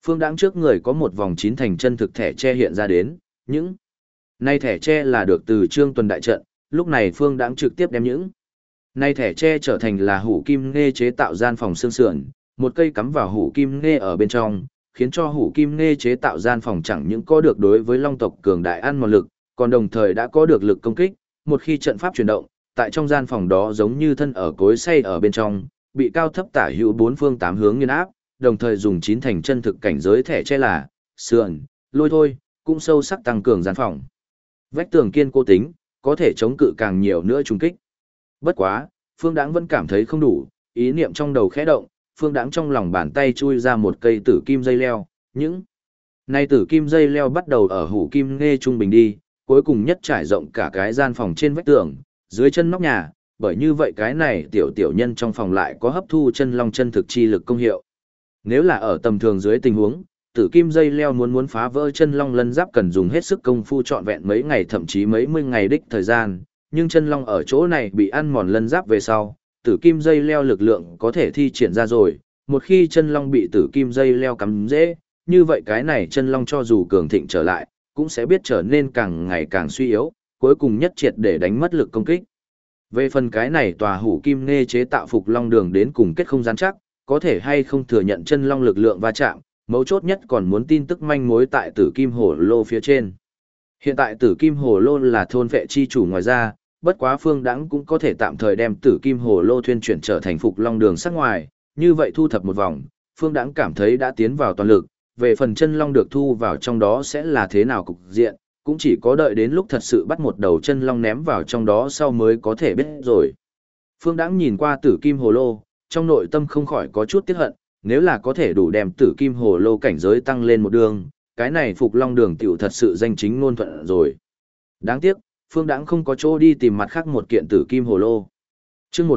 Phương Đãng trước người có một vòng 9 thành chân thực thẻ tre hiện ra đến, những nay thẻ tre là được từ Trương Tuần đại trận, lúc này Phương Đãng trực tiếp đem những nay thẻ tre trở thành là hủ kim nghe chế tạo gian phòng xương sườn, một cây cắm vào hủ kim nghe ở bên trong, khiến cho hủ kim nghe chế tạo gian phòng chẳng những có được đối với long tộc cường đại ăn mòn lực, còn đồng thời đã có được lực công kích, một khi trận pháp chuyển động, tại trong gian phòng đó giống như thân ở cối xay ở bên trong, bị cao thấp tả hữu bốn phương tám hướng nghiền áp, đồng thời dùng 9 thành chân thực cảnh giới thẻ che là, sườn, lôi thôi, cũng sâu sắc tăng cường gian phòng. Vách tường kiên cố tính, có thể chống cự càng nhiều nữa trùng kích. Bất quá, Phương Đãng vẫn cảm thấy không đủ, ý niệm trong đầu khẽ động, Phương Đãng trong lòng bàn tay chui ra một cây tử kim dây leo, những nay tử kim dây leo bắt đầu ở hủ kim nghe trung bình đi, cuối cùng nhất trải rộng cả cái gian phòng trên vách tường, dưới chân nóc nhà, bởi như vậy cái này tiểu nhân trong phòng lại có hấp thu chân long chân thực chi lực công hiệu. Nếu là ở tầm thường dưới tình huống, tử kim dây leo muốn phá vỡ chân long lân giáp cần dùng hết sức công phu trọn vẹn mấy ngày thậm chí mấy mươi ngày đích thời gian, nhưng chân long ở chỗ này bị ăn mòn lân giáp về sau, tử kim dây leo lực lượng có thể thi triển ra rồi, một khi chân long bị tử kim dây leo cắm dễ, như vậy cái này chân long cho dù cường thịnh trở lại, cũng sẽ biết trở nên càng ngày càng suy yếu, cuối cùng nhất triệt để đánh mất lực công kích. Về phần cái này tòa hủ kim nghe chế tạo phục long đường đến cùng kết không gian chắc, có thể hay không thừa nhận chân long lực lượng va chạm, mấu chốt nhất còn muốn tin tức manh mối tại tử kim hồ lô phía trên. Hiện tại tử kim hồ lô là thôn vệ chi chủ ngoài ra, bất quá Phương Đãng cũng có thể tạm thời đem tử kim hồ lô thuyên chuyển trở thành phục long đường sắc ngoài, như vậy thu thập một vòng, Phương Đãng cảm thấy đã tiến vào toàn lực, về phần chân long được thu vào trong đó sẽ là thế nào cục diện, cũng chỉ có đợi đến lúc thật sự bắt một đầu chân long ném vào trong đó sau mới có thể biết rồi. Phương Đãng nhìn qua tử kim hồ lô, trong nội tâm không khỏi có chút tiếc hận, nếu là có thể đủ đem tử kim hồ lô cảnh giới tăng lên một đường, cái này phục long đường tiểu thật sự danh chính ngôn thuận rồi. Đáng tiếc, Phương Đãng không có chỗ đi tìm mặt khác một kiện tử kim hồ lô. Chương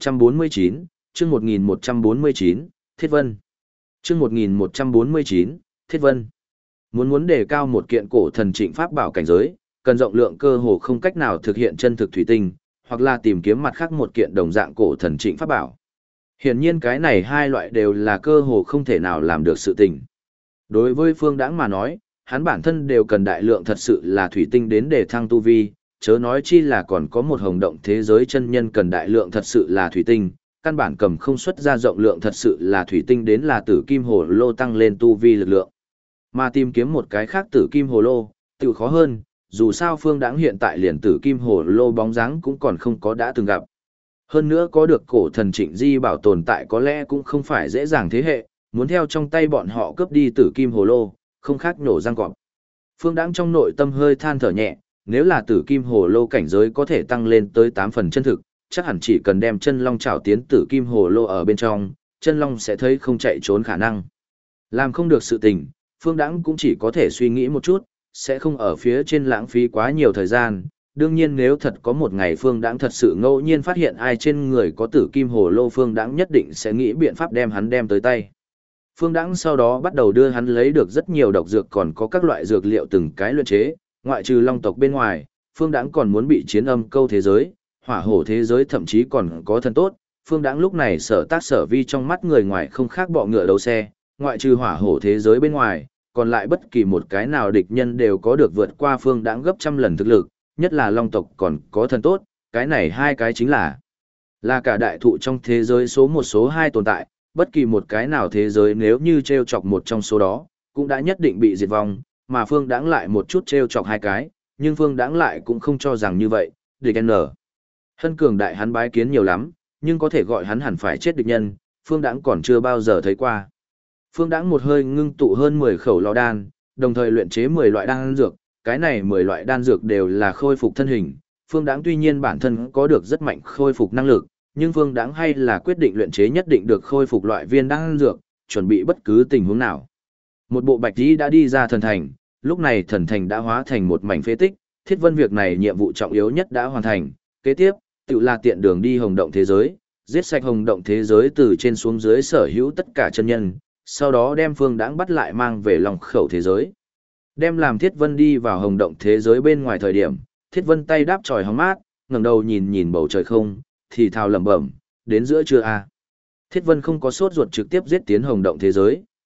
1149, chương 1149, Thiết Vân. Chương 1149, Thiết Vân. Muốn đề cao một kiện cổ thần trịnh pháp bảo cảnh giới, cần rộng lượng cơ hồ không cách nào thực hiện chân thực thủy tinh, hoặc là tìm kiếm mặt khác một kiện đồng dạng cổ thần trịnh pháp bảo. Hiển nhiên cái này hai loại đều là cơ hồ không thể nào làm được sự tình. Đối với Phương Đãng mà nói, hắn bản thân đều cần đại lượng thật sự là thủy tinh đến để thăng tu vi, chớ nói chi là còn có một hồng động thế giới chân nhân cần đại lượng thật sự là thủy tinh, căn bản cầm không xuất ra rộng lượng thật sự là thủy tinh đến là tử kim hồ lô tăng lên tu vi lực lượng. Mà tìm kiếm một cái khác tử kim hồ lô, tự khó hơn, dù sao Phương Đãng hiện tại liền tử kim hồ lô bóng dáng cũng còn không có đã từng gặp. Hơn nữa có được cổ thần trịnh di bảo tồn tại có lẽ cũng không phải dễ dàng thế hệ, muốn theo trong tay bọn họ cướp đi tử kim hồ lô, không khác nổ răng cọp. Phương Đãng trong nội tâm hơi than thở nhẹ, nếu là tử kim hồ lô cảnh giới có thể tăng lên tới 8 phần chân thực, chắc hẳn chỉ cần đem chân long trảo tiến tử kim hồ lô ở bên trong, chân long sẽ thấy không chạy trốn khả năng. Làm không được sự tình, Phương Đãng cũng chỉ có thể suy nghĩ một chút, sẽ không ở phía trên lãng phí quá nhiều thời gian. Đương nhiên nếu thật có một ngày Phương Đãng thật sự ngẫu nhiên phát hiện ai trên người có tử kim hồ lô, Phương Đãng nhất định sẽ nghĩ biện pháp đem hắn đem tới tay. Phương Đãng sau đó bắt đầu đưa hắn lấy được rất nhiều độc dược còn có các loại dược liệu từng cái luyện chế, ngoại trừ long tộc bên ngoài, Phương Đãng còn muốn bị chiến âm câu thế giới, hỏa hổ thế giới thậm chí còn có thần tốt. Phương Đãng lúc này sở tác sở vi trong mắt người ngoài không khác bọ ngựa đấu xe, ngoại trừ hỏa hổ thế giới bên ngoài, còn lại bất kỳ một cái nào địch nhân đều có được vượt qua Phương Đãng gấp trăm lần thực lực, nhất là long tộc còn có thần tốt, cái này hai cái chính là cả đại thụ trong thế giới số một số hai tồn tại, bất kỳ một cái nào thế giới nếu như treo chọc một trong số đó, cũng đã nhất định bị diệt vong, mà Phương Đãng lại một chút treo chọc hai cái, nhưng Phương Đãng lại cũng không cho rằng như vậy, địch N. Hân cường đại hắn bái kiến nhiều lắm, nhưng có thể gọi hắn hẳn phải chết địch nhân, Phương Đãng còn chưa bao giờ thấy qua. Phương Đãng một hơi ngưng tụ hơn 10 khẩu lò đan, đồng thời luyện chế 10 loại đan dược, cái này 10 loại đan dược đều là khôi phục thân hình. Phương Đãng tuy nhiên bản thân có được rất mạnh khôi phục năng lực, nhưng Phương Đãng hay là quyết định luyện chế nhất định được khôi phục loại viên đan dược, chuẩn bị bất cứ tình huống nào. Một bộ bạch tí đã đi ra thần thành, lúc này thần thành đã hóa thành một mảnh phế tích, Thiết Vân việc này nhiệm vụ trọng yếu nhất đã hoàn thành, kế tiếp, tự là tiện đường đi hồng động thế giới, giết sạch hồng động thế giới từ trên xuống dưới sở hữu tất cả chân nhân, sau đó đem Phương Đãng bắt lại mang về lòng khẩu thế giới. Đem làm Thiết Vân đi vào hồng động thế giới bên ngoài thời điểm, Thiết Vân tay đáp chòi hóng mát, ngẩng đầu nhìn nhìn bầu trời không, thì thào lẩm bẩm, đến giữa trưa a. Thiết Vân không có sốt ruột trực tiếp giết tiến hồng động thế giới,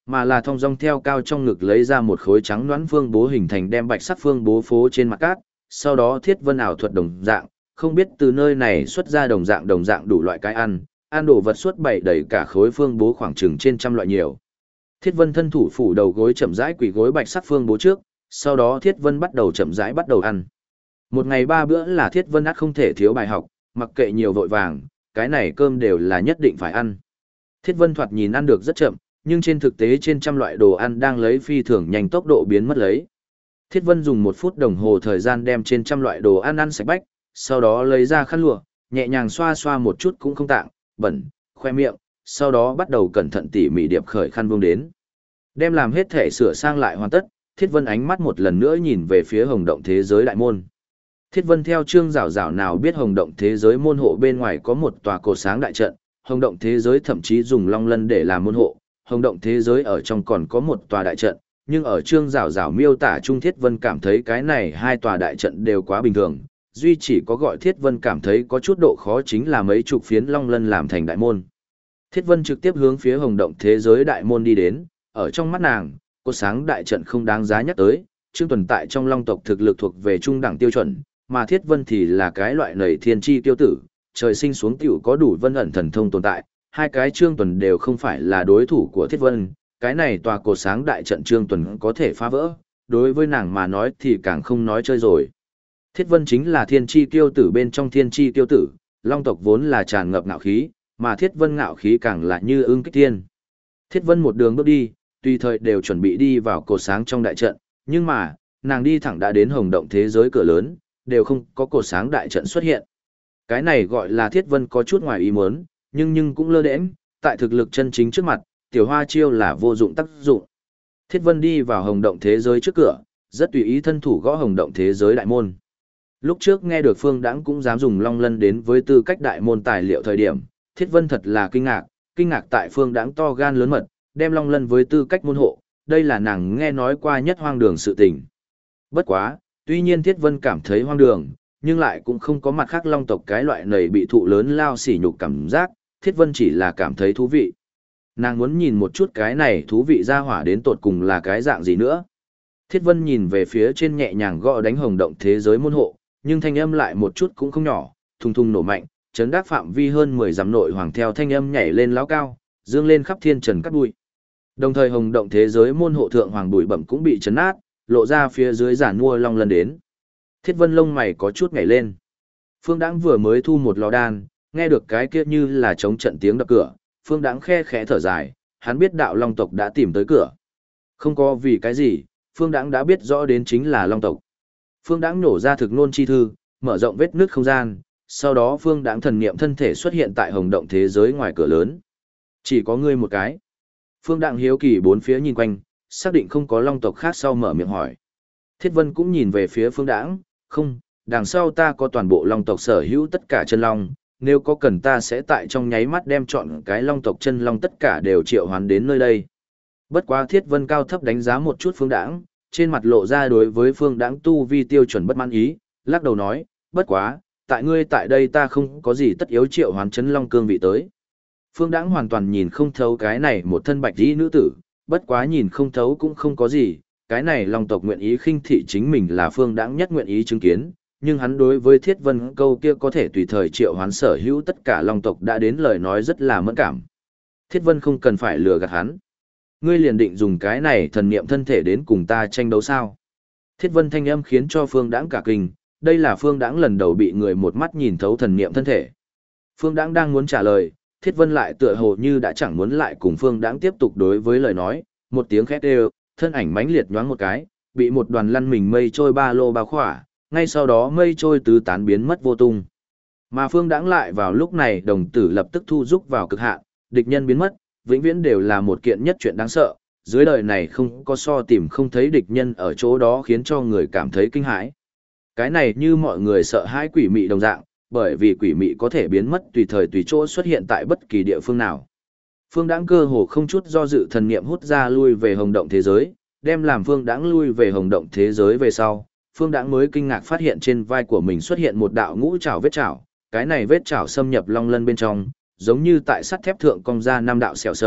mà là thong dong theo cao trong ngực lấy ra một khối trắng đoán phương bố hình thành đem bạch sắc phương bố phố trên mặt cát, sau đó Thiết Vân ảo thuật đồng dạng, không biết từ nơi này xuất ra đồng dạng đủ loại cái ăn đồ vật suốt bày đầy cả khối phương bố khoảng chừng trên trăm loại nhiều. Thiết Vân thân thủ phủ đầu gối chậm rãi quỳ gối bạch sắc phương bố trước, sau đó Thiết Vân bắt đầu chậm rãi bắt đầu ăn. Một ngày 3 bữa là Thiết Vân ắt không thể thiếu bài học, mặc kệ nhiều vội vàng, cái này cơm đều là nhất định phải ăn. Thiết Vân thoạt nhìn ăn được rất chậm, nhưng trên thực tế trên trăm loại đồ ăn đang lấy phi thường nhanh tốc độ biến mất lấy. Thiết Vân dùng 1 phút đồng hồ thời gian đem trên trăm loại đồ ăn ăn sạch bách, sau đó lấy ra khăn lụa, nhẹ nhàng xoa xoa một chút cũng không tạng, bẩn, khoe miệng, sau đó bắt đầu cẩn thận tỉ mỉ điệp khởi khăn vuông đến. Đem làm hết thể sửa sang lại hoàn tất, Thiết Vân ánh mắt một lần nữa nhìn về phía Hồng Động Thế Giới đại môn. Thiết Vân theo Trương Giảo Giảo nào biết Hồng Động Thế Giới môn hộ bên ngoài có một tòa cột sáng đại trận, Hồng Động Thế Giới thậm chí dùng long lân để làm môn hộ, Hồng Động Thế Giới ở trong còn có một tòa đại trận, nhưng ở Trương Giảo Giảo miêu tả Trung Thiết Vân cảm thấy cái này hai tòa đại trận đều quá bình thường, duy chỉ có gọi Thiết Vân cảm thấy có chút độ khó chính là mấy chục phiến long lân làm thành đại môn. Thiết Vân trực tiếp hướng phía Hồng Động Thế Giới đại môn đi đến, ở trong mắt nàng, cột sáng đại trận không đáng giá nhắc tới, Trương Tuần tại trong Long tộc thực lực thuộc về trung đẳng tiêu chuẩn, mà Thiết Vân thì là cái loại nảy thiên chi tiêu tử, trời sinh xuống tiểu có đủ vân ẩn thần thông tồn tại, hai cái Trương Tuần đều không phải là đối thủ của Thiết Vân, cái này tòa cột sáng đại trận Trương Tuần có thể phá vỡ, đối với nàng mà nói thì càng không nói chơi rồi. Thiết Vân chính là thiên chi tiêu tử bên trong thiên chi tiêu tử, Long tộc vốn là tràn ngập ngạo khí, mà Thiết Vân ngạo khí càng là như ưng kích thiên. Thiết Vân một đường bước đi, tùy thời đều chuẩn bị đi vào cột sáng trong đại trận, nhưng mà, nàng đi thẳng đã đến Hồng Động Thế Giới cửa lớn, đều không có cột sáng đại trận xuất hiện. Cái này gọi là Thiết Vân có chút ngoài ý muốn, nhưng cũng lơ đễnh, tại thực lực chân chính trước mặt, tiểu hoa chiêu là vô dụng tác dụng. Thiết Vân đi vào Hồng Động Thế Giới trước cửa, rất tùy ý thân thủ gõ Hồng Động Thế Giới đại môn. Lúc trước nghe được Phương Đãng cũng dám dùng long lân đến với tư cách đại môn tài liệu thời điểm, Thiết Vân thật là kinh ngạc tại Phương Đãng to gan lớn mật, đem long lân với tư cách môn hộ, đây là nàng nghe nói qua nhất hoang đường sự tình. Bất quá, tuy nhiên Thiết Vân cảm thấy hoang đường, nhưng lại cũng không có mặt khác long tộc cái loại này bị thụ lớn lao sỉ nhục cảm giác, Thiết Vân chỉ là cảm thấy thú vị. Nàng muốn nhìn một chút cái này thú vị ra hỏa đến tột cùng là cái dạng gì nữa. Thiết Vân nhìn về phía trên nhẹ nhàng gõ đánh Hồng Động Thế Giới môn hộ, nhưng thanh âm lại một chút cũng không nhỏ, thùng thùng nổ mạnh, chấn đắc phạm vi hơn 10 dặm nội hoàng theo thanh âm nhảy lên lão cao, dương lên khắp thiên trần cắt bụi. Đồng thời Hồng Động Thế Giới môn hộ thượng hoàng bụi bẩm cũng bị chấn nát, lộ ra phía dưới giản mua long lân đến. Thiết Vân lông mày có chút nhảy lên. Phương Đãng vừa mới thu một lò đan, nghe được cái kia như là chống trận tiếng đập cửa, Phương Đãng khe khẽ thở dài, hắn biết đạo long tộc đã tìm tới cửa. Không có vì cái gì, Phương Đãng đã biết rõ đến chính là long tộc. Phương Đãng nổ ra thực nôn chi thư, mở rộng vết nứt không gian, sau đó Phương Đãng thần niệm thân thể xuất hiện tại Hồng Động Thế Giới ngoài cửa lớn. Chỉ có ngươi một cái. Phương Đãng hiếu kỳ bốn phía nhìn quanh, xác định không có long tộc khác sau mở miệng hỏi. Thiết Vân cũng nhìn về phía Phương Đãng, không, đằng sau ta có toàn bộ long tộc sở hữu tất cả chân long, nếu có cần ta sẽ tại trong nháy mắt đem chọn cái long tộc chân long tất cả đều triệu hoán đến nơi đây. Bất quá Thiết Vân cao thấp đánh giá một chút Phương Đãng, trên mặt lộ ra đối với Phương Đãng tu vi tiêu chuẩn bất mãn ý, lắc đầu nói, bất quá, tại ngươi tại đây ta không có gì tất yếu triệu hoán chân long cương vị tới. Phương Đãng hoàn toàn nhìn không thấu cái này một thân bạch y nữ tử, bất quá nhìn không thấu cũng không có gì, cái này long tộc nguyện ý khinh thị chính mình là Phương Đãng nhất nguyện ý chứng kiến, nhưng hắn đối với Thiết Vân câu kia có thể tùy thời triệu hoán sở hữu tất cả long tộc đã đến lời nói rất là mẫn cảm. Thiết Vân không cần phải lừa gạt hắn. Ngươi liền định dùng cái này thần niệm thân thể đến cùng ta tranh đấu sao? Thiết Vân thanh âm khiến cho Phương Đãng cả kinh, đây là Phương Đãng lần đầu bị người một mắt nhìn thấu thần niệm thân thể. Phương Đãng đang muốn trả lời, Thiết Vân lại tựa hồ như đã chẳng muốn lại cùng Phương Đãng tiếp tục đối với lời nói, một tiếng khét đều, thân ảnh mãnh liệt nhoáng một cái, bị một đoàn lăn mình mây trôi ba lô bao khỏa, ngay sau đó mây trôi tứ tán biến mất vô tung. Mà Phương Đãng lại vào lúc này đồng tử lập tức thu rút vào cực hạn, địch nhân biến mất, vĩnh viễn đều là một kiện nhất chuyện đáng sợ, dưới đời này không có so tìm không thấy địch nhân ở chỗ đó khiến cho người cảm thấy kinh hãi. Cái này như mọi người sợ hãi quỷ mị đồng dạng, bởi vì quỷ mị có thể biến mất tùy thời tùy chỗ xuất hiện tại bất kỳ địa phương nào. Phương Đãng cơ hồ không chút do dự thần niệm hút ra lui về Hồng Động Thế Giới, đem làm Phương Đãng lui về Hồng Động Thế Giới về sau, Phương Đãng mới kinh ngạc phát hiện trên vai của mình xuất hiện một đạo ngũ trảo vết trảo, cái này vết trảo xâm nhập long lân bên trong, giống như tại sắt thép thượng cong ra năm đạo sẹo sâu,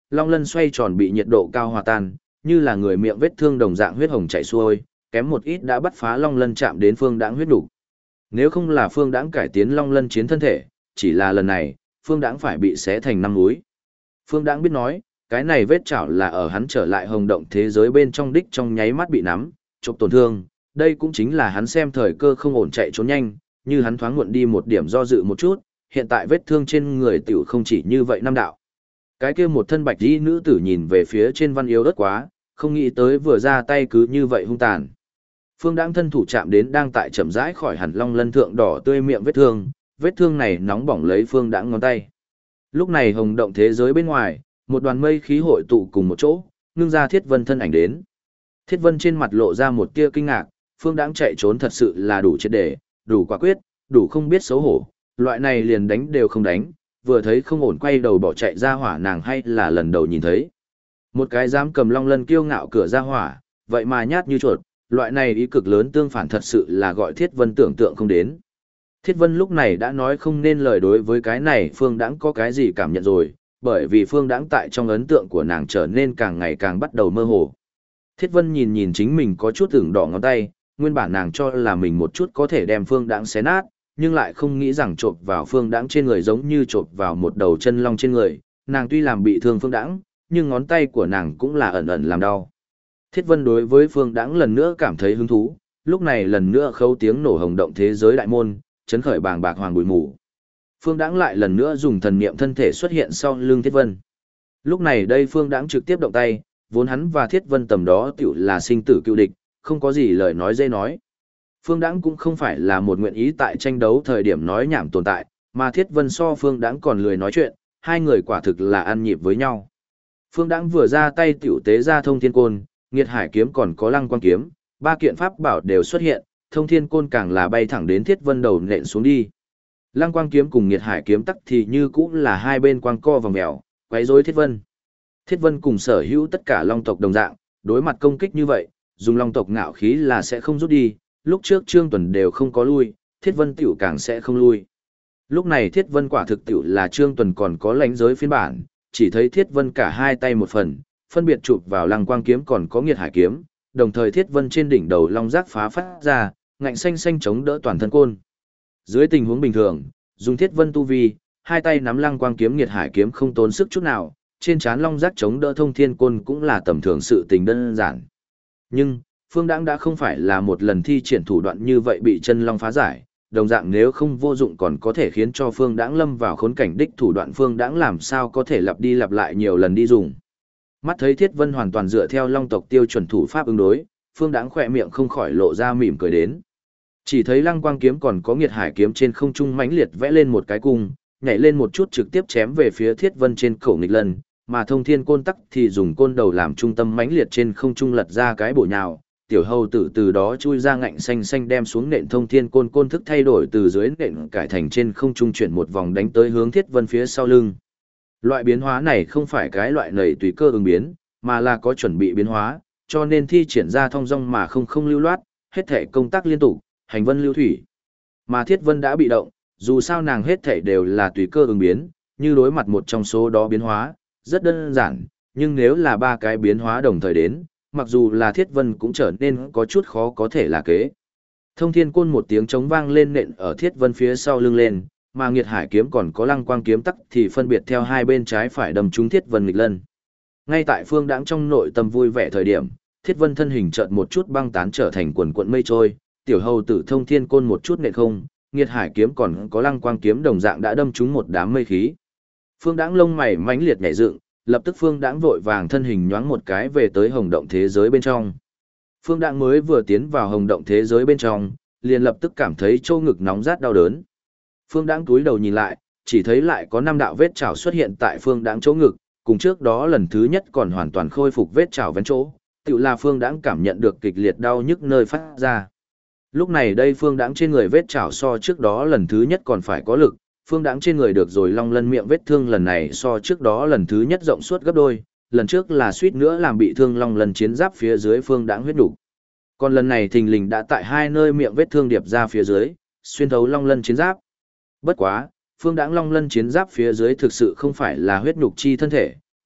long lân xoay tròn bị nhiệt độ cao hòa tan, như là người miệng vết thương đồng dạng huyết hồng chảy xuôi, kém một ít đã bắt phá long lân chạm đến Phương Đãng huyết đủ. Nếu không là Phương Đãng cải tiến long lân chiến thân thể, chỉ là lần này, Phương Đãng phải bị xé thành năm núi. Phương Đãng biết nói, cái này vết chảo là ở hắn trở lại hồng động thế giới bên trong đích trong nháy mắt bị nắm, chộp tổn thương, đây cũng chính là hắn xem thời cơ không ổn chạy trốn nhanh, như hắn thoáng muộn đi một điểm do dự một chút, hiện tại vết thương trên người tiểu không chỉ như vậy năm đạo. Cái kia một thân bạch y nữ tử nhìn về phía trên văn yếu đất quá, không nghĩ tới vừa ra tay cứ như vậy hung tàn. Phương Đãng thân thủ chạm đến đang tại chậm rãi khỏi hẳn long lân thượng đỏ tươi miệng vết thương này nóng bỏng lấy Phương Đãng ngón tay. Lúc này hồng động thế giới bên ngoài, một đoàn mây khí hội tụ cùng một chỗ, ngưng ra Thiết Vân thân ảnh đến. Thiết Vân trên mặt lộ ra một tia kinh ngạc, Phương Đãng chạy trốn thật sự là đủ triệt để, đủ quả quyết, đủ không biết xấu hổ, loại này liền đánh đều không đánh, vừa thấy không ổn quay đầu bỏ chạy ra hỏa nàng hay là lần đầu nhìn thấy. Một cái dám cầm long lân kiêu ngạo cửa ra hỏa, vậy mà nhát như chuột, loại này ý cực lớn tương phản thật sự là gọi Thiết Vân tưởng tượng không đến. Thiết Vân lúc này đã nói không nên lời đối với cái này Phương Đãng có cái gì cảm nhận rồi, bởi vì Phương Đãng tại trong ấn tượng của nàng trở nên càng ngày càng bắt đầu mơ hồ. Thiết Vân nhìn nhìn chính mình có chút ửng đỏ ngón tay, nguyên bản nàng cho là mình một chút có thể đem Phương Đãng xé nát, nhưng lại không nghĩ rằng chộp vào Phương Đãng trên người giống như chộp vào một đầu chân long trên người, nàng tuy làm bị thương Phương Đãng, nhưng ngón tay của nàng cũng là ẩn ẩn làm đau. Thiết Vân đối với Phương Đãng lần nữa cảm thấy hứng thú, lúc này lần nữa khâu tiếng nổ hồng động thế giới đại môn, chấn khởi bàng bạc hoàng bụi mù. Phương Đãng lại lần nữa dùng thần niệm thân thể xuất hiện sau lưng Thiết Vân. Lúc này đây Phương Đãng trực tiếp động tay, vốn hắn và Thiết Vân tầm đó tiểu là sinh tử cựu địch, không có gì lời nói dễ nói. Phương Đãng cũng không phải là một nguyện ý tại tranh đấu thời điểm nói nhảm tồn tại, mà Thiết Vân so Phương Đãng còn lười nói chuyện, hai người quả thực là ăn nhịp với nhau. Phương Đãng vừa ra tay tiểu tế ra Thông Thiên Côn, Nghiệt Hải kiếm còn có Lăng Quang kiếm, ba kiện pháp bảo đều xuất hiện, Thông Thiên Côn càng là bay thẳng đến Thiết Vân đầu nện xuống đi. Lăng Quang kiếm cùng Nghiệt Hải kiếm tắc thì như cũng là hai bên quang co vòng mèo, quấy rối Thiết Vân. Thiết Vân cùng sở hữu tất cả long tộc đồng dạng, đối mặt công kích như vậy, dùng long tộc ngạo khí là sẽ không rút đi, lúc trước Trương Tuần đều không có lui, Thiết Vân tiểu càng sẽ không lui. Lúc này Thiết Vân quả thực tiểu là Trương Tuần còn có lãnh giới phiên bản, chỉ thấy Thiết Vân cả hai tay một phần, phân biệt chụp vào Lăng Quang kiếm còn có Nghiệt Hải kiếm, đồng thời Thiết Vân trên đỉnh đầu long giác phá phát ra, ngạnh xanh xanh chống đỡ toàn thân côn. Dưới tình huống bình thường, dùng Thiết Vân tu vi, hai tay nắm Lăng Quang kiếm Nghiệt Hải kiếm không tốn sức chút nào, trên trán long giác chống đỡ Thông Thiên Côn cũng là tầm thường sự tình đơn giản. Nhưng, Phương Đãng đã không phải là một lần thi triển thủ đoạn như vậy bị chân long phá giải, đồng dạng nếu không vô dụng còn có thể khiến cho Phương Đãng lâm vào khốn cảnh đích thủ đoạn Phương Đãng làm sao có thể lặp đi lặp lại nhiều lần đi dùng. Mắt thấy Thiết Vân hoàn toàn dựa theo long tộc tiêu chuẩn thủ pháp ứng đối, Phương Đãng khỏe miệng không khỏi lộ ra mỉm cười đến. Chỉ thấy Lăng Quang kiếm còn có Nghiệt Hải kiếm trên không trung mãnh liệt vẽ lên một cái cung, nhảy lên một chút trực tiếp chém về phía Thiết Vân trên cổ nghịch lần, mà Thông Thiên Côn tắc thì dùng côn đầu làm trung tâm mãnh liệt trên không trung lật ra cái bổ nhào, tiểu hầu tử từ đó chui ra ngạnh xanh xanh đem xuống nện Thông Thiên Côn côn thức thay đổi từ dưới nện cải thành trên không trung chuyển một vòng đánh tới hướng Thiết Vân phía sau lưng. Loại biến hóa này không phải cái loại nảy tùy cơ ứng biến, mà là có chuẩn bị biến hóa, cho nên thi triển ra thong dong mà không lưu loát, hết thể công tác liên tục, hành vân lưu thủy. Mà Thiết Vân đã bị động, dù sao nàng hết thể đều là tùy cơ ứng biến, như đối mặt một trong số đó biến hóa, rất đơn giản, nhưng nếu là ba cái biến hóa đồng thời đến, mặc dù là Thiết Vân cũng trở nên có chút khó có thể là kế. Thông Thiên Côn một tiếng trống vang lên nện ở Thiết Vân phía sau lưng lên, mà Nghiệt Hải kiếm còn có Lăng Quang kiếm tắc thì phân biệt theo hai bên trái phải đâm trúng Thiết Vân nghịch lân. Ngay tại Phương Đãng trong nội tâm vui vẻ thời điểm, Thiết Vân thân hình chợt một chút băng tán trở thành quần quần mây trôi, tiểu hầu tử Thông Thiên Côn một chút nện không, Nghiệt Hải kiếm còn có Lăng Quang kiếm đồng dạng đã đâm trúng một đám mây khí. Phương Đãng lông mày mãnh liệt nhảy dựng, lập tức Phương Đãng vội vàng thân hình nhoáng một cái về tới hồng động thế giới bên trong. Phương Đãng mới vừa tiến vào hồng động thế giới bên trong, liền lập tức cảm thấy chỗ ngực nóng rát đau đớn. Phương Đãng cúi đầu nhìn lại, chỉ thấy lại có 5 đạo vết chảo xuất hiện tại Phương Đãng chỗ ngực, cùng trước đó lần thứ nhất còn hoàn toàn khôi phục vết chảo vén chỗ, tựu là Phương Đãng cảm nhận được kịch liệt đau nhức nơi phát ra. Lúc này đây Phương Đãng trên người vết chảo so trước đó lần thứ nhất còn phải có lực, Phương Đãng trên người được rồi long lân miệng vết thương lần này so trước đó lần thứ nhất rộng suốt gấp đôi, lần trước là suýt nữa làm bị thương long lân chiến giáp phía dưới Phương Đãng huyết đủ. Còn lần này thình lình đã tại hai nơi miệng vết thương điệp ra phía dưới, xuyên thấu long lân chiến giáp. Bất quá, Phương Đãng long lân chiến giáp phía dưới thực sự không phải là huyết nhục chi thân thể,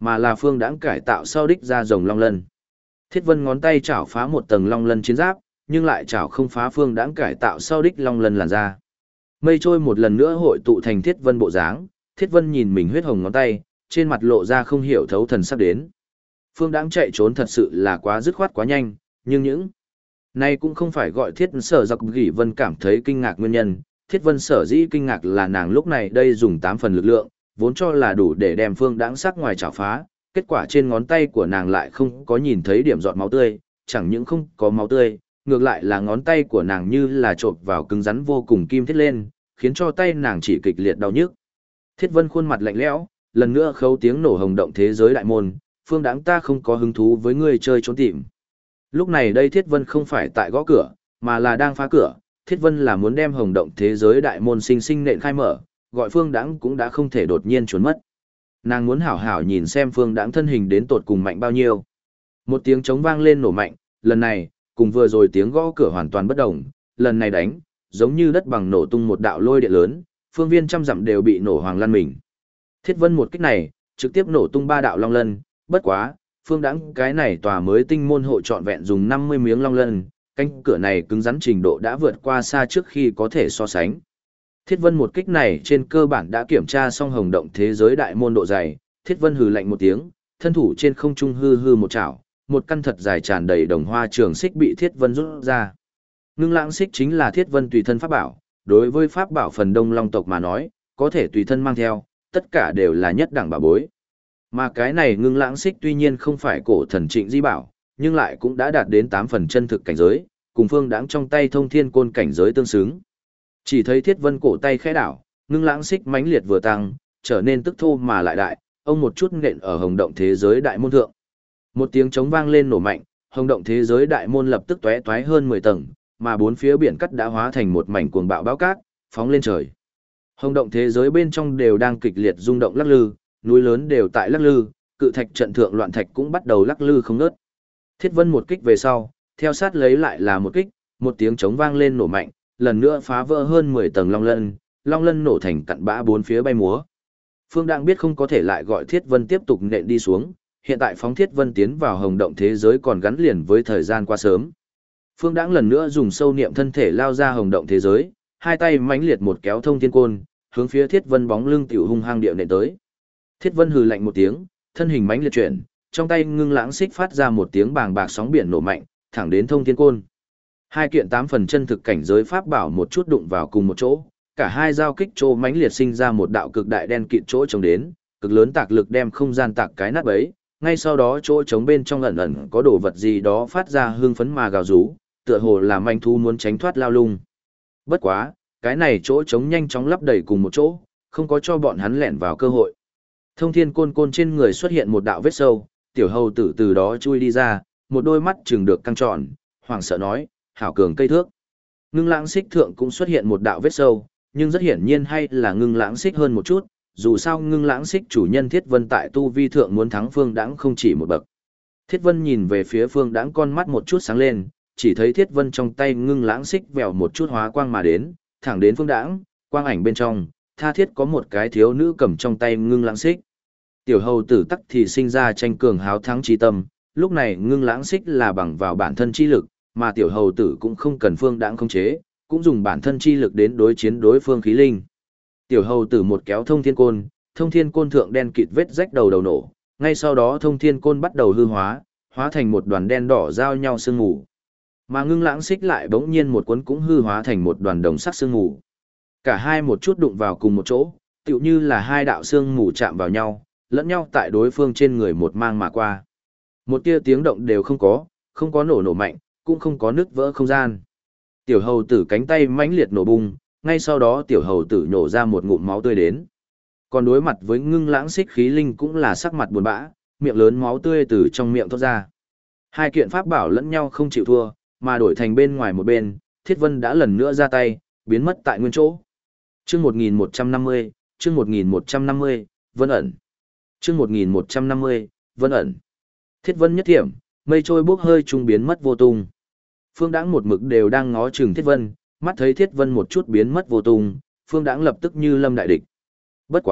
mà là Phương Đãng cải tạo sau đích ra rồng long lân. Thiết Vân ngón tay chảo phá một tầng long lân chiến giáp, nhưng lại chảo không phá Phương Đãng cải tạo sau đích long lân làn ra. Mây trôi một lần nữa hội tụ thành Thiết Vân bộ dáng, Thiết Vân nhìn mình huyết hồng ngón tay, trên mặt lộ ra không hiểu thấu thần sắp đến. Phương Đãng chạy trốn thật sự là quá dứt khoát quá nhanh, nhưng những này cũng không phải gọi Thiết Sở Dọc Gỉ Vân cảm thấy kinh ngạc nguyên nhân. Thiết Vân sở dĩ kinh ngạc là nàng lúc này đây dùng 8 phần lực lượng, vốn cho là đủ để đem Phương Đãng sắc ngoài chảo phá, kết quả trên ngón tay của nàng lại không có nhìn thấy điểm giọt máu tươi, chẳng những không có máu tươi, ngược lại là ngón tay của nàng như là chộp vào cứng rắn vô cùng kim thiết lên, khiến cho tay nàng chỉ kịch liệt đau nhức. Thiết Vân khuôn mặt lạnh lẽo, lần nữa khấu tiếng nổ hồng động thế giới đại môn, Phương Đãng ta không có hứng thú với ngươi chơi trốn tìm. Lúc này đây Thiết Vân không phải tại gõ cửa, mà là đang phá cửa, Thiết Vân là muốn đem hồng động thế giới đại môn sinh sinh nện khai mở, gọi Phương Đãng cũng đã không thể đột nhiên trốn mất. Nàng muốn hảo hảo nhìn xem Phương Đãng thân hình đến tột cùng mạnh bao nhiêu. Một tiếng trống vang lên nổ mạnh, lần này, cùng vừa rồi tiếng gõ cửa hoàn toàn bất đồng, lần này đánh, giống như đất bằng nổ tung một đạo lôi điện lớn, phương viên trăm dặm đều bị nổ hoàng lăn mình. Thiết Vân một kích này, trực tiếp nổ tung 3 đạo long lân, bất quá, Phương Đãng cái này tòa mới tinh môn hộ trọn vẹn dùng 50 miếng long lân, cánh cửa này cứng rắn trình độ đã vượt qua xa trước khi có thể so sánh. Thiết Vân một kích này trên cơ bản đã kiểm tra xong hồng động thế giới đại môn độ dày, Thiết Vân hừ lạnh một tiếng, thân thủ trên không trung hư hư một chảo, một căn thật dài tràn đầy đồng hoa trường xích bị Thiết Vân rút ra. Ngưng lãng xích chính là Thiết Vân tùy thân pháp bảo, đối với pháp bảo phần đông long tộc mà nói, có thể tùy thân mang theo, tất cả đều là nhất đẳng bảo bối. Mà cái này ngưng lãng xích tuy nhiên không phải cổ thần trịnh di bảo, nhưng lại cũng đã đạt đến 8 phần chân thực cảnh giới, cùng Phương Đãng trong tay thông thiên côn cảnh giới tương xứng. Chỉ thấy Thiết Vân cổ tay khẽ đảo, ngưng lãng xích mãnh liệt vừa tăng, trở nên tức thô mà lại đại, ông một chút nện ở hồng động thế giới đại môn thượng. Một tiếng trống vang lên nổ mạnh, hồng động thế giới đại môn lập tức tóe toái hơn 10 tầng, mà bốn phía biển cắt đã hóa thành một mảnh cuồng bạo bão cát, phóng lên trời. Hồng động thế giới bên trong đều đang kịch liệt rung động lắc lư, núi lớn đều tại lắc lư, cự thạch trận thượng loạn thạch cũng bắt đầu lắc lư không ngớt. Thiết Vân một kích về sau, theo sát lấy lại là một kích, một tiếng trống vang lên nổ mạnh, lần nữa phá vỡ hơn 10 tầng long lân nổ thành cặn bã bốn phía bay múa. Phương Đãng biết không có thể lại gọi Thiết Vân tiếp tục nện đi xuống, hiện tại phóng Thiết Vân tiến vào hồng động thế giới còn gắn liền với thời gian qua sớm. Phương Đãng lần nữa dùng sâu niệm thân thể lao ra hồng động thế giới, hai tay mãnh liệt một kéo thông thiên côn, hướng phía Thiết Vân bóng lưng tiểu hung hăng điệu nện tới. Thiết Vân hừ lạnh một tiếng, thân hình mãnh liệt chuyển, trong tay ngưng lãng xích phát ra một tiếng bàng bạc sóng biển nổ mạnh, thẳng đến thông thiên côn. Hai kiện 8 phần chân thực cảnh giới pháp bảo một chút đụng vào cùng một chỗ, cả hai giao kích chỗ mãnh liệt sinh ra một đạo cực đại đen kịt chỗ trống đến, cực lớn tạc lực đem không gian tạc cái nát bấy, ngay sau đó chỗ trống bên trong ẩn ẩn có đồ vật gì đó phát ra hương phấn mà gào rú, tựa hồ là manh thú muốn tránh thoát lao lung. Bất quá, cái này chỗ trống nhanh chóng lấp đầy cùng một chỗ, không có cho bọn hắn lẻn vào cơ hội. Thông thiên côn côn trên người xuất hiện một đạo vết sâu, tiểu hầu tử từ đó chui đi ra, một đôi mắt trừng được căng tròn, hoảng sợ nói, hảo cường cây thước. Ngưng lãng xích thượng cũng xuất hiện một đạo vết sâu, nhưng rất hiển nhiên hay là ngưng lãng xích hơn một chút, dù sao ngưng lãng xích chủ nhân Thiết Vân tại tu vi thượng muốn thắng Phương Đãng không chỉ một bậc. Thiết Vân nhìn về phía Phương Đãng con mắt một chút sáng lên, chỉ thấy Thiết Vân trong tay ngưng lãng xích vèo một chút hóa quang mà đến, thẳng đến Phương Đãng, quang ảnh bên trong, tha thiết có một cái thiếu nữ cầm trong tay ngưng lãng xích. Tiểu hầu tử tắc thì sinh ra tranh cường háo thắng chi tâm, lúc này ngưng lãng xích là bằng vào bản thân chi lực, mà tiểu hầu tử cũng không cần Phương Đãng khống chế, cũng dùng bản thân chi lực đến đối chiến đối phương khí linh. Tiểu hầu tử một kéo thông thiên côn thượng đen kịt vết rách đầu đầu nổ, ngay sau đó thông thiên côn bắt đầu hư hóa, hóa thành một đoàn đen đỏ giao nhau sương mù. Mà ngưng lãng xích lại bỗng nhiên một cuốn cũng hư hóa thành một đoàn đồng sắc sương mù. Cả hai một chút đụng vào cùng một chỗ, tựu như là hai đạo sương mù chạm vào nhau, lẫn nhau tại đối phương trên người một mang mà qua. Một tia tiếng động đều không có, không có nổ mạnh, cũng không có nứt vỡ không gian. Tiểu hầu tử cánh tay mãnh liệt nổ bung, ngay sau đó tiểu hầu tử nhổ ra một ngụm máu tươi đến. Còn đối mặt với ngưng lãng xích khí linh cũng là sắc mặt buồn bã, miệng lớn máu tươi từ trong miệng thoát ra. Hai kiện pháp bảo lẫn nhau không chịu thua, mà đổi thành bên ngoài một bên, Thiết Vân đã lần nữa ra tay, biến mất tại nguyên chỗ. Chương 1150, chương 1150, Vân ẩn. Chương 1150, Vân ẩn. Thiết Vân nhất thiểm, mây trôi bốc hơi trung biến mất vô tung. Phương Đãng một mực đều đang ngó chừng Thiết Vân, mắt thấy Thiết Vân một chút biến mất vô tung, Phương Đãng lập tức như lâm đại địch. Bất quá,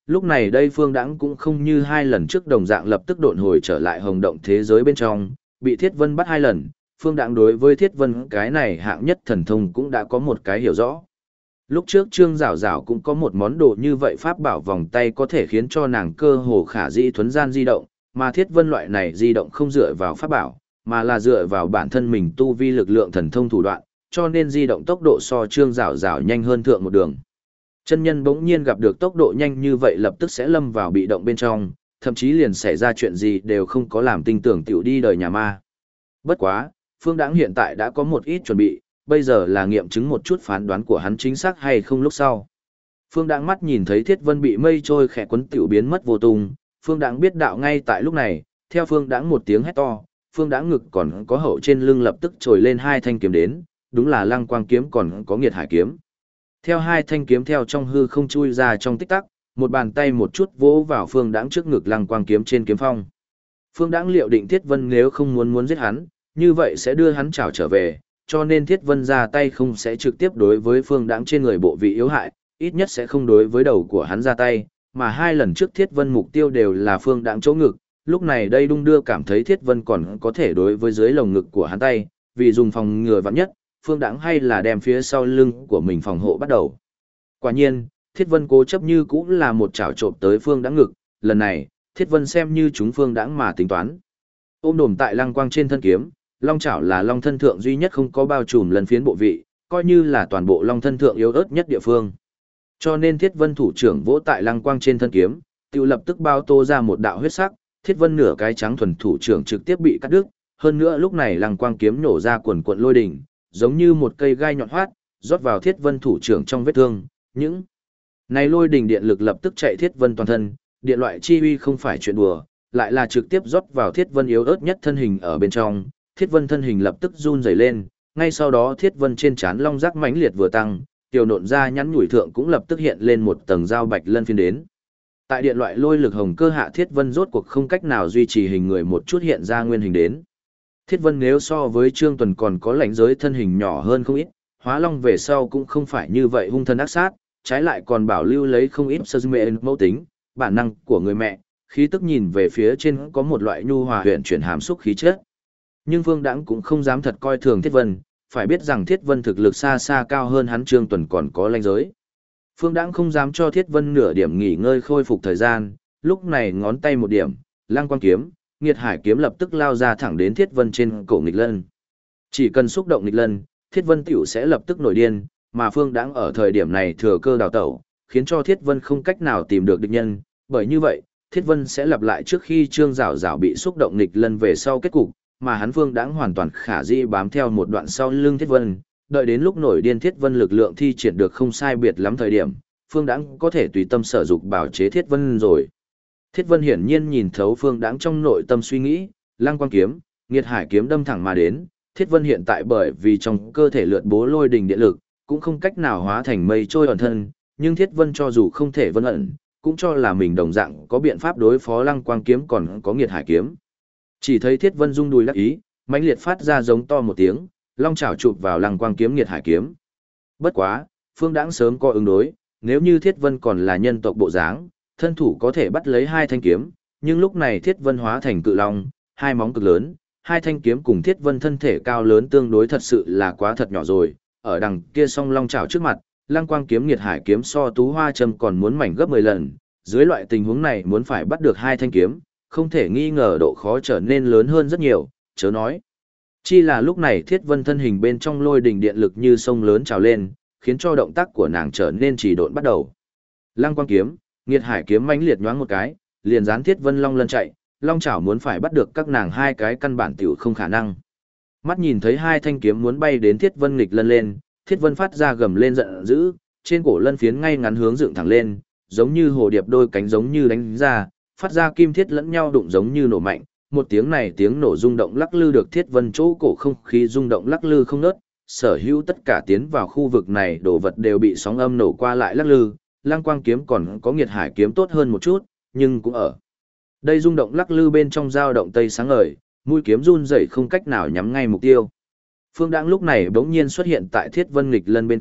lúc này đây Phương Đãng cũng không như hai lần trước đồng dạng lập tức độn hồi trở lại hồng động thế giới bên trong, bị Thiết Vân bắt hai lần, Phương Đãng đối với Thiết Vân cái này hạng nhất thần thông cũng đã có một cái hiểu rõ. Lúc trước Trương Giảo Giảo cũng có một món đồ như vậy pháp bảo vòng tay có thể khiến cho nàng cơ hồ khả dĩ thuấn gian di động, mà Thiết Vân loại này di động không dựa vào pháp bảo, mà là dựa vào bản thân mình tu vi lực lượng thần thông thủ đoạn, cho nên di động tốc độ so Trương Giảo Giảo nhanh hơn thượng một đường. Chân nhân bỗng nhiên gặp được tốc độ nhanh như vậy lập tức sẽ lâm vào bị động bên trong, thậm chí liền xảy ra chuyện gì đều không có làm tin tưởng tiểu đi đời nhà ma. Bất quá, Phương Đãng hiện tại đã có một ít chuẩn bị, bây giờ là nghiệm chứng một chút phán đoán của hắn chính xác hay không lúc sau. Phương Đãng mắt nhìn thấy Thiết Vân bị mây trôi khẽ quấn tiểu biến mất vô tung, Phương Đãng biết đạo ngay tại lúc này, theo Phương Đãng một tiếng hét to, Phương Đãng ngực còn có hậu trên lưng lập tức trồi lên hai thanh kiếm đến, đúng là Lăng Quang kiếm còn có Nghiệt Hải kiếm. Theo hai thanh kiếm theo trong hư không chui ra trong tích tắc, một bàn tay một chút vỗ vào Phương Đãng trước ngực Lăng Quang kiếm trên kiếm phong. Phương Đãng liệu định Thiết Vân nếu không muốn giết hắn, như vậy sẽ đưa hắn trảo trở về, cho nên Thiết Vân ra tay không sẽ trực tiếp đối với Phương Đãng trên người bộ vị yếu hại, ít nhất sẽ không đối với đầu của hắn ra tay, mà hai lần trước Thiết Vân mục tiêu đều là Phương Đãng chỗ ngực, lúc này đây đung đưa cảm thấy Thiết Vân còn có thể đối với dưới lồng ngực của hắn tay, vì dùng phòng ngừa vạn nhất, Phương Đãng hay là đem phía sau lưng của mình phòng hộ bắt đầu. Quả nhiên, Thiết Vân cố chấp như cũng là một chảo trộm tới Phương Đãng ngực, lần này, Thiết Vân xem như chúng Phương Đãng mà tính toán. Ôm đồm tại Lăng Quang trên thân kiếm, long chảo là long thân thượng duy nhất không có bao trùm lần phiến bộ vị, coi như là toàn bộ long thân thượng yếu ớt nhất địa phương. Cho nên Thiết Vân thủ trưởng vỗ tại Lăng Quang trên thân kiếm, tiêu lập tức bao tô ra một đạo huyết sắc, Thiết Vân nửa cái trắng thuần thủ trưởng trực tiếp bị cắt đứt, hơn nữa lúc này Lăng Quang kiếm nổ ra quần quần lôi đỉnh, giống như một cây gai nhọn hoắt, rót vào Thiết Vân thủ trưởng trong vết thương, những này lôi đỉnh điện lực lập tức chạy Thiết Vân toàn thân, điện loại chi uy không phải chuyện đùa, lại là trực tiếp rót vào Thiết Vân yếu ớt nhất thân hình ở bên trong, Thiết Vân thân hình lập tức run rẩy lên, ngay sau đó Thiết Vân trên trán long giác mãnh liệt vừa tăng, tiểu nộn ra nhắn nhủi thượng cũng lập tức hiện lên một tầng dao bạch lân phiến đến. Tại điện loại lôi lực hồng cơ hạ Thiết Vân rốt cuộc không cách nào duy trì hình người một chút hiện ra nguyên hình đến. Thiết Vân nếu so với Trương Tuần còn có lãnh giới thân hình nhỏ hơn không ít, hóa long về sau cũng không phải như vậy hung thân ác sát, trái lại còn bảo lưu lấy không ít sơ mê mẫu tính, bản năng của người mẹ, khí tức nhìn về phía trên có một loại nhu hòa huyền chuyển hàm xúc khí chất. Nhưng Phương Đãng cũng không dám thật coi thường Thiết Vân, phải biết rằng Thiết Vân thực lực xa xa cao hơn hắn Trương Tuần còn có lãnh giới. Phương Đãng không dám cho Thiết Vân nửa điểm nghỉ ngơi khôi phục thời gian, lúc này ngón tay một điểm, Lăng Quang kiếm, Nghiệt Hải kiếm lập tức lao ra thẳng đến Thiết Vân trên cổ nghịch lân. Chỉ cần xúc động nghịch lân, Thiết Vân tiểu sẽ lập tức nổi điên, mà Phương Đãng ở thời điểm này thừa cơ đào tẩu, khiến cho Thiết Vân không cách nào tìm được địch nhân, bởi như vậy, Thiết Vân sẽ lặp lại trước khi Trương Giảo Giảo bị xúc động nghịch lân về sau kết cục, mà hắn Phương Đãng hoàn toàn khả dĩ bám theo một đoạn sau lưng Thiết Vân, đợi đến lúc nổi điên Thiết Vân lực lượng thi triển được không sai biệt lắm thời điểm, Phương Đãng có thể tùy tâm sở dục bảo chế Thiết Vân rồi. Thiết Vân hiển nhiên nhìn thấu Phương Đãng trong nội tâm suy nghĩ, Lăng Quang kiếm, Nghiệt Hải kiếm đâm thẳng mà đến, Thiết Vân hiện tại bởi vì trong cơ thể lượn bố lôi đình điện lực, cũng không cách nào hóa thành mây trôi ẩn thân, nhưng Thiết Vân cho dù không thể vân ẩn, cũng cho là mình đồng dạng có biện pháp đối phó Lăng Quang kiếm còn có Nghiệt Hải kiếm. Chỉ thấy Thiết Vân rung đùi đắc ý, mãnh liệt phát ra giống to một tiếng, long chảo chụp vào Lăng Quang kiếm Nghiệt Hải kiếm. Bất quá, Phương Đãng sớm có ứng đối, nếu như Thiết Vân còn là nhân tộc bộ dáng, thân thủ có thể bắt lấy hai thanh kiếm, nhưng lúc này Thiết Vân hóa thành cự long, hai móng cực lớn, hai thanh kiếm cùng Thiết Vân thân thể cao lớn tương đối thật sự là quá thật nhỏ rồi, ở đằng kia song long chảo trước mặt, Lăng Quang kiếm Nghiệt Hải kiếm so Tú Hoa châm còn muốn mảnh gấp 10 lần, dưới loại tình huống này muốn phải bắt được hai thanh kiếm, không thể nghi ngờ độ khó trở nên lớn hơn rất nhiều, chớ nói. Chi là lúc này Thiết Vân thân hình bên trong lôi đình điện lực như sông lớn trào lên, khiến cho động tác của nàng trở nên trì độn bắt đầu. Lăng Quang kiếm, Nghiệt Hải kiếm mãnh liệt nhoáng một cái, liền dán Thiết Vân long lân chạy, long chảo muốn phải bắt được các nàng hai cái căn bản tiểu không khả năng. Mắt nhìn thấy hai thanh kiếm muốn bay đến Thiết Vân nghịch lân lên, Thiết Vân phát ra gầm lên giận dữ, trên cổ lân phiến ngay ngắn hướng dựng thẳng lên, giống như hồ điệp đôi cánh giống như đánh ra, phát ra kim thiết lẫn nhau đụng giống như nổ mạnh, một tiếng này tiếng nổ rung động lắc lư được Thiết Vân chỗ cổ không khí rung động lắc lư không ngớt, sở hữu tất cả tiến vào khu vực này đồ vật đều bị sóng âm nổ qua lại lắc lư, Lăng Quang kiếm còn có Nghiệt Hải kiếm tốt hơn một chút, nhưng cũng ở đây rung động lắc lư bên trong dao động tây sáng ngời, mũi kiếm run rẩy không cách nào nhắm ngay mục tiêu. Phương Đãng lúc này bỗng nhiên xuất hiện tại Thiết Vân nghịch lân bên cạnh,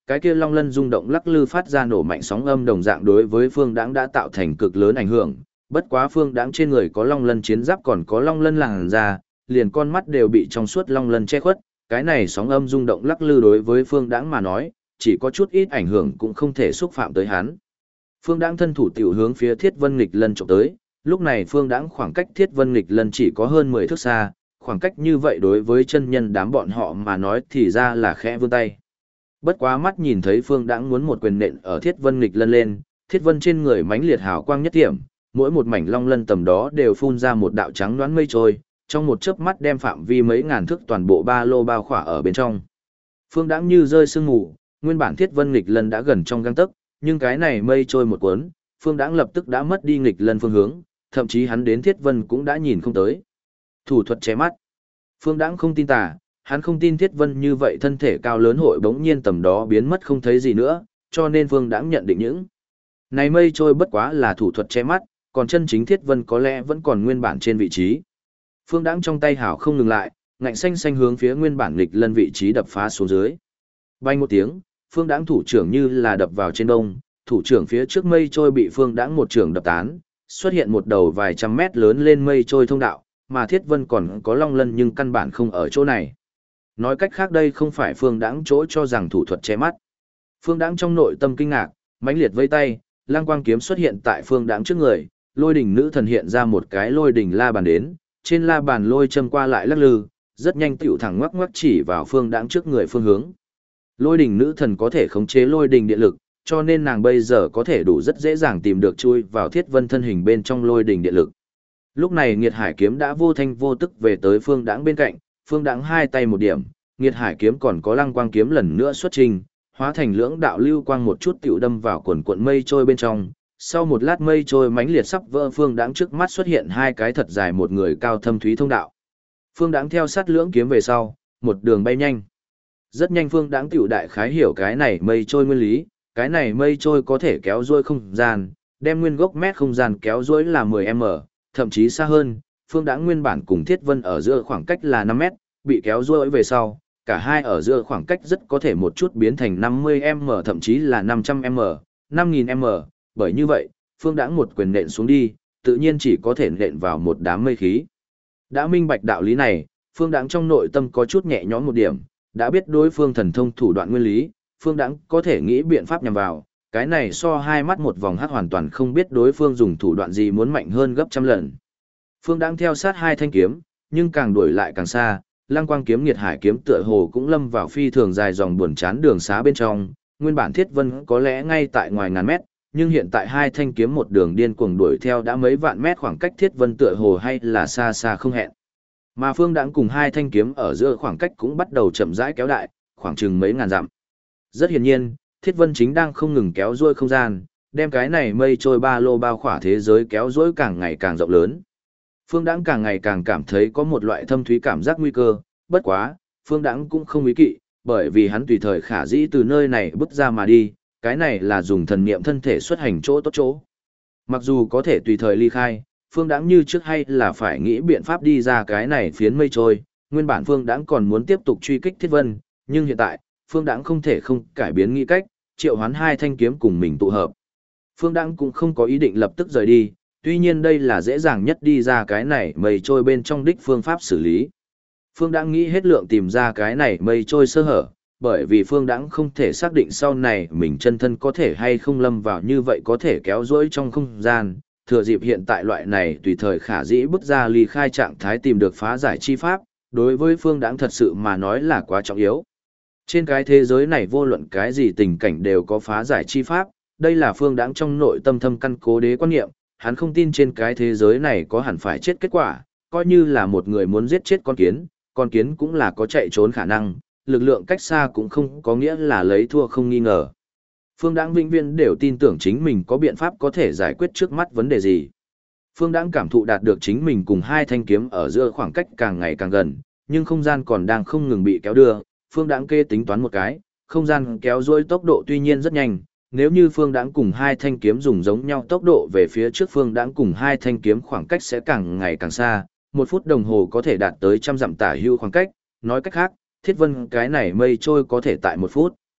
cái kia long lân rung động lắc lư phát ra nổ mạnh sóng âm đồng dạng đối với Phương Đãng đã tạo thành cực lớn ảnh hưởng, bất quá Phương Đãng trên người có long lân chiến giáp còn có long lân làn da, liền con mắt đều bị trong suốt long lân che khuất, cái này sóng âm rung động lắc lư đối với Phương Đãng mà nói, chỉ có chút ít ảnh hưởng cũng không thể xúc phạm tới hắn. Phương Đãng thân thủ tiểu hướng phía Thiết Vân Nghịch Lân chụp tới, lúc này Phương Đãng khoảng cách Thiết Vân Nghịch Lân chỉ có hơn 10 thước xa, khoảng cách như vậy đối với chân nhân đám bọn họ mà nói thì ra là khẽ vươn tay. Bất quá mắt nhìn thấy Phương Đãng muốn một quyền nện ở Thiết Vân Nghịch Lân lên, Thiết Vân trên người mãnh liệt hào quang nhất điểm, mỗi một mảnh long lân tầm đó đều phun ra một đạo trắng đoán mây trôi, trong một chớp mắt đem phạm vi mấy ngàn thước toàn bộ ba lô bao khỏa ở bên trong. Phương Đãng như rơi sương mù, nguyên bản Thiết Vân Nghịch Lân đã gần trong gang tấc, nhưng cái này mây trôi một cuốn, Phương Đãng lập tức đã mất đi Nghịch Lân phương hướng, thậm chí hắn đến Thiết Vân cũng đã nhìn không tới. Thủ thuật che mắt. Phương Đãng không tin tà, hắn không tin Thiết Vân như vậy thân thể cao lớn hội bỗng nhiên tầm đó biến mất không thấy gì nữa, cho nên Phương Đãng nhận định những này mây trôi bất quá là thủ thuật che mắt, còn chân chính Thiết Vân có lẽ vẫn còn nguyên bản trên vị trí. Phương Đãng trong tay hảo không ngừng lại, ngạnh xanh xanh hướng phía nguyên bản Nghịch Lân vị trí đập phá xuống dưới. Bay một tiếng, Phương Đãng thủ trưởng như là đập vào trên đông, thủ trưởng phía trước mây trôi bị Phương Đãng một trưởng đập tán, xuất hiện một đầu vài trăm mét lớn lên mây trôi thông đạo, mà Thiết Vân còn có long lân nhưng căn bản không ở chỗ này. Nói cách khác đây không phải Phương Đãng chỗ cho rằng thủ thuật che mắt. Phương Đãng trong nội tâm kinh ngạc, mãnh liệt vây tay, lang quang kiếm xuất hiện tại Phương Đãng trước người, lôi đỉnh nữ thần hiện ra một cái lôi đỉnh la bàn đến, trên la bàn lôi châm qua lại lắc lư, rất nhanh tiểu thẳng ngoắc ngoắc chỉ vào Phương Đãng trước người phương hướng. Lôi đỉnh nữ thần có thể khống chế lôi đỉnh điện lực, cho nên nàng bây giờ có thể đủ rất dễ dàng tìm được chui vào Thiết Vân thân hình bên trong lôi đỉnh điện lực. Lúc này Nghiệt Hải kiếm đã vô thanh vô tức về tới Phương Đãng bên cạnh, Phương Đãng hai tay một điểm, Nghiệt Hải kiếm còn có Lăng Quang kiếm lần nữa xuất trình, hóa thành lưỡng đạo lưu quang một chút tiểu đâm vào quần cuộn mây trôi bên trong. Sau một lát mây trôi mãnh liệt sắp vỡ, Phương Đãng trước mắt xuất hiện hai cái thật dài một người cao thâm thúy thông đạo. Phương Đãng theo sát lưỡng kiếm về sau, một đường bay nhanh. Rất nhanh Phương Đãng tiểu đại khái hiểu cái này mây trôi nguyên lý, cái này mây trôi có thể kéo duỗi không gian, đem nguyên gốc mét không gian kéo duỗi là 10m, thậm chí xa hơn. Phương Đãng nguyên bản cùng Thiết Vân ở giữa khoảng cách là 5 mét, bị kéo duỗi về sau, cả hai ở giữa khoảng cách rất có thể một chút biến thành 50m thậm chí là 500m, 5000m, bởi như vậy, Phương Đãng một quyền nện xuống đi, tự nhiên chỉ có thể nện vào một đám mây khí. Đã minh bạch đạo lý này, Phương Đãng trong nội tâm có chút nhẹ nhõm một điểm, đã biết đối phương thần thông thủ đoạn nguyên lý, Phương Đãng có thể nghĩ biện pháp nhằm vào, cái này so hai mắt một vòng hắc hoàn toàn không biết đối phương dùng thủ đoạn gì muốn mạnh hơn gấp trăm lần. Phương Đãng theo sát hai thanh kiếm, nhưng càng đuổi lại càng xa, Lăng Quang kiếm Nghiệt Hải kiếm tựa hồ cũng lâm vào phi thường dài dòng buồn chán đường xá bên trong, nguyên bản Thiết Vân có lẽ ngay tại ngoài ngàn mét, nhưng hiện tại hai thanh kiếm một đường điên cuồng đuổi theo đã mấy vạn mét, khoảng cách Thiết Vân tựa hồ hay là xa xa không hẹn. Mà Phương Đãng cùng hai thanh kiếm ở giữa khoảng cách cũng bắt đầu chậm rãi kéo đại, khoảng chừng mấy ngàn dặm. Rất hiển nhiên, Thiết Vân chính đang không ngừng kéo duỗi không gian, đem cái này mây trôi ba lô bao khỏa thế giới kéo duỗi càng ngày càng rộng lớn. Phương Đãng càng ngày càng cảm thấy có một loại thâm thúy cảm giác nguy cơ, bất quá, Phương Đãng cũng không ý kỵ, bởi vì hắn tùy thời khả dĩ từ nơi này bước ra mà đi, cái này là dùng thần niệm thân thể xuất hành chỗ tốt chỗ. Mặc dù có thể tùy thời ly khai, Phương Đãng như trước hay là phải nghĩ biện pháp đi ra cái này phiến mây trôi, nguyên bản Phương Đãng còn muốn tiếp tục truy kích Thiết Vân, nhưng hiện tại, Phương Đãng không thể không cải biến nghĩ cách, triệu hoán hai thanh kiếm cùng mình tụ hợp. Phương Đãng cũng không có ý định lập tức rời đi, tuy nhiên đây là dễ dàng nhất đi ra cái này mây trôi bên trong đích phương pháp xử lý. Phương Đãng nghĩ hết lượng tìm ra cái này mây trôi sơ hở, bởi vì Phương Đãng không thể xác định sau này mình chân thân có thể hay không lâm vào như vậy có thể kéo duỗi trong không gian, thừa dịp hiện tại loại này tùy thời khả dĩ bước ra ly khai trạng thái tìm được phá giải chi pháp, đối với Phương Đãng thật sự mà nói là quá trọng yếu. Trên cái thế giới này vô luận cái gì tình cảnh đều có phá giải chi pháp, đây là Phương Đãng trong nội tâm thâm căn cố đế quan niệm, hắn không tin trên cái thế giới này có hẳn phải chết kết quả, coi như là một người muốn giết chết con kiến cũng là có chạy trốn khả năng, lực lượng cách xa cũng không có nghĩa là lấy thua không nghi ngờ. Phương Đãng vĩnh viễn đều tin tưởng chính mình có biện pháp có thể giải quyết trước mắt vấn đề gì. Phương Đãng cảm thụ đạt được chính mình cùng hai thanh kiếm ở giữa khoảng cách càng ngày càng gần, nhưng không gian còn đang không ngừng bị kéo đưa. Phương Đãng kê tính toán một cái, không gian kéo duỗi tốc độ tuy nhiên rất nhanh, nếu như Phương Đãng cùng hai thanh kiếm dùng giống nhau tốc độ về phía trước, Phương Đãng cùng hai thanh kiếm khoảng cách sẽ càng ngày càng xa, 1 phút đồng hồ có thể đạt tới trăm dặm tả hữu khoảng cách, nói cách khác, Thiết Vân cái này mây trôi có thể tại 1 phút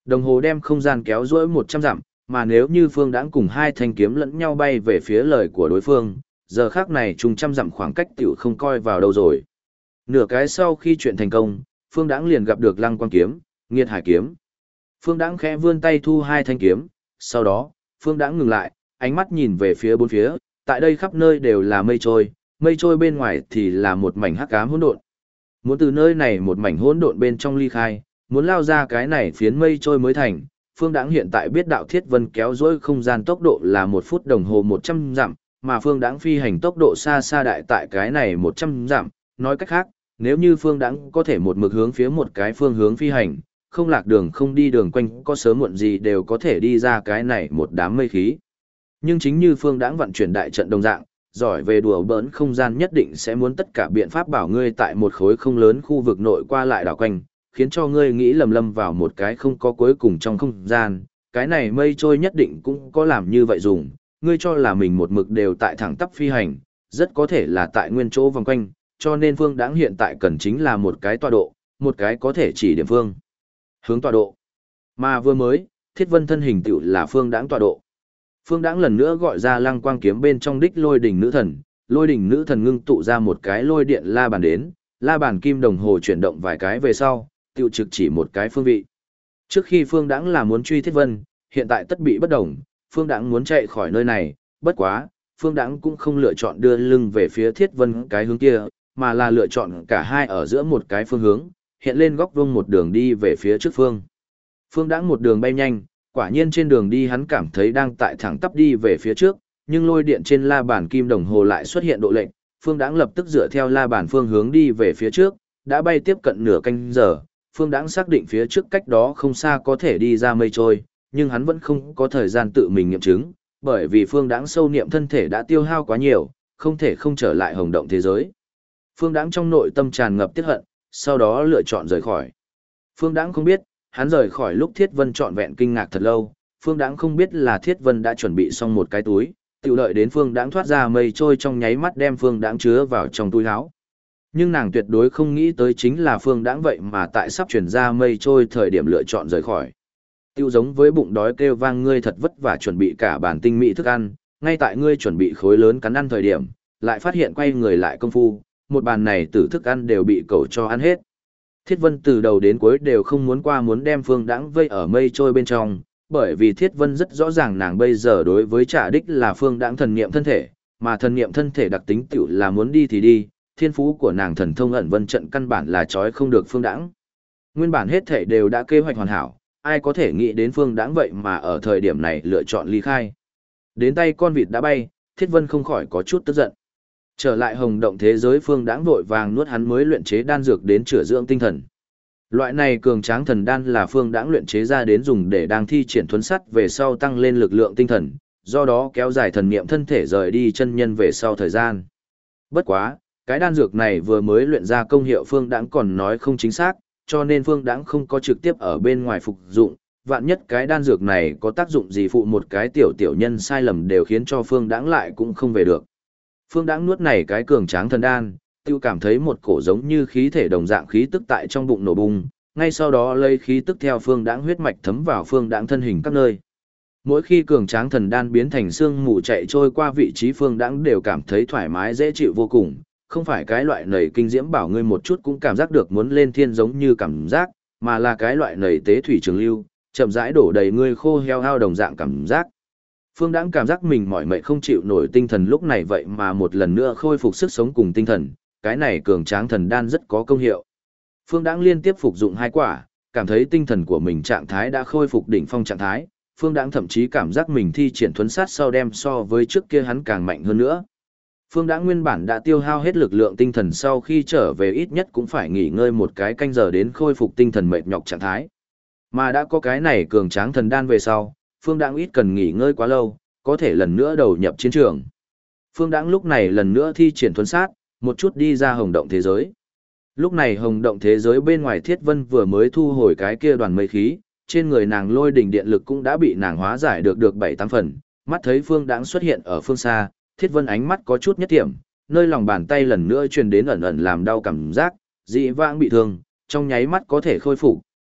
Đồng hồ đem không gian kéo duỗi 100 dặm, mà nếu như Phương Đãng cùng hai thanh kiếm lẫn nhau bay về phía lời của đối phương, giờ khác này chung trăm dặm khoảng cách tiểu không coi vào đâu rồi. Nửa cái sau khi chuyện thành công, Phương Đãng liền gặp được Lăng Quang kiếm, Nghiệt Hải kiếm. Phương Đãng khẽ vươn tay thu hai thanh kiếm, sau đó, Phương Đãng ngừng lại, ánh mắt nhìn về phía bốn phía, tại đây khắp nơi đều là mây trôi bên ngoài thì là một mảnh hắc ám hỗn độn. Muốn từ nơi này một mảnh hỗn độn bên trong ly khai, muốn lao ra cái này phiến mây trôi mới thành. Phương Đãng hiện tại biết đạo thiết vân kéo dỗi không gian tốc độ là 1 phút đồng hồ 100 dặm, mà Phương Đãng phi hành tốc độ xa xa đại tại cái này 100 dặm, nói cách khác, nếu như Phương Đãng có thể một mực hướng phía một cái phương hướng phi hành, không lạc đường không đi đường quanh, có sớm muộn gì đều có thể đi ra cái này một đám mây khí. Nhưng chính như Phương Đãng vận chuyển đại trận đồng dạng, giỏi về đùa bỡn không gian nhất định sẽ muốn tất cả biện pháp bảo ngươi tại một khối không lớn khu vực nội qua lại đảo quanh, khiến cho ngươi nghĩ lầm lầm vào một cái không có cuối cùng trong không gian. Cái này mây trôi nhất định cũng có làm như vậy dùng, ngươi cho là mình một mực đều tại thẳng tắp phi hành, rất có thể là tại nguyên chỗ vòng quanh, cho nên Phương Đãng hiện tại cần chính là một cái tọa độ, một cái có thể chỉ điểm phương hướng tọa độ. Mà vừa mới, Thiết Vân thân hình tựu là Phương Đãng tọa độ. Phương Đãng lần nữa gọi ra Lăng Quang kiếm bên trong đích Lôi đỉnh nữ thần, Lôi đỉnh nữ thần ngưng tụ ra một cái lôi điện la bàn đến, la bàn kim đồng hồ chuyển động vài cái về sau, tựu trực chỉ một cái phương vị. Trước khi Phương Đãng là muốn truy Thiết Vân, hiện tại tất bị bất đồng, Phương Đãng muốn chạy khỏi nơi này, bất quá, Phương Đãng cũng không lựa chọn đưa lưng về phía Thiết Vân cái hướng kia, mà là lựa chọn cả hai ở giữa một cái phương hướng, hiện lên góc vuông một đường đi về phía trước phương. Phương Đãng một đường bay nhanh, quả nhiên trên đường đi hắn cảm thấy đang tại thẳng tắp đi về phía trước, nhưng lôi điện trên la bàn kim đồng hồ lại xuất hiện độ lệnh, Phương Đãng lập tức dựa theo la bàn phương hướng đi về phía trước, đã bay tiếp cận nửa canh giờ, Phương Đãng xác định phía trước cách đó không xa có thể đi ra mây trôi, nhưng hắn vẫn không có thời gian tự mình nghiệm chứng, bởi vì Phương Đãng sâu niệm thân thể đã tiêu hao quá nhiều, không thể không trở lại hồng động thế giới. Phương Đãng trong nội tâm tràn ngập tiếc hận, sau đó lựa chọn rời khỏi. Phương Đãng không biết, hắn rời khỏi lúc Thiết Vân trọn vẹn kinh ngạc thật lâu, Phương Đãng không biết là Thiết Vân đã chuẩn bị xong một cái túi, tự đợi đến Phương Đãng thoát ra mây trôi trong nháy mắt đem Phương Đãng chứa vào trong túi áo. Nhưng nàng tuyệt đối không nghĩ tới chính là Phương Đãng vậy mà tại sắp chuyển ra mây trôi thời điểm lựa chọn rời khỏi. Tiêu giống với bụng đói kêu vang ngươi thật vất vả chuẩn bị cả bản tinh mỹ thức ăn, ngay tại ngươi chuẩn bị khối lớn cắn ăn thời điểm, lại phát hiện quay người lại công phu, một bàn này tử thức ăn đều bị cậu cho ăn hết. Thiết Vân từ đầu đến cuối đều không muốn qua muốn đem Phương Đãng vây ở mây trôi bên trong, bởi vì Thiết Vân rất rõ ràng nàng bây giờ đối với trả đích là Phương Đãng thần niệm thân thể, mà thần niệm thân thể đặc tính tiểu là muốn đi thì đi, thiên phú của nàng thần thông ẩn vân trận căn bản là trói không được Phương Đãng. Nguyên bản hết thể đều đã kế hoạch hoàn hảo, ai có thể nghĩ đến Phương Đãng vậy mà ở thời điểm này lựa chọn ly khai. Đến tay con vịt đã bay, Thiết Vân không khỏi có chút tức giận. Trở lại hồng động thế giới, Phương Đãng vội vàng nuốt hắn mới luyện chế đan dược đến chữa dưỡng tinh thần. Loại này cường tráng thần đan là Phương Đãng luyện chế ra đến dùng để đang thi triển thuấn sắt về sau tăng lên lực lượng tinh thần, do đó kéo dài thần niệm thân thể rời đi chân nhân về sau thời gian. Bất quá, cái đan dược này vừa mới luyện ra công hiệu Phương Đãng còn nói không chính xác, cho nên Phương Đãng không có trực tiếp ở bên ngoài phục dụng, vạn nhất cái đan dược này có tác dụng gì phụ một cái tiểu nhân sai lầm đều khiến cho Phương Đãng lại cũng không về được. Phương Đãng nuốt này cái cường tráng thần đan, tiêu cảm thấy một cổ giống như khí thể đồng dạng khí tức tại trong bụng nổ bung, ngay sau đó lấy khí tức theo Phương Đãng huyết mạch thấm vào Phương Đãng thân hình các nơi. Mỗi khi cường tráng thần đan biến thành xương mù chạy trôi qua vị trí Phương Đãng đều cảm thấy thoải mái dễ chịu vô cùng, không phải cái loại nảy kinh diễm bảo ngươi một chút cũng cảm giác được muốn lên thiên giống như cảm giác, mà là cái loại nảy tế thủy trường lưu, chậm rãi đổ đầy ngươi khô heo hao đồng dạng cảm giác. Phương Đãng cảm giác mình mỏi mệt không chịu nổi tinh thần lúc này vậy mà một lần nữa khôi phục sức sống cùng tinh thần, cái này cường tráng thần đan rất có công hiệu. Phương Đãng liên tiếp phục dụng 2 quả, cảm thấy tinh thần của mình trạng thái đã khôi phục đỉnh phong trạng thái, Phương Đãng thậm chí cảm giác mình thi triển thuấn sát sau đem so với trước kia hắn càng mạnh hơn nữa. Phương Đãng nguyên bản đã tiêu hao hết lực lượng tinh thần sau khi trở về ít nhất cũng phải nghỉ ngơi một cái canh giờ đến khôi phục tinh thần mệt nhọc trạng thái. Mà đã có cái này cường tráng thần đan về sau, Phương Đãng ít cần nghỉ ngơi quá lâu, có thể lần nữa đầu nhập chiến trường. Phương Đãng lúc này lần nữa thi triển thuấn sát, một chút đi ra hồng động thế giới. Lúc này hồng động thế giới bên ngoài Thiết Vân vừa mới thu hồi cái kia đoàn mây khí, trên người nàng lôi đỉnh điện lực cũng đã bị nàng hóa giải được 7-8 phần, mắt thấy Phương Đãng xuất hiện ở phương xa, Thiết Vân ánh mắt có chút nhất tiệm, nơi lòng bàn tay lần nữa truyền đến ẩn ẩn làm đau cảm giác, dị vãng bị thương, trong nháy mắt có thể khôi phục,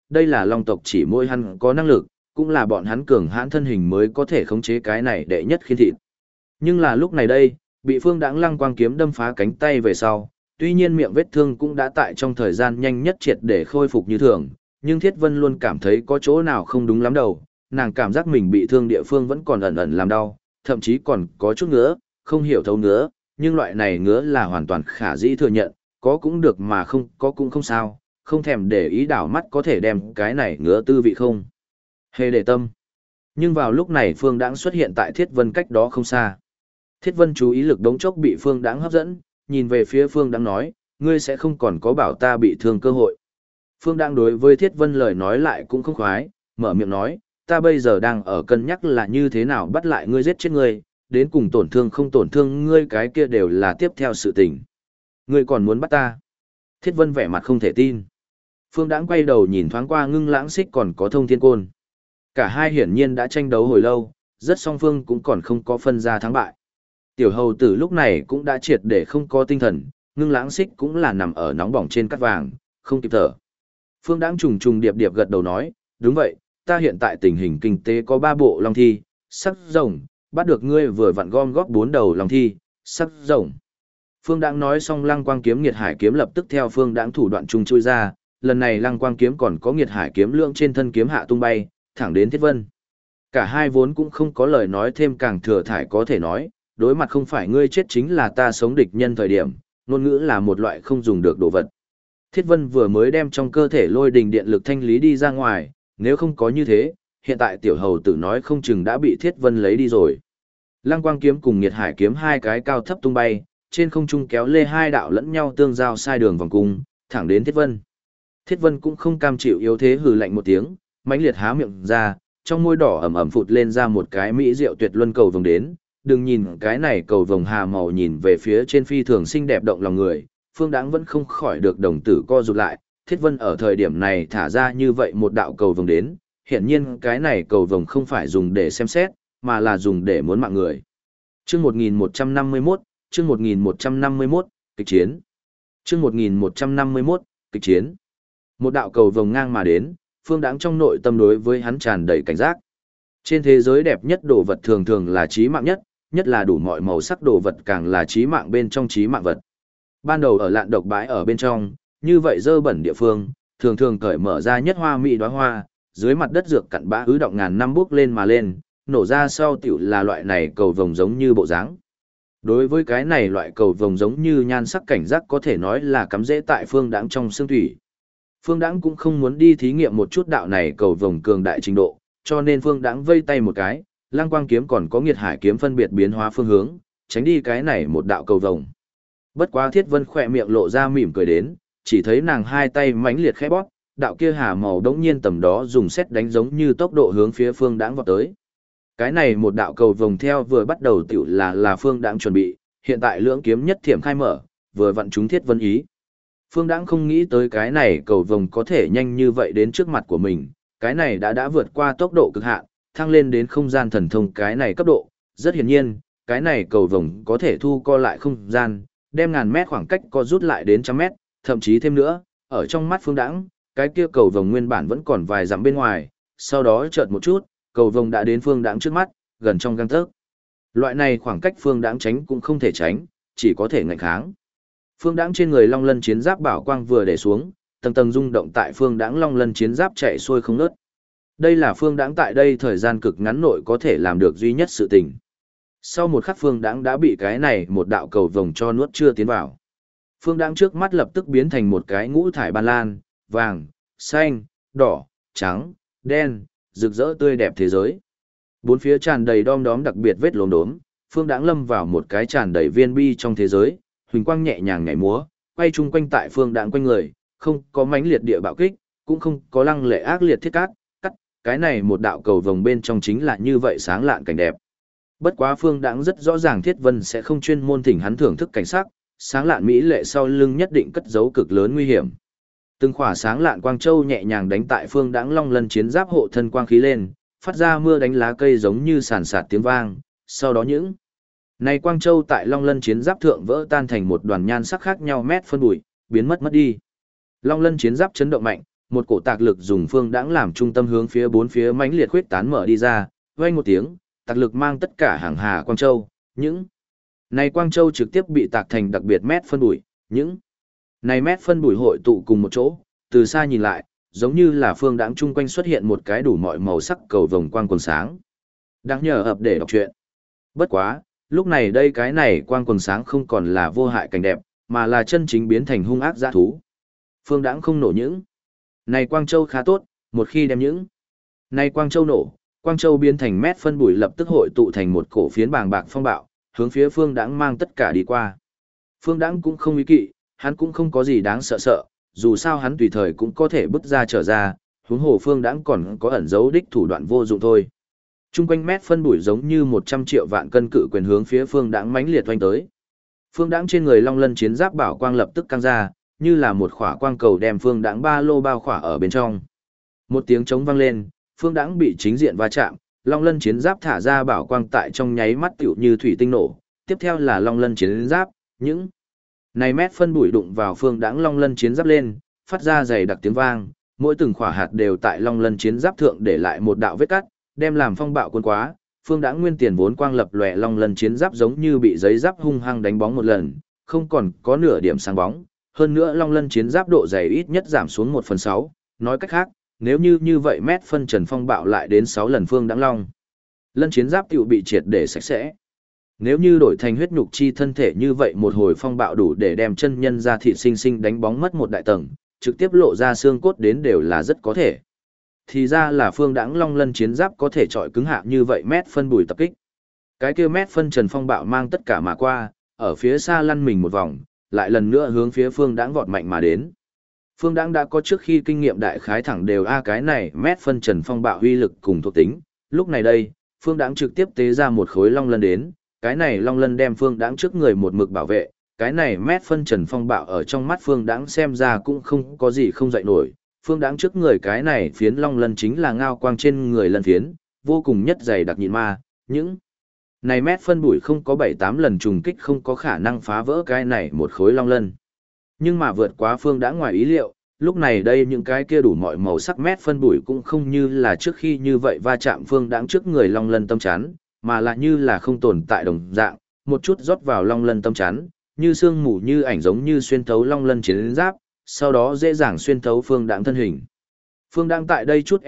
đây là long tộc chỉ mỗi hắn có năng lực, cũng là bọn hắn cường hãn thân hình mới có thể khống chế cái này đệ nhất khiên thịt. Nhưng là lúc này đây, bị Phương Đãng lăng quang kiếm đâm phá cánh tay về sau, tuy nhiên miệng vết thương cũng đã tại trong thời gian nhanh nhất triệt để khôi phục như thường, nhưng Thiết Vân luôn cảm thấy có chỗ nào không đúng lắm đầu, nàng cảm giác mình bị thương địa phương vẫn còn ẩn ẩn làm đau, thậm chí còn có chút ngứa, không hiểu thấu ngứa, nhưng loại này ngứa là hoàn toàn khả dĩ thừa nhận, có cũng được mà không có cũng không sao, không thèm để ý đảo mắt có thể đem cái này ngứa tư vị không hề để tâm. Nhưng vào lúc này Phương Đãng xuất hiện tại Thiết Vân cách đó không xa. Thiết Vân chú ý lực đống chốc bị Phương Đãng hấp dẫn, nhìn về phía Phương Đãng nói, ngươi sẽ không còn có bảo ta bị thương cơ hội. Phương Đãng đối với Thiết Vân lời nói lại cũng không khoái, mở miệng nói, ta bây giờ đang ở cân nhắc là như thế nào bắt lại ngươi giết chết ngươi, đến cùng tổn thương không tổn thương ngươi cái kia đều là tiếp theo sự tình. Ngươi còn muốn bắt ta? Thiết Vân vẻ mặt không thể tin. Phương Đãng quay đầu nhìn thoáng qua Ngưng Lãng Xích còn có Thông Thiên Côn. Cả hai hiển nhiên đã tranh đấu hồi lâu, rất song phương cũng còn không có phân ra thắng bại. Tiểu hầu tử lúc này cũng đã triệt để không có tinh thần, Ngưng Lãng Xích cũng là nằm ở nóng bỏng trên cát vàng, không kịp thở. Phương Đãng trùng trùng điệp điệp gật đầu nói, đúng vậy, ta hiện tại tình hình kinh tế có 3 bộ long thi, sắc rồng, bắt được ngươi vừa vặn gom góp 4 đầu long thi, sắc rồng. Phương Đãng nói xong Lăng Quang kiếm Nghiệt Hải kiếm lập tức theo Phương Đãng thủ đoạn trùng chui ra, lần này Lăng Quang kiếm còn có Nghiệt Hải kiếm lượng trên thân kiếm hạ tung bay, thẳng đến Thiết Vân. Cả hai vốn cũng không có lời nói thêm càng thừa thải có thể nói, đối mặt không phải ngươi chết chính là ta sống địch nhân thời điểm, ngôn ngữ là một loại không dùng được đồ vật. Thiết Vân vừa mới đem trong cơ thể lôi đình điện lực thanh lý đi ra ngoài, nếu không có như thế, hiện tại tiểu hầu tử nói không chừng đã bị Thiết Vân lấy đi rồi. Lăng Quang kiếm cùng Nghiệt Hải kiếm hai cái cao thấp tung bay, trên không trung kéo lê hai đạo lẫn nhau tương giao sai đường vòng cung, thẳng đến Thiết Vân. Thiết Vân cũng không cam chịu yếu thế hừ lạnh một tiếng, mãnh liệt há miệng ra, trong môi đỏ ẩm ẩm phụt lên ra một cái mỹ diệu tuyệt luân cầu vồng đến, đừng nhìn cái này cầu vồng hà màu nhìn về phía trên phi thường xinh đẹp động lòng người, Phương Đãng vẫn không khỏi được đồng tử co rụt lại, Thiết Vân ở thời điểm này thả ra như vậy một đạo cầu vồng đến, hiển nhiên cái này cầu vồng không phải dùng để xem xét, mà là dùng để muốn mạng người. Chương 1151, chương 1151, kịch chiến. Chương 1151, kịch chiến. Một đạo cầu vồng ngang mà đến, Phương Đãng trong nội tâm đối với hắn tràn đầy cảnh giác. Trên thế giới đẹp nhất đồ vật thường thường là chí mạng nhất, nhất là đủ mọi màu sắc đồ vật càng là chí mạng bên trong chí mạng vật. Ban đầu ở lạn độc bãi ở bên trong, như vậy dơ bẩn địa phương, thường thường cởi mở ra nhất hoa mỹ đóa hoa, dưới mặt đất dược cặn bã ứ động ngàn năm bước lên mà lên, nổ ra sau tiểu là loại này cầu vồng giống như bộ dáng. Đối với cái này loại cầu vồng giống như nhan sắc cảnh giác có thể nói là cắm rễ tại Phương Đãng trong xương thủy. Phương Đãng cũng không muốn đi thí nghiệm một chút đạo này cầu vồng cường đại trình độ, cho nên Phương Đãng vây tay một cái, Lăng Quang kiếm còn có Nghiệt Hải kiếm phân biệt biến hóa phương hướng, tránh đi cái này một đạo cầu vồng. Bất quá Thiết Vân khỏe miệng lộ ra mỉm cười đến, chỉ thấy nàng hai tay mãnh liệt khẽ bóp, đạo kia hà màu đống nhiên tầm đó dùng sét đánh giống như tốc độ hướng phía Phương Đãng vọt tới. Cái này một đạo cầu vồng theo vừa bắt đầu tiểu là Phương Đãng chuẩn bị, hiện tại lưỡng kiếm nhất thiểm khai mở, vừa vặn trúng Thiết Vân ý. Phương Đãng không nghĩ tới cái này cầu vồng có thể nhanh như vậy đến trước mặt của mình, cái này đã vượt qua tốc độ cực hạn, thăng lên đến không gian thần thông cái này cấp độ, rất hiển nhiên, cái này cầu vồng có thể thu co lại không gian, đem ngàn mét khoảng cách co rút lại đến trăm mét, thậm chí thêm nữa, ở trong mắt Phương Đãng, cái kia cầu vồng nguyên bản vẫn còn vài dặm bên ngoài, sau đó chợt một chút, cầu vồng đã đến Phương Đãng trước mắt, gần trong gang tấc. Loại này khoảng cách Phương Đãng tránh cũng không thể tránh, chỉ có thể ngạnh kháng. Phương Đãng trên người Long Lân chiến giáp bảo quang vừa để xuống, tầng tầng rung động tại Phương Đãng Long Lân chiến giáp chạy xuôi không ngớt. Đây là Phương Đãng tại đây thời gian cực ngắn nội có thể làm được duy nhất sự tình. Sau một khắc Phương Đãng đã bị cái này một đạo cầu vồng cho nuốt chưa tiến vào. Phương Đãng trước mắt lập tức biến thành một cái ngũ thải ban lan, vàng, xanh, đỏ, trắng, đen, rực rỡ tươi đẹp thế giới. Bốn phía tràn đầy đom đóm đặc biệt vết lốm đốm, Phương Đãng lâm vào một cái tràn đầy viên bi trong thế giới, huỳnh quang nhẹ nhàng nhảy múa, quay chung quanh tại Phương Đãng quanh người, không có mãnh liệt địa bạo kích, cũng không có lăng lệ ác liệt thiết cát, cái này một đạo cầu vồng bên trong chính là như vậy sáng lạn cảnh đẹp. Bất quá Phương Đãng rất rõ ràng Thiết Vân sẽ không chuyên môn thỉnh hắn thưởng thức cảnh sắc, sáng lạn mỹ lệ sau lưng nhất định cất giấu cực lớn nguy hiểm. Từng khỏa sáng lạn quang châu nhẹ nhàng đánh tại Phương Đãng Long Lân chiến giáp hộ thân quang khí lên, phát ra mưa đánh lá cây giống như sàn sạt tiếng vang, sau đó những này quang châu tại Long Lân chiến giáp thượng vỡ tan thành một đoàn nhan sắc khác nhau mét phân bụi, biến mất đi. Long Lân chiến giáp chấn động mạnh, một cổ tạc lực dùng Phương Đãng làm trung tâm hướng phía bốn phía mãnh liệt khuyết tán mở đi ra, vang một tiếng, tạc lực mang tất cả hàng hà quang châu, những này quang châu trực tiếp bị tạc thành đặc biệt mét phân bụi, những này mét phân bụi hội tụ cùng một chỗ, từ xa nhìn lại, giống như là Phương Đãng chung quanh xuất hiện một cái đủ mọi màu sắc cầu vồng quang quần sáng. Đáng nhờ ập để đọc truyện. Bất quá, lúc này đây cái này quang quần sáng không còn là vô hại cảnh đẹp, mà là chân chính biến thành hung ác dã thú. Phương Đãng không nổ những này quang châu khá tốt, một khi đem những này quang châu nổ, quang châu biến thành mét phân bụi lập tức hội tụ thành một cổ phiến bàng bạc phong bạo, hướng phía Phương Đãng mang tất cả đi qua. Phương Đãng cũng không ý kỵ, hắn cũng không có gì đáng sợ, dù sao hắn tùy thời cũng có thể bứt ra trở ra, huống hồ Phương Đãng còn có ẩn dấu đích thủ đoạn vô dụng thôi. Trung quanh mét phân bụi giống như 100 triệu vạn cân cự quyền hướng phía Phương Đãng mãnh liệt oanh tới. Phương Đãng trên người Long Lân chiến giáp bảo quang lập tức căng ra, như là một khỏa quang cầu đem Phương Đãng ba lô bao khỏa ở bên trong. Một tiếng trống vang lên, Phương Đãng bị chính diện va chạm, Long Lân chiến giáp thả ra bảo quang tại trong nháy mắt tựu như thủy tinh nổ, tiếp theo là Long Lân chiến giáp, những này mét phân bụi đụng vào Phương Đãng Long Lân chiến giáp lên, phát ra dày đặc tiếng vang, mỗi từng khỏa hạt đều tại Long Lân chiến giáp thượng để lại một đạo vết cắt, đem làm phong bạo cuốn quá. Phương Đãng nguyên tiền vốn quang lập lòe Long Lân chiến giáp giống như bị giấy giáp hung hăng đánh bóng một lần, không còn có nửa điểm sáng bóng. Hơn nữa Long Lân chiến giáp độ dày ít nhất giảm xuống 1/6, nói cách khác, nếu như vậy mét phân trần phong bạo lại đến 6 lần Phương Đãng Long Lân chiến giáp tiểu bị triệt để sạch sẽ. Nếu như đổi thành huyết nhục chi thân thể như vậy một hồi phong bạo đủ để đem chân nhân ra thịt sinh sinh đánh bóng mất một đại tầng, trực tiếp lộ ra xương cốt đến đều là rất có thể. Thì ra là Phương Đãng Long Lân chiến giáp có thể trọi cứng hạ như vậy mét phân bùi tập kích. Cái kia mét phân trần phong bạo mang tất cả mà qua, ở phía xa lăn mình một vòng, lại lần nữa hướng phía Phương Đãng vọt mạnh mà đến. Phương Đãng đã có trước khi kinh nghiệm đại khái thẳng đều cái này mét phân trần phong bạo uy lực cùng thuộc tính, lúc này đây, Phương Đãng trực tiếp tế ra một khối long lân đến, cái này long lân đem Phương Đãng trước người một mực bảo vệ, cái này mét phân trần phong bạo ở trong mắt Phương Đãng xem ra cũng không có gì không dậy nổi. Phương Đãng trước người cái này phiến long lân chính là ngao quang trên người lân phiến, vô cùng nhất dày đặc nhịn ma, những này mét phân bụi không có 7-8 lần trùng kích không có khả năng phá vỡ cái này một khối long lân. Nhưng mà vượt quá Phương Đãng ngoài ý liệu, lúc này đây những cái kia đủ mọi màu sắc mét phân bụi cũng không như là trước khi như vậy va chạm Phương Đãng trước người long lân tâm chắn, mà là như là không tồn tại đồng dạng, một chút rót vào long lân tâm chắn, như sương mù như ảnh giống như xuyên thấu long lân chiến giáp, sau đó dễ dàng xuyên thấu Phương Đãng thân hình. Phương Đãng tại đây chút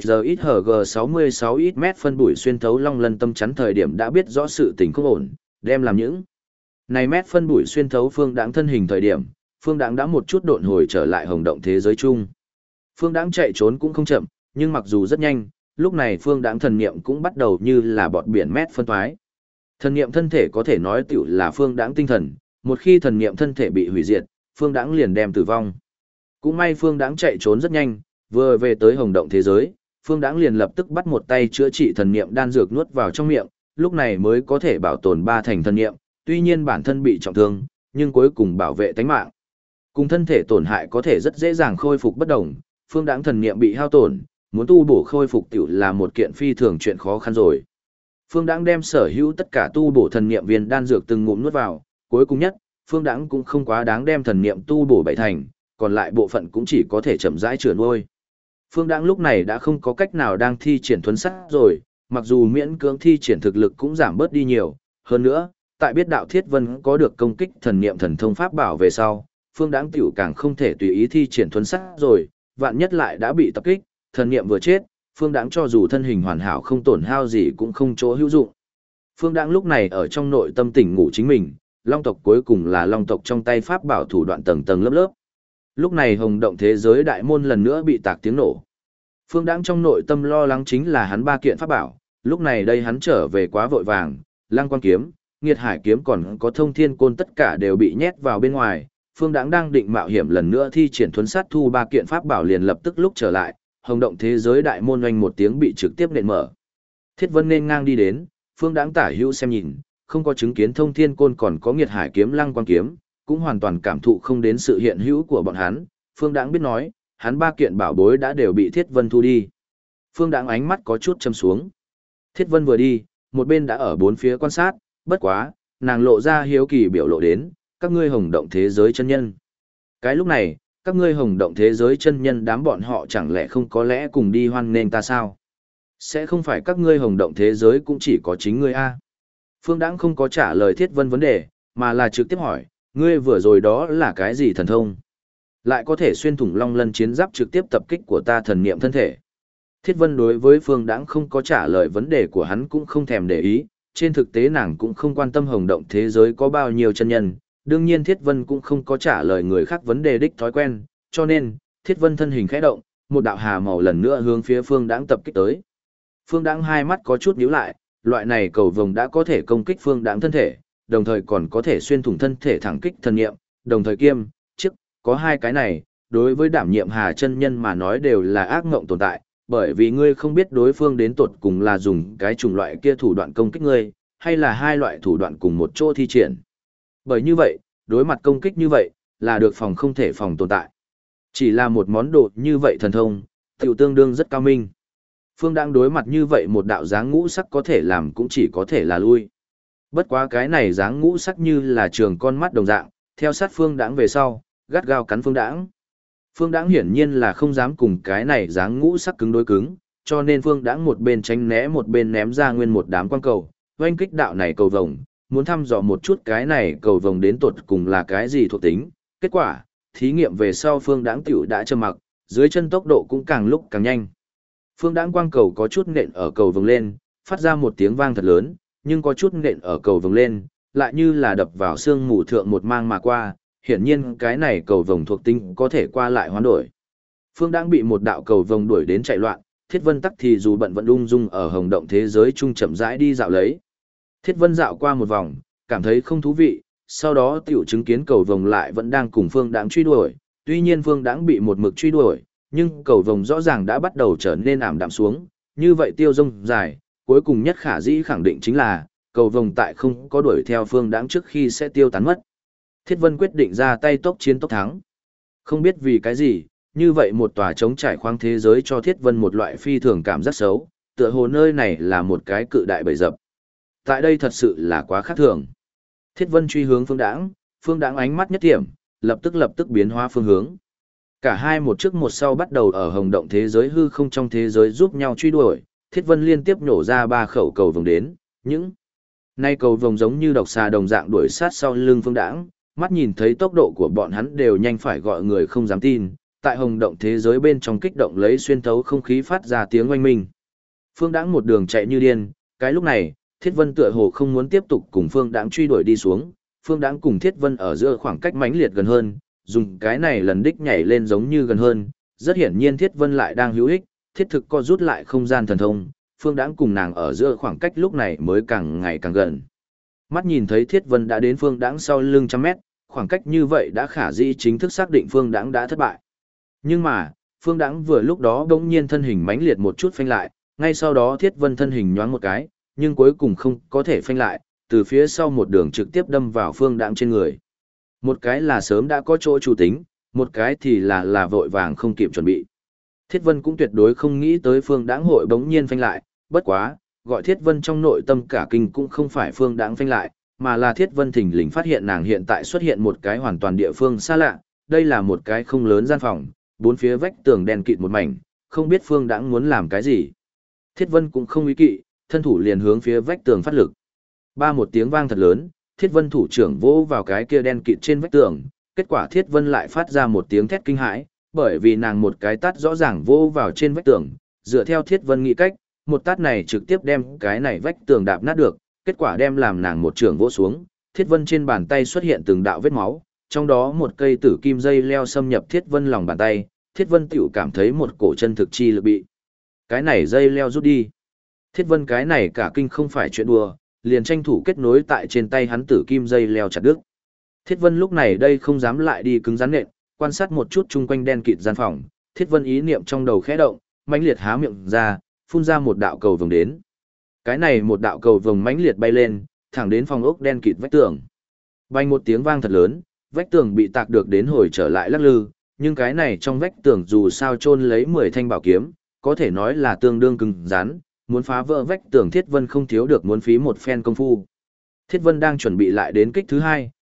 FKZXHG66 ít mét phân bụi xuyên thấu long lân tâm chắn thời điểm đã biết rõ sự tình không ổn, đem làm những này mét phân bụi xuyên thấu Phương Đãng thân hình thời điểm, Phương Đãng đã một chút độn hồi trở lại hồng động thế giới chung. Phương Đãng chạy trốn cũng không chậm, nhưng mặc dù rất nhanh, lúc này Phương Đãng thần niệm cũng bắt đầu như là bọt biển mét phân thoái. Thần niệm thân thể có thể nói tiểu là Phương Đãng tinh thần, một khi thần niệm thân thể bị hủy diệt, Phương Đãng liền đem tử vong. Cũng may Phương Đãng chạy trốn rất nhanh, vừa về tới hồng động thế giới, Phương Đãng liền lập tức bắt một tay chữa trị thần niệm đan dược nuốt vào trong miệng, lúc này mới có thể bảo tồn 3 thành thần niệm, tuy nhiên bản thân bị trọng thương, nhưng cuối cùng bảo vệ tánh mạng. Cùng thân thể tổn hại có thể rất dễ dàng khôi phục bất đồng, Phương Đãng thần niệm bị hao tổn, muốn tu bổ khôi phục tiểu là một kiện phi thường chuyện khó khăn rồi. Phương Đãng đem sở hữu tất cả tu bổ thần niệm viên đan dược từng ngụm nuốt vào, cuối cùng nhất, Phương Đãng cũng không quá đáng đem thần niệm tu bổ 7 thành, còn lại bộ phận cũng chỉ có thể chậm rãi chữa nuôi. Phương Đãng lúc này đã không có cách nào đang thi triển thuấn sát rồi, mặc dù miễn cưỡng thi triển thực lực cũng giảm bớt đi nhiều, hơn nữa, tại biết đạo Thiết Vân có được công kích thần niệm thần thông pháp bảo về sau, Phương Đãng tiểu càng không thể tùy ý thi triển thuấn sát rồi, vạn nhất lại đã bị tập kích, thần niệm vừa chết, Phương Đãng cho dù thân hình hoàn hảo không tổn hao gì cũng không chỗ hữu dụng. Phương Đãng lúc này ở trong nội tâm tỉnh ngủ chính mình, long tộc cuối cùng là long tộc trong tay pháp bảo thủ đoạn tầng tầng lớp lớp. Lúc này hồng động thế giới đại môn lần nữa bị tạc tiếng nổ. Phương Đãng trong nội tâm lo lắng chính là hắn 3 kiện pháp bảo, lúc này đây hắn trở về quá vội vàng, Lăng Quang kiếm, Nghiệt Hải kiếm còn có Thông Thiên côn tất cả đều bị nhét vào bên ngoài. Phương Đãng đang định mạo hiểm lần nữa thi triển thuấn sát thu 3 kiện pháp bảo liền lập tức lúc trở lại, hồng động thế giới đại môn oanh một tiếng bị trực tiếp nện mở. Thiết Vân nên ngang đi đến, Phương Đãng tả hữu xem nhìn, không có chứng kiến Thông Thiên côn còn có Nghiệt Hải kiếm Lăng Quang kiếm, cũng hoàn toàn cảm thụ không đến sự hiện hữu của bọn hắn. Phương Đãng biết nói, hắn 3 kiện bảo bối đã đều bị Thiết Vân thu đi. Phương Đãng ánh mắt có chút châm xuống. Thiết Vân vừa đi, một bên đã ở bốn phía quan sát, bất quá, nàng lộ ra hiếu kỳ biểu lộ đến, các ngươi hồng động thế giới chân nhân. Cái lúc này, Các ngươi hồng động thế giới chân nhân đám bọn họ chẳng lẽ không có lẽ cùng đi hoan nghênh ta sao? Sẽ không phải các ngươi hồng động thế giới cũng chỉ có chính ngươi a? Phương Đãng không có trả lời Thiết Vân vấn đề, mà là trực tiếp hỏi, ngươi vừa rồi đó là cái gì thần thông? Lại có thể xuyên thủng long lân chiến giáp trực tiếp tập kích của ta thần niệm thân thể. Thiết Vân đối với Phương Đãng không có trả lời vấn đề của hắn cũng không thèm để ý, trên thực tế nàng cũng không quan tâm hồng động thế giới có bao nhiêu chân nhân, đương nhiên Thiết Vân cũng không có trả lời người khác vấn đề đích thói quen, cho nên, Thiết Vân thân hình khẽ động, một đạo hà màu lần nữa hướng phía Phương Đãng tập kích tới. Phương Đãng hai mắt có chút nhíu lại, loại này cầu vồng đã có thể công kích Phương Đãng thân thể, đồng thời còn có thể xuyên thủng thân thể thẳng kích thần niệm, đồng thời kiêm, chức, có hai cái này, đối với đảm nhiệm Hà chân nhân mà nói đều là ác ngộng tồn tại, bởi vì ngươi không biết đối phương đến tột cùng là dùng cái chủng loại kia thủ đoạn công kích ngươi, hay là hai loại thủ đoạn cùng một chỗ thi triển. Bởi như vậy, đối mặt công kích như vậy, là được phòng không thể phòng tồn tại. Chỉ là một món đồ như vậy thần thông, tiểu tương đương rất cao minh. Phương đang đối mặt như vậy một đạo dáng ngũ sắc có thể làm cũng chỉ có thể là lui. Bất quá cái này dáng ngũ sắc như là trường con mắt đồng dạng, theo sát Phương Đãng về sau, gắt gao cắn Phương Đãng. Phương Đãng hiển nhiên là không dám cùng cái này dáng ngũ sắc cứng đối cứng, cho nên Phương Đãng một bên tránh né một bên ném ra nguyên một đám quang cầu, oanh kích đạo này cầu vồng, muốn thăm dò một chút cái này cầu vồng đến tột cùng là cái gì thuộc tính. Kết quả, thí nghiệm về sau Phương Đãng tiểu đã trầm mặc, dưới chân tốc độ cũng càng lúc càng nhanh. Phương Đãng quang cầu có chút nện ở cầu vồng lên, phát ra một tiếng vang thật lớn, nhưng có chút nện ở cầu vồng lên, lại như là đập vào xương mù thượng một mang mà qua, hiển nhiên cái này cầu vồng thuộc tính có thể qua lại hoán đổi. Phương Đãng bị một đạo cầu vồng đuổi đến chạy loạn, Thiết Vân tắc thì dù bận vẫn ung dung ở hồng động thế giới trung chậm rãi đi dạo lấy. Thiết Vân dạo qua một vòng, cảm thấy không thú vị, sau đó tiểu chứng kiến cầu vồng lại vẫn đang cùng Phương Đãng truy đuổi, tuy nhiên Phương Đãng bị một mực truy đuổi, nhưng cầu vồng rõ ràng đã bắt đầu trở nên ảm đạm xuống, như vậy tiêu dông dài, cuối cùng nhất khả dĩ khẳng định chính là, cầu vồng tại không có đuổi theo Phương Đãng trước khi sẽ tiêu tán mất. Thiết Vân quyết định ra tay tốc chiến tốc thắng. Không biết vì cái gì, như vậy một tòa trống trải khoáng thế giới cho Thiết Vân một loại phi thường cảm giác xấu, tựa hồ nơi này là một cái cự đại bầy dập. Tại đây thật sự là quá khác thường. Thiết Vân truy hướng Phương Đãng ánh mắt nhất điểm, lập tức biến hóa phương hướng. Cả hai một trước một sau bắt đầu ở hồng động thế giới hư không trong thế giới giúp nhau truy đuổi, Thiết Vân liên tiếp nổ ra 3 khẩu cầu vồng đến, những nay cầu vồng giống như độc xà đồng dạng đuổi sát sau lưng Phương Đãng, mắt nhìn thấy tốc độ của bọn hắn đều nhanh phải gọi người không dám tin, tại hồng động thế giới bên trong kích động lấy xuyên thấu không khí phát ra tiếng oanh minh. Phương Đãng một đường chạy như điên, cái lúc này, Thiết Vân tựa hồ không muốn tiếp tục cùng Phương Đãng truy đuổi đi xuống, Phương Đãng cùng Thiết Vân ở giữa khoảng cách mãnh liệt gần hơn, dùng cái này lần đích nhảy lên giống như gần hơn, rất hiển nhiên Thiết Vân lại đang hữu ích, thiết thực co rút lại không gian thần thông, Phương Đãng cùng nàng ở giữa khoảng cách lúc này mới càng ngày càng gần. Mắt nhìn thấy Thiết Vân đã đến Phương Đãng sau lưng trăm mét, khoảng cách như vậy đã khả dĩ chính thức xác định Phương Đãng đã thất bại. Nhưng mà, Phương Đãng vừa lúc đó bỗng nhiên thân hình mãnh liệt một chút phanh lại, ngay sau đó Thiết Vân thân hình nhoáng một cái, nhưng cuối cùng không có thể phanh lại, từ phía sau một đường trực tiếp đâm vào Phương Đãng trên người. Một cái là sớm đã có chỗ chủ tính, một cái thì là vội vàng không kịp chuẩn bị. Thiết Vân cũng tuyệt đối không nghĩ tới Phương Đãng hội bỗng nhiên phanh lại, bất quá, gọi Thiết Vân trong nội tâm cả kinh cũng không phải Phương Đãng phanh lại, mà là Thiết Vân thình lình phát hiện nàng hiện tại xuất hiện một cái hoàn toàn địa phương xa lạ, đây là một cái không lớn gian phòng, bốn phía vách tường đen kịt một mảnh, không biết Phương Đãng muốn làm cái gì. Thiết Vân cũng không ý kỵ, thân thủ liền hướng phía vách tường phát lực. Ba một tiếng vang thật lớn, Thiết Vân thủ trưởng vỗ vào cái kia đen kịt trên vách tường, kết quả Thiết Vân lại phát ra một tiếng thét kinh hãi, bởi vì nàng một cái tát rõ ràng vỗ vào trên vách tường, dựa theo Thiết Vân nghĩ cách, một tát này trực tiếp đem cái này vách tường đạp nát được, kết quả đem làm nàng một trường vỗ xuống, Thiết Vân trên bàn tay xuất hiện từng đạo vết máu, trong đó một cây tử kim dây leo xâm nhập Thiết Vân lòng bàn tay, Thiết Vân tiểu cảm thấy một cổ chân thực chi lực bị cái này dây leo rút đi. Thiết Vân cái này cả kinh không phải chuyện đùa, liền tranh thủ kết nối tại trên tay hắn tử kim dây leo chặt đứt. Thiết Vân lúc này đây không dám lại đi cứng rắn nện, quan sát một chút chung quanh đen kịt gian phòng, Thiết Vân ý niệm trong đầu khẽ động, mãnh liệt há miệng ra, phun ra một đạo cầu vồng đến. Cái này một đạo cầu vồng mãnh liệt bay lên, thẳng đến phòng ốc đen kịt vách tường. Vang một tiếng vang thật lớn, vách tường bị tạc được đến hồi trở lại lắc lư, nhưng cái này trong vách tường dù sao chôn lấy 10 thanh bảo kiếm, có thể nói là tương đương cứng rắn, muốn phá vỡ vách tường Thiết Vân không thiếu được muốn phí một phen công phu. Thiết Vân đang chuẩn bị lại đến kích thứ hai,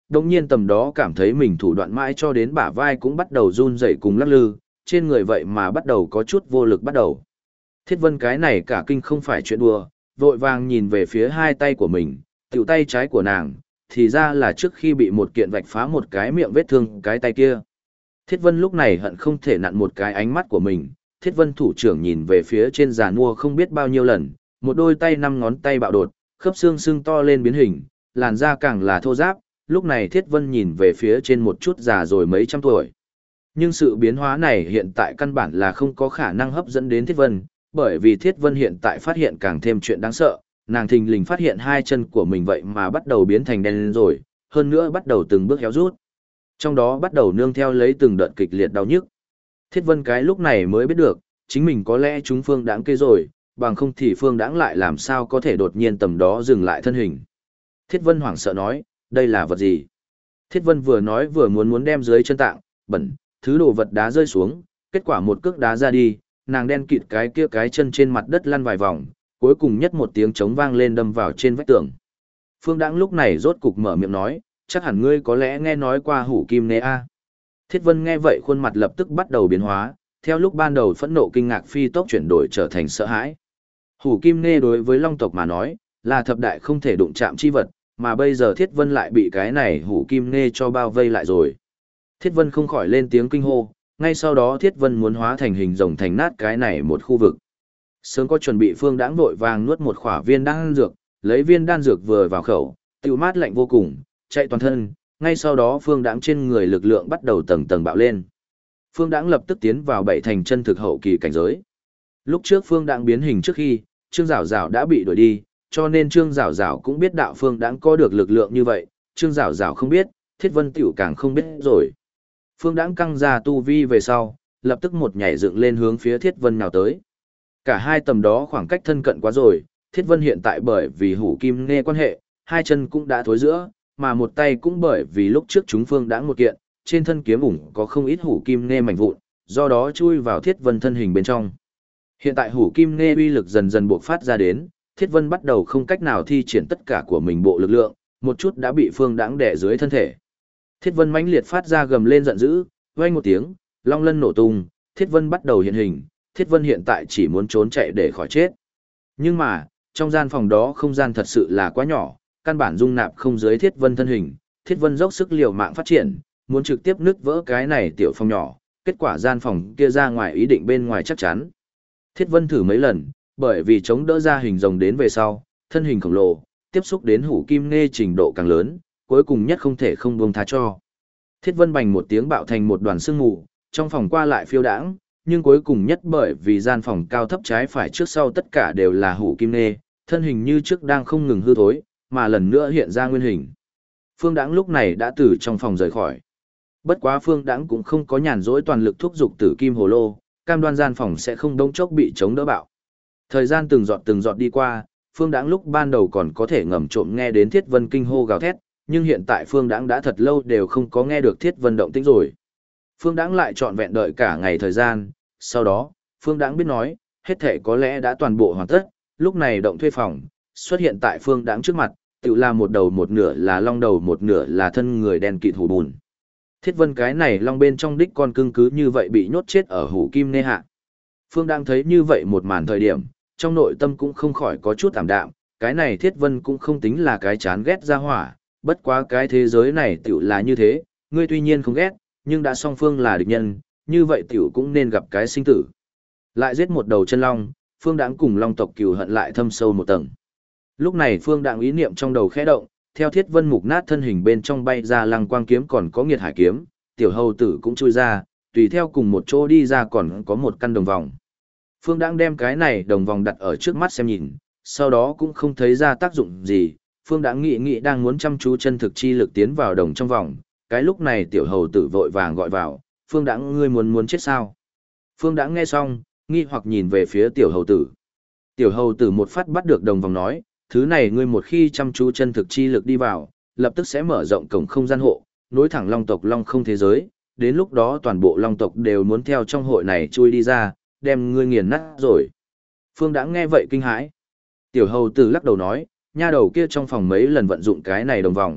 đồng nhiên tầm đó cảm thấy mình thủ đoạn mãi cho đến bả vai cũng bắt đầu run rẩy cùng lắc lư, trên người vậy mà bắt đầu có chút vô lực bắt đầu. Thiết Vân cái này cả kinh không phải chuyện đùa, vội vàng nhìn về phía hai tay của mình, tiểu tay trái của nàng, thì ra là trước khi bị một kiện vạch phá một cái miệng vết thương cái tay kia. Thiết Vân lúc này hận không thể nặn một cái ánh mắt của mình, Thiết Vân thủ trưởng nhìn về phía trên giàn mua không biết bao nhiêu lần, một đôi tay năm ngón tay bạo đột, khớp xương sưng to lên biến hình, làn da càng là thô ráp, lúc này Thiết Vân nhìn về phía trên một chút già rồi mấy trăm tuổi. Nhưng sự biến hóa này hiện tại căn bản là không có khả năng hấp dẫn đến Thiết Vân, bởi vì Thiết Vân hiện tại phát hiện càng thêm chuyện đáng sợ, nàng thình lình phát hiện hai chân của mình vậy mà bắt đầu biến thành đen lên rồi, hơn nữa bắt đầu từng bước héo rút. Trong đó bắt đầu nương theo lấy từng đợt kịch liệt đau nhức. Thiết Vân cái lúc này mới biết được, chính mình có lẽ chúng Phương Đãng kê rồi, bằng không thì Phương Đãng lại làm sao có thể đột nhiên tầm đó dừng lại thân hình. Thiết Vân hoảng sợ nói, đây là vật gì? Thiết Vân vừa nói vừa muốn đem dưới chân tạng, bẩn, thứ đồ vật đá rơi xuống, kết quả một cước đá ra đi, nàng đen kịt cái kia cái chân trên mặt đất lăn vài vòng, cuối cùng nhất một tiếng trống vang lên đâm vào trên vách tường. Phương Đãng lúc này rốt cục mở miệng nói, chắc hẳn ngươi có lẽ nghe nói qua hủ kim nê a. Thiết Vân nghe vậy khuôn mặt lập tức bắt đầu biến hóa, theo lúc ban đầu phẫn nộ kinh ngạc phi tốc chuyển đổi trở thành sợ hãi. Hủ kim nê đối với Long tộc mà nói, là thập đại không thể đụng chạm chi vật, mà bây giờ Thiết Vân lại bị cái này hủ kim nê cho bao vây lại rồi. Thiết Vân không khỏi lên tiếng kinh hô, ngay sau đó Thiết Vân muốn hóa thành hình rồng thành nát cái này một khu vực. Sớm có chuẩn bị Phương Đãng vội vàng nuốt một khỏa viên đan dược, lấy viên đan dược vừa vào khẩu, tiêu mát lạnh vô cùng, chạy toàn thân, ngay sau đó Phương Đãng trên người lực lượng bắt đầu tầng tầng bạo lên. Phương Đãng lập tức tiến vào bảy thành chân thực hậu kỳ cảnh giới. Lúc trước Phương Đãng biến hình trước khi, Trương Giảo Giảo đã bị đuổi đi, cho nên Trương Giảo Giảo cũng biết đạo Phương Đãng có được lực lượng như vậy, Trương Giảo Giảo không biết, Thiết Vân tiểu càng không biết rồi. Phương Đãng căng ra tu vi về sau, lập tức một nhảy dựng lên hướng phía Thiết Vân nào tới. Cả hai tầm đó khoảng cách thân cận quá rồi, Thiết Vân hiện tại bởi vì hủ kim nghe quan hệ, hai chân cũng đã thối giữa, mà một tay cũng bởi vì lúc trước chúng Phương Đãng một kiện, trên thân kiếm ủng có không ít hủ kim nghe mảnh vụn, do đó chui vào Thiết Vân thân hình bên trong. Hiện tại hủ kim nghe uy lực dần dần bộc phát ra đến, Thiết Vân bắt đầu không cách nào thi triển tất cả của mình bộ lực lượng, một chút đã bị Phương Đãng đè dưới thân thể. Thiết Vân mãnh liệt phát ra gầm lên giận dữ, vang một tiếng, long lân nổ tung, Thiết Vân bắt đầu hiện hình, Thiết Vân hiện tại chỉ muốn trốn chạy để khỏi chết. Nhưng mà, trong gian phòng đó không gian thật sự là quá nhỏ, căn bản dung nạp không dưới Thiết Vân thân hình, Thiết Vân dốc sức liều mạng phát triển, muốn trực tiếp nứt vỡ cái này tiểu phòng nhỏ, kết quả gian phòng kia ra ngoài ý định bên ngoài chắc chắn. Thiết Vân thử mấy lần, bởi vì chống đỡ ra hình rồng đến về sau, thân hình khổng lồ, tiếp xúc đến hủ kim nghe trình độ càng lớn, cuối cùng nhất không thể không buông tha cho. Thiết Vân bành một tiếng bạo thành một đoàn sương mù, trong phòng qua lại phiêu đãng, nhưng cuối cùng nhất bởi vì gian phòng cao thấp trái phải trước sau tất cả đều là hủ kim nghe, thân hình như trước đang không ngừng hư thối, mà lần nữa hiện ra nguyên hình. Phương Đãng lúc này đã từ trong phòng rời khỏi. Bất quá Phương Đãng cũng không có nhàn rỗi toàn lực thúc giục tử kim hồ lô, cam đoan gian phòng sẽ không đống chốc bị chống đỡ bạo. Thời gian từng giọt đi qua, Phương Đãng lúc ban đầu còn có thể ngầm trộm nghe đến Thiết Vân kinh hô gào thét, nhưng hiện tại Phương Đãng đã thật lâu đều không có nghe được Thiết Vân động tĩnh rồi. Phương Đãng lại trọn vẹn đợi cả ngày thời gian, sau đó, Phương Đãng biết nói, hết thể có lẽ đã toàn bộ hoàn tất, lúc này động thuê phòng, xuất hiện tại Phương Đãng trước mặt, tự là một đầu một nửa là long đầu một nửa là thân người đen kịt hủ bùn. Thiết Vân cái này long bên trong đích con cưng cứ như vậy bị nhốt chết ở hủ kim nê hạ. Phương Đãng thấy như vậy một màn thời điểm, trong nội tâm cũng không khỏi có chút tạm đạm, cái này Thiết Vân cũng không tính là cái chán ghét ra hỏa, bất quá cái thế giới này tiểu là như thế, ngươi tuy nhiên không ghét, nhưng đã song phương là địch nhân, như vậy tiểu cũng nên gặp cái sinh tử. Lại giết một đầu chân long, Phương Đãng cùng long tộc cừu hận lại thâm sâu một tầng. Lúc này Phương Đãng ý niệm trong đầu khẽ động, theo Thiết Vân mục nát thân hình bên trong bay ra lăng quang kiếm còn có nghiệt hải kiếm, tiểu hầu tử cũng chui ra, tùy theo cùng một chỗ đi ra còn có một căn đồng vòng. Phương Đãng đem cái này đồng vòng đặt ở trước mắt xem nhìn, sau đó cũng không thấy ra tác dụng gì, Phương Đãng nghĩ đang muốn chăm chú chân thực chi lực tiến vào đồng trong vòng, cái lúc này tiểu hầu tử vội vàng gọi vào, Phương Đãng ngươi muốn chết sao? Phương Đãng nghe xong, nghi hoặc nhìn về phía tiểu hầu tử. Tiểu hầu tử một phát bắt được đồng vòng nói, thứ này ngươi một khi chăm chú chân thực chi lực đi vào, lập tức sẽ mở rộng cổng không gian hộ, nối thẳng long tộc long không thế giới, đến lúc đó toàn bộ long tộc đều muốn theo trong hội này chui đi ra, đem ngươi nghiền nát rồi. Phương Đãng nghe vậy kinh hãi. Tiểu hầu tử lắc đầu nói, nha đầu kia trong phòng mấy lần vận dụng cái này đồng vòng,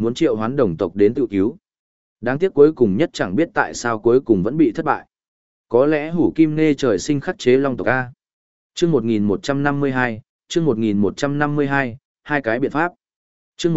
muốn triệu hoán đồng tộc đến tự cứu. Đáng tiếc cuối cùng nhất chẳng biết tại sao cuối cùng vẫn bị thất bại. Có lẽ Hủ Kim Nê trời sinh khắc chế long tộc A. Chương 1152, chương 1152, hai cái biện pháp. Chương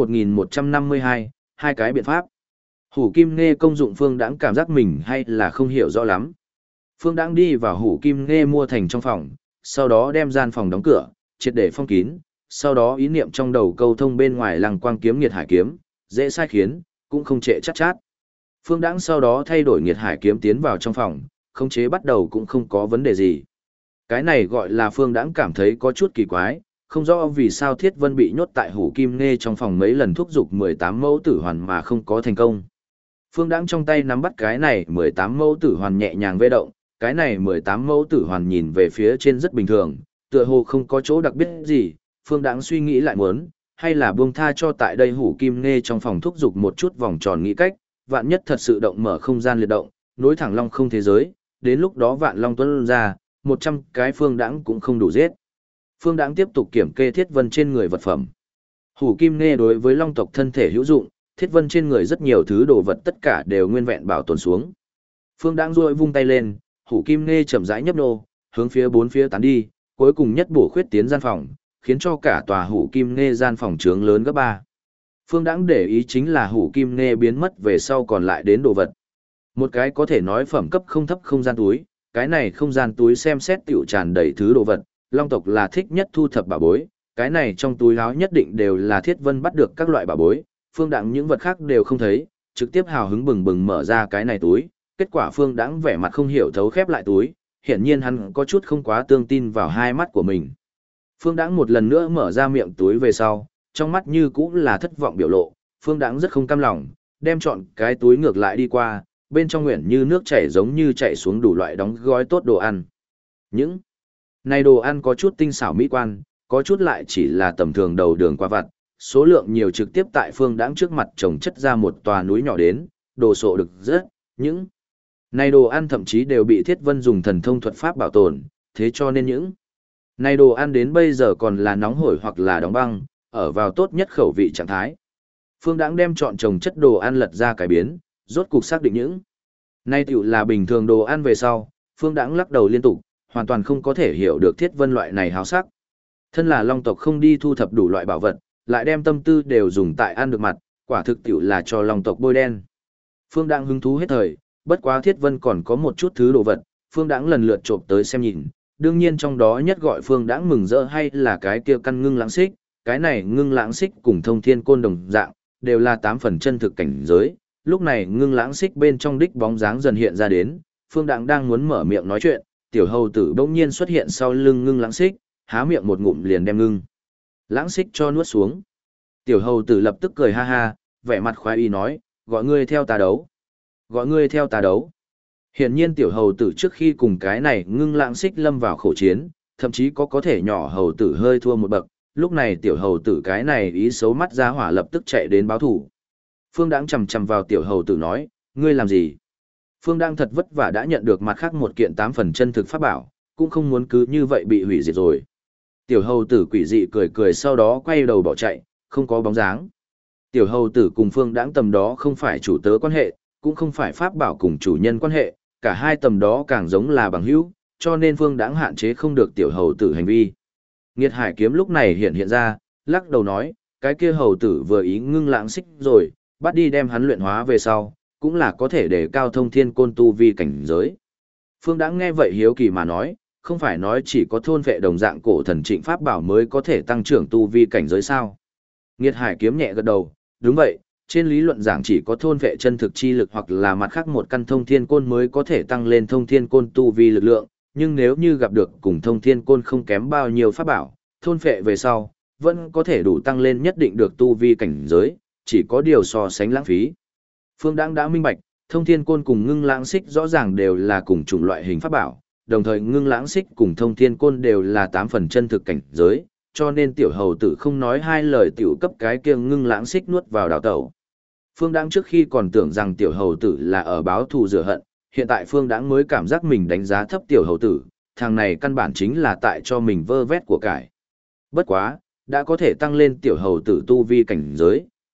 1152, hai cái biện pháp. Hủ Kim Nê công dụng Phương Đãng cảm giác mình hay là không hiểu rõ lắm. Phương Đãng đi vào Hủ Kim Nê mua thành trong phòng, sau đó đem gian phòng đóng cửa, triệt để phong kín, sau đó ý niệm trong đầu câu thông bên ngoài Lăng Quang kiếm Nghiệt Hải kiếm, dễ sai khiến, cũng không trệ chát chát. Phương Đãng sau đó thay đổi Nghiệt Hải kiếm tiến vào trong phòng, khống chế bắt đầu cũng không có vấn đề gì. Cái này gọi là Phương Đãng cảm thấy có chút kỳ quái, không rõ vì sao Thiết Vân bị nhốt tại Hủ Kim Nê trong phòng mấy lần thúc giục 18 mẫu tử hoàn mà không có thành công. Phương Đãng trong tay nắm bắt cái này 18 mẫu tử hoàn nhẹ nhàng vê động, cái này 18 mẫu tử hoàn nhìn về phía trên rất bình thường, tựa hồ không có chỗ đặc biệt gì, Phương Đãng suy nghĩ lại muốn, hay là buông tha cho tại đây Hủ Kim Nê trong phòng thúc giục một chút vòng tròn nghĩ cách, vạn nhất thật sự động mở không gian liệt động, nối thẳng long không thế giới, đến lúc đó vạn long tuôn ra, 100 cái Phương Đãng cũng không đủ giết. Phương Đãng tiếp tục kiểm kê Thiết Vân trên người vật phẩm. Hủ Kim Nê đối với long tộc thân thể hữu dụng, Thiết Vân trên người rất nhiều thứ đồ vật tất cả đều nguyên vẹn bảo tồn xuống. Phương Đãng duỗi vung tay lên, Hủ Kim Nê chậm rãi nhấp nô, hướng phía bốn phía tán đi, cuối cùng nhất bổ khuyết tiến gian phòng, khiến cho cả tòa Hủ Kim Nê gian phòng trướng lớn gấp 3. Phương Đãng để ý chính là Hủ Kim Nê biến mất về sau còn lại đến đồ vật. Một cái có thể nói phẩm cấp không thấp không gian túi, cái này không gian túi xem xét tiểu tràn đầy thứ đồ vật, long tộc là thích nhất thu thập bảo bối, cái này trong túi áo nhất định đều là Thiết Vân bắt được các loại bảo bối, Phương Đãng những vật khác đều không thấy, trực tiếp hào hứng bừng bừng mở ra cái này túi, kết quả Phương Đãng vẻ mặt không hiểu thấu khép lại túi, hiển nhiên hắn có chút không quá tương tin vào hai mắt của mình. Phương Đãng một lần nữa mở ra miệng túi về sau, trong mắt như cũng là thất vọng biểu lộ, Phương Đãng rất không cam lòng, đem chọn cái túi ngược lại đi qua, bên trong nguyện như nước chảy giống như chảy xuống đủ loại đóng gói tốt đồ ăn. Những này đồ ăn có chút tinh xảo mỹ quan, có chút lại chỉ là tầm thường đầu đường qua vặt, số lượng nhiều trực tiếp tại Phương Đãng trước mặt trồng chất ra một tòa núi nhỏ đến, đồ sộ được rất, những này đồ ăn thậm chí đều bị Thiết Vân dùng thần thông thuật pháp bảo tồn, thế cho nên những này đồ ăn đến bây giờ còn là nóng hổi hoặc là đóng băng, ở vào tốt nhất khẩu vị trạng thái. Phương Đãng đem chọn trồng chất đồ ăn lật ra cải biến, rốt cục xác định những này tiểu là bình thường đồ ăn về sau, Phương Đãng lắc đầu liên tục, hoàn toàn không có thể hiểu được Thiết Vân loại này háo sắc. Thân là long tộc không đi thu thập đủ loại bảo vật, lại đem tâm tư đều dùng tại ăn được mặt, quả thực tiểu là cho long tộc bôi đen. Phương Đãng hứng thú hết thời, bất quá Thiết Vân còn có một chút thứ đồ vật, Phương Đãng lần lượt chộp tới xem nhìn, đương nhiên trong đó nhất gọi Phương Đãng mừng rỡ hay là cái kia căn ngưng lãng xích, cái này ngưng lãng xích cùng thông thiên côn đồng dạng, đều là 8 phần chân thực cảnh giới, lúc này ngưng lãng xích bên trong đích bóng dáng dần hiện ra đến, Phương Đãng đang muốn mở miệng nói chuyện, tiểu hầu tử bỗng nhiên xuất hiện sau lưng ngưng lãng xích, há miệng một ngụm liền đem ngưng lãng xích cho nuốt xuống. Tiểu hầu tử lập tức cười ha ha, vẻ mặt khoái ý nói, gọi ngươi theo ta đấu. Gọi ngươi theo ta đấu. Hiển nhiên tiểu hầu tử trước khi cùng cái này ngưng lãng xích lâm vào khổ chiến, thậm chí có thể nhỏ hầu tử hơi thua một bậc, lúc này tiểu hầu tử cái này ý xấu mắt ra hỏa lập tức chạy đến báo thủ. Phương Đãng chầm chầm vào tiểu hầu tử nói, ngươi làm gì? Phương Đãng thật vất vả đã nhận được mặt khác một kiện 8 phần chân thực pháp bảo, cũng không muốn cứ như vậy bị hủy diệt rồi. Tiểu hầu tử quỷ dị cười cười sau đó quay đầu bỏ chạy, không có bóng dáng. Tiểu hầu tử cùng Phương Đãng tầm đó không phải chủ tớ quan hệ, cũng không phải pháp bảo cùng chủ nhân quan hệ, cả hai tầm đó càng giống là bằng hữu, cho nên Phương Đãng hạn chế không được tiểu hầu tử hành vi. Nghiệt Hải kiếm lúc này hiện ra, lắc đầu nói, cái kia hầu tử vừa ý ngưng lãng xích rồi, bắt đi đem hắn luyện hóa về sau, cũng là có thể để cao thông thiên côn tu vi cảnh giới. Phương Đãng nghe vậy hiếu kỳ mà nói, không phải nói chỉ có thôn vệ đồng dạng cổ thần trịnh pháp bảo mới có thể tăng trưởng tu vi cảnh giới sao? Nghiệt Hải kiếm nhẹ gật đầu, đúng vậy, trên lý luận giảng chỉ có thôn vệ chân thực chi lực hoặc là mặt khác một căn thông thiên côn mới có thể tăng lên thông thiên côn tu vi lực lượng, nhưng nếu như gặp được cùng thông thiên côn không kém bao nhiêu pháp bảo, thôn vệ về sau, vẫn có thể đủ tăng lên nhất định được tu vi cảnh giới, chỉ có điều so sánh lãng phí. Phương Đãng đã minh bạch, thông thiên côn cùng ngưng lãng xích rõ ràng đều là cùng chủng loại hình pháp bảo, đồng thời ngưng lãng xích cùng thông thiên côn đều là 8 phần chân thực cảnh giới, cho nên tiểu hầu tử không nói hai lời tiểu cấp cái kia ngưng lãng xích nuốt vào đào tẩu. Phương Đãng trước khi còn tưởng rằng tiểu hầu tử là ở báo thù rửa hận, hiện tại Phương Đãng mới cảm giác mình đánh giá thấp tiểu hầu tử, thằng này căn bản chính là tại cho mình vơ vét của cải. Bất quá, đã có thể tăng lên tiểu hầu tử tu vi cảnh giới,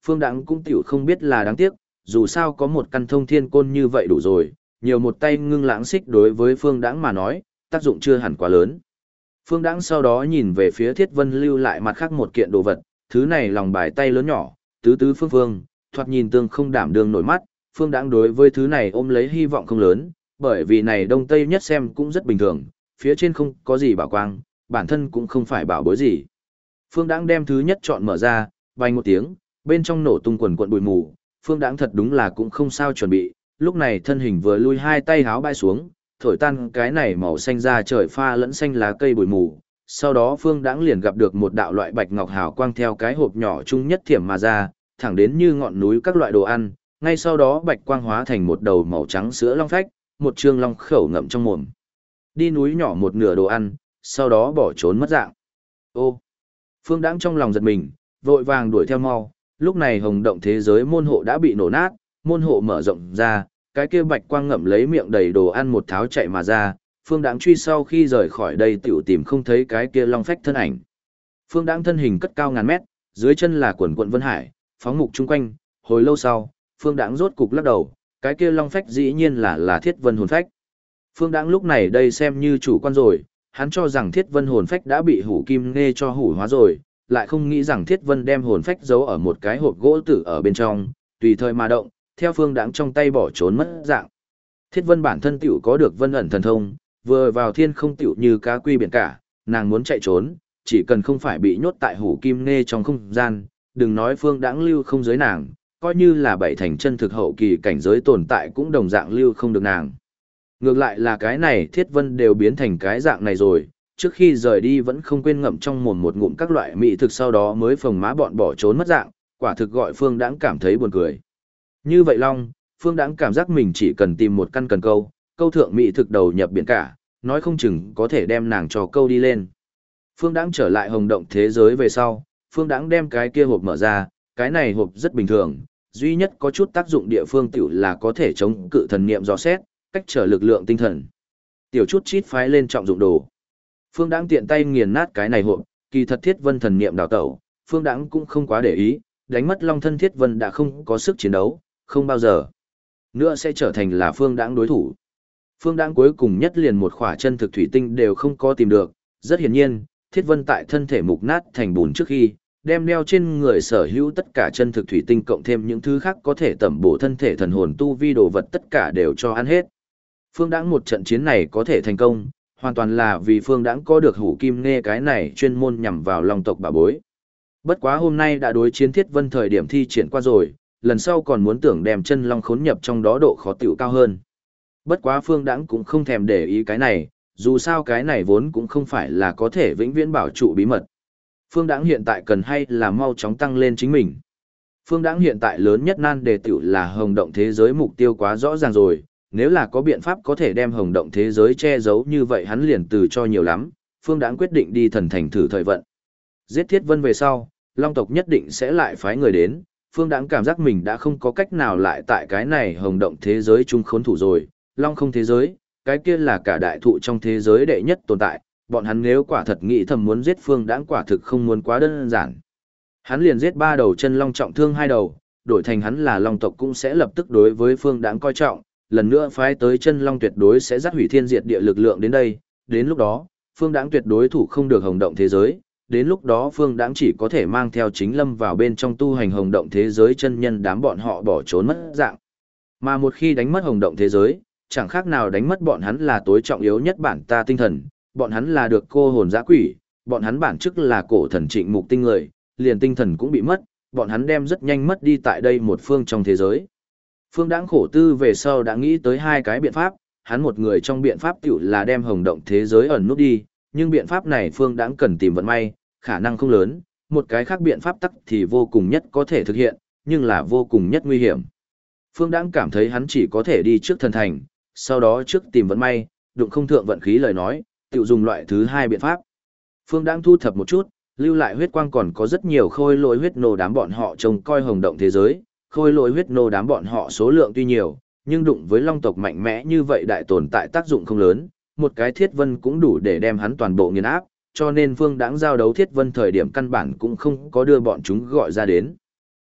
Phương Đãng cũng tiểu không biết là đáng tiếc, dù sao có một căn thông thiên côn như vậy đủ rồi, nhiều một tay ngưng lãng xích đối với Phương Đãng mà nói, tác dụng chưa hẳn quá lớn. Phương Đãng sau đó nhìn về phía Thiết Vân lưu lại mặt khác một kiện đồ vật, thứ này lòng bài tay lớn nhỏ, tứ tứ phương phương, thoạt nhìn tương không đảm đương nổi mắt, Phương Đãng đối với thứ này ôm lấy hy vọng không lớn, bởi vì này đông tây nhất xem cũng rất bình thường, phía trên không có gì bảo quang, bản thân cũng không phải bảo bối gì. Phương Đãng đem thứ nhất chọn mở ra, vang một tiếng, bên trong nổ tung quần quần bụi mù, Phương Đãng thật đúng là cũng không sao chuẩn bị, lúc này thân hình vừa lui hai tay háo bay xuống, thổi tan cái này màu xanh da trời pha lẫn xanh lá cây bụi mù. Sau đó Phương Đãng liền gặp được một đạo loại bạch ngọc hào quang theo cái hộp nhỏ chung nhất thiểm mà ra, thẳng đến như ngọn núi các loại đồ ăn, ngay sau đó bạch quang hóa thành một đầu màu trắng sữa long phách, một trương long khẩu ngậm trong mồm. Đi núi nhỏ một nửa đồ ăn, sau đó bỏ trốn mất dạng. Ô! Phương Đãng trong lòng giật mình, vội vàng đuổi theo mau, lúc này hồng động thế giới môn hộ đã bị nổ nát, môn hộ mở rộng ra, cái kia bạch quang ngậm lấy miệng đầy đồ ăn một tháo chạy mà ra. Phương Đãng truy sau khi rời khỏi đây tiểu tìm không thấy cái kia long phách thân ảnh. Phương Đãng thân hình cất cao ngàn mét, dưới chân là quần quận vân hải, phóng mục chung quanh, hồi lâu sau, Phương Đãng rốt cục lắc đầu, cái kia long phách dĩ nhiên là Thiết Vân hồn phách. Phương Đãng lúc này đây xem như chủ quan rồi, hắn cho rằng Thiết Vân hồn phách đã bị Hủ Kim Nghê cho hủ hóa rồi, lại không nghĩ rằng Thiết Vân đem hồn phách giấu ở một cái hộp gỗ tử ở bên trong, tùy thời mà động, theo Phương Đãng trong tay bỏ trốn mất dạng. Thiết Vân bản thân tiểu có được vân ẩn thần thông, vừa vào thiên không tiểu như cá quy biển cả, nàng muốn chạy trốn, chỉ cần không phải bị nhốt tại Hủ Kim Nghê trong không gian, đừng nói Phương Đãng lưu không giới nàng, coi như là bảy thành chân thực hậu kỳ cảnh giới tồn tại cũng đồng dạng lưu không được nàng. Ngược lại là cái này Thiết Vân đều biến thành cái dạng này rồi, trước khi rời đi vẫn không quên ngậm trong mồm một ngụm các loại mỹ thực, sau đó mới phồng má bọn bỏ trốn mất dạng, quả thực gọi Phương Đãng cảm thấy buồn cười. Như vậy Long, Phương Đãng cảm giác mình chỉ cần tìm một căn cần câu, câu thượng mỹ thực đầu nhập biển cả, nói không chừng có thể đem nàng cho câu đi lên. Phương Đãng trở lại hồng động thế giới về sau, Phương Đãng đem cái kia hộp mở ra, cái này hộp rất bình thường, duy nhất có chút tác dụng địa phương tiểu là có thể chống cự thần niệm dò xét, cách trở lực lượng tinh thần. Tiểu chút chít phái lên trọng dụng đồ. Phương Đãng tiện tay nghiền nát cái này hộp, kỳ thật Thiết Vân thần niệm đào tẩu, Phương Đãng cũng không quá để ý, đánh mất Long thân Thiết Vân đã không có sức chiến đấu, không bao giờ nữa sẽ trở thành là Phương Đãng đối thủ. Phương Đãng cuối cùng nhất liền một khỏa chân thực thủy tinh đều không có tìm được, rất hiển nhiên, Thiết Vân tại thân thể mục nát thành bùn trước khi, đem đeo trên người sở hữu tất cả chân thực thủy tinh cộng thêm những thứ khác có thể tẩm bổ thân thể thần hồn tu vi đồ vật tất cả đều cho ăn hết. Phương Đãng một trận chiến này có thể thành công, hoàn toàn là vì Phương Đãng có được Hủ Kim Nghê cái này chuyên môn nhằm vào Long tộc bà bối. Bất quá hôm nay đã đối chiến Thiết Vân thời điểm thi triển qua rồi, lần sau còn muốn tưởng đem chân long khốn nhập trong đó độ khó tiểu cao hơn. Bất quá Phương Đãng cũng không thèm để ý cái này, dù sao cái này vốn cũng không phải là có thể vĩnh viễn bảo trụ bí mật. Phương Đãng hiện tại cần hay là mau chóng tăng lên chính mình. Phương Đãng hiện tại lớn nhất nan đề tiểu là hồng động thế giới mục tiêu quá rõ ràng rồi, nếu là có biện pháp có thể đem hồng động thế giới che giấu như vậy hắn liền từ cho nhiều lắm. Phương Đãng quyết định đi thần thành thử thời vận. Giết Thiết Vân về sau, Long tộc nhất định sẽ lại phái người đến. Phương Đãng cảm giác mình đã không có cách nào lại tại cái này hồng động thế giới chung khốn thủ rồi. Long không thế giới, cái kia là cả đại thụ trong thế giới đệ nhất tồn tại, bọn hắn nếu quả thật nghĩ thầm muốn giết Phương Đãng quả thực không muốn quá đơn giản. Hắn liền giết 3 đầu chân long trọng thương 2 đầu, đổi thành hắn là Long tộc cũng sẽ lập tức đối với Phương Đãng coi trọng, lần nữa phái tới chân long tuyệt đối sẽ dắt hủy thiên diệt địa lực lượng đến đây, đến lúc đó, Phương Đãng tuyệt đối thủ không được hồng động thế giới, đến lúc đó Phương Đãng chỉ có thể mang theo chính lâm vào bên trong tu hành hồng động thế giới chân nhân đám bọn họ bỏ trốn mất dạng. Mà một khi đánh mất hồng động thế giới, chẳng khác nào đánh mất bọn hắn là tối trọng yếu nhất bản ta tinh thần, bọn hắn là được cô hồn dã quỷ, bọn hắn bản chức là cổ thần trịnh mục tinh người, liền tinh thần cũng bị mất, bọn hắn đem rất nhanh mất đi tại đây một phương trong thế giới. Phương Đãng khổ tư về sau đã nghĩ tới 2 cái biện pháp, hắn một người trong biện pháp tiểu là đem hồng động thế giới ẩn nút đi, nhưng biện pháp này Phương Đãng cần tìm vận may, khả năng không lớn, một cái khác biện pháp tắc thì vô cùng nhất có thể thực hiện, nhưng là vô cùng nhất nguy hiểm. Phương Đãng cảm thấy hắn chỉ có thể đi trước thần thành, sau đó trước tìm vận may, đụng không thượng vận khí lời nói, tiểu dùng loại thứ 2 biện pháp. Phương Đãng thu thập một chút, lưu lại huyết quang còn có rất nhiều khôi lỗi huyết nô đám bọn họ trông coi hồng động thế giới, khôi lỗi huyết nô đám bọn họ số lượng tuy nhiều, nhưng đụng với long tộc mạnh mẽ như vậy đại tồn tại tác dụng không lớn, một cái Thiết Vân cũng đủ để đem hắn toàn bộ nghiền áp, cho nên Phương Đãng giao đấu Thiết Vân thời điểm căn bản cũng không có đưa bọn chúng gọi ra đến.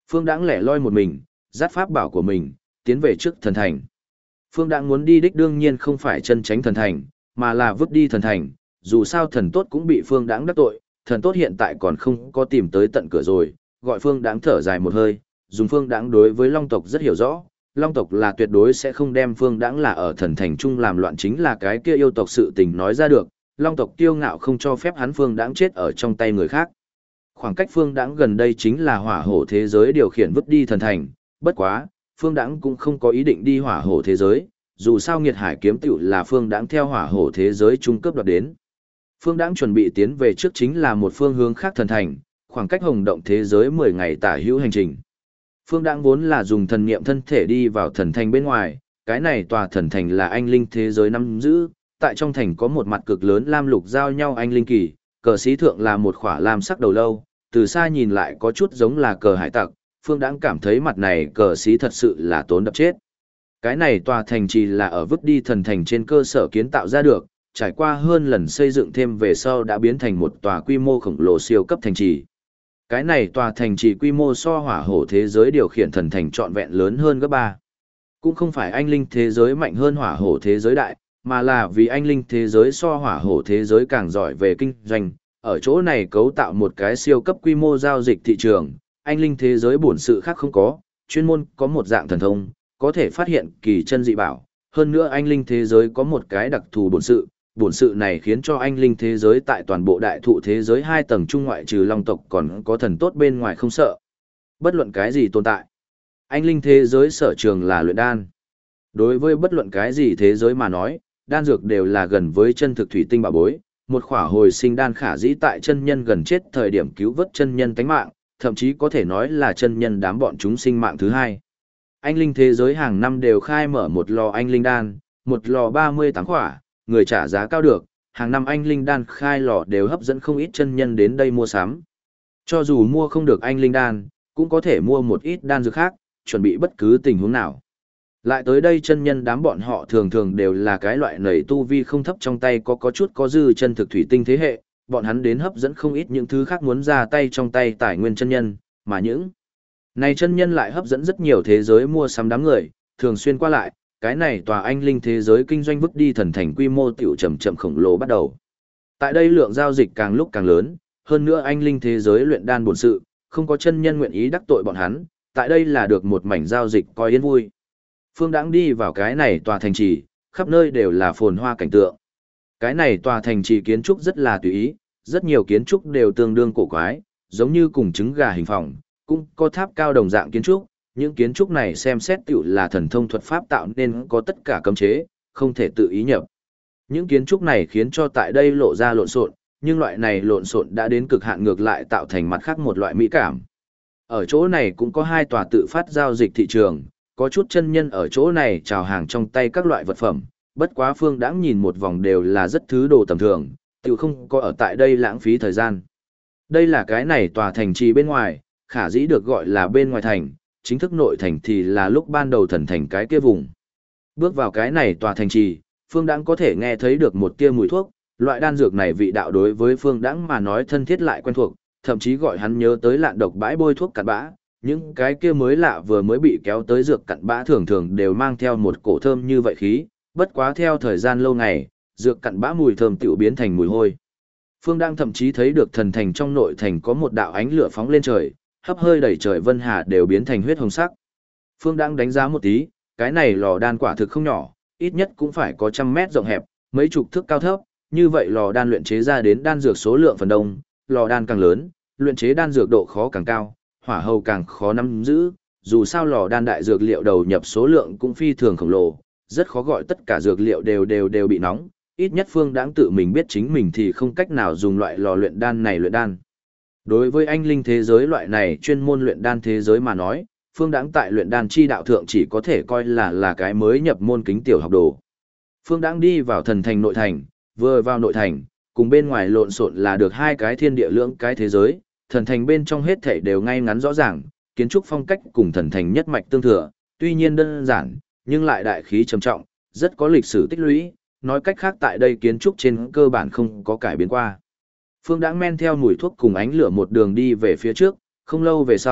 Phương Đãng lẻ loi một mình, dắt pháp bảo của mình, tiến về trước thần thành. Phương Đãng muốn đi đích đương nhiên không phải chân tránh thần thành, mà là vứt đi thần thành, dù sao thần tốt cũng bị Phương Đãng đắc tội, thần tốt hiện tại còn không có tìm tới tận cửa rồi, gọi Phương Đãng thở dài một hơi, dùng Phương Đãng đối với Long tộc rất hiểu rõ, Long tộc là tuyệt đối sẽ không đem Phương Đãng là ở thần thành chung làm loạn, chính là cái kia yêu tộc sự tình nói ra được, Long tộc kiêu ngạo không cho phép hắn Phương Đãng chết ở trong tay người khác. Khoảng cách Phương Đãng gần đây chính là hỏa hổ thế giới điều khiển vứt đi thần thành, bất quá, Phương Đãng cũng không có ý định đi hỏa hổ thế giới, dù sao Nghiệt Hải kiếm tựu là Phương Đãng theo hỏa hổ thế giới trung cấp đoạt đến. Phương Đãng chuẩn bị tiến về trước chính là một phương hướng khác thần thành, khoảng cách hồng động thế giới 10 ngày tả hữu hành trình. Phương Đãng vốn là dùng thần niệm thân thể đi vào thần thành bên ngoài, cái này tòa thần thành là anh linh thế giới nắm giữ, tại trong thành có một mặt cực lớn lam lục giao nhau anh linh kỳ, cờ sĩ thượng là một khỏa lam sắc đầu lâu, từ xa nhìn lại có chút giống là cờ hải tặc, Phương Đãng cảm thấy mặt này cờ sĩ thật sự là tốn đập chết. Cái này tòa thành trì là ở vứt đi thần thành trên cơ sở kiến tạo ra được, trải qua hơn lần xây dựng thêm về sau đã biến thành một tòa quy mô khổng lồ siêu cấp thành trì. Cái này tòa thành trì quy mô so hỏa hổ thế giới điều khiển thần thành trọn vẹn lớn hơn gấp 3. Cũng không phải anh linh thế giới mạnh hơn hỏa hổ thế giới đại, mà là vì anh linh thế giới so hỏa hổ thế giới càng giỏi về kinh doanh, ở chỗ này cấu tạo một cái siêu cấp quy mô giao dịch thị trường, anh linh thế giới bổn sự khác không có, chuyên môn có một dạng thần thông, có thể phát hiện kỳ chân dị bảo, hơn nữa anh linh thế giới có một cái đặc thù bổn sự này khiến cho anh linh thế giới tại toàn bộ đại thụ thế giới 2 tầng trung ngoại trừ long tộc còn có thần tốt bên ngoài không sợ. Bất luận cái gì tồn tại. Anh linh thế giới sở trường là luyện đan. Đối với bất luận cái gì thế giới mà nói, đan dược đều là gần với chân thực thủy tinh bảo bối, một khỏa hồi sinh đan khả dĩ tại chân nhân gần chết thời điểm cứu vớt chân nhân tánh mạng, thậm chí có thể nói là chân nhân đám bọn chúng sinh mạng thứ hai. Anh linh thế giới hàng năm đều khai mở một lò anh linh đan, một lò 38 khỏa, người trả giá cao được, hàng năm anh linh đan khai lò đều hấp dẫn không ít chân nhân đến đây mua sắm. Cho dù mua không được anh linh đan, cũng có thể mua một ít đan dược khác, chuẩn bị bất cứ tình huống nào. Lại tới đây chân nhân đám bọn họ thường thường đều là cái loại nầy tu vi không thấp trong tay có chút có dư chân thực thủy tinh thế hệ, bọn hắn đến hấp dẫn không ít những thứ khác muốn ra tay trong tay tài nguyên chân nhân, mà những này chân nhân lại hấp dẫn rất nhiều thế giới mua sắm đám người, thường xuyên qua lại, cái này tòa anh linh thế giới kinh doanh vứt đi thần thành quy mô tiểu chậm chậm khổng lồ bắt đầu. Tại đây lượng giao dịch càng lúc càng lớn, hơn nữa anh linh thế giới luyện đan bổn sự, không có chân nhân nguyện ý đắc tội bọn hắn, tại đây là được một mảnh giao dịch coi yên vui. Phương Đãng đi vào cái này tòa thành trì, khắp nơi đều là phồn hoa cảnh tượng. Cái này tòa thành trì kiến trúc rất là tùy ý, rất nhiều kiến trúc đều tương đương cổ quái, giống như cùng trứng gà hình phòng, cũng có tháp cao đồng dạng kiến trúc, những kiến trúc này xem xét tiểu là thần thông thuật pháp tạo nên có tất cả cấm chế, không thể tự ý nhập. Những kiến trúc này khiến cho tại đây lộ ra lộn xộn, nhưng loại này lộn xộn đã đến cực hạn ngược lại tạo thành mặt khác một loại mỹ cảm. Ở chỗ này cũng có 2 tòa tự phát giao dịch thị trường, có chút chân nhân ở chỗ này chào hàng trong tay các loại vật phẩm, bất quá Phương Đãng nhìn một vòng đều là rất thứ đồ tầm thường, tiểu không có ở tại đây lãng phí thời gian. Đây là cái này tòa thành trì bên ngoài, khả dĩ được gọi là bên ngoài thành, chính thức nội thành thì là lúc ban đầu thần thành cái kia vùng. Bước vào cái này tòa thành trì, Phương Đãng có thể nghe thấy được một tia mùi thuốc, loại đan dược này vị đạo đối với Phương Đãng mà nói thân thiết lại quen thuộc, thậm chí gọi hắn nhớ tới lạn độc bãi bôi thuốc cặn bã, những cái kia mới lạ vừa mới bị kéo tới dược cặn bã thường thường đều mang theo một cổ thơm như vậy khí, bất quá theo thời gian lâu ngày, dược cặn bã mùi thơm tiểu biến thành mùi hôi. Phương Đãng thậm chí thấy được thần thành trong nội thành có một đạo ánh lửa phóng lên trời, hấp hơi đầy trời vân hà đều biến thành huyết hồng sắc. Phương Đãng đánh giá một tí, cái này lò đan quả thực không nhỏ, ít nhất cũng phải có 100 mét rộng hẹp, mấy chục thước cao thấp, như vậy lò đan luyện chế ra đến đan dược số lượng phần đông, lò đan càng lớn, luyện chế đan dược độ khó càng cao, hỏa hầu càng khó nắm giữ, dù sao lò đan đại dược liệu đầu nhập số lượng cũng phi thường khổng lồ, rất khó gọi tất cả dược liệu đều bị nóng, ít nhất Phương Đãng tự mình biết chính mình thì không cách nào dùng loại lò luyện đan này luyện đan. Đối với anh linh thế giới loại này chuyên môn luyện đan thế giới mà nói, Phương Đãng tại luyện đan chi đạo thượng chỉ có thể coi là cái mới nhập môn kính tiểu học đồ. Phương Đãng đi vào thần thành nội thành, vừa vào nội thành, cùng bên ngoài lộn xộn là được 2 cái thiên địa lưỡng cái thế giới, thần thành bên trong hết thảy đều ngay ngắn rõ ràng, kiến trúc phong cách cùng thần thành nhất mạch tương thừa, tuy nhiên đơn giản, nhưng lại đại khí trầm trọng, rất có lịch sử tích lũy, nói cách khác tại đây kiến trúc trên cơ bản không có cải biến qua. Phương Đãng men theo mùi thuốc cùng ánh lửa một đường đi về phía trước, không lâu về sau,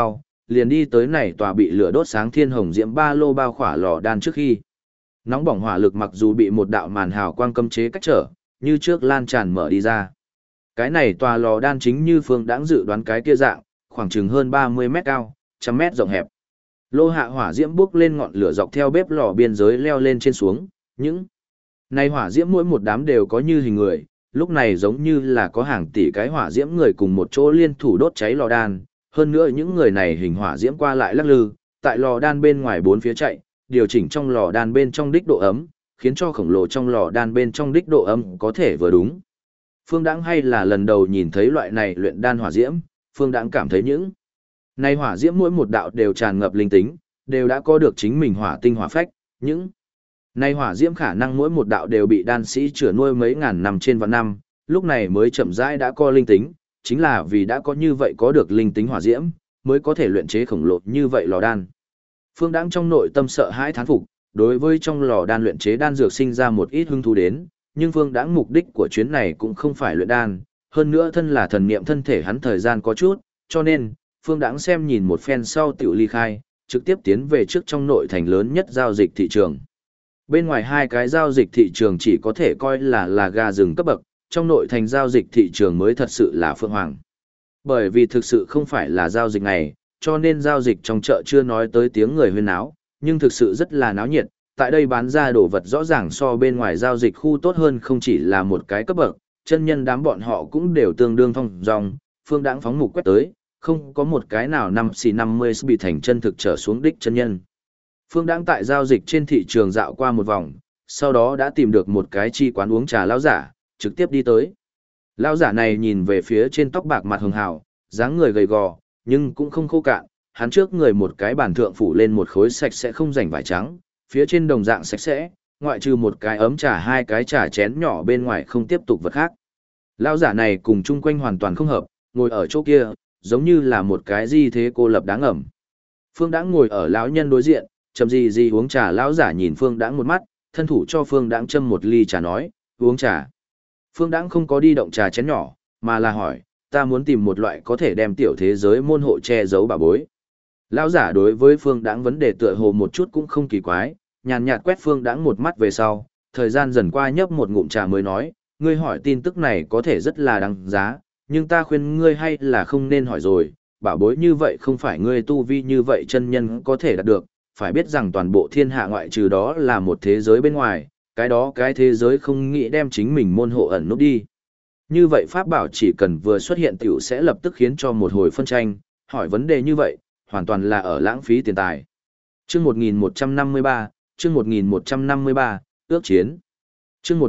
liền đi tới này tòa bị lửa đốt sáng thiên hồng diễm ba lô bao khỏa lò đan trước khi. Nóng bỏng hỏa lực mặc dù bị một đạo màn hào quang cấm chế cách trở, như trước lan tràn mở đi ra. Cái này tòa lò đan chính như Phương Đãng dự đoán cái kia dạng, khoảng chừng hơn 30 mét cao, 100 mét rộng hẹp. Lô hạ hỏa diễm bốc lên ngọn lửa dọc theo bếp lò biên giới leo lên trên xuống, những này hỏa diễm mỗi một đám đều có như hình người, lúc này giống như là có hàng tỷ cái hỏa diễm người cùng một chỗ liên thủ đốt cháy lò đan, hơn nữa những người này hình hỏa diễm qua lại lắc lư, tại lò đan bên ngoài bốn phía chạy, điều chỉnh trong lò đan bên trong đích độ ấm, khiến cho khổng lồ trong lò đan bên trong đích độ ấm có thể vừa đúng. Phương Đãng hay là lần đầu nhìn thấy loại này luyện đan hỏa diễm, Phương Đãng cảm thấy những này hỏa diễm mỗi một đạo đều tràn ngập linh tính, đều đã có được chính mình hỏa tinh hỏa phách, những này hỏa diễm khả năng mỗi một đạo đều bị đan sĩ chữa nuôi mấy ngàn năm trên vạn năm, lúc này mới chậm rãi đã có linh tính, chính là vì đã có như vậy có được linh tính hỏa diễm, mới có thể luyện chế khổng lồ như vậy lò đan. Phương Đãng trong nội tâm sợ hãi thán phục, đối với trong lò đan luyện chế đan dược sinh ra một ít hứng thú đến, nhưng Phương Đãng mục đích của chuyến này cũng không phải luyện đan, hơn nữa thân là thần niệm thân thể hắn thời gian có chút, cho nên, Phương Đãng xem nhìn một phen sau tiểu ly khai, trực tiếp tiến về trước trong nội thành lớn nhất giao dịch thị trường. Bên ngoài hai cái giao dịch thị trường chỉ có thể coi là gà rừng cấp bậc, trong nội thành giao dịch thị trường mới thật sự là phượng hoàng. Bởi vì thực sự không phải là giao dịch này, cho nên giao dịch trong chợ chưa nói tới tiếng người huyên náo, nhưng thực sự rất là náo nhiệt, tại đây bán ra đồ vật rõ ràng so bên ngoài giao dịch khu tốt hơn không chỉ là một cái cấp bậc, chân nhân đám bọn họ cũng đều tương đương thông dong, Phương Đãng phóng mục quét tới, không có một cái nào 50 bị thành chân thực trở xuống đích chân nhân. Phương Đãng tại giao dịch trên thị trường dạo qua một vòng, sau đó đã tìm được một cái chi quán uống trà lão giả, trực tiếp đi tới. Lão giả này nhìn về phía trên tóc bạc mặt hường hào, dáng người gầy gò, nhưng cũng không khô cạn, hắn trước người một cái bàn thượng phủ lên một khối sạch sẽ không rảnh vải trắng, phía trên đồng dạng sạch sẽ, ngoại trừ một cái ấm trà hai cái trà chén nhỏ bên ngoài không tiếp tục vật khác. Lão giả này cùng chung quanh hoàn toàn không hợp, ngồi ở chỗ kia, giống như là một cái di thế cô lập đáng ẩm. Phương Đãng ngồi ở lão nhân đối diện, chậm gì uống trà, lão giả nhìn Phương Đãng một mắt, thân thủ cho Phương Đãng châm một ly trà nói, uống trà. Phương Đãng không có đi động trà chén nhỏ, mà là hỏi, ta muốn tìm một loại có thể đem tiểu thế giới môn hộ che giấu bảo bối. Lão giả đối với Phương Đãng vấn đề tựa hồ một chút cũng không kỳ quái, nhàn nhạt quét Phương Đãng một mắt về sau, thời gian dần qua nhấp một ngụm trà mới nói, ngươi hỏi tin tức này có thể rất là đáng giá, nhưng ta khuyên ngươi hay là không nên hỏi rồi, bảo bối như vậy không phải ngươi tu vi như vậy chân nhân có thể đạt được, phải biết rằng toàn bộ thiên hạ ngoại trừ đó là một thế giới bên ngoài, cái đó cái thế giới không nghĩ đem chính mình môn hộ ẩn núp đi. Như vậy pháp bảo chỉ cần vừa xuất hiện tiểu sẽ lập tức khiến cho một hồi phân tranh, hỏi vấn đề như vậy, hoàn toàn là ở lãng phí tiền tài. Chương 1153, chương 1153, ước chiến. Chương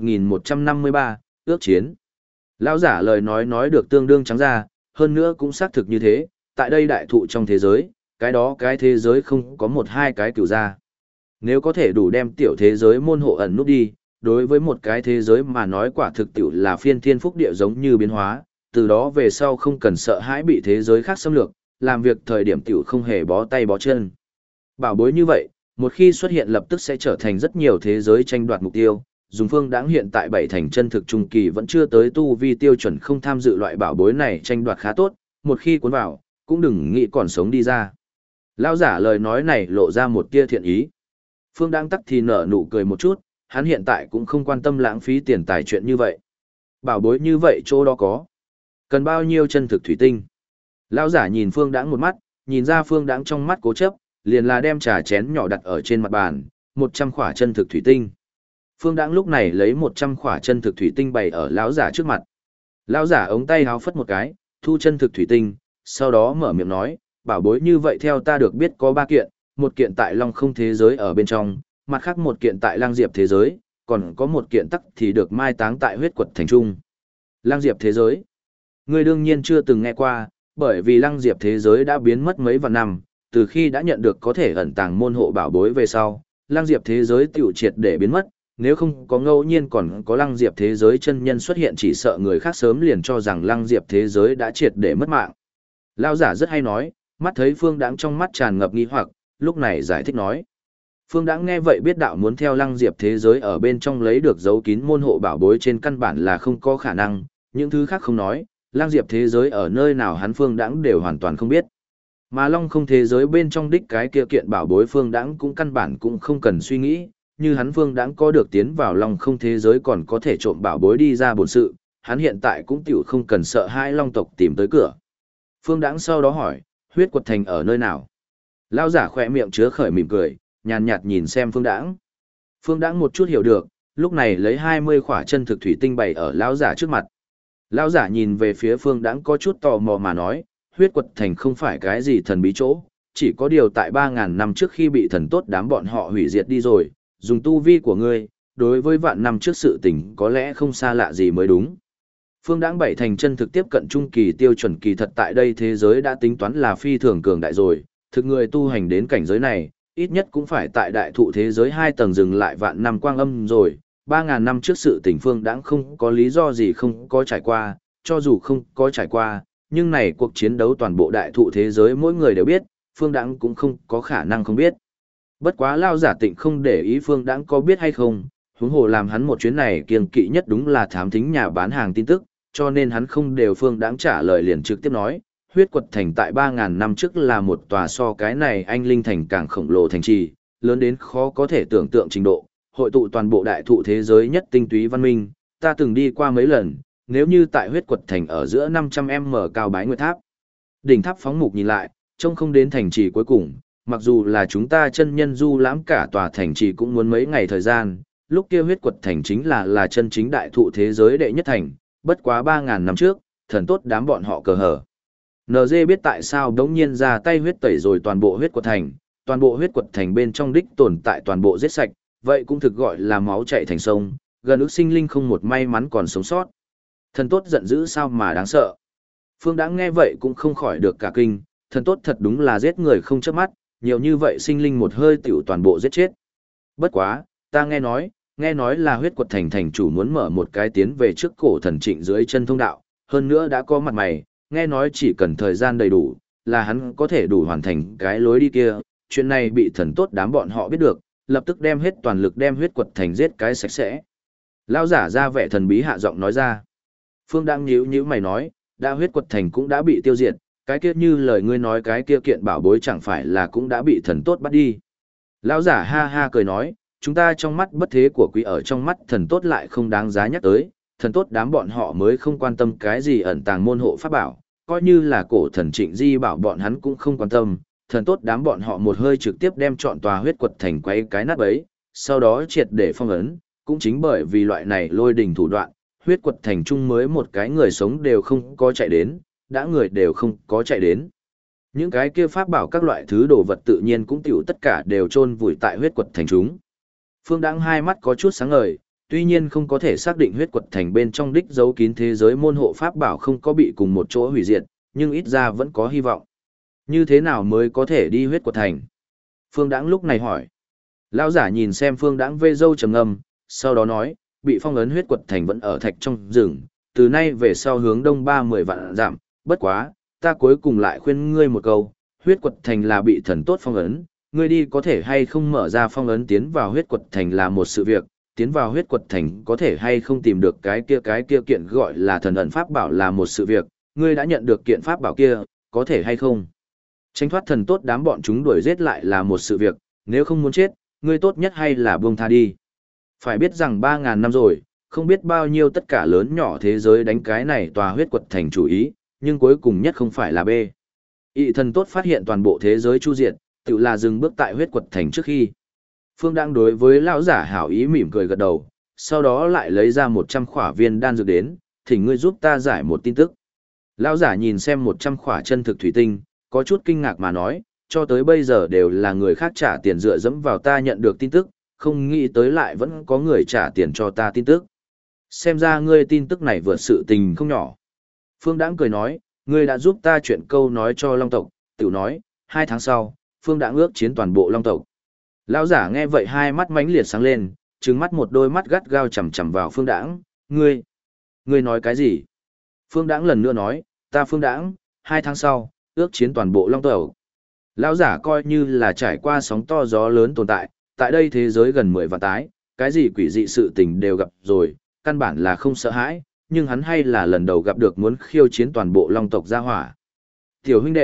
1153, ước chiến. Lão giả lời nói được tương đương trắng ra, hơn nữa cũng xác thực như thế, tại đây đại thụ trong thế giới, cái đó cái thế giới không có một hai cái cửu ra. Nếu có thể đủ đem tiểu thế giới môn hộ ẩn nút đi, đối với một cái thế giới mà nói quả thực tiểu là phiên thiên phúc địa giống như biến hóa, từ đó về sau không cần sợ hãi bị thế giới khác xâm lược, làm việc thời điểm tiểu không hề bó tay bó chân. Bảo bối như vậy, một khi xuất hiện lập tức sẽ trở thành rất nhiều thế giới tranh đoạt mục tiêu, dùng Phương Đãng hiện tại bảy thành chân thực trung kỳ vẫn chưa tới tu vi tiêu chuẩn không tham dự loại bảo bối này tranh đoạt khá tốt, một khi cuốn vào, cũng đừng nghĩ còn sống đi ra. Lão giả lời nói này lộ ra một tia thiện ý. Phương Đãng tắc thì nở nụ cười một chút, hắn hiện tại cũng không quan tâm lãng phí tiền tài chuyện như vậy. Bảo bối như vậy chỗ đó có. Cần bao nhiêu chân thực thủy tinh? Lão giả nhìn Phương Đãng một mắt, nhìn ra Phương Đãng trong mắt cố chấp, liền là đem trà chén nhỏ đặt ở trên mặt bàn, 100 khỏa chân thực thủy tinh. Phương Đãng lúc này lấy 100 khỏa chân thực thủy tinh bày ở lão giả trước mặt. Lão giả ống tay háo phất một cái, thu chân thực thủy tinh, sau đó mở miệng nói, bảo bối như vậy theo ta được biết có 3 kiện, một kiện tại Long Không thế giới ở bên trong, mặt khác một kiện tại Lang Diệp thế giới, còn có một kiện tắc thì được mai táng tại huyết quật thành trung. Lang Diệp thế giới. Ngươi đương nhiên chưa từng nghe qua, bởi vì Lang Diệp thế giới đã biến mất mấy vạn năm, từ khi đã nhận được có thể ẩn tàng môn hộ bảo bối về sau, Lang Diệp thế giới tiểu triệt để biến mất, nếu không có ngẫu nhiên còn có Lăng Diệp thế giới chân nhân xuất hiện chỉ sợ người khác sớm liền cho rằng Lăng Diệp thế giới đã triệt để mất mạng. Lão giả rất hay nói, mắt thấy Phương Đãng trong mắt tràn ngập nghi hoặc, lúc này giải thích nói. Phương Đãng nghe vậy biết đạo muốn theo Lăng Diệp thế giới ở bên trong lấy được dấu kín môn hộ bảo bối trên căn bản là không có khả năng, những thứ khác không nói, Lăng Diệp thế giới ở nơi nào hắn Phương Đãng đều hoàn toàn không biết. Mà Long không thế giới bên trong đích cái kia kiện bảo bối Phương Đãng cũng căn bản cũng không cần suy nghĩ, như hắn Phương Đãng có được tiến vào Long không thế giới còn có thể trộm bảo bối đi ra bổn sự, hắn hiện tại cũng tiểu không cần sợ hai Long tộc tìm tới cửa. Phương Đãng sau đó hỏi, huyết quật thành ở nơi nào? Lão giả khỏe miệng chứa khởi mỉm cười, nhàn nhạt nhìn xem Phương Đãng. Phương Đãng một chút hiểu được, lúc này lấy 20 khỏa chân thực thủy tinh bày ở lão giả trước mặt. Lão giả nhìn về phía Phương Đãng có chút tò mò mà nói, huyết quật thành không phải cái gì thần bí chỗ, chỉ có điều tại 3.000 năm trước khi bị thần tốt đám bọn họ hủy diệt đi rồi, dùng tu vi của ngươi, đối với vạn năm trước sự tình có lẽ không xa lạ gì mới đúng. Phương Đãng bảy thành chân thực tiếp cận trung kỳ tiêu chuẩn kỳ thật tại đây thế giới đã tính toán là phi thường cường đại rồi, thực người tu hành đến cảnh giới này, ít nhất cũng phải tại đại thụ thế giới 2 tầng dừng lại vạn năm quang âm rồi, 3.000 năm trước sự tình Phương Đãng không có lý do gì không có trải qua, cho dù không có trải qua, nhưng này cuộc chiến đấu toàn bộ đại thụ thế giới mỗi người đều biết, Phương Đãng cũng không có khả năng không biết. Bất quá Lao Giả Tịnh không để ý Phương Đãng có biết hay không, huống hồ làm hắn một chuyến này kiêng kỵ nhất đúng là thám thính nhà bán hàng tin tức, cho nên hắn không đều Phương Đãng trả lời liền trực tiếp nói, huyết quật thành tại 3.000 năm trước là một tòa so cái này anh linh thành càng khổng lồ thành trì, lớn đến khó có thể tưởng tượng trình độ, hội tụ toàn bộ đại thụ thế giới nhất tinh túy văn minh, ta từng đi qua mấy lần, nếu như tại huyết quật thành ở giữa 500m cao bái nguyệt tháp. Đỉnh tháp phóng mục nhìn lại, trông không đến thành trì cuối cùng, mặc dù là chúng ta chân nhân du lãm cả tòa thành trì cũng muốn mấy ngày thời gian, lúc kia huyết quật thành chính là chân chính đại thụ thế giới đệ nhất thành, bất quá 3.000 năm trước, thần tốt đám bọn họ cờ hở. NG biết tại sao đống nhiên ra tay huyết tẩy rồi toàn bộ huyết quật thành bên trong đích tồn tại toàn bộ giết sạch, vậy cũng thực gọi là máu chảy thành sông, gần ức sinh linh không một may mắn còn sống sót. Thần tốt giận dữ sao mà đáng sợ. Phương Đãng nghe vậy cũng không khỏi được cả kinh, thần tốt thật đúng là giết người không chớp mắt, nhiều như vậy sinh linh một hơi tiểu toàn bộ giết chết. Bất quá, ta nghe nói là huyết quật thành thành chủ muốn mở một cái tiến về trước cổ thần trịnh dưới chân thông đạo, hơn nữa đã có mặt mày, nghe nói chỉ cần thời gian đầy đủ, là hắn có thể đủ hoàn thành cái lối đi kia, chuyện này bị thần tốt đám bọn họ biết được, lập tức đem hết toàn lực đem huyết quật thành giết cái sạch sẽ. Lão giả ra vẻ thần bí hạ giọng nói ra. Phương Đãng nhíu mày nói, đã huyết quật thành cũng đã bị tiêu diệt, cái kia như lời ngươi nói cái kia kiện bảo bối chẳng phải là cũng đã bị thần tốt bắt đi. Lão giả ha ha cười nói, chúng ta trong mắt bất thế của quý ở trong mắt thần tốt lại không đáng giá nhắc tới, thần tốt đám bọn họ mới không quan tâm cái gì ẩn tàng môn hộ pháp bảo, coi như là cổ thần trịnh di bảo bọn hắn cũng không quan tâm, thần tốt đám bọn họ một hơi trực tiếp đem trọn tòa huyết quật thành quay cái nát bấy, sau đó triệt để phong ấn, cũng chính bởi vì loại này lôi đình thủ đoạn, huyết quật thành chung mới một cái người sống đều không có chạy đến, đã người đều không có chạy đến. Những cái kia pháp bảo các loại thứ đồ vật tự nhiên cũng tiểu tất cả đều chôn vùi tại huyết quật thành chúng. Phương Đãng hai mắt có chút sáng ngời, tuy nhiên không có thể xác định huyết quật thành bên trong đích giấu kín thế giới môn hộ pháp bảo không có bị cùng một chỗ hủy diệt, nhưng ít ra vẫn có hy vọng. Như thế nào mới có thể đi huyết quật thành? Phương Đãng lúc này hỏi. Lão giả nhìn xem Phương Đãng vê râu trầm ngâm, sau đó nói, bị phong ấn huyết quật thành vẫn ở thạch trong rừng, từ nay về sau hướng đông 30 vạn dặm, bất quá, ta cuối cùng lại khuyên ngươi một câu, huyết quật thành là bị thần tốt phong ấn, ngươi đi có thể hay không mở ra phong ấn tiến vào huyết quật thành là một sự việc, tiến vào huyết quật thành có thể hay không tìm được cái kia kiện gọi là thần ẩn pháp bảo là một sự việc, ngươi đã nhận được kiện pháp bảo kia, có thể hay không? Tránh thoát thần tốt đám bọn chúng đuổi giết lại là một sự việc, nếu không muốn chết, ngươi tốt nhất hay là buông tha đi. Phải biết rằng 3.000 năm rồi, không biết bao nhiêu tất cả lớn nhỏ thế giới đánh cái này tòa huyết quật thành chủ ý, nhưng cuối cùng nhất không phải là B. Ị thần tốt phát hiện toàn bộ thế giới chu diệt, tự là dừng bước tại huyết quật thành trước khi. Phương đang đối với lão giả hảo ý mỉm cười gật đầu, sau đó lại lấy ra 100 khỏa viên đan dược đến, thỉnh ngươi giúp ta giải một tin tức. Lão giả nhìn xem 100 khỏa chân thực thủy tinh, có chút kinh ngạc mà nói, cho tới bây giờ đều là người khác trả tiền dựa dẫm vào ta nhận được tin tức, không nghĩ tới lại vẫn có người trả tiền cho ta tin tức. Xem ra ngươi tin tức này vượt sự tình không nhỏ. Phương Đãng cười nói, ngươi đã giúp ta chuyện câu nói cho Long tộc, tiểu nói, 2 tháng sau, Phương Đãng ước chiến toàn bộ Long tộc. Lão giả nghe vậy hai mắt mãnh liệt sáng lên, trừng mắt một đôi mắt gắt gao chằm chằm vào Phương Đãng, ngươi nói cái gì? Phương Đãng lần nữa nói, ta Phương Đãng, 2 tháng sau, ước chiến toàn bộ Long tộc. Lão giả coi như là trải qua sóng to gió lớn tồn tại, tại đây thế giới gần 10 vạn tái, cái gì quỷ dị sự tình đều gặp rồi, căn bản là không sợ hãi, nhưng hắn hay là lần đầu gặp được muốn khiêu chiến toàn bộ Long tộc gia hỏa. Tiểu huynh đệ,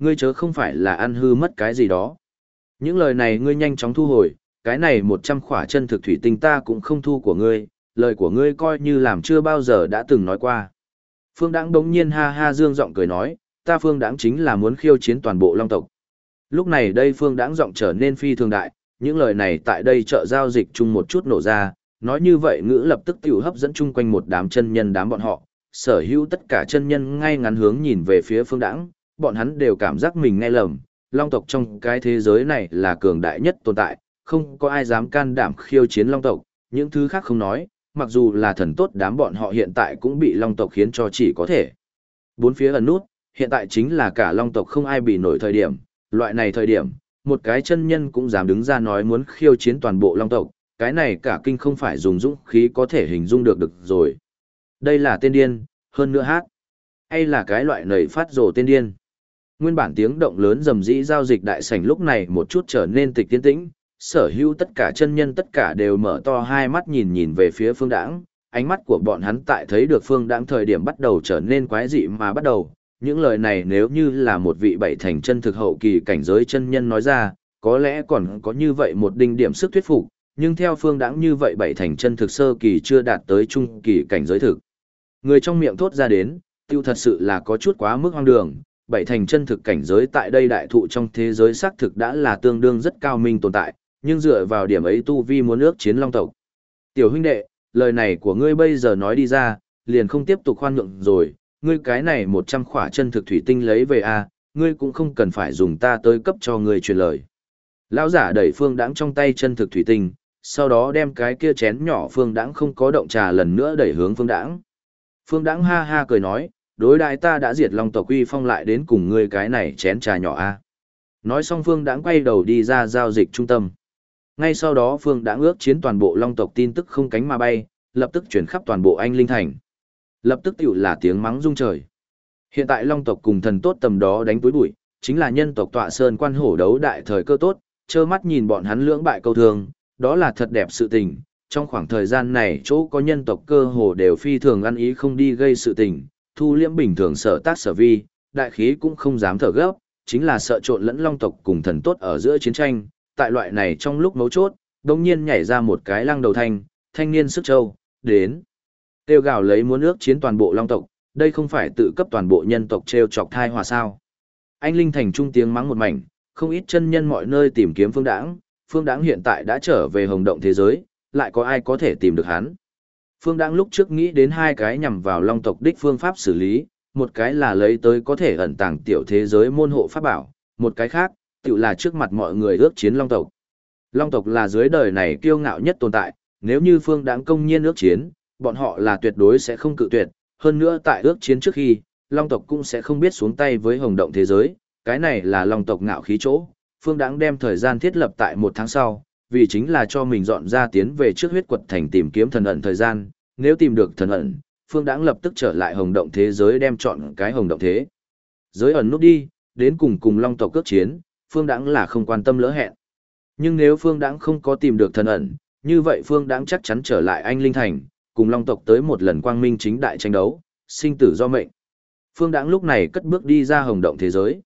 ngươi chớ không phải là ăn hư mất cái gì đó. Những lời này ngươi nhanh chóng thu hồi, cái này 100 khỏa chân thực thủy tinh ta cũng không thu của ngươi, lời của ngươi coi như làm chưa bao giờ đã từng nói qua. Phương Đãng đống nhiên ha ha dương giọng cười nói, ta Phương Đãng chính là muốn khiêu chiến toàn bộ Long tộc. Lúc này đây Phương Đãng giọng trở nên phi thường đại, những lời này tại đây chợ giao dịch chung một chút nổ ra, nói như vậy ngữ lập tức tiểu hấp dẫn chung quanh một đám chân nhân đám bọn họ, sở hữu tất cả chân nhân ngay ngắn hướng nhìn về phía Phương Đãng, bọn hắn đều cảm giác mình nghe lầm, Long tộc trong cái thế giới này là cường đại nhất tồn tại, không có ai dám can đảm khiêu chiến Long tộc, những thứ khác không nói, mặc dù là thần tốt đám bọn họ hiện tại cũng bị Long tộc khiến cho chỉ có thể. Bốn phía ẩn nút, hiện tại chính là cả Long tộc không ai bị nổi thời điểm, loại này thời điểm, một cái chân nhân cũng dám đứng ra nói muốn khiêu chiến toàn bộ Long tộc, cái này cả kinh không phải dùng dũng khí có thể hình dung được rồi. Đây là tên điên, hơn nữa hát, hay là cái loại nầy phát rồ tên điên. Nguyên bản tiếng động lớn rầm rĩ giao dịch đại sảnh lúc này một chút trở nên tịch tiến tĩnh, sở hữu tất cả chân nhân tất cả đều mở to hai mắt nhìn về phía Phương Đãng, ánh mắt của bọn hắn tại thấy được Phương Đãng thời điểm bắt đầu trở nên quái dị mà bắt đầu. Những lời này nếu như là một vị bảy thành chân thực hậu kỳ cảnh giới chân nhân nói ra, có lẽ còn có như vậy một đinh điểm sức thuyết phục, nhưng theo Phương Đãng như vậy bảy thành chân thực sơ kỳ chưa đạt tới trung kỳ cảnh giới thực. Người trong miệng thốt ra đến, tiêu thật sự là có chút quá mức hoang đường, bảy thành chân thực cảnh giới tại đây đại thụ trong thế giới xác thực đã là tương đương rất cao minh tồn tại, nhưng dựa vào điểm ấy tu vi muốn ước chiến Long tộc. Tiểu huynh đệ, lời này của ngươi bây giờ nói đi ra, liền không tiếp tục khoan nhượng rồi, ngươi cái này 100 khỏa chân thực thủy tinh lấy về a, ngươi cũng không cần phải dùng ta tới cấp cho ngươi truyền lời. Lão giả đẩy Phương Đãng trong tay chân thực thủy tinh, sau đó đem cái kia chén nhỏ Phương Đãng không có động trà lần nữa đẩy hướng Phương Đãng. Phương Đãng ha ha cười nói, đối đại ta đã diệt Long tộc uy phong lại đến cùng ngươi cái này chén trà nhỏ a. Nói xong Phương Đãng quay đầu đi ra giao dịch trung tâm. Ngay sau đó Phương Đãng ước chiến toàn bộ Long tộc tin tức không cánh mà bay, lập tức chuyển khắp toàn bộ Anh Linh Thành. Lập tức tiểu là tiếng mắng rung trời. Hiện tại Long tộc cùng thần tốt tầm đó đánh túi bụi, chính là nhân tộc tọa sơn quan hổ đấu đại thời cơ tốt, trơ mắt nhìn bọn hắn lưỡng bại câu thương, đó là thật đẹp sự tình. Trong khoảng thời gian này chỗ có nhân tộc cơ hồ đều phi thường ăn ý không đi gây sự tình, thu liễm bình thường sở tác sở vi, đại khí cũng không dám thở gấp, chính là sợ trộn lẫn Long tộc cùng thần tốt ở giữa chiến tranh. Tại loại này trong lúc mấu chốt, đột nhiên nhảy ra một cái lăng đầu thanh niên sức châu, đến. Tiêu gào lấy muốn ước chiến toàn bộ Long tộc, đây không phải tự cấp toàn bộ nhân tộc treo chọc thai hòa sao. Anh Linh Thành trung tiếng mắng một mảnh, không ít chân nhân mọi nơi tìm kiếm Phương Đãng hiện tại đã trở về hồng động thế giới, lại có ai có thể tìm được hắn. Phương Đãng lúc trước nghĩ đến hai cái nhằm vào Long tộc đích phương pháp xử lý, một cái là lấy tới có thể ẩn tàng tiểu thế giới môn hộ pháp bảo, một cái khác, tự là trước mặt mọi người ước chiến Long tộc. Long tộc là dưới đời này kiêu ngạo nhất tồn tại, nếu như Phương Đãng công nhiên ước chiến, bọn họ là tuyệt đối sẽ không cự tuyệt, hơn nữa tại ước chiến trước khi, Long tộc cũng sẽ không biết xuống tay với hồng động thế giới, cái này là Long tộc ngạo khí chỗ. Phương Đãng đem thời gian thiết lập tại 1 tháng sau, vì chính là cho mình dọn ra tiến về trước huyết quật thành tìm kiếm thần ẩn thời gian, nếu tìm được thần ẩn, Phương Đãng lập tức trở lại hồng động thế giới đem chọn cái hồng động thế giới ẩn nút đi, đến cùng Long tộc cước chiến, Phương Đãng là không quan tâm lỡ hẹn. Nhưng nếu Phương Đãng không có tìm được thần ẩn, như vậy Phương Đãng chắc chắn trở lại Anh Linh Thành, cùng Long tộc tới một lần quang minh chính đại tranh đấu, sinh tử do mệnh. Phương Đãng lúc này cất bước đi ra hồng động thế giới.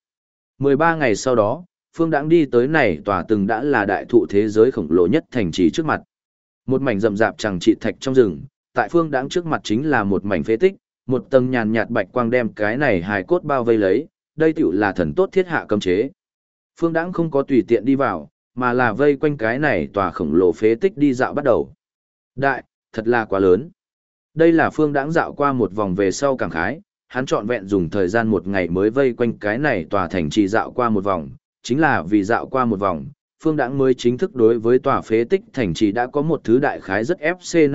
13 ngày sau đó, Phương Đãng đi tới này tòa từng đã là đại thụ thế giới khổng lồ nhất thành trì trước mặt. Một mảnh rậm rạp chẳng trị thạch trong rừng, tại Phương Đãng trước mặt chính là một mảnh phế tích, một tầng nhàn nhạt bạch quang đem cái này hài cốt bao vây lấy, đây tiểu là thần tốt thiết hạ cấm chế. Phương Đãng không có tùy tiện đi vào, mà là vây quanh cái này tòa khổng lồ phế tích đi dạo bắt đầu. Đại, thật là quá lớn. Đây là Phương Đãng dạo qua một vòng về sau cảm khái, hắn trọn vẹn dùng thời gian một ngày mới vây quanh cái này tòa thành trì dạo qua một vòng, chính là vì dạo qua một vòng, Phương Đãng mới chính thức đối với tòa phế tích thành trì đã có một thứ đại khái rất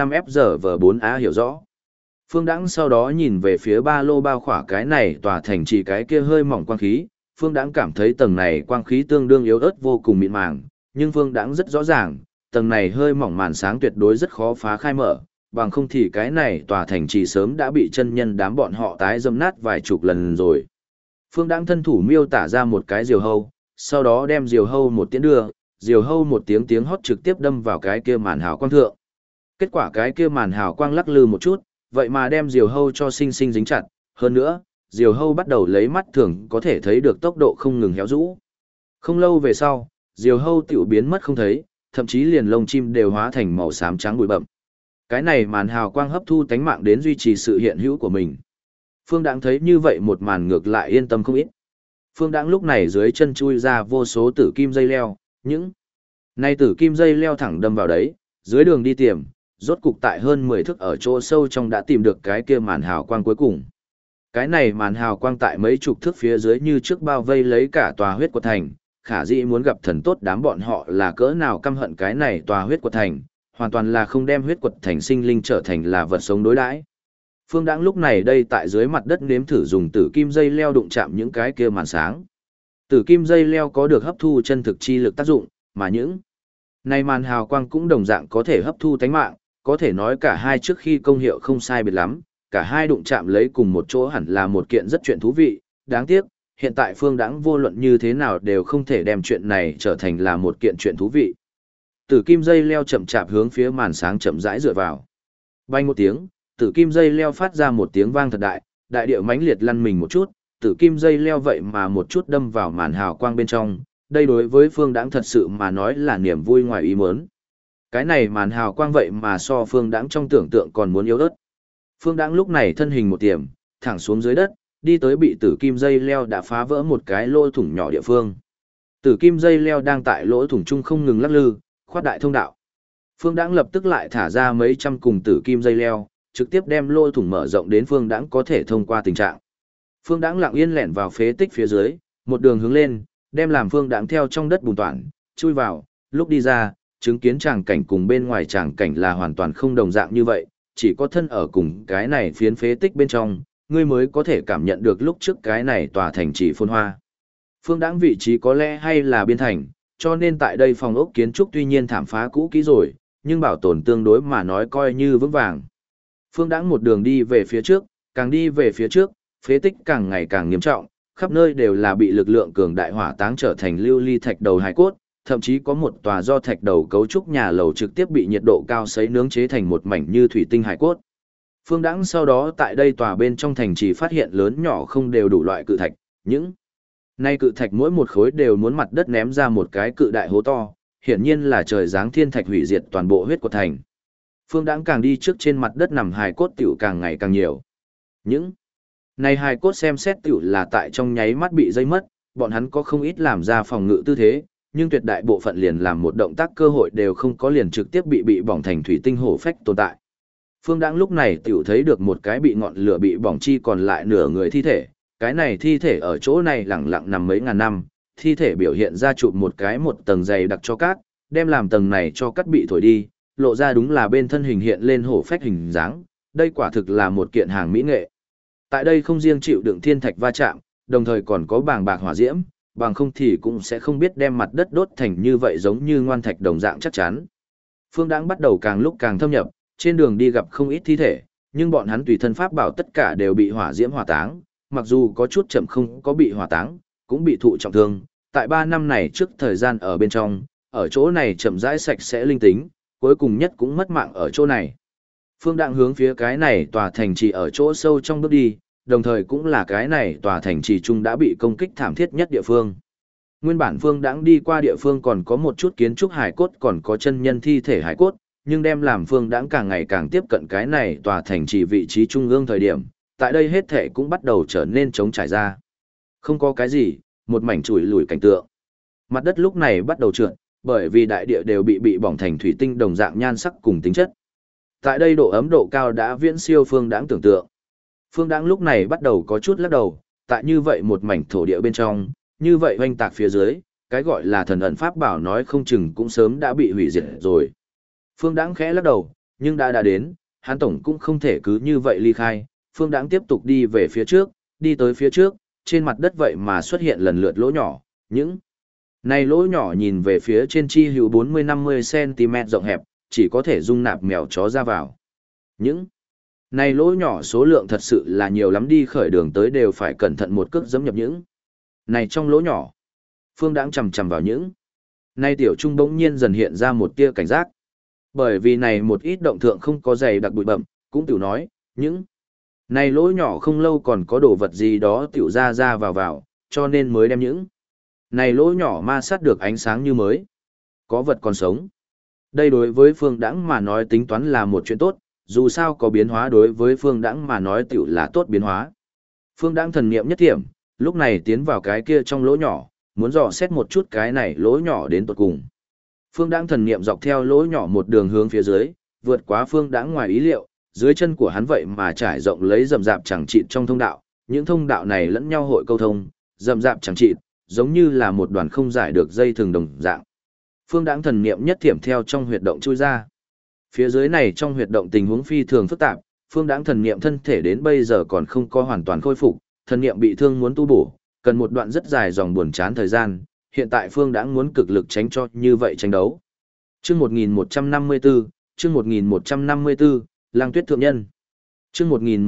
FC5FG4A hiểu rõ. Phương Đãng sau đó nhìn về phía ba lô bao khỏa cái này tòa thành trì cái kia hơi mỏng quang khí, Phương Đãng cảm thấy tầng này quang khí tương đương yếu ớt vô cùng mịn màng, nhưng Phương Đãng rất rõ ràng, tầng này hơi mỏng màn sáng tuyệt đối rất khó phá khai mở, bằng không thì cái này tòa thành trì sớm đã bị chân nhân đám bọn họ tái dâm nát vài chục lần rồi. Phương Đãng thân thủ miêu tả ra một cái diều hâu, sau đó đem diều hâu một tiếng đưa, diều hâu một tiếng hót trực tiếp đâm vào cái kia màn hào quang thượng. Kết quả cái kia màn hào quang lắc lư một chút, vậy mà đem diều hâu cho sinh sinh dính chặt, hơn nữa, diều hâu bắt đầu lấy mắt thường có thể thấy được tốc độ không ngừng héo rũ. Không lâu về sau, diều hâu tiểu biến mất không thấy, thậm chí liền lông chim đều hóa thành màu xám trắng bụi bậm. Cái này màn hào quang hấp thu tánh mạng đến duy trì sự hiện hữu của mình. Phương Đãng thấy như vậy một màn ngược lại yên tâm không ít. Phương Đãng lúc này dưới chân chui ra vô số tử kim dây leo, những này tử kim dây leo thẳng đâm vào đấy, dưới đường đi tìm, rốt cục tại hơn 10 thước ở chỗ sâu trong đã tìm được cái kia màn hào quang cuối cùng. Cái này màn hào quang tại mấy chục thước phía dưới như trước bao vây lấy cả tòa huyết quật thành, khả dĩ muốn gặp thần tốt đám bọn họ là cỡ nào căm hận cái này tòa huyết quật thành, hoàn toàn là không đem huyết quật thành sinh linh trở thành là vật sống đối đãi. Phương Đãng lúc này đây tại dưới mặt đất nếm thử dùng tử kim dây leo đụng chạm những cái kia màn sáng. Tử kim dây leo có được hấp thu chân thực chi lực tác dụng, mà những này màn hào quang cũng đồng dạng có thể hấp thu tánh mạng, có thể nói cả hai trước khi công hiệu không sai biệt lắm, cả hai đụng chạm lấy cùng một chỗ hẳn là một kiện rất chuyện thú vị, đáng tiếc, hiện tại Phương Đãng vô luận như thế nào đều không thể đem chuyện này trở thành là một kiện chuyện thú vị. Tử kim dây leo chậm chạp hướng phía màn sáng chậm rãi dựa vào. Bay một tiếng, tử kim dây leo phát ra một tiếng vang thật đại, đại địa mãnh liệt lăn mình một chút, tử kim dây leo vậy mà một chút đâm vào màn hào quang bên trong, đây đối với Phương Đãng thật sự mà nói là niềm vui ngoài ý muốn. Cái này màn hào quang vậy mà so Phương Đãng trong tưởng tượng còn muốn yếu ớt. Phương Đãng lúc này thân hình một tiềm, thẳng xuống dưới đất, đi tới bị tử kim dây leo đã phá vỡ một cái lỗ thủng nhỏ địa phương. Tử kim dây leo đang tại lỗ thủng chung không ngừng lắc lư, khoát đại thông đạo. Phương Đãng lập tức lại thả ra mấy trăm cùng tử kim dây leo, trực tiếp đem lỗ thủng mở rộng đến Phương Đãng có thể thông qua tình trạng. Phương Đãng lặng yên lẻn vào phế tích phía dưới, một đường hướng lên, đem làm Phương Đãng theo trong đất bùn toản, chui vào, lúc đi ra, chứng kiến tràng cảnh cùng bên ngoài tràng cảnh là hoàn toàn không đồng dạng như vậy, chỉ có thân ở cùng cái này phiến phế tích bên trong, ngươi mới có thể cảm nhận được lúc trước cái này tòa thành chỉ phồn hoa. Phương Đãng vị trí có lẽ hay là biên thành, cho nên tại đây phòng ốc kiến trúc tuy nhiên thảm phá cũ kỹ rồi, nhưng bảo tồn tương đối mà nói coi như vững vàng. Phương Đãng một đường đi về phía trước, càng đi về phía trước, phế tích càng ngày càng nghiêm trọng, khắp nơi đều là bị lực lượng cường đại hỏa táng trở thành lưu ly thạch đầu hài cốt, thậm chí có một tòa do thạch đầu cấu trúc nhà lầu trực tiếp bị nhiệt độ cao sấy nướng chế thành một mảnh như thủy tinh hài cốt. Phương Đãng sau đó tại đây tòa bên trong thành chỉ phát hiện lớn nhỏ không đều đủ loại cự thạch, những nay cự thạch mỗi một khối đều muốn mặt đất ném ra một cái cự đại hố to, hiển nhiên là trời giáng thiên thạch hủy diệt toàn bộ huyết của thành. Phương Đãng càng đi trước trên mặt đất nằm hài cốt tiểu càng ngày càng nhiều. Những này hài cốt xem xét tiểu là tại trong nháy mắt bị dây mất, bọn hắn có không ít làm ra phòng ngự tư thế, nhưng tuyệt đại bộ phận liền làm một động tác cơ hội đều không có, liền trực tiếp bị bỏng thành thủy tinh hổ phách tồn tại. Phương Đãng lúc này tiểu thấy được một cái bị ngọn lửa bị bỏng chi còn lại nửa người thi thể, cái này thi thể ở chỗ này lẳng lặng nằm mấy ngàn năm, thi thể biểu hiện ra chụp một tầng dày đặc cho cát, đem làm tầng này cho cát bị thổi đi, lộ ra đúng là bên thân hình hiện lên hổ phách hình dáng, đây quả thực là một kiện hàng mỹ nghệ. Tại đây không riêng chịu đựng thiên thạch va chạm, đồng thời còn có bàng bạc hỏa diễm, bằng không thì cũng sẽ không biết đem mặt đất đốt thành như vậy giống như ngoan thạch đồng dạng chắc chắn. Phương Đãng bắt đầu càng lúc càng thâm nhập, trên đường đi gặp không ít thi thể, nhưng bọn hắn tùy thân pháp bảo tất cả đều bị hỏa diễm hỏa táng, mặc dù có chút chậm không có bị hỏa táng, cũng bị thụ trọng thương. Tại 3 năm này trước thời gian ở bên trong, ở chỗ này chậm rãi sạch sẽ linh tính, cuối cùng nhất cũng mất mạng ở chỗ này. Phương Đãng hướng phía cái này tòa thành trì ở chỗ sâu trong bước đi, đồng thời cũng là cái này tòa thành trì chung đã bị công kích thảm thiết nhất địa phương. Nguyên bản Phương Đãng đi qua địa phương còn có một chút kiến trúc hải cốt, còn có chân nhân thi thể hải cốt, nhưng đem làm Phương Đãng càng ngày càng tiếp cận cái này tòa thành trì vị trí trung ương thời điểm, tại đây hết thể cũng bắt đầu trở nên trống trải ra. Không có cái gì, một mảnh chùi lùi cảnh tượng. Mặt đất lúc này bắt đầu trượt, bởi vì đại địa đều bị bỏng thành thủy tinh đồng dạng nhan sắc cùng tính chất. Tại đây độ ấm độ cao đã viễn siêu Phương Đãng tưởng tượng. Phương Đãng lúc này bắt đầu có chút lắc đầu, tại như vậy một mảnh thổ địa bên trong, như vậy hoành tạc phía dưới, cái gọi là thần ẩn pháp bảo nói không chừng cũng sớm đã bị hủy diệt rồi. Phương Đãng khẽ lắc đầu, nhưng đã đến, hắn tổng cũng không thể cứ như vậy ly khai. Phương Đãng tiếp tục đi về phía trước, đi tới phía trước, trên mặt đất vậy mà xuất hiện lần lượt lỗ nhỏ, những này lỗ nhỏ nhìn về phía trên chi hữu 40-50 cm rộng hẹp, chỉ có thể dung nạp mèo chó ra vào. Những này lỗ nhỏ số lượng thật sự là nhiều lắm, đi khởi đường tới đều phải cẩn thận một cước giẫm nhập những này trong lỗ nhỏ. Phương Đãng chầm chầm vào những này tiểu trung bỗng nhiên dần hiện ra một tia cảnh giác. Bởi vì này một ít động thượng không có dày đặc bụi bặm, cũng tiểu nói, những Này lỗ nhỏ không lâu còn có đồ vật gì đó tiểu ra ra vào, cho nên mới đem những này lỗ nhỏ ma sát được ánh sáng như mới. Có vật còn sống. Đây đối với Phương Đãng mà nói tính toán là một chuyện tốt, dù sao có biến hóa đối với Phương Đãng mà nói tiểu là tốt biến hóa. Phương Đãng thần niệm nhất thiểm, lúc này tiến vào cái kia trong lỗ nhỏ, muốn dò xét một chút cái này lỗ nhỏ đến tận cùng. Phương Đãng thần niệm dọc theo lỗ nhỏ một đường hướng phía dưới, vượt quá Phương Đãng ngoài ý liệu, dưới chân của hắn vậy mà trải rộng lấy rậm rạp chẳng chịt trong thông đạo, những thông đạo này lẫn nhau hội câu thông, rậm rạp chẳng chịt, giống như là một đoàn không giải được dây thường đồng dạng. Phương Đãng thần niệm nhất thiểm theo trong huyệt động chui ra. Phía dưới này trong huyệt động tình huống phi thường phức tạp, Phương Đãng thần niệm thân thể đến bây giờ còn không có hoàn toàn khôi phục, thần niệm bị thương muốn tu bổ, cần một đoạn rất dài dòng buồn chán thời gian, hiện tại Phương Đãng muốn cực lực tránh cho như vậy tranh đấu. Chương 1154, chương 1154, Lang Tuyết thượng nhân. Chương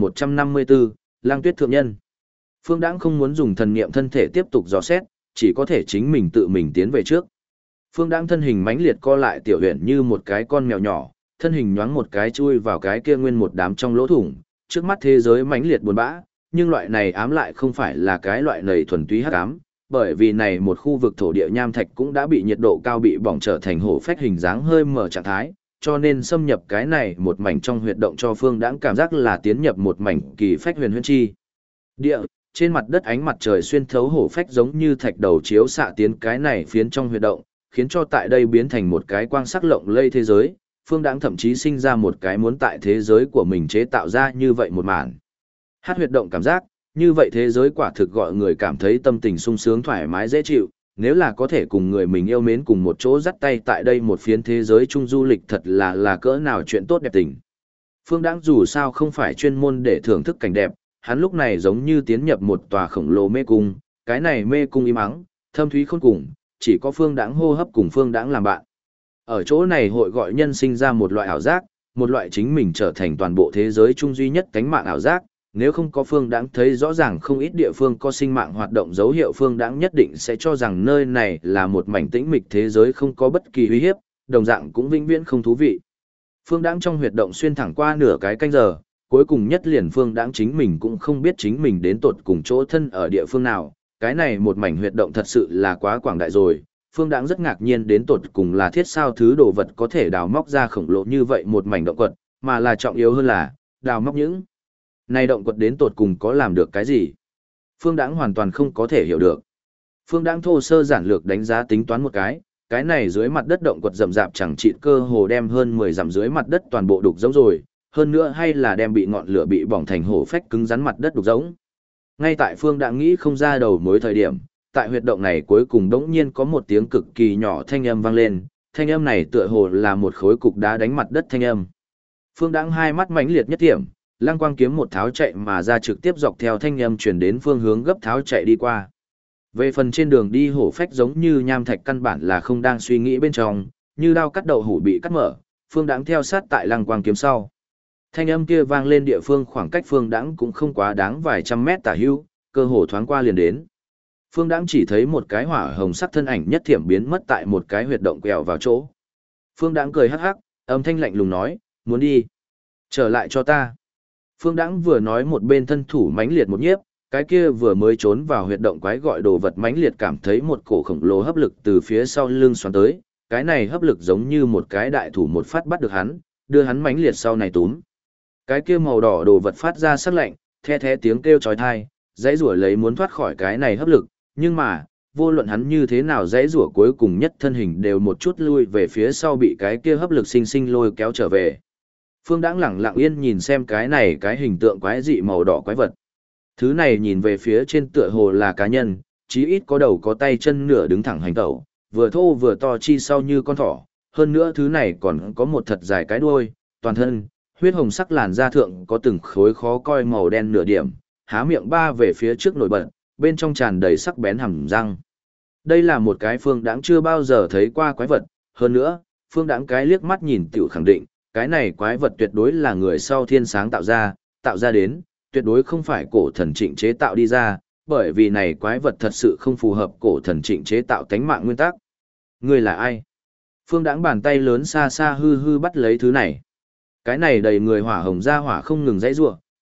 1154, Lang Tuyết thượng nhân. Phương Đãng không muốn dùng thần niệm thân thể tiếp tục dò xét, chỉ có thể chính mình tự mình tiến về trước. Phương Đãng thân hình mãnh liệt co lại tiểu huyền như một cái con mèo nhỏ, thân hình nhoáng một cái chui vào cái kia nguyên một đám trong lỗ thủng, trước mắt thế giới mãnh liệt buồn bã, nhưng loại này ám lại không phải là cái loại nầy thuần túy hắc ám, bởi vì này một khu vực thổ địa nham thạch cũng đã bị nhiệt độ cao bị bỏng trở thành hổ phách hình dáng hơi mở trạng thái, cho nên xâm nhập cái này một mảnh trong huyệt động cho Phương Đãng cảm giác là tiến nhập một mảnh kỳ phách huyền huyễn chi. Địa, trên mặt đất ánh mặt trời xuyên thấu hổ phách giống như thạch đầu chiếu xạ tiến cái này phiến trong huyệt động, khiến cho tại đây biến thành một cái quang sắc lộng lây thế giới. Phương Đãng thậm chí sinh ra một cái muốn tại thế giới của mình chế tạo ra như vậy một màn. Hát huyệt động cảm giác, như vậy thế giới quả thực gọi người cảm thấy tâm tình sung sướng thoải mái dễ chịu, nếu là có thể cùng người mình yêu mến cùng một chỗ dắt tay tại đây một phiến thế giới chung du lịch thật là cỡ nào chuyện tốt đẹp tình. Phương Đãng dù sao không phải chuyên môn để thưởng thức cảnh đẹp, hắn lúc này giống như tiến nhập một tòa khổng lồ mê cung, cái này mê cung im ắng, thâm thúy khôn cùng, chỉ có Phương Đãng hô hấp cùng Phương Đãng làm bạn. Ở chỗ này hội gọi nhân sinh ra một loại ảo giác, một loại chính mình trở thành toàn bộ thế giới chung duy nhất cánh mạng ảo giác, nếu không có Phương Đãng thấy rõ ràng không ít địa phương có sinh mạng hoạt động dấu hiệu, Phương Đãng nhất định sẽ cho rằng nơi này là một mảnh tĩnh mịch thế giới không có bất kỳ uy hiếp, đồng dạng cũng vĩnh viễn không thú vị. Phương Đãng trong huyệt động xuyên thẳng qua nửa cái canh giờ, cuối cùng nhất liền Phương Đãng chính mình cũng không biết chính mình đến tột cùng chỗ thân ở địa phương nào, cái này một mảnh huyệt động thật sự là quá quảng đại rồi. Phương Đãng rất ngạc nhiên đến tột cùng là thiết sao thứ đồ vật có thể đào móc ra khổng lồ như vậy một mảnh động quật, mà là trọng yếu hơn là đào móc những này động quật đến tột cùng có làm được cái gì. Phương Đãng hoàn toàn không có thể hiểu được. Phương Đãng thô sơ giản lược đánh giá tính toán một cái này dưới mặt đất động quật rậm rạp chẳng chịt cơ hồ đem hơn 10 dặm dưới mặt đất toàn bộ đục giống rồi, hơn nữa hay là đem bị ngọn lửa bị bỏng thành hổ phách cứng rắn mặt đất đục giống. Ngay tại Phương Đãng nghĩ không ra đầu mối thời điểm, tại huyệt động này cuối cùng đống nhiên có một tiếng cực kỳ nhỏ thanh âm vang lên, thanh âm này tựa hồ là một khối cục đá đánh mặt đất thanh âm. Phương Đãng hai mắt mãnh liệt nhất điểm, Lăng Quang kiếm một tháo chạy mà ra trực tiếp dọc theo thanh âm truyền đến phương hướng gấp tháo chạy đi qua. Về phần trên đường đi hổ phách giống như nham thạch căn bản là không đang suy nghĩ bên trong, như đao cắt đậu hủ bị cắt mở, Phương Đãng theo sát tại Lăng Quang kiếm sau. Thanh âm kia vang lên địa phương khoảng cách Phương Đãng cũng không quá đáng vài trăm mét tả hữu, cơ hồ thoáng qua liền đến. Phương Đãng chỉ thấy một cái hỏa hồng sắc thân ảnh nhất thiểm biến mất tại một cái huyệt động quẹo vào chỗ. Phương Đãng cười hắc hắc, âm thanh lạnh lùng nói, muốn đi. Trở lại cho ta. Phương Đãng vừa nói một bên thân thủ mãnh liệt một nhiếp, cái kia vừa mới trốn vào huyệt động quái gọi đồ vật mãnh liệt cảm thấy một cổ khổng lồ hấp lực từ phía sau lưng xoắn tới, cái này hấp lực giống như một cái đại thủ một phát bắt được hắn, đưa hắn mãnh liệt sau này túm. Cái kia màu đỏ đồ vật phát ra sắc lạnh, the thé tiếng kêu chói tai, dãy rủa lấy muốn thoát khỏi cái này hấp lực, nhưng mà, vô luận hắn như thế nào dãy rủa cuối cùng nhất thân hình đều một chút lui về phía sau bị cái kia hấp lực sinh sinh lôi kéo trở về. Phương Đãng lẳng lặng yên nhìn xem cái này cái hình tượng quái dị màu đỏ quái vật. Thứ này nhìn về phía trên tựa hồ là cá nhân, chí ít có đầu có tay chân nửa đứng thẳng hành tẩu, vừa thô vừa to chi sau như con thỏ, hơn nữa thứ này còn có một thật dài cái đuôi, toàn thân, huyết hồng sắc làn da thượng có từng khối khó coi màu đen nửa điểm, há miệng ba về phía trước nổi bật, bên trong tràn đầy sắc bén hàm răng. Đây là một cái Phương Đãng chưa bao giờ thấy qua quái vật, hơn nữa, Phương Đãng cái liếc mắt nhìn tiểu khẳng định, cái này quái vật tuyệt đối là người sau thiên sáng tạo ra đến, tuyệt đối không phải cổ thần Trịnh chế tạo đi ra, bởi vì này quái vật thật sự không phù hợp cổ thần Trịnh chế tạo tánh mạng nguyên tắc. Người là ai? Phương Đãng bàn tay lớn xa xa hư hư bắt lấy thứ này. Cái này đầy người hỏa hồng ra hỏa không ngừng dãy rủa,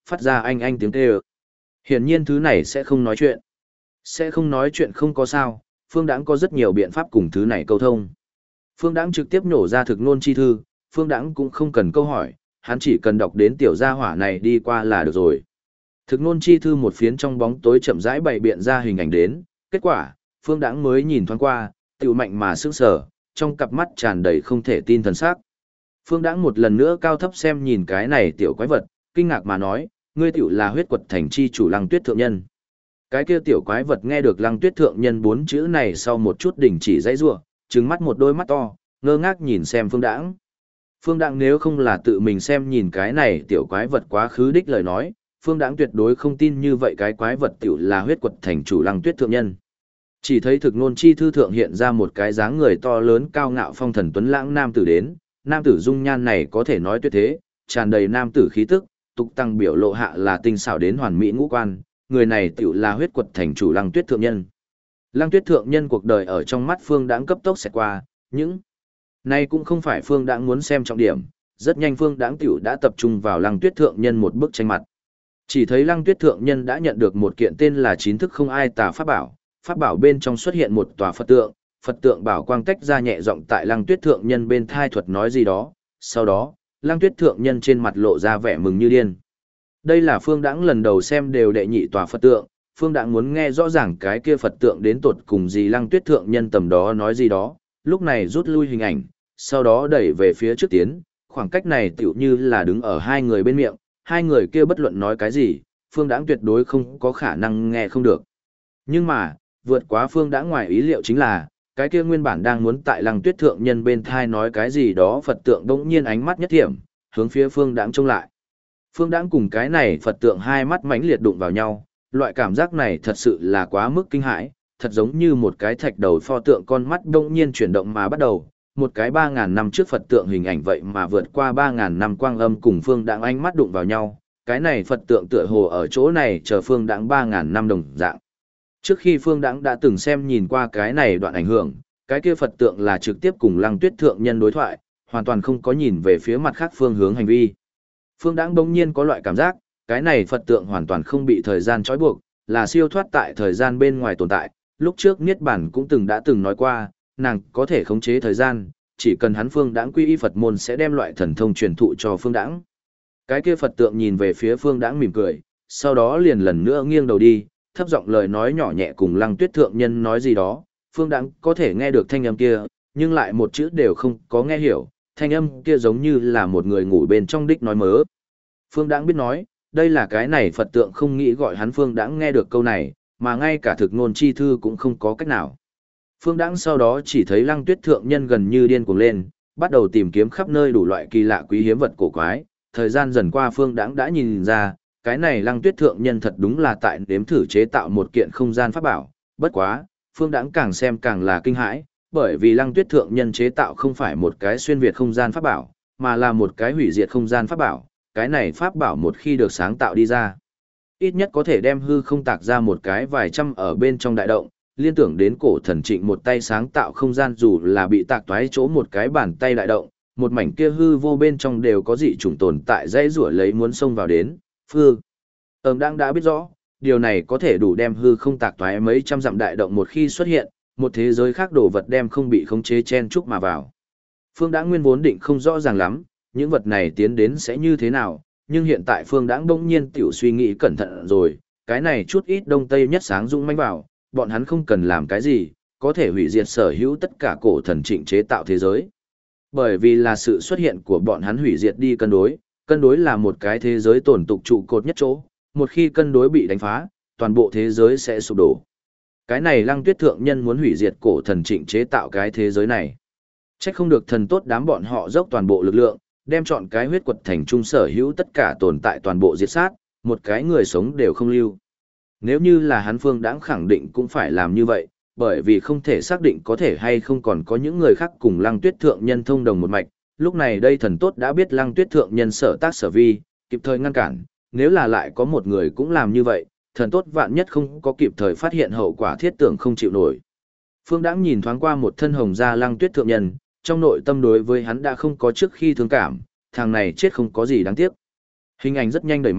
phát ra anh anh tiếng kêu. Hiển nhiên thứ này sẽ không nói chuyện. Sẽ không nói chuyện không có sao, Phương Đãng có rất nhiều biện pháp cùng thứ này câu thông. Phương Đãng trực tiếp nhổ ra thực nôn chi thư, Phương Đãng cũng không cần câu hỏi, hắn chỉ cần đọc đến tiểu gia hỏa này đi qua là được rồi. Thực nôn chi thư một phiến trong bóng tối chậm rãi bày biện ra hình ảnh đến, kết quả, Phương Đãng mới nhìn thoáng qua, tiểu mạnh mà sững sờ, trong cặp mắt tràn đầy không thể tin thần sắc. Phương Đãng một lần nữa cao thấp xem nhìn cái này tiểu quái vật, kinh ngạc mà nói, ngươi tiểu là huyết quật thành chi chủ Lăng Tuyết thượng nhân. Cái kia tiểu quái vật nghe được Lăng Tuyết thượng nhân bốn chữ này sau một chút đình chỉ dãy rủa, trừng mắt một đôi mắt to, ngơ ngác nhìn xem Phương Đãng. Phương Đãng nếu không là tự mình xem nhìn cái này tiểu quái vật quá khứ đích lời nói, Phương Đãng tuyệt đối không tin như vậy cái quái vật tiểu là huyết quật thành chủ Lăng Tuyết thượng nhân. Chỉ thấy thực ngôn chi thư thượng hiện ra một cái dáng người to lớn cao ngạo phong thần tuấn lãng nam tử đến, nam tử dung nhan này có thể nói tuyệt thế, tràn đầy nam tử khí tức, tục tăng biểu lộ hạ là tinh xảo đến hoàn mỹ ngũ quan, người này tiểu là huyết quật thành chủ Lăng Tuyết thượng nhân. Lăng Tuyết thượng nhân cuộc đời ở trong mắt Phương Đãng cấp tốc xẹt qua, những này cũng không phải Phương Đãng muốn xem trọng điểm, rất nhanh Phương Đãng tiểu đã tập trung vào Lăng Tuyết thượng nhân một bức tranh mặt. Chỉ thấy Lăng Tuyết thượng nhân đã nhận được một kiện tên là Chín thức không ai tà pháp bảo bên trong xuất hiện một tòa Phật tượng bảo quang tách ra nhẹ giọng tại Lăng Tuyết thượng nhân bên thai thuật nói gì đó, sau đó, Lăng Tuyết thượng nhân trên mặt lộ ra vẻ mừng như điên. Đây là Phương Đãng lần đầu xem đều đệ nhị tòa Phật tượng, Phương Đãng muốn nghe rõ ràng cái kia Phật tượng đến tột cùng gì Lăng Tuyết thượng nhân tầm đó nói gì đó, lúc này rút lui hình ảnh, sau đó đẩy về phía trước tiến, khoảng cách này tựu như là đứng ở hai người bên miệng, hai người kia bất luận nói cái gì, Phương Đãng tuyệt đối không có khả năng nghe không được. Nhưng mà, vượt quá Phương Đãng ngoài ý liệu chính là, cái kia nguyên bản đang muốn tại Lăng Tuyết thượng nhân bên thai nói cái gì đó Phật tượng bỗng nhiên ánh mắt nhất thiểm, hướng phía Phương Đãng trông lại. Phương Đãng cùng cái này Phật tượng hai mắt mãnh liệt đụng vào nhau, loại cảm giác này thật sự là quá mức kinh hãi, thật giống như một cái thạch đầu pho tượng con mắt bỗng nhiên chuyển động mà bắt đầu, một cái 3.000 năm trước Phật tượng hình ảnh vậy mà vượt qua 3.000 năm quang âm cùng Phương Đãng ánh mắt đụng vào nhau, cái này Phật tượng tựa hồ ở chỗ này chờ Phương Đãng 3.000 năm đồng dạng. Trước khi Phương Đãng đã từng xem nhìn qua cái này đoạn ảnh hưởng, cái kia Phật tượng là trực tiếp cùng Lăng Tuyết thượng nhân đối thoại, hoàn toàn không có nhìn về phía mặt khác phương hướng hành vi. Phương Đãng bỗng nhiên có loại cảm giác, cái này Phật tượng hoàn toàn không bị thời gian trói buộc, là siêu thoát tại thời gian bên ngoài tồn tại. Lúc trước Niết Bàn cũng đã từng nói qua, nàng có thể khống chế thời gian, chỉ cần hắn Phương Đãng quy y Phật môn sẽ đem loại thần thông truyền thụ cho Phương Đãng. Cái kia Phật tượng nhìn về phía Phương Đãng mỉm cười, sau đó liền lần nữa nghiêng đầu đi, thấp giọng lời nói nhỏ nhẹ cùng Lăng Tuyết thượng nhân nói gì đó, Phương Đãng có thể nghe được thanh âm kia, nhưng lại một chữ đều không có nghe hiểu, thanh âm kia giống như là một người ngủ bên trong đích nói mớ. Phương Đãng biết nói, đây là cái này Phật tượng không nghĩ gọi hắn Phương Đãng nghe được câu này, mà ngay cả thực ngôn chi thư cũng không có cách nào. Phương Đãng sau đó chỉ thấy Lăng Tuyết thượng nhân gần như điên cuồng lên, bắt đầu tìm kiếm khắp nơi đủ loại kỳ lạ quý hiếm vật cổ quái, thời gian dần qua Phương Đãng đã nhìn ra, cái này Lăng Tuyết thượng nhân thật đúng là tại nếm thử chế tạo một kiện không gian pháp bảo, bất quá, Phương Đãng càng xem càng là kinh hãi, bởi vì Lăng Tuyết thượng nhân chế tạo không phải một cái xuyên việt không gian pháp bảo, mà là một cái hủy diệt không gian pháp bảo, cái này pháp bảo một khi được sáng tạo đi ra, ít nhất có thể đem hư không tạc ra một cái vài trăm ở bên trong đại động, liên tưởng đến cổ thần Trịnh một tay sáng tạo không gian dù là bị tạc toái chỗ một cái bàn tay đại động, một mảnh kia hư vô bên trong đều có dị chủng tồn tại dãy rủa lấy muốn xông vào đến, đang đã biết rõ, điều này có thể đủ đem hư không tạc toái mấy trăm dặm đại động một khi xuất hiện, một thế giới khác đồ vật đem không bị khống chế chen chúc mà vào. Phương Đãng nguyên vốn định không rõ ràng lắm, những vật này tiến đến sẽ như thế nào, nhưng hiện tại Phương Đãng bỗng nhiên tiểu suy nghĩ cẩn thận rồi, cái này chút ít đông tây nhất sáng dũng mãnh vào, bọn hắn không cần làm cái gì, có thể hủy diệt sở hữu tất cả cổ thần Trịnh chế tạo thế giới. Bởi vì là sự xuất hiện của bọn hắn hủy diệt đi cân đối là một cái thế giới tồn tục trụ cột nhất chỗ, một khi cân đối bị đánh phá, toàn bộ thế giới sẽ sụp đổ. Cái này Lăng Tuyết thượng nhân muốn hủy diệt cổ thần Trịnh chế tạo cái thế giới này. Chắc không được thần tốt đám bọn họ dốc toàn bộ lực lượng, đem chọn cái huyết quật thành trung sở hữu tất cả tồn tại toàn bộ diệt sát, một cái người sống đều không lưu. Nếu như là hắn Phương Đãng khẳng định cũng phải làm như vậy, bởi vì không thể xác định có thể hay không còn có những người khác cùng Lăng Tuyết thượng nhân thông đồng một mạch, lúc này đây thần tốt đã biết Lăng Tuyết thượng nhân sở tác sở vi, kịp thời ngăn cản, nếu là lại có một người cũng làm như vậy, thần tốt vạn nhất không có kịp thời phát hiện hậu quả thiết tưởng không chịu nổi. Phương Đãng nhìn thoáng qua một thân hồng da Lăng Tuyết thượng nhân, trong nội tâm đối với hắn đã không có trước khi thương cảm, thằng này chết không có gì đáng tiếc. Hình ảnh rất nhanh đẩy mạnh,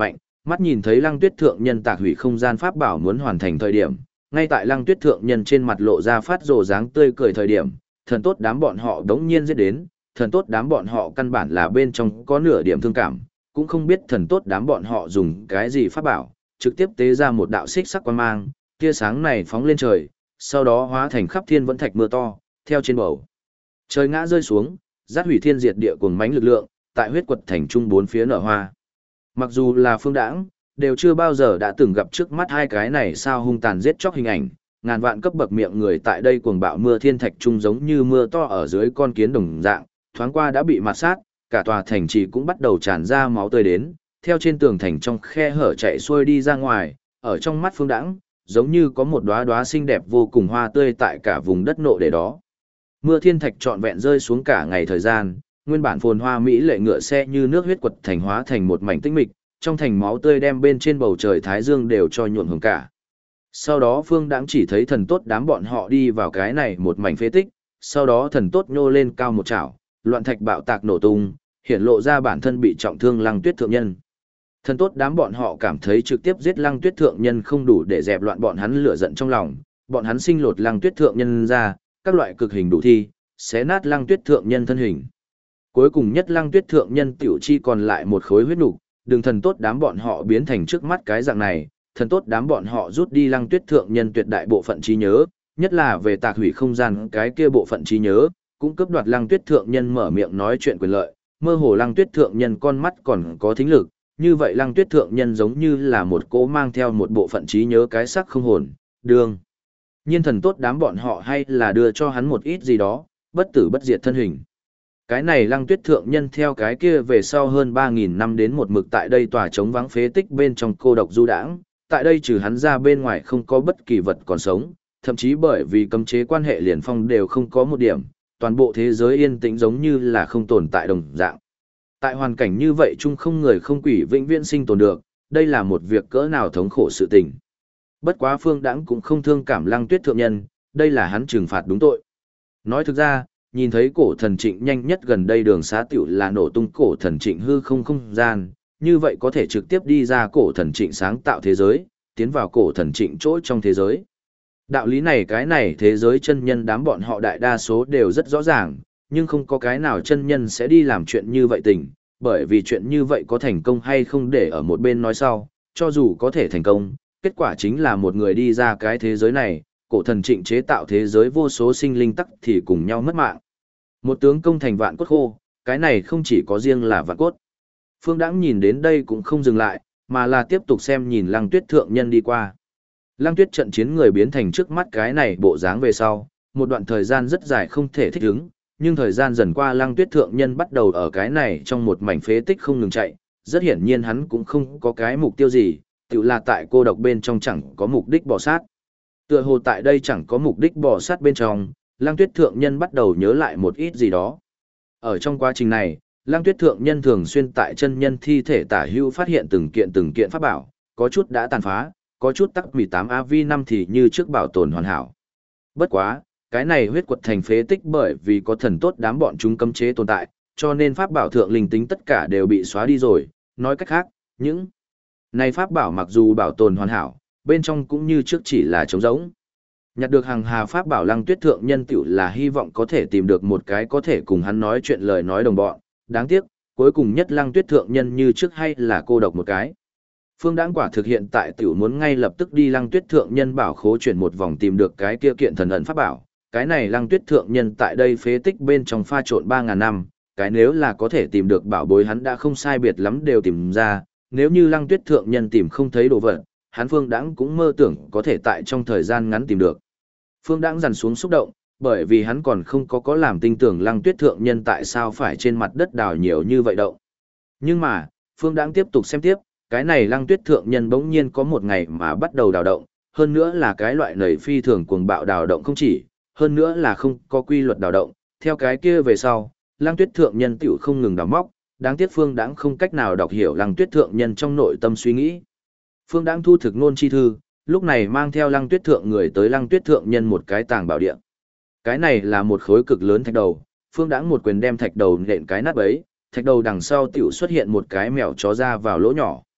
mắt nhìn thấy Lăng Tuyết thượng nhân tạc hủy không gian pháp bảo muốn hoàn thành thời điểm, ngay tại Lăng Tuyết thượng nhân trên mặt lộ ra phát rồ dáng tươi cười thời điểm, thần tốt đám bọn họ đống nhiên giết đến, thần tốt đám bọn họ căn bản là bên trong có nửa điểm thương cảm, cũng không biết thần tốt đám bọn họ dùng cái gì pháp bảo, trực tiếp tế ra một đạo xích sắc quang mang, tia sáng này phóng lên trời, sau đó hóa thành khắp thiên vẫn thạch mưa to, theo trên bầu trời ngã rơi xuống, dát hủy thiên diệt địa cuồng mãnh lực lượng, tại huyết quật thành trung bốn phía nở hoa. Mặc dù là Phương Đãng, đều chưa bao giờ đã từng gặp trước mắt hai cái này sao hung tàn giết chóc hình ảnh, ngàn vạn cấp bậc miệng người tại đây cuồng bạo mưa thiên thạch trung giống như mưa to ở dưới con kiến đồng dạng, thoáng qua đã bị mạt sát, cả tòa thành trì cũng bắt đầu tràn ra máu tươi đến, theo trên tường thành trong khe hở chạy xuôi đi ra ngoài, ở trong mắt Phương Đãng, giống như có một đóa đóa xinh đẹp vô cùng hoa tươi tại cả vùng đất nộ để đó. Mưa thiên thạch trọn vẹn rơi xuống cả ngày thời gian, nguyên bản phồn hoa mỹ lệ ngựa xe như nước huyết quật thành hóa thành một mảnh tĩnh mịch, trong thành máu tươi đem bên trên bầu trời thái dương đều cho nhuộm hồng cả. Sau đó Phương Đãng chỉ thấy thần tốt đám bọn họ đi vào cái này một mảnh phế tích, sau đó thần tốt nhô lên cao một chảo, loạn thạch bạo tạc nổ tung, hiển lộ ra bản thân bị trọng thương Lăng Tuyết thượng nhân. Thần tốt đám bọn họ cảm thấy trực tiếp giết Lăng Tuyết thượng nhân không đủ để dẹp loạn bọn hắn lửa giận trong lòng, bọn hắn sinh lột Lăng Tuyết thượng nhân ra, các loại cực hình đủ thi, xé nát Lăng Tuyết thượng nhân thân hình. Cuối cùng nhất Lăng Tuyết thượng nhân tiểu chi còn lại một khối huyết nục, đường thần tốt đám bọn họ biến thành trước mắt cái dạng này, thần tốt đám bọn họ rút đi Lăng Tuyết thượng nhân tuyệt đại bộ phận trí nhớ, nhất là về tạc hủy không gian cái kia bộ phận trí nhớ, cũng cướp đoạt Lăng Tuyết thượng nhân mở miệng nói chuyện quyền lợi, mơ hồ Lăng Tuyết thượng nhân con mắt còn có thính lực, như vậy Lăng Tuyết thượng nhân giống như là một cỗ mang theo một bộ phận trí nhớ cái xác không hồn, đương nhiên thần tốt đám bọn họ hay là đưa cho hắn một ít gì đó, bất tử bất diệt thân hình. Cái này Lăng Tuyết thượng nhân theo cái kia về sau hơn 3.000 năm đến một mực tại đây tòa trống vắng phế tích bên trong cô độc du đãng, tại đây trừ hắn ra bên ngoài không có bất kỳ vật còn sống, thậm chí bởi vì cấm chế quan hệ liền phong đều không có một điểm, toàn bộ thế giới yên tĩnh giống như là không tồn tại đồng dạng. Tại hoàn cảnh như vậy chung không người không quỷ vĩnh viễn sinh tồn được, đây là một việc cỡ nào thống khổ sự tình. Bất quá Phương Đãng cũng không thương cảm Lăng Tuyết thượng nhân, đây là hắn trừng phạt đúng tội. Nói thực ra, nhìn thấy cổ thần trịnh nhanh nhất gần đây đường xá tiểu là nổ tung cổ thần trịnh hư không gian, như vậy có thể trực tiếp đi ra cổ thần trịnh sáng tạo thế giới, tiến vào cổ thần trịnh chỗ trong thế giới. Đạo lý này cái này thế giới chân nhân đám bọn họ đại đa số đều rất rõ ràng, nhưng không có cái nào chân nhân sẽ đi làm chuyện như vậy tình, bởi vì chuyện như vậy có thành công hay không để ở một bên nói sau, cho dù có thể thành công, kết quả chính là một người đi ra cái thế giới này, cổ thần trịnh chế tạo thế giới vô số sinh linh tắc thì cùng nhau mất mạng. Một tướng công thành vạn cốt khô, cái này không chỉ có riêng là vạn cốt. Phương Đãng nhìn đến đây cũng không dừng lại, mà là tiếp tục xem nhìn Lăng Tuyết thượng nhân đi qua. Lăng Tuyết trận chiến người biến thành trước mắt cái này bộ dáng về sau, một đoạn thời gian rất dài không thể thích ứng, nhưng thời gian dần qua Lăng Tuyết thượng nhân bắt đầu ở cái này trong một mảnh phế tích không ngừng chạy, rất hiển nhiên hắn cũng không có cái mục tiêu gì, tự là tại cô độc bên trong chẳng có mục đích bỏ sát. Tựa hồ tại đây chẳng có mục đích bỏ sát bên trong, Lăng Tuyết thượng nhân bắt đầu nhớ lại một ít gì đó. Ở trong quá trình này, Lăng Tuyết thượng nhân thường xuyên tại chân nhân thi thể tả hữu phát hiện từng kiện pháp bảo, có chút đã tàn phá, có chút tắc 18 AV5 thì như trước bảo tồn hoàn hảo. Bất quá, cái này huyết quật thành phế tích bởi vì có thần tốt đám bọn chúng cấm chế tồn tại, cho nên pháp bảo thượng linh tính tất cả đều bị xóa đi rồi, nói cách khác, những này pháp bảo mặc dù bảo tồn hoàn hảo, bên trong cũng như trước chỉ là trống rỗng. Nhặt được hàng hà pháp bảo Lăng Tuyết thượng nhân tiểu là hy vọng có thể tìm được một cái có thể cùng hắn nói chuyện lời nói đồng bọn, đáng tiếc, cuối cùng nhất Lăng Tuyết thượng nhân như trước hay là cô độc một cái. Phương Đãng quả thực hiện tại tiểu muốn ngay lập tức đi Lăng Tuyết thượng nhân bảo khố chuyển một vòng tìm được cái kia kiện thần ẩn pháp bảo, cái này Lăng Tuyết thượng nhân tại đây phế tích bên trong pha trộn 3.000 năm, cái nếu là có thể tìm được bảo bối hắn đã không sai biệt lắm đều tìm ra, nếu như Lăng Tuyết thượng nhân tìm không thấy đồ vật, hắn Phương Đãng cũng mơ tưởng có thể tại trong thời gian ngắn tìm được. Phương Đãng dằn xuống xúc động, bởi vì hắn còn không có làm tin tưởng Lăng Tuyết thượng nhân tại sao phải trên mặt đất đào nhiều như vậy động. Nhưng mà, Phương Đãng tiếp tục xem tiếp, cái này Lăng Tuyết thượng nhân bỗng nhiên có một ngày mà bắt đầu đào động, hơn nữa là cái loại nảy phi thường cuồng bạo đào động không chỉ, hơn nữa là không có quy luật đào động, theo cái kia về sau, Lăng Tuyết thượng nhân tiểu không ngừng đào móc, đáng tiếc Phương Đãng không cách nào đọc hiểu Lăng Tuyết thượng nhân trong nội tâm suy nghĩ. Phương Đãng thu thực nôn chi thư, lúc này mang theo Lăng Tuyết thượng người tới Lăng Tuyết thượng nhân một cái tàng bảo địa. Cái này là một khối cực lớn thạch đầu, Phương Đãng một quyền đem thạch đầu nện cái nát bấy, thạch đầu đằng sau tiểu xuất hiện một cái mèo chó ra vào lỗ nhỏ.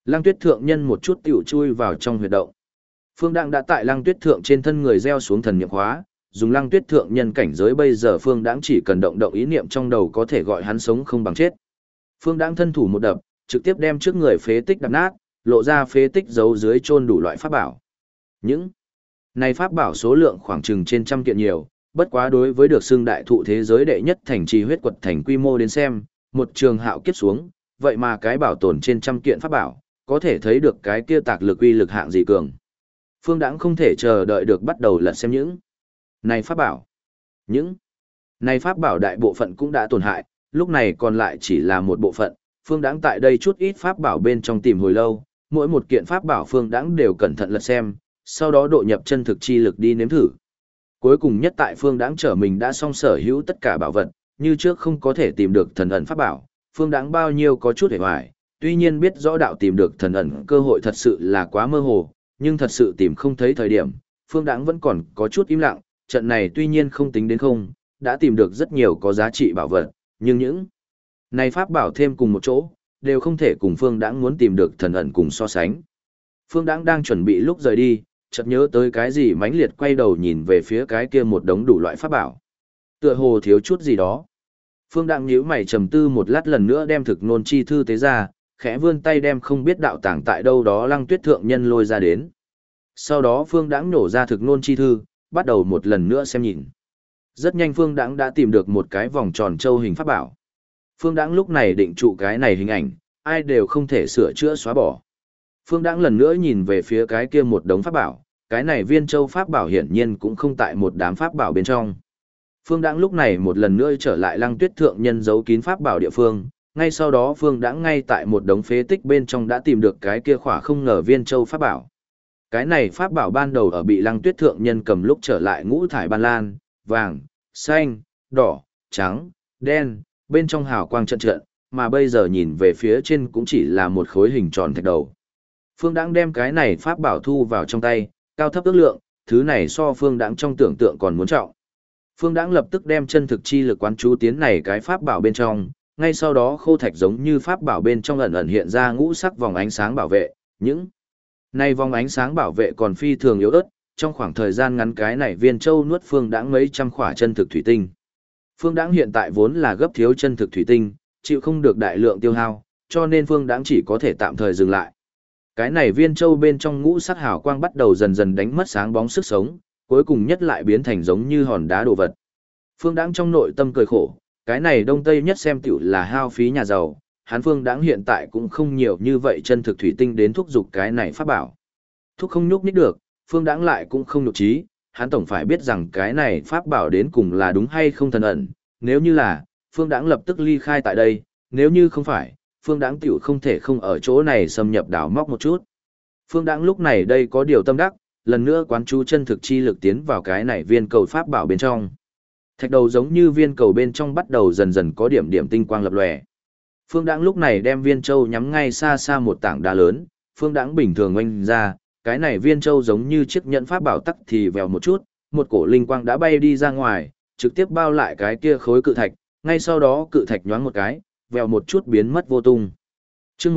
Lăng Tuyết thượng nhân một chút tiểu chui vào trong huyệt động. Phương Đãng đã tại Lăng Tuyết thượng trên thân người gieo xuống thần niệm hóa, dùng Lăng Tuyết thượng nhân cảnh giới bây giờ Phương Đãng chỉ cần động động ý niệm trong đầu có thể gọi hắn sống không bằng chết. Phương Đãng thân thủ một đập, trực tiếp đem trước người phế tích đập nát, lộ ra phế tích giấu dưới chôn đủ loại pháp bảo. Những này pháp bảo số lượng khoảng chừng trên trăm kiện nhiều, bất quá đối với được xưng đại thụ thế giới đệ nhất thành trì huyết quật thành quy mô đến xem, một trường hạo kiếp xuống, vậy mà cái bảo tồn trên trăm kiện pháp bảo, có thể thấy được cái kia tạc lực uy lực hạng gì cường. Phương Đãng không thể chờ đợi được bắt đầu lật xem những này pháp bảo. Những này pháp bảo đại bộ phận cũng đã tổn hại, lúc này còn lại chỉ là một bộ phận. Phương Đãng tại đây chút ít pháp bảo bên trong tìm hồi lâu, mỗi một kiện pháp bảo Phương Đãng đều cẩn thận lật xem, sau đó độ nhập chân thực chi lực đi nếm thử. Cuối cùng nhất tại Phương Đãng trở mình đã xong sở hữu tất cả bảo vật, như trước không có thể tìm được thần ẩn pháp bảo, Phương Đãng bao nhiêu có chút hề hoài, tuy nhiên biết rõ đạo tìm được thần ẩn cơ hội thật sự là quá mơ hồ, nhưng thật sự tìm không thấy thời điểm, Phương Đãng vẫn còn có chút im lặng, trận này tuy nhiên không tính đến không, đã tìm được rất nhiều có giá trị bảo vật, nhưng những này pháp bảo thêm cùng một chỗ, đều không thể cùng Phương Đãng muốn tìm được thần ẩn cùng so sánh. Phương Đãng đang chuẩn bị lúc rời đi, chợt nhớ tới cái gì mãnh liệt quay đầu nhìn về phía cái kia một đống đủ loại pháp bảo. Tựa hồ thiếu chút gì đó. Phương Đãng nhíu mày trầm tư một lát lần nữa đem thực nôn chi thư tế ra, khẽ vươn tay đem không biết đạo tàng tại đâu đó Lăng Tuyết thượng nhân lôi ra đến. Sau đó Phương Đãng nổ ra thực nôn chi thư, bắt đầu một lần nữa xem nhìn. Rất nhanh Phương Đãng đã tìm được một cái vòng tròn châu hình pháp bảo. Phương Đãng lúc này định trụ cái này hình ảnh, ai đều không thể sửa chữa xóa bỏ. Phương Đãng lần nữa nhìn về phía cái kia một đống pháp bảo, cái này viên châu pháp bảo hiển nhiên cũng không tại một đám pháp bảo bên trong. Phương Đãng lúc này một lần nữa trở lại Lăng Tuyết thượng nhân giấu kín pháp bảo địa phương, ngay sau đó Phương Đãng ngay tại một đống phế tích bên trong đã tìm được cái kia khỏa không ngờ viên châu pháp bảo. Cái này pháp bảo ban đầu ở bị Lăng Tuyết thượng nhân cầm lúc trở lại ngũ thải ban lan, vàng, xanh, đỏ, trắng, đen, bên trong hào quang trận trận, mà bây giờ nhìn về phía trên cũng chỉ là một khối hình tròn thạch đầu. Phương Đãng đem cái này pháp bảo thu vào trong tay, cao thấp ước lượng, thứ này so Phương Đãng trong tưởng tượng còn muốn trọng. Phương Đãng lập tức đem chân thực chi lực quán chú tiến này cái pháp bảo bên trong, ngay sau đó khô thạch giống như pháp bảo bên trong ẩn ẩn hiện ra ngũ sắc vòng ánh sáng bảo vệ, những này vòng ánh sáng bảo vệ còn phi thường yếu ớt, trong khoảng thời gian ngắn cái này viên châu nuốt Phương Đãng mấy trăm khỏa chân thực thủy tinh. Phương Đãng hiện tại vốn là gấp thiếu chân thực thủy tinh, chịu không được đại lượng tiêu hao, cho nên Phương Đãng chỉ có thể tạm thời dừng lại. Cái này viên châu bên trong ngũ sắc hào quang bắt đầu dần dần đánh mất sáng bóng sức sống, cuối cùng nhất lại biến thành giống như hòn đá đồ vật. Phương Đãng trong nội tâm cười khổ, cái này đông tây nhất xem tiểu là hao phí nhà giàu, hắn Phương Đãng hiện tại cũng không nhiều như vậy chân thực thủy tinh đến thúc giục cái này pháp bảo. Thúc không nhúc nhích được, Phương Đãng lại cũng không nhục trí, hắn tổng phải biết rằng cái này pháp bảo đến cùng là đúng hay không thần ẩn, nếu như là, Phương Đãng lập tức ly khai tại đây, nếu như không phải, Phương Đãng tiểu không thể không ở chỗ này xâm nhập đào móc một chút. Phương Đãng lúc này đây có điều tâm đắc, lần nữa quán chú chân thực chi lực tiến vào cái này viên cầu pháp bảo bên trong. Thạch đầu giống như viên cầu bên trong bắt đầu dần dần có điểm điểm tinh quang lập lòe. Phương Đãng lúc này đem viên châu nhắm ngay xa xa một tảng đá lớn, Phương Đãng bình thường oanh ra, cái này viên châu giống như chiếc nhẫn pháp bảo tắc thì vèo một chút, một cổ linh quang đã bay đi ra ngoài, trực tiếp bao lại cái kia khối cự thạch, ngay sau đó cự thạch nhoáng một cái, vèo một chút biến mất vô tung. Chương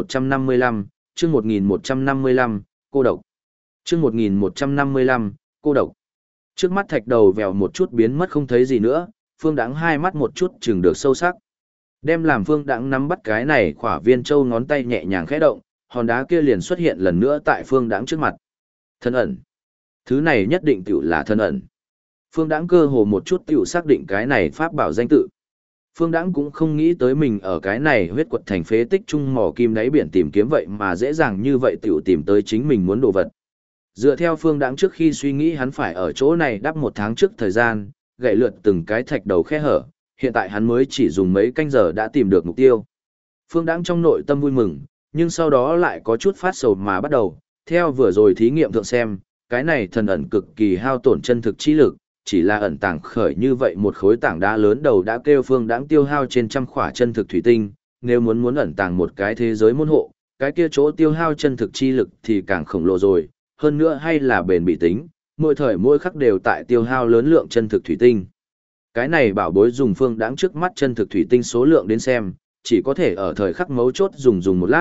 1155, chương 1155, cô độc. Chương 1155, cô độc. Trước mắt thạch đầu vèo một chút biến mất không thấy gì nữa, Phương Đãng hai mắt một chút chừng được sâu sắc. Đem làm Phương Đãng nắm bắt cái này khỏa viên châu ngón tay nhẹ nhàng khẽ động, hòn đá kia liền xuất hiện lần nữa tại Phương Đãng trước mặt. Thân ẩn. Thứ này nhất định tiểu là thân ẩn. Phương Đãng cơ hồ một chút tiểu xác định cái này pháp bảo danh tự. Phương Đãng cũng không nghĩ tới mình ở cái này huyết quật thành phế tích trung mỏ kim đáy biển tìm kiếm vậy mà dễ dàng như vậy tiểu tìm tới chính mình muốn đồ vật. Dựa theo Phương Đãng trước khi suy nghĩ hắn phải ở chỗ này đắp một tháng trước thời gian, gậy lượt từng cái thạch đầu khe hở, hiện tại hắn mới chỉ dùng mấy canh giờ đã tìm được mục tiêu. Phương Đãng trong nội tâm vui mừng, nhưng sau đó lại có chút phát sầu mà bắt đầu, theo vừa rồi thí nghiệm thượng xem, cái này thần ẩn cực kỳ hao tổn chân thực trí lực, chỉ là ẩn tàng khởi như vậy một khối tảng đá lớn đầu đã kêu Phương Đãng tiêu hao trên trăm khỏa chân thực thủy tinh, nếu muốn ẩn tàng một cái thế giới môn hộ, cái kia chỗ tiêu hao chân thực chi lực thì càng khổng lồ rồi, hơn nữa hay là bền bỉ tính, mỗi thời mỗi khắc đều tại tiêu hao lớn lượng chân thực thủy tinh. Cái này bảo bối dùng Phương Đãng trước mắt chân thực thủy tinh số lượng đến xem, chỉ có thể ở thời khắc mấu chốt dùng một lát,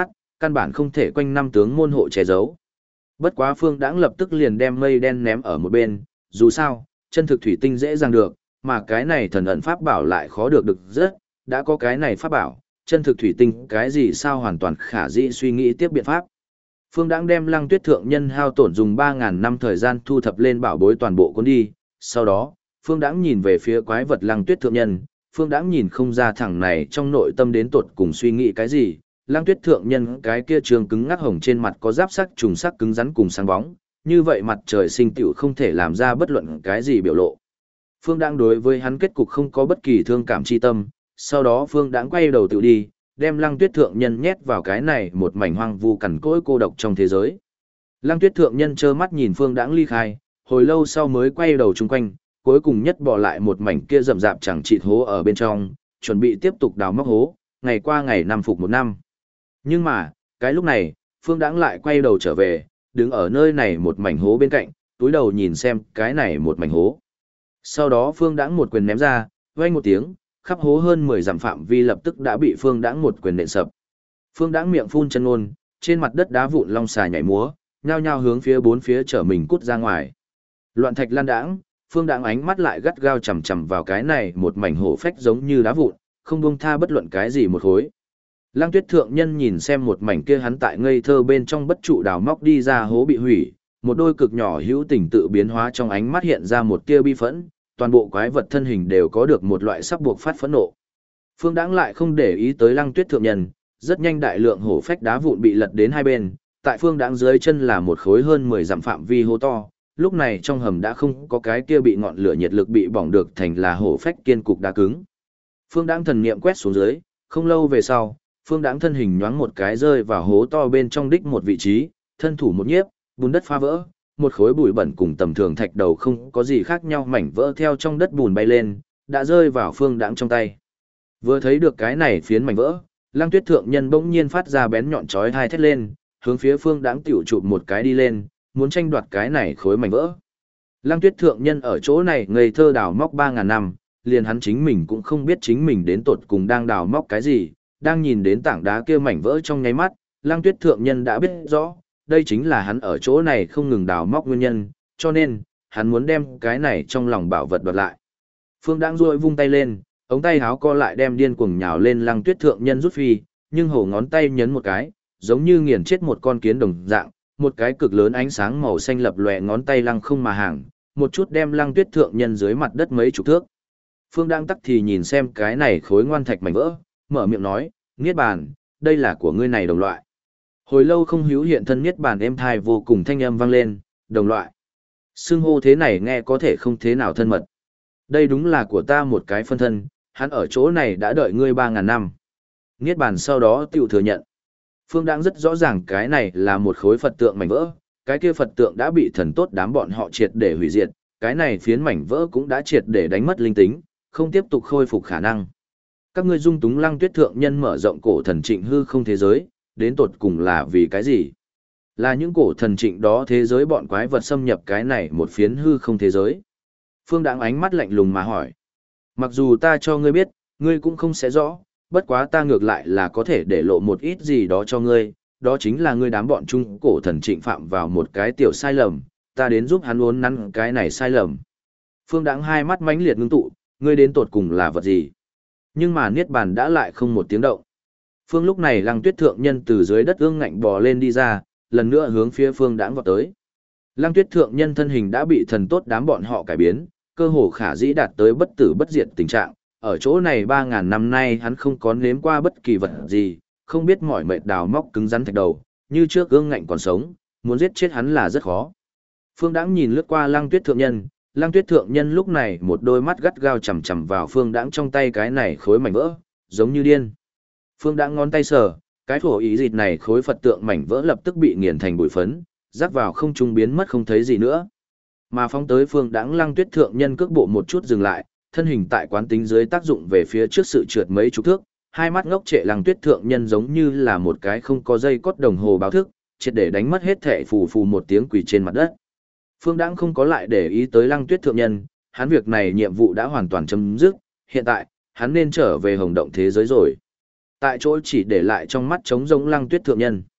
căn bản không thể quanh năm tướng môn hộ che giấu. Bất quá Phương Đãng lập tức liền đem mây đen ném ở một bên, dù sao, chân thực thủy tinh dễ dàng được, mà cái này thần ẩn pháp bảo lại khó được rất, đã có cái này pháp bảo, chân thực thủy tinh cái gì sao hoàn toàn khả dĩ suy nghĩ tiếp biện pháp. Phương Đãng đem Lăng Tuyết thượng nhân hao tổn dùng 3000 năm thời gian thu thập lên bảo bối toàn bộ cuốn đi, sau đó, Phương Đãng nhìn về phía quái vật Lăng Tuyết thượng nhân, Phương Đãng nhìn không ra thằng này trong nội tâm đến tột cùng suy nghĩ cái gì. Lăng Tuyết thượng nhân cái kia trường cứng ngắc hồng trên mặt có giáp sắc trùng sắc cứng rắn cùng sáng bóng, như vậy mặt trời sinh tiểu không thể làm ra bất luận cái gì biểu lộ. Phương Đãng đối với hắn kết cục không có bất kỳ thương cảm chi tâm, sau đó Phương Đãng quay đầu tự đi, đem Lăng Tuyết thượng nhân nhét vào cái này một mảnh hoang vu cằn cỗi cô độc trong thế giới. Lăng Tuyết thượng nhân trơ mắt nhìn Phương Đãng ly khai, hồi lâu sau mới quay đầu chung quanh, cuối cùng nhất bỏ lại một mảnh kia rậm rạp chẳng chịt hố ở bên trong, chuẩn bị tiếp tục đào móc hố, ngày qua ngày năm phục một năm. Nhưng mà, cái lúc này, Phương Đãng lại quay đầu trở về, đứng ở nơi này một mảnh hố bên cạnh, túi đầu nhìn xem cái này một mảnh hố. Sau đó Phương Đãng một quyền ném ra, vang một tiếng, khắp hố hơn 10 dặm phạm vi lập tức đã bị Phương Đãng một quyền nện sập. Phương Đãng miệng phun chân ngôn, trên mặt đất đá vụn long xà nhảy múa, nhao nhao hướng phía bốn phía trở mình cút ra ngoài. Loạn thạch lan đãng, Phương Đãng ánh mắt lại gắt gao chằm chằm vào cái này một mảnh hổ phách giống như đá vụn, không buông tha bất luận cái gì một khối. Lăng Tuyết thượng nhân nhìn xem một mảnh kia hắn tại ngây thơ bên trong bất trụ đào móc đi ra hố bị hủy, một đôi cực nhỏ hữu tình tự biến hóa trong ánh mắt hiện ra một tia bi phẫn, toàn bộ quái vật thân hình đều có được một loại sắp buộc phát phẫn nộ. Phương Đãng lại không để ý tới Lăng Tuyết thượng nhân, rất nhanh đại lượng hổ phách đá vụn bị lật đến hai bên, tại Phương Đãng dưới chân là một khối hơn 10 dặm phạm vi hố to, lúc này trong hầm đã không có cái kia bị ngọn lửa nhiệt lực bị bỏng được thành là hổ phách kiên cục đá cứng. Phương Đãng thần niệm quét xuống dưới, không lâu về sau, Phương Đãng thân hình nhoáng một cái rơi vào hố to bên trong đích một vị trí, thân thủ một nhiếp, bùn đất phá vỡ, một khối bụi bẩn cùng tầm thường thạch đầu không có gì khác nhau mảnh vỡ theo trong đất bùn bay lên, đã rơi vào Phương Đãng trong tay. Vừa thấy được cái này phiến mảnh vỡ, Lăng Tuyết thượng nhân bỗng nhiên phát ra bén nhọn chói tai thét lên, hướng phía Phương Đãng tiểu chụp một cái đi lên, muốn tranh đoạt cái này khối mảnh vỡ. Lăng Tuyết thượng nhân ở chỗ này ngây thơ đào móc 3000 năm, liền hắn chính mình cũng không biết chính mình đến tột cùng đang đào móc cái gì, đang nhìn đến tảng đá kia mảnh vỡ trong nháy mắt, Lăng Tuyết thượng nhân đã biết rõ, đây chính là hắn ở chỗ này không ngừng đào móc nguyên nhân, cho nên, hắn muốn đem cái này trong lòng bảo vật đoạt lại. Phương Đãng duỗi vung tay lên, ống tay háo co lại đem điên cuồng nhào lên Lăng Tuyết thượng nhân rút phi, nhưng hổ ngón tay nhấn một cái, giống như nghiền chết một con kiến đồng dạng, một cái cực lớn ánh sáng màu xanh lập lòe ngón tay lăng không mà hàng, một chút đem Lăng Tuyết thượng nhân dưới mặt đất mấy chục thước. Phương Đãng tắc thì nhìn xem cái này khối ngoan thạch mảnh vỡ, mở miệng nói, Niết bàn, đây là của ngươi này đồng loại. Hồi lâu không hữu hiện thân Niết bàn êm thai vô cùng thanh âm vang lên, đồng loại. Xưng hô thế này nghe có thể không thế nào thân mật. Đây đúng là của ta một cái phân thân, hắn ở chỗ này đã đợi ngươi 3000 năm. Niết bàn sau đó tiểu thừa nhận. Phương Đãng rất rõ ràng cái này là một khối Phật tượng mảnh vỡ, cái kia Phật tượng đã bị thần tốt đám bọn họ triệt để hủy diệt, cái này phiến mảnh vỡ cũng đã triệt để đánh mất linh tính, không tiếp tục khôi phục khả năng. Các ngươi dung túng Lăng Tuyết thượng nhân mở rộng cổ thần trịnh hư không thế giới, đến tột cùng là vì cái gì? Là những cổ thần trịnh đó thế giới bọn quái vật xâm nhập cái này một phiến hư không thế giới. Phương Đãng ánh mắt lạnh lùng mà hỏi. Mặc dù ta cho ngươi biết, ngươi cũng không sẽ rõ, bất quá ta ngược lại là có thể để lộ một ít gì đó cho ngươi, đó chính là ngươi đám bọn trung cổ thần trịnh phạm vào một cái tiểu sai lầm, ta đến giúp hắn uốn nắn cái này sai lầm. Phương Đãng hai mắt mãnh liệt ngưng tụ, ngươi đến tột cùng là vật gì? Nhưng mà Niết bàn đã lại không một tiếng động. Phương lúc này Lăng Tuyết thượng nhân từ dưới đất ương ngạnh bò lên đi ra, lần nữa hướng phía Phương Đãng vọt tới. Lăng Tuyết thượng nhân thân hình đã bị thần tốt đám bọn họ cải biến, cơ hồ khả dĩ đạt tới bất tử bất diệt tình trạng. Ở chỗ này 3000 năm nay hắn không có nếm qua bất kỳ vật gì, không biết mỏi mệt đào móc cứng rắn thạch đầu, như trước ương ngạnh còn sống, muốn giết chết hắn là rất khó. Phương Đãng nhìn lướt qua Lăng Tuyết thượng nhân, Lăng Tuyết thượng nhân lúc này một đôi mắt gắt gao chằm chằm vào Phương Đãng trong tay cái này khối mảnh vỡ, giống như điên. Phương Đãng ngón tay sờ, cái thổ ý dịch này khối Phật tượng mảnh vỡ lập tức bị nghiền thành bụi phấn, rắc vào không trung biến mất không thấy gì nữa. Mà phóng tới Phương Đãng Lăng Tuyết thượng nhân cước bộ một chút dừng lại, thân hình tại quán tính dưới tác dụng về phía trước sự trượt mấy chục thước, hai mắt ngốc trệ Lăng Tuyết thượng nhân giống như là một cái không có dây cót đồng hồ báo thức, triệt để đánh mất hết thể phù phù một tiếng quỳ trên mặt đất. Phương Đãng không có lại để ý tới Lăng Tuyết thượng nhân, hắn việc này nhiệm vụ đã hoàn toàn chấm dứt, hiện tại, hắn nên trở về hồng động thế giới rồi. Tại chỗ chỉ để lại trong mắt trống rỗng Lăng Tuyết thượng nhân.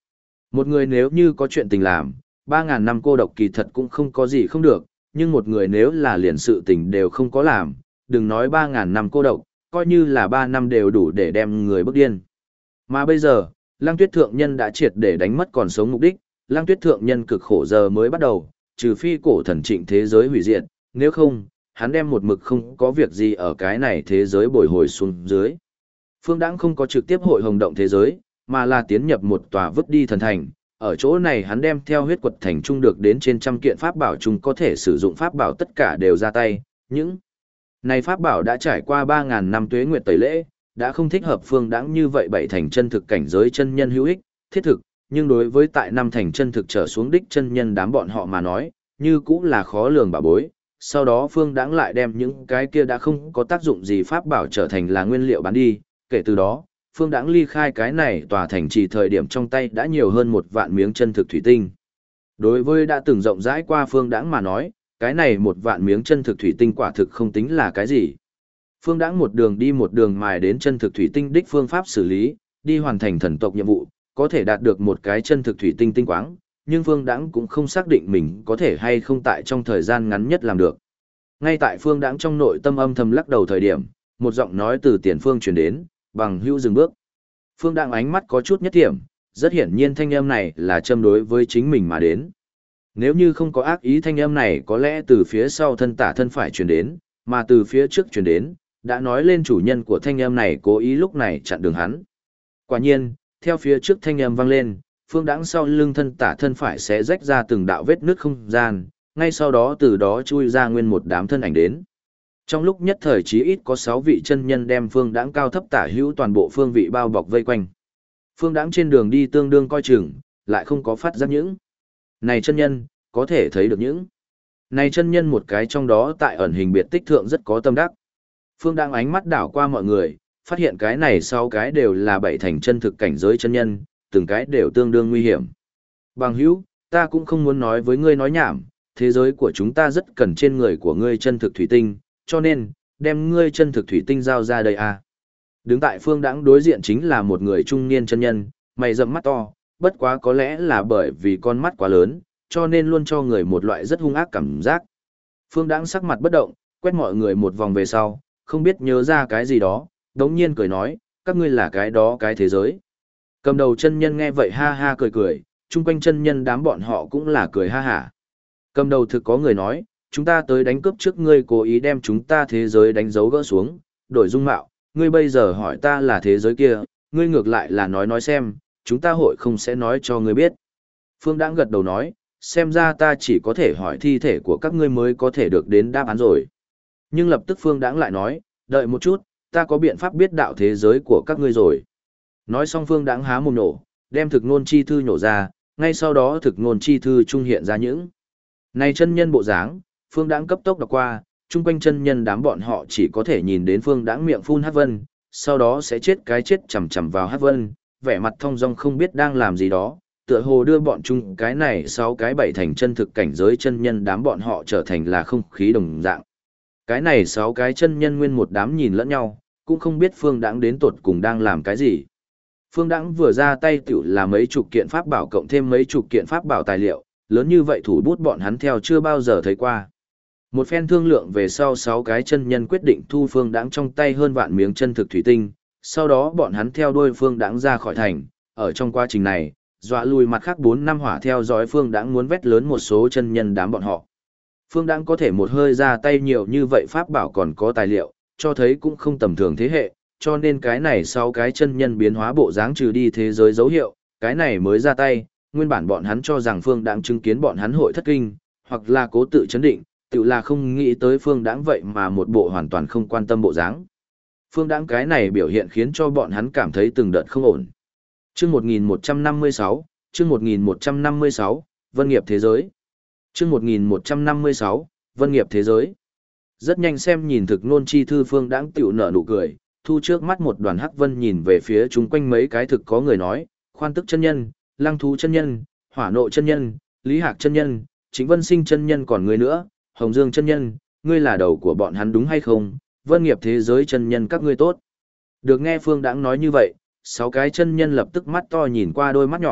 Một người nếu như có chuyện tình làm, 3.000 năm cô độc kỳ thật cũng không có gì không được, nhưng một người nếu là liền sự tình đều không có làm, đừng nói 3.000 năm cô độc, coi như là 3 năm đều đủ để đem người bức điên. Mà bây giờ, Lăng Tuyết Thượng Nhân đã triệt để đánh mất còn sống mục đích, Lăng Tuyết Thượng Nhân cực khổ giờ mới bắt đầu, trừ phi cổ thần trịnh thế giới hủy diệt, nếu không, hắn đem một mực không có việc gì ở cái này thế giới bồi hồi xuống dưới. Phương Đãng không có trực tiếp hội hồng động thế giới, mà là tiến nhập một tòa vứt đi thần thành, ở chỗ này hắn đem theo huyết quật thành trung được đến trên trăm kiện pháp bảo chung có thể sử dụng pháp bảo tất cả đều ra tay, những này pháp bảo đã trải qua 3.000 năm tuế nguyệt tẩy lễ, đã không thích hợp Phương Đãng như vậy bảy thành chân thực cảnh giới chân nhân hữu ích, thiết thực, nhưng đối với tại năm thành chân thực trở xuống đích chân nhân đám bọn họ mà nói, như cũng là khó lường bảo bối. Sau đó Phương Đãng lại đem những cái kia đã không có tác dụng gì pháp bảo trở thành là nguyên liệu bán đi, kể từ đó, Phương Đãng ly khai cái này tòa thành trì thời điểm trong tay đã nhiều hơn 1.000 miếng chân thực thủy tinh. Đối với đã từng rộng rãi qua Phương Đãng mà nói, cái này 1.000 miếng chân thực thủy tinh quả thực không tính là cái gì. Phương Đãng một đường đi một đường mài đến chân thực thủy tinh đích phương pháp xử lý, đi hoàn thành thần tộc nhiệm vụ, có thể đạt được một cái chân thực thủy tinh tinh quáng, nhưng Phương Đãng cũng không xác định mình có thể hay không tại trong thời gian ngắn nhất làm được. Ngay tại Phương Đãng trong nội tâm âm thầm lắc đầu thời điểm, một giọng nói từ tiền phương truyền đến, Bằng Hữu dừng bước. Phương Đãng ánh mắt có chút nhất thiểm, rất hiển nhiên thanh âm này là châm đối với chính mình mà đến. Nếu như không có ác ý thanh âm này có lẽ từ phía sau thân tả thân phải truyền đến, mà từ phía trước truyền đến, đã nói lên chủ nhân của thanh âm này cố ý lúc này chặn đường hắn. Quả nhiên, theo phía trước thanh âm vang lên, Phương Đãng sau lưng thân tả thân phải sẽ rách ra từng đạo vết nứt không gian, ngay sau đó từ đó chui ra nguyên một đám thân ảnh đến. Trong lúc nhất thời chí ít có 6 vị chân nhân đem Phương Đãng cao thấp tả hữu toàn bộ phương vị bao bọc vây quanh. Phương Đãng trên đường đi tương đương coi chừng, lại không có phát giác những. Này chân nhân, có thể thấy được những. Này chân nhân một cái trong đó tại ẩn hình biệt tích thượng rất có tâm đắc. Phương Đãng ánh mắt đảo qua mọi người, phát hiện cái này 6 cái đều là bảy thành chân thực cảnh giới chân nhân, từng cái đều tương đương nguy hiểm. Bằng hữu, ta cũng không muốn nói với ngươi nói nhảm, thế giới của chúng ta rất cần trên người của ngươi chân thực thủy tinh, cho nên, đem ngươi chân thực thủy tinh giao ra đây à. Đứng tại Phương Đãng đối diện chính là một người trung niên chân nhân, mày rậm mắt to, bất quá có lẽ là bởi vì con mắt quá lớn, cho nên luôn cho người một loại rất hung ác cảm giác. Phương Đãng sắc mặt bất động, quét mọi người một vòng về sau, không biết nhớ ra cái gì đó, đống nhiên cười nói, các ngươi là cái đó cái thế giới. Cầm đầu chân nhân nghe vậy ha ha cười cười, chung quanh chân nhân đám bọn họ cũng là cười ha hả. Cầm đầu thực có người nói, chúng ta tới đánh cướp trước ngươi cố ý đem chúng ta thế giới đánh dấu gỡ xuống, đổi dung mạo, ngươi bây giờ hỏi ta là thế giới kia, ngươi ngược lại là nói xem, chúng ta hội không sẽ nói cho ngươi biết. Phương Đãng gật đầu nói, xem ra ta chỉ có thể hỏi thi thể của các ngươi mới có thể được đến đáp án rồi. Nhưng lập tức Phương Đãng lại nói, đợi một chút, ta có biện pháp biết đạo thế giới của các ngươi rồi. Nói xong Phương Đãng há mồm nổ, đem thực ngôn chi thư nhổ ra, ngay sau đó thực ngôn chi thư trung hiện ra những. Này chân nhân bộ dáng, Phương Đãng cấp tốc đọc qua, chung quanh chân nhân đám bọn họ chỉ có thể nhìn đến Phương Đãng miệng phun hát vân, sau đó sẽ chết cái chết chầm chầm vào hát vân, vẻ mặt thong dong không biết đang làm gì đó, tựa hồ đưa bọn chung cái này 6 cái bảy thành chân thực cảnh giới chân nhân đám bọn họ trở thành là không khí đồng dạng. Cái này 6 cái chân nhân nguyên một đám nhìn lẫn nhau, cũng không biết Phương Đãng đến tột cùng đang làm cái gì. Phương Đãng vừa ra tay tiểu là mấy chục kiện pháp bảo cộng thêm mấy chục kiện pháp bảo tài liệu, lớn như vậy thủ bút bọn hắn theo chưa bao giờ thấy qua. Một phen thương lượng về sau 6 cái chân nhân quyết định thu Phương Đãng trong tay hơn vạn miếng chân thực thủy tinh, sau đó bọn hắn theo đuôi Phương Đãng ra khỏi thành, ở trong quá trình này, dọa lùi mặt khác 4 năm hỏa theo dõi Phương Đãng muốn vét lớn một số chân nhân đám bọn họ. Phương Đãng có thể một hơi ra tay nhiều như vậy pháp bảo còn có tài liệu, cho thấy cũng không tầm thường thế hệ, cho nên cái này sau cái chân nhân biến hóa bộ dáng trừ đi thế giới dấu hiệu, cái này mới ra tay, nguyên bản bọn hắn cho rằng Phương Đãng chứng kiến bọn hắn hội thất kinh, hoặc là cố tự chấn định, tự là không nghĩ tới Phương Đãng vậy mà một bộ hoàn toàn không quan tâm bộ dáng. Phương Đãng cái này biểu hiện khiến cho bọn hắn cảm thấy từng đợt không ổn. Chương 1156, chương 1156, Vân nghiệp thế giới. Chương 1156, Vân nghiệp thế giới. Rất nhanh xem nhìn thực nôn chi thư Phương Đãng tiểu nở nụ cười, thu trước mắt một đoàn hắc vân nhìn về phía chúng quanh mấy cái thực có người nói, Khoan Tức chân nhân, Lăng Thú chân nhân, Hỏa Nộ chân nhân, Lý Hạc chân nhân, Chính Vân Sinh chân nhân còn người nữa, Hồng Dương chân nhân, ngươi là đầu của bọn hắn đúng hay không? Vân nghiệp thế giới chân nhân các ngươi tốt. Được nghe Phương Đãng nói như vậy, 6 cái chân nhân lập tức mắt to nhìn qua đôi mắt nhỏ,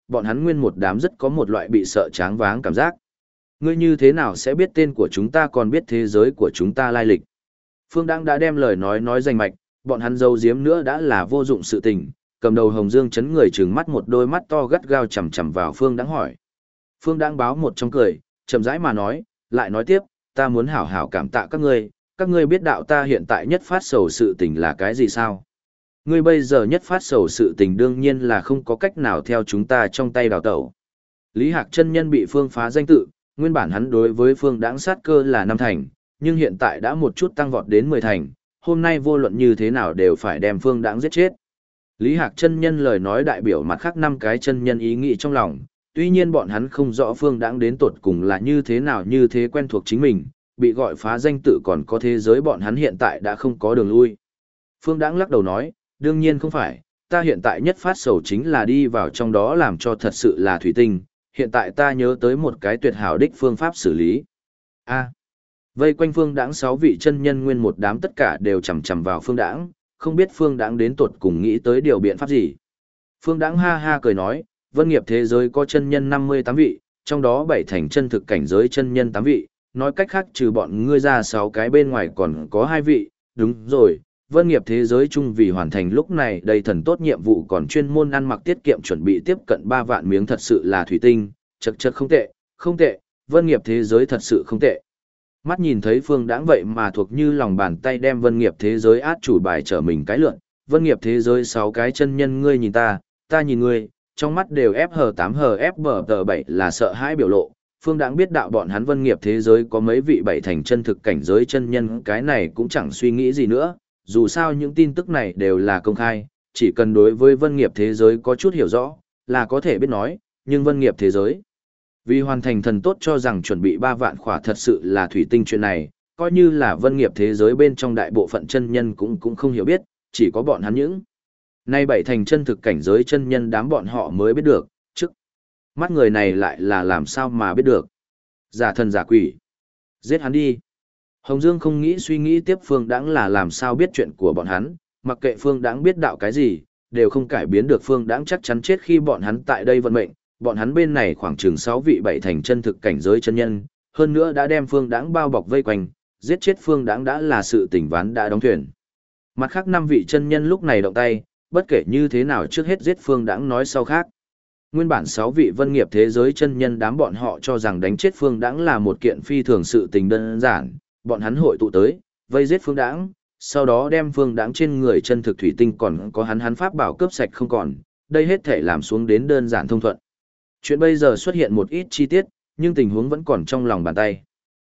bọn hắn nguyên một đám rất có một loại bị sợ choáng váng cảm giác. Ngươi như thế nào sẽ biết tên của chúng ta còn biết thế giới của chúng ta lai lịch? Phương Đãng đã đem lời nói rành mạch, bọn hắn giấu giếm nữa đã là vô dụng sự tình, cầm đầu Hồng Dương chấn người trừng mắt một đôi mắt to gắt gao chằm chằm vào Phương Đãng hỏi. Phương Đãng báo một trong cười, chậm rãi mà nói, lại nói tiếp, ta muốn hảo hảo cảm tạ các ngươi biết đạo ta hiện tại nhất phát sầu sự tình là cái gì sao? Ngươi bây giờ nhất phát sầu sự tình đương nhiên là không có cách nào theo chúng ta trong tay đào tẩu. Lý Hạc chân nhân bị Phương phá danh tự, nguyên bản hắn đối với Phương Đãng sát cơ là 5 thành, nhưng hiện tại đã một chút tăng vọt đến 10 thành, hôm nay vô luận như thế nào đều phải đem Phương Đãng giết chết. Lý Hạc chân nhân lời nói đại biểu mặt khác 5 cái chân nhân ý nghĩ trong lòng, tuy nhiên bọn hắn không rõ Phương Đãng đến tột cùng là như thế nào như thế quen thuộc chính mình, bị gọi phá danh tự còn có thế giới bọn hắn hiện tại đã không có đường lui. Phương Đãng lắc đầu nói, đương nhiên không phải, ta hiện tại nhất phát sầu chính là đi vào trong đó làm cho thật sự là thủy tinh, hiện tại ta nhớ tới một cái tuyệt hảo đích phương pháp xử lý. A. Vây quanh Phương Đãng 6 vị chân nhân nguyên một đám tất cả đều chằm chằm vào Phương Đãng, không biết Phương Đãng đến tột cùng nghĩ tới điều biện pháp gì. Phương Đãng ha ha cười nói, vân nghiệp thế giới có chân nhân 58 vị, trong đó 7 thành chân thực cảnh giới chân nhân 8 vị, nói cách khác trừ bọn ngươi ra 6 cái bên ngoài còn có 2 vị, đúng rồi. Vân nghiệp thế giới chung vì hoàn thành lúc này đầy thần tốt nhiệm vụ còn chuyên môn ăn mặc tiết kiệm chuẩn bị tiếp cận 3 vạn miếng thật sự là thủy tinh, chật không tệ, không tệ, vân nghiệp thế giới thật sự không tệ. Mắt nhìn thấy Phương Đãng vậy mà thuộc như lòng bàn tay đem vân nghiệp thế giới át chủ bài trở mình cái lượn, vân nghiệp thế giới 6 cái chân nhân ngươi nhìn ta nhìn ngươi, trong mắt đều FH8 HFBT7 là sợ hãi biểu lộ. Phương Đãng biết đạo bọn hắn vân nghiệp thế giới có mấy vị 7 thành chân thực cảnh giới chân nhân cái này cũng chẳng suy nghĩ gì nữa, dù sao những tin tức này đều là công khai, chỉ cần đối với vân nghiệp thế giới có chút hiểu rõ, là có thể biết nói, nhưng vân nghiệp thế giới. Vì hoàn thành thần tốt cho rằng chuẩn bị 3 vạn khỏa thật sự là thủy tinh chuyện này, coi như là vân nghiệp thế giới bên trong đại bộ phận chân nhân cũng không hiểu biết, chỉ có bọn hắn những. Nay 7 thành chân thực cảnh giới chân nhân đám bọn họ mới biết được, trước mắt người này lại là làm sao mà biết được. Giả thần giả quỷ. Giết hắn đi. Hồng Dương không nghĩ suy nghĩ tiếp Phương Đãng là làm sao biết chuyện của bọn hắn, mặc kệ Phương Đãng biết đạo cái gì, đều không cải biến được Phương Đãng chắc chắn chết khi bọn hắn tại đây vận mệnh, bọn hắn bên này khoảng chừng 6 vị 7 thành chân thực cảnh giới chân nhân, hơn nữa đã đem Phương Đãng bao bọc vây quanh, giết chết Phương Đãng đã là sự tình ván đã đóng thuyền. Mặt khác 5 vị chân nhân lúc này động tay, bất kể như thế nào trước hết giết Phương Đãng nói sau khác. Nguyên bản 6 vị vân nghiệp thế giới chân nhân đám bọn họ cho rằng đánh chết Phương Đãng là một kiện phi thường sự tình đơn giản, bọn hắn hội tụ tới, vây giết Phương Đãng, sau đó đem Phương Đãng trên người chân thực thủy tinh còn có hắn pháp bảo cướp sạch không còn, đây hết thể làm xuống đến đơn giản thông thuận. Chuyện bây giờ xuất hiện một ít chi tiết, nhưng tình huống vẫn còn trong lòng bàn tay.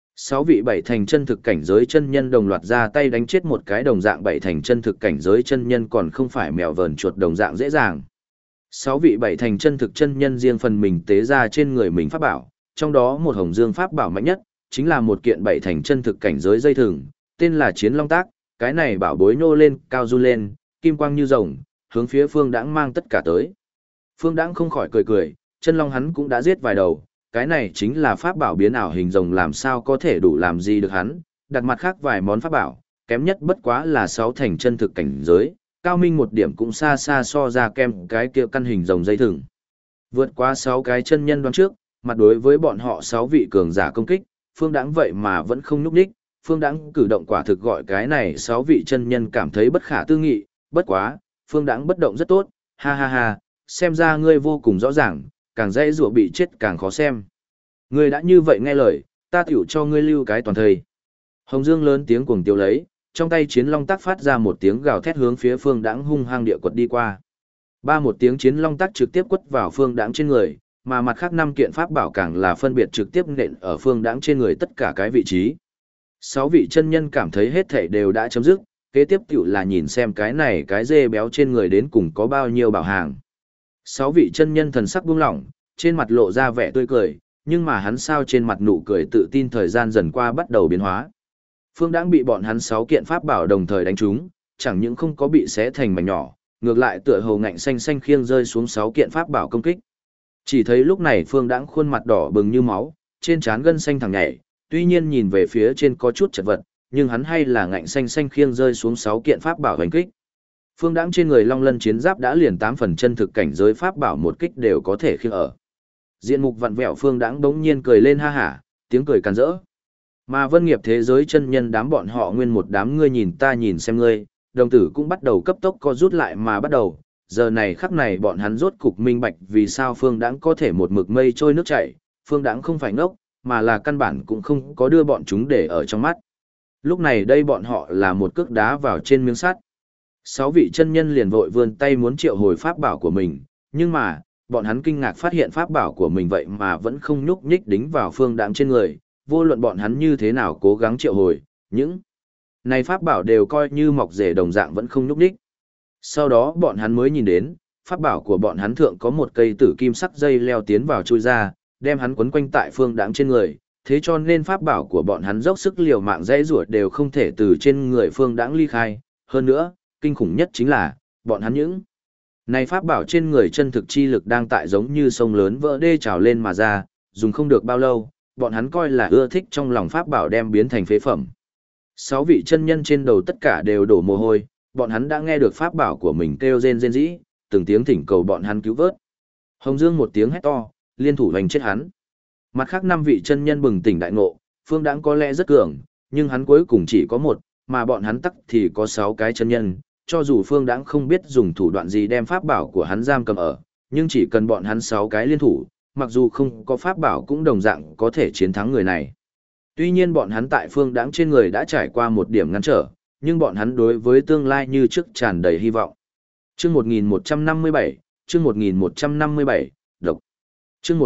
6 vị 7 thành chân thực cảnh giới chân nhân đồng loạt ra tay đánh chết một cái đồng dạng 7 thành chân thực cảnh giới chân nhân còn không phải mèo vờn chuột đồng dạng dễ dàng. 6 vị 7 thành chân thực chân nhân riêng phần mình tế ra trên người mình pháp bảo, trong đó một hồng dương pháp bảo mạnh nhất, chính là một kiện 7 thành chân thực cảnh giới dây thừng, tên là Chiến Long Tác, cái này bảo bối nô lên, cao du lên, kim quang như rồng, hướng phía Phương Đãng mang tất cả tới. Phương Đãng không khỏi cười, chân long hắn cũng đã giết vài đầu, cái này chính là pháp bảo biến ảo hình rồng làm sao có thể đủ làm gì được hắn, đặt mặt khác vài món pháp bảo, kém nhất bất quá là 6 thành chân thực cảnh giới, cao minh một điểm cũng xa xa so ra kem cái kia căn hình rồng dây thừng. Vượt qua 6 cái chân nhân đoán trước, mặt đối với bọn họ 6 vị cường giả công kích, Phương Đãng vậy mà vẫn không nhúc nhích, Phương Đãng cử động quả thực gọi cái này 6 vị chân nhân cảm thấy bất khả tư nghị, bất quá, Phương Đãng bất động rất tốt, ha ha ha, xem ra ngươi vô cùng rõ ràng, càng dễ rùa bị chết càng khó xem. Ngươi đã như vậy nghe lời, ta tiểu cho ngươi lưu cái toàn thời. Hồng Dương lớn tiếng cuồng tiêu lấy, trong tay Chiến Long Tác phát ra một tiếng gào thét hướng phía Phương Đãng hung hăng địa quật đi qua. Ba một tiếng Chiến Long Tác trực tiếp quất vào Phương Đãng trên người, mà mặt khác 5 kiện pháp bảo càng là phân biệt trực tiếp nện ở Phương Đãng trên người tất cả cái vị trí. 6 vị chân nhân cảm thấy hết thảy đều đã chấm dứt, kế tiếp tiểu là nhìn xem cái này cái dê béo trên người đến cùng có bao nhiêu bảo hàng. 6 vị chân nhân thần sắc buông lỏng, trên mặt lộ ra vẻ tươi cười, nhưng mà hắn sao trên mặt nụ cười tự tin thời gian dần qua bắt đầu biến hóa. Phương Đãng bị bọn hắn 6 kiện pháp bảo đồng thời đánh trúng, chẳng những không có bị xé thành mảnh nhỏ, ngược lại tựa hồ ngạnh xanh xanh khiêng rơi xuống 6 kiện pháp bảo công kích. Chỉ thấy lúc này Phương Đãng khuôn mặt đỏ bừng như máu, trên trán gân xanh thẳng nhảy, tuy nhiên nhìn về phía trên có chút chật vật, nhưng hắn hay là ngạnh xanh xanh khiêng rơi xuống 6 kiện pháp bảo đánh kích. Phương Đãng trên người Long Lân chiến giáp đã liền 8 phần chân thực cảnh giới pháp bảo một kích đều có thể khiêng ở. Diện mục vặn vẹo Phương Đãng bỗng nhiên cười lên ha hả, tiếng cười càn rỡ. Mà Vân Nghiệp thế giới chân nhân đám bọn họ nguyên một đám ngươi nhìn ta nhìn xem ngươi, đồng tử cũng bắt đầu cấp tốc co rút lại mà bắt đầu. Giờ này khắc này bọn hắn rốt cục minh bạch vì sao Phương Đãng có thể một mực mây trôi nước chảy, Phương Đãng không phải ngốc, mà là căn bản cũng không có đưa bọn chúng để ở trong mắt. Lúc này đây bọn họ là một cước đá vào trên miếng sắt. 6 vị chân nhân liền vội vươn tay muốn triệu hồi pháp bảo của mình, nhưng mà, bọn hắn kinh ngạc phát hiện pháp bảo của mình vậy mà vẫn không nhúc nhích đính vào Phương Đãng trên người, vô luận bọn hắn như thế nào cố gắng triệu hồi, những này pháp bảo đều coi như mọc rễ đồng dạng vẫn không nhúc nhích. Sau đó bọn hắn mới nhìn đến, pháp bảo của bọn hắn thượng có một cây tử kim sắc dây leo tiến vào chui ra, đem hắn quấn quanh tại Phương Đãng trên người, thế cho nên pháp bảo của bọn hắn dốc sức liều mạng dãy rủa đều không thể từ trên người Phương Đãng ly khai, hơn nữa, kinh khủng nhất chính là, bọn hắn những này pháp bảo trên người chân thực chi lực đang tại giống như sông lớn vỡ đê trào lên mà ra, dùng không được bao lâu, bọn hắn coi là ưa thích trong lòng pháp bảo đem biến thành phế phẩm. 6 vị chân nhân trên đầu tất cả đều đổ mồ hôi, bọn hắn đã nghe được pháp bảo của mình kêu rên rỉ, từng tiếng thỉnh cầu bọn hắn cứu vớt. Hồng Dương một tiếng hét to, liên thủ hành chết hắn. Mặt khác 5 vị chân nhân bừng tỉnh đại ngộ, Phương Đãng có lẽ rất cường, nhưng hắn cuối cùng chỉ có một, mà bọn hắn tắc thì có 6 cái chân nhân, cho dù Phương Đãng không biết dùng thủ đoạn gì đem pháp bảo của hắn giam cầm ở, nhưng chỉ cần bọn hắn 6 cái liên thủ, mặc dù không có pháp bảo cũng đồng dạng có thể chiến thắng người này. Tuy nhiên bọn hắn tại Phương Đãng trên người đã trải qua một điểm ngăn trở, nhưng bọn hắn đối với tương lai như trước tràn đầy hy vọng. Chương 1157, chương 1157, độc. Chương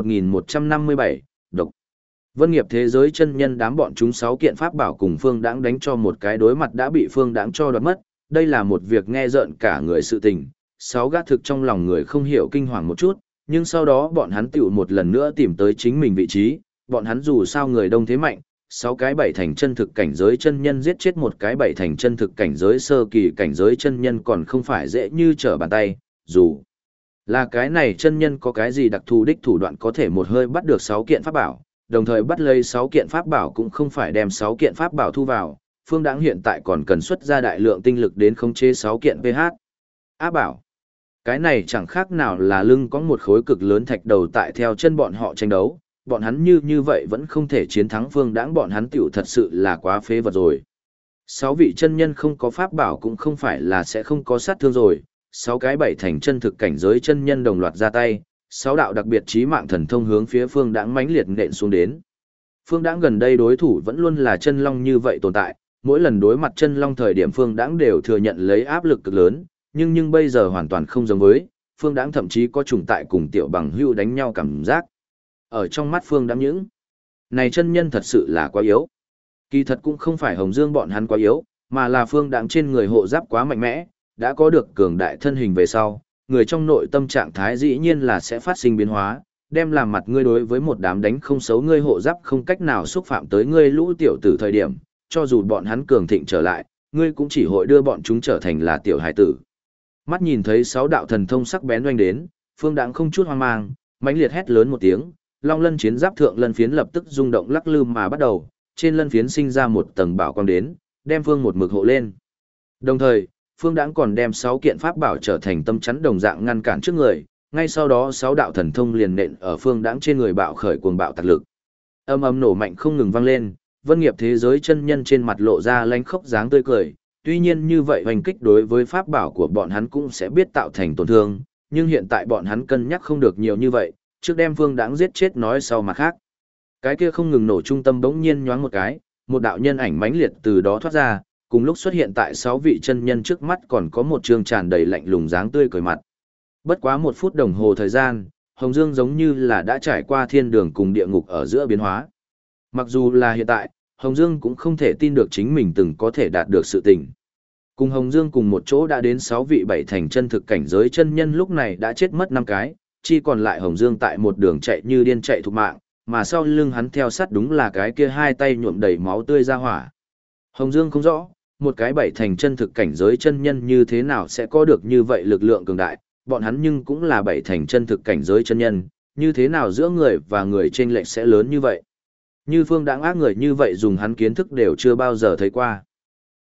1157, độc. Vân Nghiệp thế giới chân nhân đám bọn chúng 6 kiện pháp bảo cùng Phương Đãng đánh cho một cái đối mặt đã bị Phương Đãng cho đoạt mất, đây là một việc nghe rợn cả người sự tình. 6 gã thực trong lòng người không hiểu kinh hoàng một chút, nhưng sau đó bọn hắn tiểu một lần nữa tìm tới chính mình vị trí, bọn hắn dù sao người đông thế mạnh, 6 cái 7 thành chân thực cảnh giới chân nhân giết chết một cái 7 thành chân thực cảnh giới sơ kỳ cảnh giới chân nhân còn không phải dễ như trở bàn tay, dù là cái này chân nhân có cái gì đặc thù đích thủ đoạn có thể một hơi bắt được 6 kiện pháp bảo, đồng thời bắt lấy 6 kiện pháp bảo cũng không phải đem 6 kiện pháp bảo thu vào, Phương Đãng hiện tại còn cần xuất ra đại lượng tinh lực đến khống chế 6 kiện PH. Á bảo, cái này chẳng khác nào là lưng có một khối cực lớn thạch đầu tại theo chân bọn họ tranh đấu, bọn hắn như vậy vẫn không thể chiến thắng Phương Đãng, bọn hắn tiểu thật sự là quá phế vật rồi. 6 vị chân nhân không có pháp bảo cũng không phải là sẽ không có sát thương rồi, 6 cái 7 thành chân thực cảnh giới chân nhân đồng loạt ra tay, 6 đạo đặc biệt chí mạng thần thông hướng phía Phương Đãng mãnh liệt nện xuống đến. Phương Đãng gần đây đối thủ vẫn luôn là chân long như vậy tồn tại, mỗi lần đối mặt chân long thời điểm Phương Đãng đều thừa nhận lấy áp lực cực lớn, nhưng bây giờ hoàn toàn không giống với, Phương Đãng thậm chí có trùng tại cùng tiểu bằng hữu đánh nhau cảm giác. Ở trong mắt Phương Đãng những này chân nhân thật sự là quá yếu. Kỳ thật cũng không phải Hồng Dương bọn hắn quá yếu, mà là Phương Đãng trên người hộ giáp quá mạnh mẽ, đã có được cường đại thân hình về sau, người trong nội tâm trạng thái dĩ nhiên là sẽ phát sinh biến hóa, đem làm mặt ngươi đối với một đám đánh không xấu ngươi hộ giáp không cách nào xúc phạm tới ngươi lũ tiểu tử thời điểm, cho dù bọn hắn cường thịnh trở lại, ngươi cũng chỉ hội đưa bọn chúng trở thành là tiểu hải tử. Mắt nhìn thấy 6 đạo thần thông sắc bén oanh đến, Phương Đãng không chút hoang mang, mãnh liệt hét lớn một tiếng, Long Lân chiến giáp thượng lân phiến lập tức rung động lắc lư mà bắt đầu, trên lân phiến sinh ra một tầng bảo quang đến, đem Phương một mực hộ lên. Đồng thời, Phương Đãng còn đem 6 kiện pháp bảo trở thành tâm chắn đồng dạng ngăn cản trước người, ngay sau đó 6 đạo thần thông liền nện ở Phương Đãng trên người bạo khởi cuồng bạo tạc lực. Âm ầm nổ mạnh không ngừng vang lên, Vân Nghiệp thế giới chân nhân trên mặt lộ ra lánh khốc dáng tươi cười, tuy nhiên như vậy hoành kích đối với pháp bảo của bọn hắn cũng sẽ biết tạo thành tổn thương, nhưng hiện tại bọn hắn cân nhắc không được nhiều như vậy, trước đem Phương Đãng giết chết nói sau mà khác. Cái kia không ngừng nổ trung tâm bỗng nhiên nhoáng một cái, một đạo nhân ảnh mãnh liệt từ đó thoát ra, cùng lúc xuất hiện tại 6 vị chân nhân trước mắt còn có một trương tràn đầy lạnh lùng dáng tươi cười mặt. Bất quá 1 phút đồng hồ thời gian, Hồng Dương giống như là đã trải qua thiên đường cùng địa ngục ở giữa biến hóa. Mặc dù là hiện tại, Hồng Dương cũng không thể tin được chính mình từng có thể đạt được sự tình. Cùng Hồng Dương cùng một chỗ đã đến 6 vị 7 thành chân thực cảnh giới chân nhân lúc này đã chết mất 5 cái, chỉ còn lại Hồng Dương tại một đường chạy như điên chạy thục mạng, mà sau lưng hắn theo sát đúng là cái kia 2 tay nhuộm đầy máu tươi ra hỏa. Hồng Dương không rõ, một cái 7 thành chân thực cảnh giới chân nhân như thế nào sẽ có được như vậy lực lượng cường đại, bọn hắn nhưng cũng là 7 thành chân thực cảnh giới chân nhân, như thế nào giữa người và người chênh lệch sẽ lớn như vậy. Như Phương Đãng ác người như vậy dùng hắn kiến thức đều chưa bao giờ thấy qua.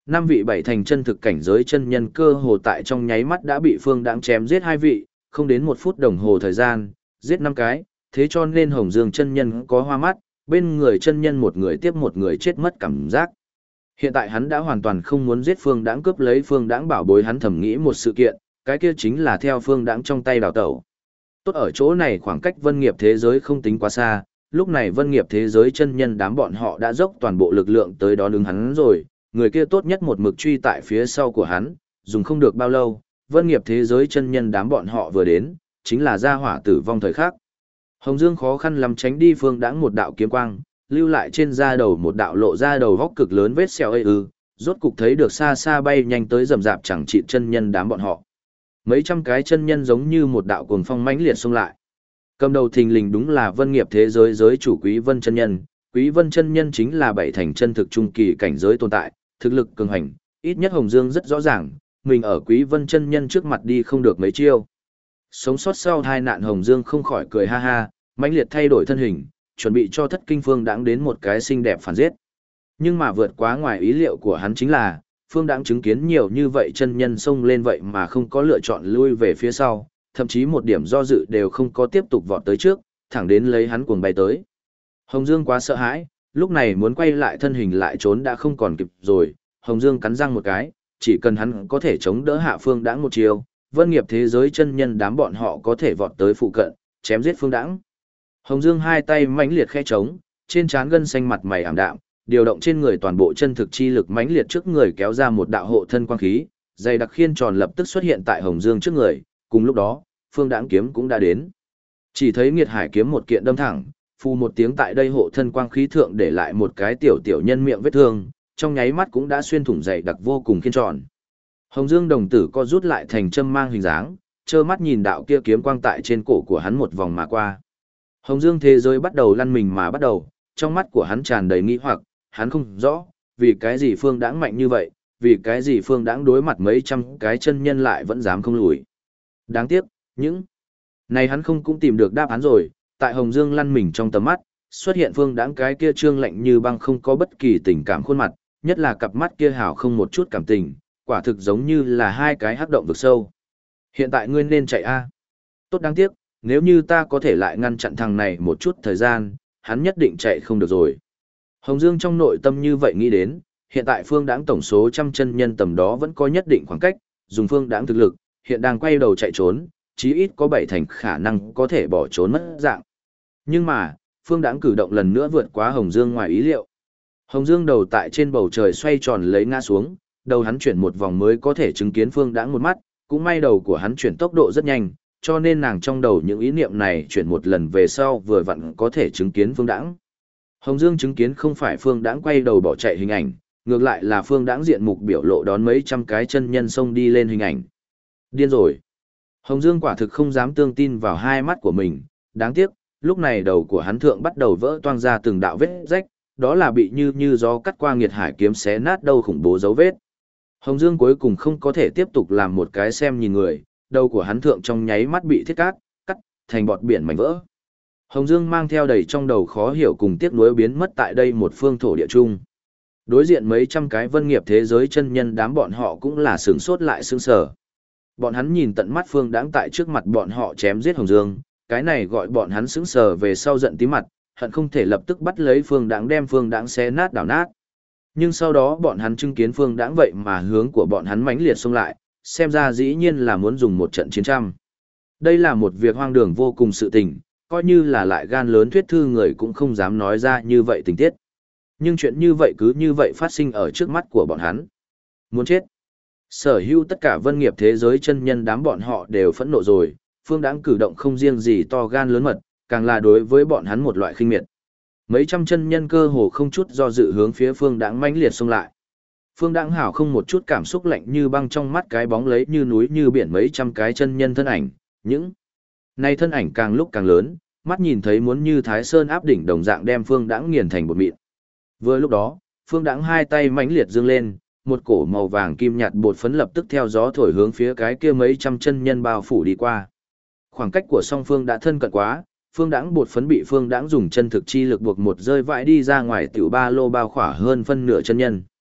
Năm vị bảy thành chân thực cảnh giới chân nhân cơ hồ tại trong nháy mắt đã bị Phương Đãng chém giết hai vị, không đến 1 phút đồng hồ thời gian, giết 5 cái, thế cho nên Hồng Dương chân nhân có hoa mắt, bên người chân nhân một người tiếp một người chết mất cảm giác. Hiện tại hắn đã hoàn toàn không muốn giết Phương Đãng, cướp lấy Phương Đãng bảo bối, hắn thầm nghĩ một sự kiện, cái kia chính là theo Phương Đãng trong tay đào tẩu. Tốt ở chỗ này khoảng cách vân nghiệp thế giới không tính quá xa, lúc này vân nghiệp thế giới chân nhân đám bọn họ đã dốc toàn bộ lực lượng tới đón ứng hắn rồi, người kia tốt nhất một mực truy tại phía sau của hắn, dùng không được bao lâu, vân nghiệp thế giới chân nhân đám bọn họ vừa đến, chính là gia hỏa tử vong thời khắc. Hồng Dương khó khăn lắm tránh đi Phương Đãng một đạo kiếm quang, lưu lại trên da đầu một đạo lộ ra đầu góc cực lớn vết sẹo rốt cục thấy được xa xa bay nhanh tới rầm rạp chẳng trị chân nhân đám bọn họ. Mấy trăm cái chân nhân giống như một đạo cuồng phong mãnh liệt xông lại. Cầm đầu thình lình đúng là vân nghiệp thế giới giới chủ Quý Vân chân nhân. Quý Vân chân nhân chính là bảy thành chân thực trung kỳ cảnh giới tồn tại, thực lực cường hành, ít nhất Hồng Dương rất rõ ràng, mình ở Quý Vân chân nhân trước mặt đi không được mấy chiêu. Sống sót sau tai nạn Hồng Dương không khỏi cười ha ha, mãnh liệt thay đổi thân hình, chuẩn bị cho Thất Kinh Phương Đãng đến một cái xinh đẹp phản giết. Nhưng mà vượt quá ngoài ý liệu của hắn chính là, Phương Đãng chứng kiến nhiều như vậy chân nhân xông lên vậy mà không có lựa chọn lui về phía sau, thậm chí một điểm do dự đều không có, tiếp tục vọt tới trước, thẳng đến lấy hắn cuồng bay tới. Hồng Dương quá sợ hãi, lúc này muốn quay lại thân hình lại trốn đã không còn kịp rồi, Hồng Dương cắn răng một cái, chỉ cần hắn có thể chống đỡ hạ Phương Đãng một chiều, vân nghiệp thế giới chân nhân đám bọn họ có thể vọt tới phụ cận, chém giết Phương Đãng. Hồng Dương hai tay mãnh liệt khẽ trống, trên trán gân xanh mặt mày ảm đạm, điều động trên người toàn bộ chân thực chi lực mãnh liệt trước người kéo ra một đạo hộ thân quang khí, dày đặc khiên tròn lập tức xuất hiện tại Hồng Dương trước người, cùng lúc đó, Phương Đãng kiếm cũng đã đến. Chỉ thấy Nghiệt Hải kiếm một kiện đâm thẳng, phù một tiếng tại đây hộ thân quang khí thượng để lại một cái tiểu tiểu nhân miệng vết thương, trong nháy mắt cũng đã xuyên thủng dày đặc vô cùng khiên tròn. Hồng Dương đồng tử co rút lại thành châm mang hình dáng, trơ mắt nhìn đạo kia kiếm quang tại trên cổ của hắn một vòng mà qua. Hồng Dương thế giới bắt đầu lăn mình mà bắt đầu, trong mắt của hắn tràn đầy nghi hoặc, hắn không rõ, vì cái gì Phương Đãng mạnh như vậy, vì cái gì Phương Đãng đối mặt mấy trăm cái chân nhân lại vẫn dám không lùi. Đáng tiếc, những này hắn không cũng tìm được đáp án rồi, tại Hồng Dương lăn mình trong tầm mắt, xuất hiện Phương Đãng cái kia trương lạnh như băng không có bất kỳ tình cảm khuôn mặt, nhất là cặp mắt kia hào không một chút cảm tình, quả thực giống như là hai cái hắc động vực sâu. Hiện tại ngươi nên chạy a. Tốt đáng tiếc, nếu như ta có thể lại ngăn chặn thằng này một chút thời gian, hắn nhất định chạy không được rồi. Hồng Dương trong nội tâm như vậy nghĩ đến, hiện tại Phương Đãng tổng số trăm chân nhân tầm đó vẫn có nhất định khoảng cách, dùng Phương Đãng thực lực, hiện đang quay đầu chạy trốn, chí ít có 7 thành khả năng có thể bỏ trốn mất dạng. Nhưng mà, Phương Đãng cử động lần nữa vượt quá Hồng Dương ngoài ý liệu. Hồng Dương đầu tại trên bầu trời xoay tròn lấy ngã xuống, đầu hắn chuyển một vòng mới có thể chứng kiến Phương Đãng một mắt, cũng may đầu của hắn chuyển tốc độ rất nhanh, cho nên nàng trong đầu những ý niệm này chuyển một lần về sau vừa vặn có thể chứng kiến Phương Đãng. Hồng Dương chứng kiến không phải Phương Đãng quay đầu bỏ chạy hình ảnh, ngược lại là Phương Đãng diện mục biểu lộ đón mấy trăm cái chân nhân xông đi lên hình ảnh. Điên rồi. Hồng Dương quả thực không dám tương tin vào hai mắt của mình, đáng tiếc, lúc này đầu của hắn thượng bắt đầu vỡ toang ra từng đạo vết rách, đó là bị như gió cắt qua Nghiệt Hải kiếm xé nát đâu khủng bố dấu vết. Hồng Dương cuối cùng không có thể tiếp tục làm một cái xem nhìn người, đầu của hắn thượng trong nháy mắt bị thiết cắt thành bọt biển mảnh vỡ. Hồng Dương mang theo đầy trong đầu khó hiểu cùng tiếc nuối biến mất tại đây một phương thổ địa chung. Đối diện mấy trăm cái vân nghiệp thế giới chân nhân đám bọn họ cũng là sướng sốt lại sướng sở. Bọn hắn nhìn tận mắt Phương Đãng tại trước mặt bọn họ chém giết Hồng Dương, cái này gọi bọn hắn sướng sờ về sau giận tí mặt, hận không thể lập tức bắt lấy Phương Đãng đem Phương Đãng xé nát đảo nát. Nhưng sau đó bọn hắn chứng kiến Phương Đãng vậy mà hướng của bọn hắn mãnh liệt xông lại, xem ra dĩ nhiên là muốn dùng một trận chiến tranh. Đây là một việc hoang đường vô cùng sự tình, coi như là lại gan lớn thuyết thư người cũng không dám nói ra như vậy tình tiết. Nhưng chuyện như vậy cứ như vậy phát sinh ở trước mắt của bọn hắn. Muốn chết. Sở hữu tất cả vân nghiệp thế giới chân nhân đám bọn họ đều phẫn nộ rồi, Phương Đãng cử động không riêng gì to gan lớn mật, càng là đối với bọn hắn một loại khinh miệt. Mấy trăm chân nhân cơ hồ không chút do dự hướng phía Phương Đãng mãnh liệt xông lại. Phương Đãng hảo không một chút cảm xúc lạnh như băng trong mắt cái bóng lấy như núi như biển mấy trăm cái chân nhân thân ảnh, những này thân ảnh càng lúc càng lớn, mắt nhìn thấy muốn như Thái Sơn áp đỉnh đồng dạng đem Phương Đãng nghiền thành bột mịn. Vừa lúc đó, Phương Đãng hai tay mãnh liệt giương lên, một cổ màu vàng kim nhạt bột phấn lập tức theo gió thổi hướng phía cái kia mấy trăm chân nhân bao phủ đi qua. Khoảng cách của song phương đã thân cận quá, Phương Đãng bột phấn bị Phương Đãng dùng chân thực chi lực buộc một rơi vãi đi ra ngoài tiểu ba lô bao khỏa hơn phân nửa chân nhân.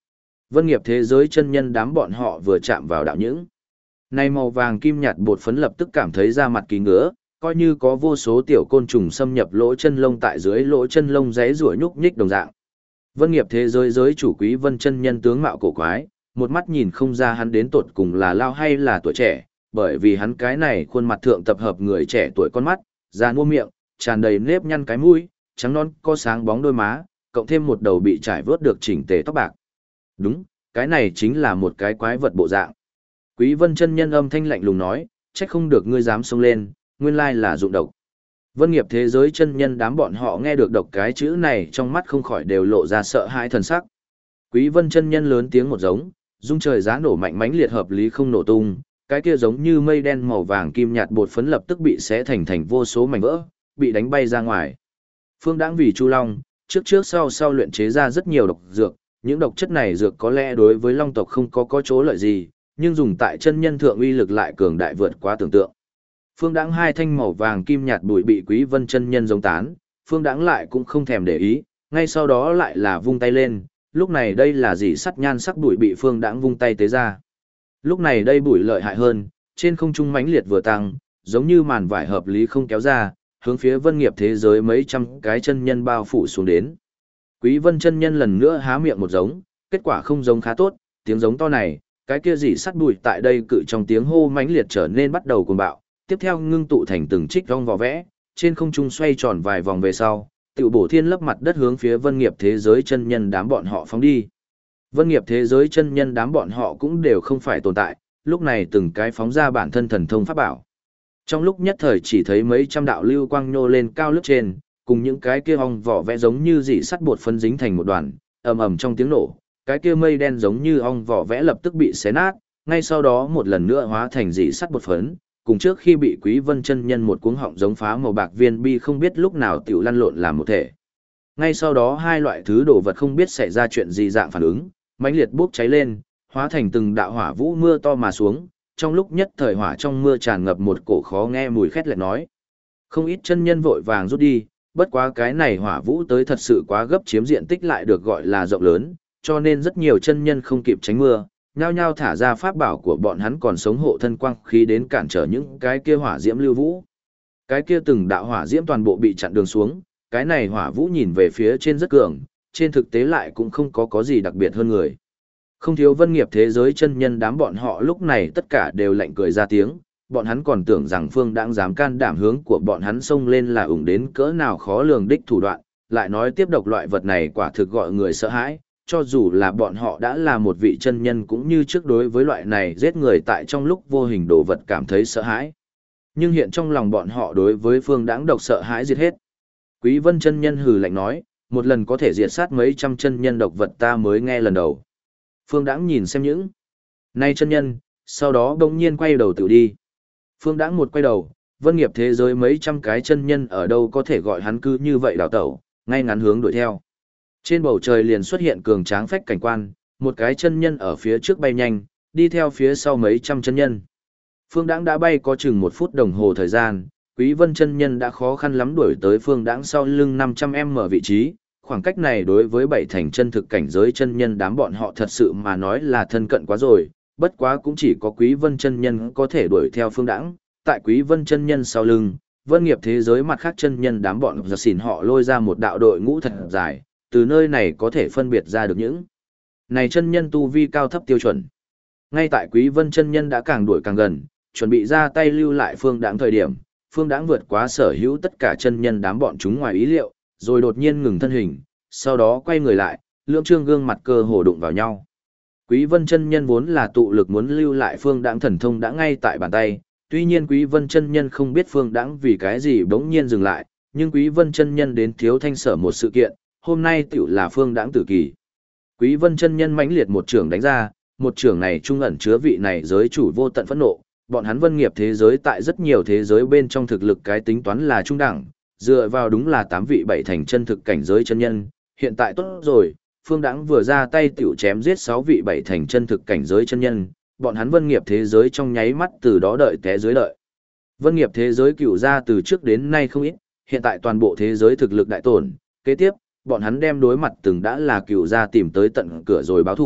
Vân nghiệp thế giới chân nhân đám bọn họ vừa chạm vào đạo những. Này màu vàng kim nhạt bột phấn lập tức cảm thấy da mặt kỳ ngứa, coi như có vô số tiểu côn trùng xâm nhập lỗ chân lông tại dưới lỗ chân lông giấy rủa nhúc nhích đồng dạng. Vân nghiệp thế giới giới chủ Quý Vân chân nhân tướng mạo cổ quái, một mắt nhìn không ra hắn đến tột cùng là lao hay là tuổi trẻ, bởi vì hắn cái này khuôn mặt thượng tập hợp người trẻ tuổi con mắt, da mua miệng, tràn đầy nếp nhăn cái mũi, trắng non có sáng bóng đôi má, cộng thêm một đầu bị trải vớt được chỉnh tề tóc bạc. Đúng, cái này chính là một cái quái vật bộ dạng. Quý Vân chân nhân âm thanh lạnh lùng nói, trách không được ngươi dám xông lên, nguyên lai là dụng độc. Vân nghiệp thế giới chân nhân đám bọn họ nghe được độc cái chữ này trong mắt không khỏi đều lộ ra sợ hãi thần sắc. Quý Vân chân nhân lớn tiếng một giống, dung trời giá nổ mạnh mãnh liệt hợp lý không nổ tung, cái kia giống như mây đen màu vàng kim nhạt bột phấn lập tức bị xé thành vô số mảnh vỡ, bị đánh bay ra ngoài. Phương Đãng vì Chu Long, trước sau luyện chế ra rất nhiều độc dược, những độc chất này dược có lẽ đối với Long tộc không có chỗ lợi gì, nhưng dùng tại chân nhân thượng uy lực lại cường đại vượt quá tưởng tượng. Phương Đãng hai thanh màu vàng kim nhạt bụi bị Quý Vân chân nhân giống tán, Phương Đãng lại cũng không thèm để ý, ngay sau đó lại là vung tay lên, lúc này đây là gì sắt nhan sắc bụi bị Phương Đãng vung tay tế ra. Lúc này đây bụi lợi hại hơn, trên không trung mãnh liệt vừa tăng, giống như màn vải hợp lý không kéo ra, hướng phía Vân nghiệp thế giới mấy trăm cái chân nhân bao phủ xuống đến. Quý Vân chân nhân lần nữa há miệng một giống, kết quả không giống khá tốt, tiếng giống to này, cái kia gì sắt bụi tại đây cự trong tiếng hô mãnh liệt trở nên bắt đầu cuồng bạo, tiếp theo ngưng tụ thành từng trích rong vỏ vẽ, trên không trung xoay tròn vài vòng về sau, tự bổ thiên lấp mặt đất hướng phía Vân nghiệp thế giới chân nhân đám bọn họ phóng đi. Vân nghiệp thế giới chân nhân đám bọn họ cũng đều không phải tồn tại, lúc này từng cái phóng ra bản thân thần thông pháp bảo. Trong lúc nhất thời chỉ thấy mấy trăm đạo lưu quang nhô lên cao lướt trên, cùng những cái kia ong vỏ vẽ giống như dị sắt bột phân dính thành một đoàn, ầm ầm trong tiếng nổ, cái kia mây đen giống như ong vỏ vẽ lập tức bị xé nát, ngay sau đó một lần nữa hóa thành dị sắt bột phấn, cùng trước khi bị Quý Vân chân nhân một cuống họng giống phá màu bạc viên bi không biết lúc nào tiểu lăn lộn làm một thể. Ngay sau đó hai loại thứ đồ vật không biết xảy ra chuyện gì dạng phản ứng, mãnh liệt bốc cháy lên, hóa thành từng đạo hỏa vũ mưa to mà xuống, trong lúc nhất thời hỏa trong mưa tràn ngập một cổ khó nghe mùi khét lẹt nói. Không ít chân nhân vội vàng rút đi, bất quá cái này hỏa vũ tới thật sự quá gấp chiếm diện tích lại được gọi là rộng lớn, cho nên rất nhiều chân nhân không kịp tránh mưa, nhao nhao thả ra pháp bảo của bọn hắn còn sống hộ thân quang khí đến cản trở những cái kia hỏa diễm lưu vũ. Cái kia từng đạo hỏa diễm toàn bộ bị chặn đường xuống, cái này hỏa vũ nhìn về phía trên rất cường, trên thực tế lại cũng không có gì đặc biệt hơn người. Không thiếu Vân nghiệp thế giới chân nhân đám bọn họ lúc này tất cả đều lạnh cười ra tiếng, bọn hắn còn tưởng rằng Phương Đãng dám can đảm hướng của bọn hắn xông lên là ủng đến cỡ nào khó lường đích thủ đoạn, lại nói tiếp độc loại vật này quả thực gọi người sợ hãi, cho dù là bọn họ đã là một vị chân nhân cũng như trước đối với loại này giết người tại trong lúc vô hình đồ vật cảm thấy sợ hãi. Nhưng hiện trong lòng bọn họ đối với Phương Đãng độc sợ hãi diệt hết. Quý Vân chân nhân hừ lạnh nói, một lần có thể diệt sát mấy trăm chân nhân độc vật ta mới nghe lần đầu. Phương Đãng nhìn xem những nay chân nhân, sau đó đông nhiên quay đầu tự đi. Phương Đãng một quay đầu, Vân nghiệp thế giới mấy trăm cái chân nhân ở đâu có thể gọi hắn cứ như vậy đào tẩu, ngay ngắn hướng đuổi theo. Trên bầu trời liền xuất hiện cường tráng phách cảnh quan, một cái chân nhân ở phía trước bay nhanh, đi theo phía sau mấy trăm chân nhân. Phương Đãng đã bay có chừng 1 phút đồng hồ thời gian, Quý Vân chân nhân đã khó khăn lắm đuổi tới Phương Đãng sau lưng 500m vị trí. Khoảng cách này đối với 7 thành chân thực cảnh giới chân nhân đám bọn họ thật sự mà nói là thân cận quá rồi, bất quá cũng chỉ có Quý Vân chân nhân có thể đuổi theo Phương Đãng. Tại Quý Vân chân nhân sau lưng, Vân nghiệp thế giới mặt khác chân nhân đám bọn giật xỉn họ lôi ra một đạo đội ngũ thật dài, từ nơi này có thể phân biệt ra được những này chân nhân tu vi cao thấp tiêu chuẩn. Ngay tại Quý Vân chân nhân đã càng đuổi càng gần, chuẩn bị ra tay lưu lại Phương Đãng thời điểm, Phương Đãng vượt quá sở hữu tất cả chân nhân đám bọn chúng ngoài ý liệu, rồi đột nhiên ngừng thân hình, sau đó quay người lại, lưỡng trương gương mặt cơ hồ đụng vào nhau. Quý Vân chân nhân vốn là tụ lực muốn lưu lại Phương Đãng thần thông đã ngay tại bàn tay, tuy nhiên Quý Vân chân nhân không biết Phương Đãng vì cái gì bỗng nhiên dừng lại, nhưng Quý Vân chân nhân đến thiếu thanh sở một sự kiện, hôm nay tiểu là Phương Đãng tử kỳ. Quý Vân chân nhân mãnh liệt một trường đánh ra, một trường này trung ẩn chứa vị này giới chủ vô tận phẫn nộ, bọn hắn Vân nghiệp thế giới tại rất nhiều thế giới bên trong thực lực cái tính toán là trung đẳng, dựa vào đúng là 8 vị 7 thành chân thực cảnh giới chân nhân, hiện tại tốt rồi, Phương Đãng vừa ra tay tiểu chém giết 6 vị 7 thành chân thực cảnh giới chân nhân, bọn hắn Vân nghiệp thế giới trong nháy mắt từ đó đợi té dưới đợi. Vân nghiệp thế giới cựu ra từ trước đến nay không ít, hiện tại toàn bộ thế giới thực lực đại tổn, kế tiếp, bọn hắn đem đối mặt từng đã là cựu ra tìm tới tận cửa rồi báo thù,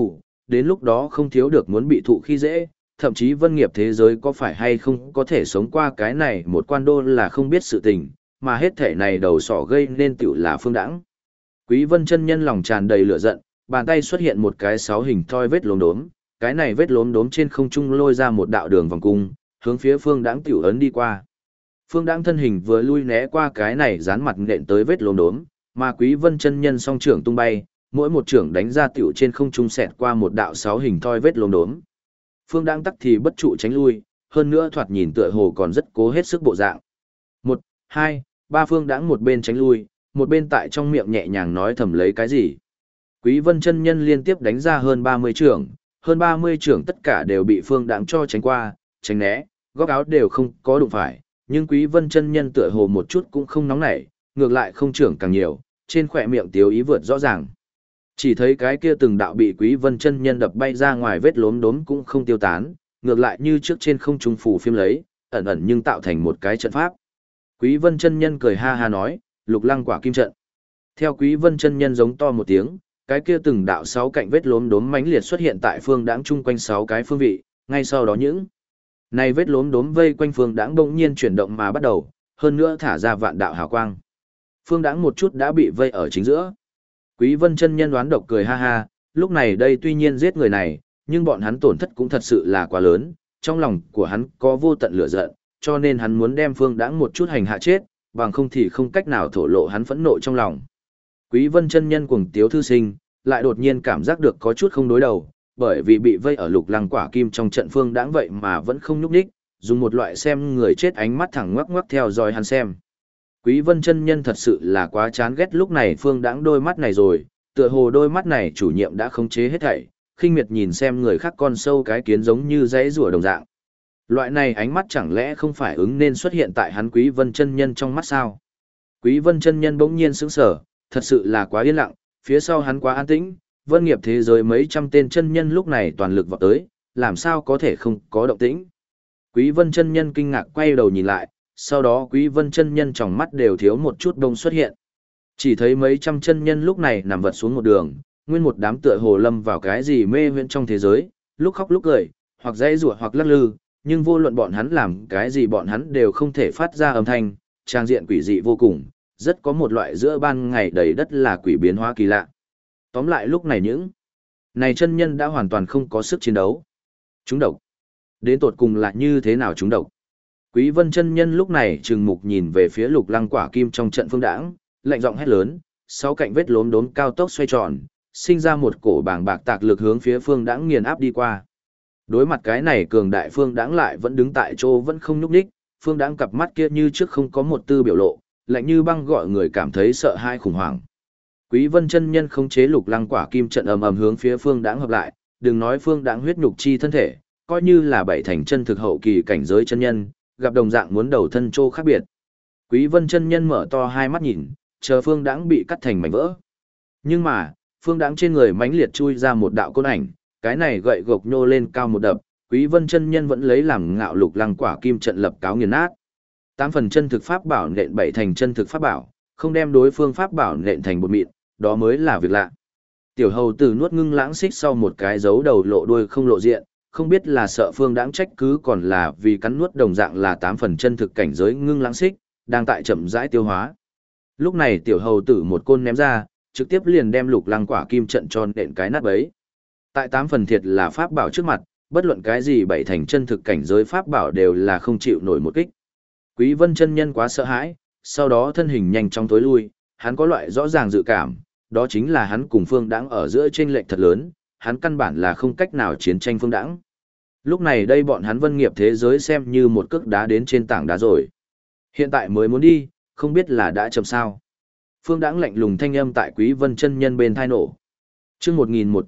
đến lúc đó không thiếu được muốn bị thụ khi dễ, thậm chí vân nghiệp thế giới có phải hay không có thể sống qua cái này một quan đô là không biết sự tình, mà hết thể này đầu sỏ gây nên tiểu là Phương Đãng. Quý Vân chân nhân lòng tràn đầy lửa giận, bàn tay xuất hiện một cái 6 hình thoi vết lốm đốm, cái này vết lốm đốm trên không trung lôi ra một đạo đường vòng cung, hướng phía Phương Đãng tiểu ấn đi qua. Phương Đãng thân hình vừa lui né qua cái này dán mặt nện tới vết lốm đốm, mà Quý Vân chân nhân song trưởng tung bay, mỗi một trưởng đánh ra tiểu trên không trung xẹt qua một đạo 6 hình thoi vết lốm đốm. Phương Đãng tắc thì bất trụ tránh lui, hơn nữa thoạt nhìn tựa hồ còn rất cố hết sức bộ dạng. 1, 2, 3 Phương Đãng một bên tránh lui, một bên tại trong miệng nhẹ nhàng nói thầm lấy cái gì. Quý Vân chân nhân liên tiếp đánh ra hơn 30 trưởng, hơn 30 trưởng tất cả đều bị Phương Đãng cho tránh qua, tránh né, góc áo đều không có đụng phải, nhưng Quý Vân chân nhân tựa hồ một chút cũng không nóng nảy, ngược lại không trưởng càng nhiều, trên khỏe miệng tiếu ý vượt rõ ràng. Chỉ thấy cái kia từng đạo bị Quý Vân chân nhân đập bay ra ngoài vết lốm đốm cũng không tiêu tán, ngược lại như trước trên không trung phủ phim lấy, ẩn ẩn nhưng tạo thành một cái trận pháp. Quý Vân chân nhân cười ha ha nói, Lục Lăng Quả Kim trận. Theo Quý Vân chân nhân giống to một tiếng, cái kia từng đạo 6 cạnh vết lốm đốm mãnh liệt xuất hiện tại Phương Đãng chung quanh 6 cái phương vị, ngay sau đó những này vết lốm đốm vây quanh Phương Đãng bỗng nhiên chuyển động mà bắt đầu, hơn nữa thả ra vạn đạo hào quang. Phương Đãng một chút đã bị vây ở chính giữa. Quý Vân chân nhân đoán độc cười ha ha, lúc này đây tuy nhiên giết người này, nhưng bọn hắn tổn thất cũng thật sự là quá lớn, trong lòng của hắn có vô tận lửa giận, cho nên hắn muốn đem Phương Đãng một chút hành hạ chết, bằng không thì không cách nào thổ lộ hắn phẫn nộ trong lòng. Quý Vân chân nhân cuồng tiếu thư sinh, lại đột nhiên cảm giác được có chút không đối đầu, bởi vì bị vây ở Lục Lăng Quả Kim trong trận Phương Đãng vậy mà vẫn không nhúc nhích, dùng một loại xem người chết ánh mắt thẳng ngoắc ngoắc theo dõi hắn xem. Quý Vân chân nhân thật sự là quá chán ghét lúc này Phương Đãng đôi mắt này rồi, tựa hồ đôi mắt này chủ nhiệm đã khống chế hết thảy, khinh miệt nhìn xem người khác con sâu cái kiến giống như dãy rùa đồng dạng. Loại này ánh mắt chẳng lẽ không phải ứng nên xuất hiện tại hắn Quý Vân chân nhân trong mắt sao? Quý Vân chân nhân bỗng nhiên sững sờ, thật sự là quá yên lặng, phía sau hắn quá an tĩnh, vân nghiệp thế giới mấy trăm tên chân nhân lúc này toàn lực vọt tới, làm sao có thể không có động tĩnh. Quý Vân chân nhân kinh ngạc quay đầu nhìn lại, sau đó Quý Vân chân nhân trong mắt đều thiếu một chút đông xuất hiện. Chỉ thấy mấy trăm chân nhân lúc này nằm vật xuống một đường, nguyên một đám tựa hồ lâm vào cái gì mê huyễn trong thế giới, lúc khóc lúc cười, hoặc dãy rủa hoặc lắc lư, nhưng vô luận bọn hắn làm cái gì bọn hắn đều không thể phát ra âm thanh, trang diện quỷ dị vô cùng, rất có một loại giữa ban ngày đầy đất là quỷ biến hóa kỳ lạ. Tóm lại lúc này những này chân nhân đã hoàn toàn không có sức chiến đấu. Chúng độc. Đến tột cùng là như thế nào chúng độc? Quý Vân chân nhân lúc này trừng mục nhìn về phía Lục Lăng Quả Kim trong trận Phương Đãng, lạnh giọng hét lớn, sáu cạnh vết lốm đốm cao tốc xoay tròn, sinh ra một cổ bàng bạc tạc lực hướng phía Phương Đãng nghiền áp đi qua. Đối mặt cái này cường đại Phương Đãng lại vẫn đứng tại chỗ vẫn không nhúc nhích, Phương Đãng cặp mắt kia như trước không có một tư biểu lộ, lạnh như băng gọi người cảm thấy sợ hãi khủng hoảng. Quý Vân chân nhân khống chế Lục Lăng Quả Kim trận ầm ầm hướng phía Phương Đãng hợp lại, đừng nói Phương Đãng huyết nhục chi thân thể, coi như là bảy thành chân thực hậu kỳ cảnh giới chân nhân, gặp đồng dạng muốn đầu thân trô khác biệt. Quý Vân chân nhân mở to hai mắt nhìn, chờ Phương Đãng bị cắt thành mảnh vỡ. Nhưng mà, Phương Đãng trên người mãnh liệt chui ra một đạo côn ảnh, cái này gậy gộc nhô lên cao một đập, Quý Vân chân nhân vẫn lấy làm ngạo Lục Lăng Quả Kim trận lập cáo nghiền nát. 8 phần chân thực pháp bảo nện bảy thành chân thực pháp bảo, không đem đối phương pháp bảo nện thành bột mịn, đó mới là việc lạ. Tiểu hầu tử nuốt ngưng lãng xích sau một cái dấu đầu lộ đuôi không lộ diện, không biết là sợ Phương Đãng trách cứ còn là vì cắn nuốt đồng dạng là 8 phần chân thực cảnh giới ngưng lãng xích, đang tại chậm rãi tiêu hóa. Lúc này tiểu hầu tử một côn ném ra, trực tiếp liền đem Lục Lăng Quả Kim trận tròn nện cái nát bấy. Tại 8 phần thiệt là pháp bảo trước mặt, bất luận cái gì bảy thành chân thực cảnh giới pháp bảo đều là không chịu nổi một kích. Quý Vân chân nhân quá sợ hãi, sau đó thân hình nhanh chóng tối lui, hắn có loại rõ ràng dự cảm, đó chính là hắn cùng Phương Đãng ở giữa chênh lệch thật lớn, hắn căn bản là không cách nào chiến tranh Phương Đãng. Lúc này đây bọn hắn vân nghiệp thế giới xem như một cước đá đến trên tảng đá rồi. Hiện tại mới muốn đi, không biết là đã chậm sao. Phương Đãng lạnh lùng thanh âm tại Quý Vân chân nhân bên thai nổ. Chương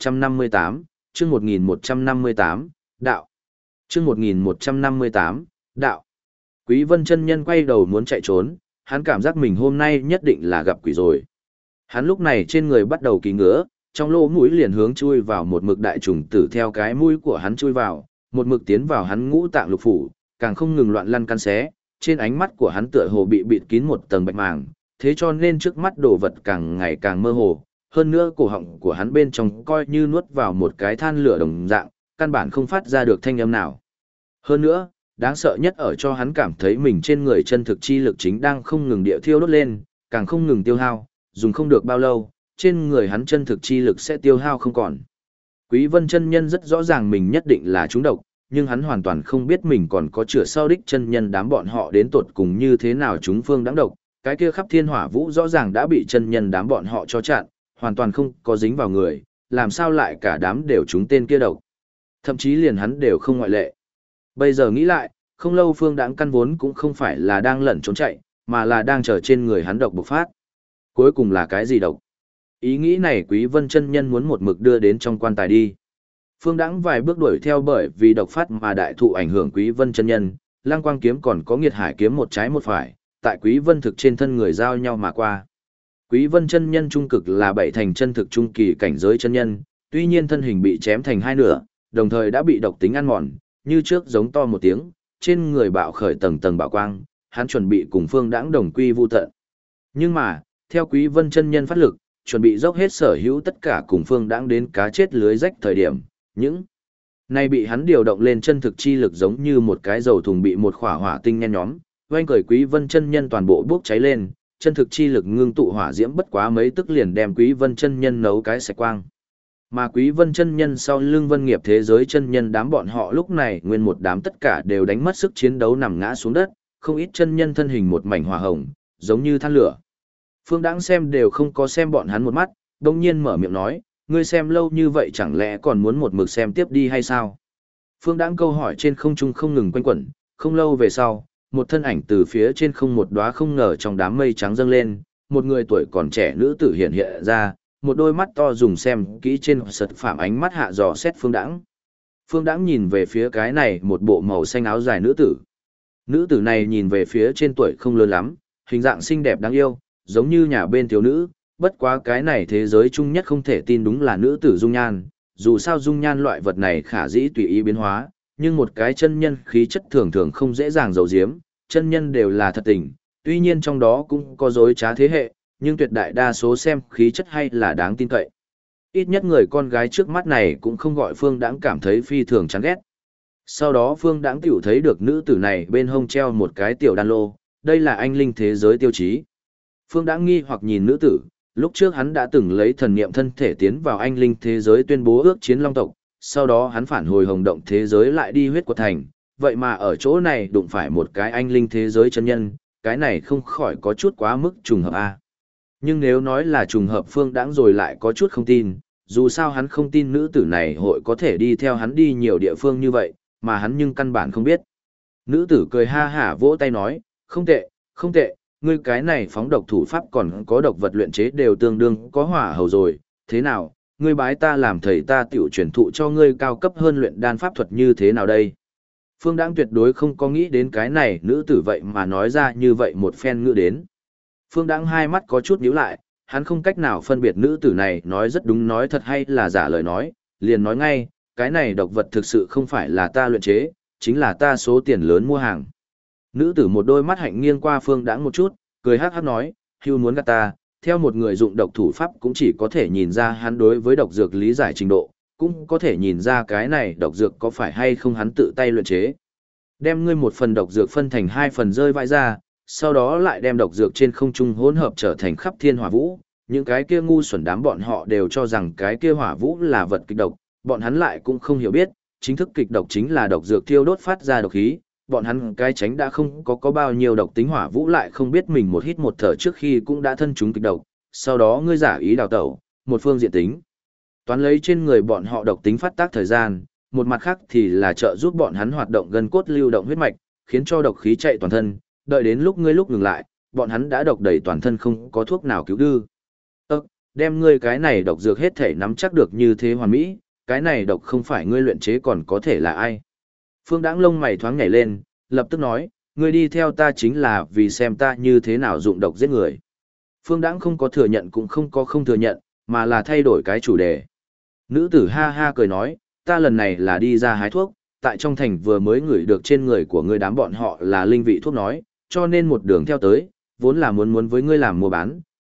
1158, chương 1158, đạo. Chương 1158, đạo. Quý Vân chân nhân quay đầu muốn chạy trốn, hắn cảm giác mình hôm nay nhất định là gặp quỷ rồi. Hắn lúc này trên người bắt đầu kỳ ngứa, trong lỗ mũi liền hướng chui vào một mực đại trùng tử theo cái mũi của hắn chui vào, một mực tiến vào hắn ngũ tạng lục phủ, càng không ngừng loạn lăn căn xé, trên ánh mắt của hắn tựa hồ bị bịt kín một tầng bạch màng, thế cho nên trước mắt đồ vật càng ngày càng mơ hồ, hơn nữa cổ họng của hắn bên trong coi như nuốt vào một cái than lửa đồng dạng, căn bản không phát ra được thanh âm nào. Hơn nữa, đáng sợ nhất ở cho hắn cảm thấy mình trên người chân thực chi lực chính đang không ngừng địa thiêu đốt lên, càng không ngừng tiêu hao, dùng không được bao lâu, trên người hắn chân thực chi lực sẽ tiêu hao không còn. Quý Vân chân nhân rất rõ ràng mình nhất định là trúng độc, nhưng hắn hoàn toàn không biết mình còn có chữa sau đích chân nhân đám bọn họ đến tột cùng như thế nào chúng phương đáng độc, cái kia khắp thiên hỏa vũ rõ ràng đã bị chân nhân đám bọn họ cho chặn, hoàn toàn không có dính vào người, làm sao lại cả đám đều trúng tên kia độc. Thậm chí liền hắn đều không ngoại lệ. Bây giờ nghĩ lại, không lâu phương đãng căn vốn cũng không phải là đang lẩn trốn chạy, mà là đang chờ trên người hắn độc bộc phát. Cuối cùng là cái gì độc? Ý nghĩ này Quý Vân chân nhân muốn một mực đưa đến trong quan tài đi. Phương đãng vài bước đuổi theo bởi vì độc phát mà đại thụ ảnh hưởng Quý Vân chân nhân, Lăng Quang kiếm còn có Nghiệt Hải kiếm một trái một phải, tại Quý Vân thực trên thân người giao nhau mà qua. Quý Vân chân nhân trung cực là bảy thành chân thực trung kỳ cảnh giới chân nhân, tuy nhiên thân hình bị chém thành hai nửa, đồng thời đã bị độc tính ăn mòn, như trước giống to một tiếng, trên người bạo khởi tầng tầng bạo quang, hắn chuẩn bị cùng Phương đãng đồng quy vu tận. Nhưng mà, theo Quý Vân chân nhân phát lực, chuẩn bị dốc hết sở hữu tất cả cùng Phương đãng đến cá chết lưới rách thời điểm, những này bị hắn điều động lên chân thực chi lực giống như một cái dầu thùng bị một khỏa hỏa tinh nhen nhóm, oanh cởi Quý Vân chân nhân toàn bộ bốc cháy lên, chân thực chi lực ngưng tụ hỏa diễm bất quá mấy tức liền đem Quý Vân chân nhân nấu cái sạch quang. Mà Quý Vân chân nhân sau lưng Vân Nghiệp thế giới chân nhân đám bọn họ lúc này nguyên một đám tất cả đều đánh mất sức chiến đấu nằm ngã xuống đất, không ít chân nhân thân hình một mảnh hỏa hồng, giống như than lửa. Phương Đãng xem đều không có xem bọn hắn một mắt, đồng nhiên mở miệng nói, ngươi xem lâu như vậy chẳng lẽ còn muốn một mực xem tiếp đi hay sao? Phương Đãng câu hỏi trên không trung không ngừng quanh quẩn, không lâu về sau, một thân ảnh từ phía trên không một đóa không ngờ trong đám mây trắng dâng lên, một người tuổi còn trẻ nữ tử hiện hiện ra, một đôi mắt to dùng xem kỹ trên sật phạm ánh mắt hạ dò xét Phương Đãng. Phương Đãng nhìn về phía cái này một bộ màu xanh áo dài nữ tử. Nữ tử này nhìn về phía trên tuổi không lớn lắm, hình dạng xinh đẹp đáng yêu, giống như nhà bên thiếu nữ, bất quá cái này thế giới chung nhất không thể tin đúng là nữ tử dung nhan, dù sao dung nhan loại vật này khả dĩ tùy ý biến hóa, nhưng một cái chân nhân khí chất thường thường không dễ dàng giấu giếm, chân nhân đều là thật tình, tuy nhiên trong đó cũng có dối trá thế hệ, nhưng tuyệt đại đa số xem khí chất hay là đáng tin cậy. Ít nhất người con gái trước mắt này cũng không gọi Phương Đãng cảm thấy phi thường chán ghét. Sau đó Phương Đãng tiểu thấy được nữ tử này bên hông treo một cái tiểu đan lô, đây là anh linh thế giới tiêu chí. Phương Đãng nghi hoặc nhìn nữ tử, lúc trước hắn đã từng lấy thần niệm thân thể tiến vào anh linh thế giới tuyên bố ước chiến long tộc, sau đó hắn phản hồi hồng động thế giới lại đi huyết quật thành, vậy mà ở chỗ này đụng phải một cái anh linh thế giới chân nhân, cái này không khỏi có chút quá mức trùng hợp a. Nhưng nếu nói là trùng hợp Phương Đãng rồi lại có chút không tin, dù sao hắn không tin nữ tử này hội có thể đi theo hắn đi nhiều địa phương như vậy, mà hắn nhưng căn bản không biết. Nữ tử cười ha hả vỗ tay nói, không tệ, không tệ, ngươi cái này phóng độc thủ pháp còn có độc vật luyện chế đều tương đương có hỏa hầu rồi, thế nào, ngươi bái ta làm thầy ta tiểu truyền thụ cho ngươi cao cấp hơn luyện đan pháp thuật như thế nào đây? Phương Đãng tuyệt đối không có nghĩ đến cái này nữ tử vậy mà nói ra như vậy một phen ngữ đến. Phương Đãng hai mắt có chút nhíu lại, hắn không cách nào phân biệt nữ tử này nói rất đúng nói thật hay là giả lời nói, liền nói ngay, cái này độc vật thực sự không phải là ta luyện chế, chính là ta số tiền lớn mua hàng. Nữ tử một đôi mắt hạnh nghiêng qua Phương Đãng một chút, cười hắc hắc nói, hưu muốn gạt ta, theo một người dụng độc thủ pháp cũng chỉ có thể nhìn ra hắn đối với độc dược lý giải trình độ, cũng có thể nhìn ra cái này độc dược có phải hay không hắn tự tay luyện chế. Đem ngươi một phần độc dược phân thành hai phần rơi vãi ra, sau đó lại đem độc dược trên không trung hỗn hợp trở thành khắp thiên hỏa vũ, những cái kia ngu xuẩn đám bọn họ đều cho rằng cái kia hỏa vũ là vật kịch độc, bọn hắn lại cũng không hiểu biết, chính thức kịch độc chính là độc dược thiêu đốt phát ra độc khí, bọn hắn cái tránh đã không có bao nhiêu độc tính hỏa vũ lại không biết mình một hít một thở trước khi cũng đã thân chúng kịch độc, sau đó ngươi giả ý đào tẩu, một phương diện tính toán lấy trên người bọn họ độc tính phát tác thời gian, một mặt khác thì là trợ giúp bọn hắn hoạt động gân cốt lưu động huyết mạch, khiến cho độc khí chạy toàn thân, đợi đến lúc ngươi lúc ngừng lại, bọn hắn đã độc đầy toàn thân không có thuốc nào cứu đưa. Đem ngươi cái này độc dược hết thể nắm chắc được như thế hoàn mỹ, cái này độc không phải ngươi luyện chế còn có thể là ai. Phương Đãng lông mày thoáng nhảy lên, lập tức nói, ngươi đi theo ta chính là vì xem ta như thế nào dụng độc giết người. Phương Đãng không có thừa nhận cũng không có không thừa nhận, mà là thay đổi cái chủ đề. Nữ tử ha ha cười nói, ta lần này là đi ra hái thuốc, tại trong thành vừa mới ngửi được trên người của ngươi đám bọn họ là linh vị thuốc nói, cho nên một đường theo tới, vốn là muốn với ngươi làm mua bán,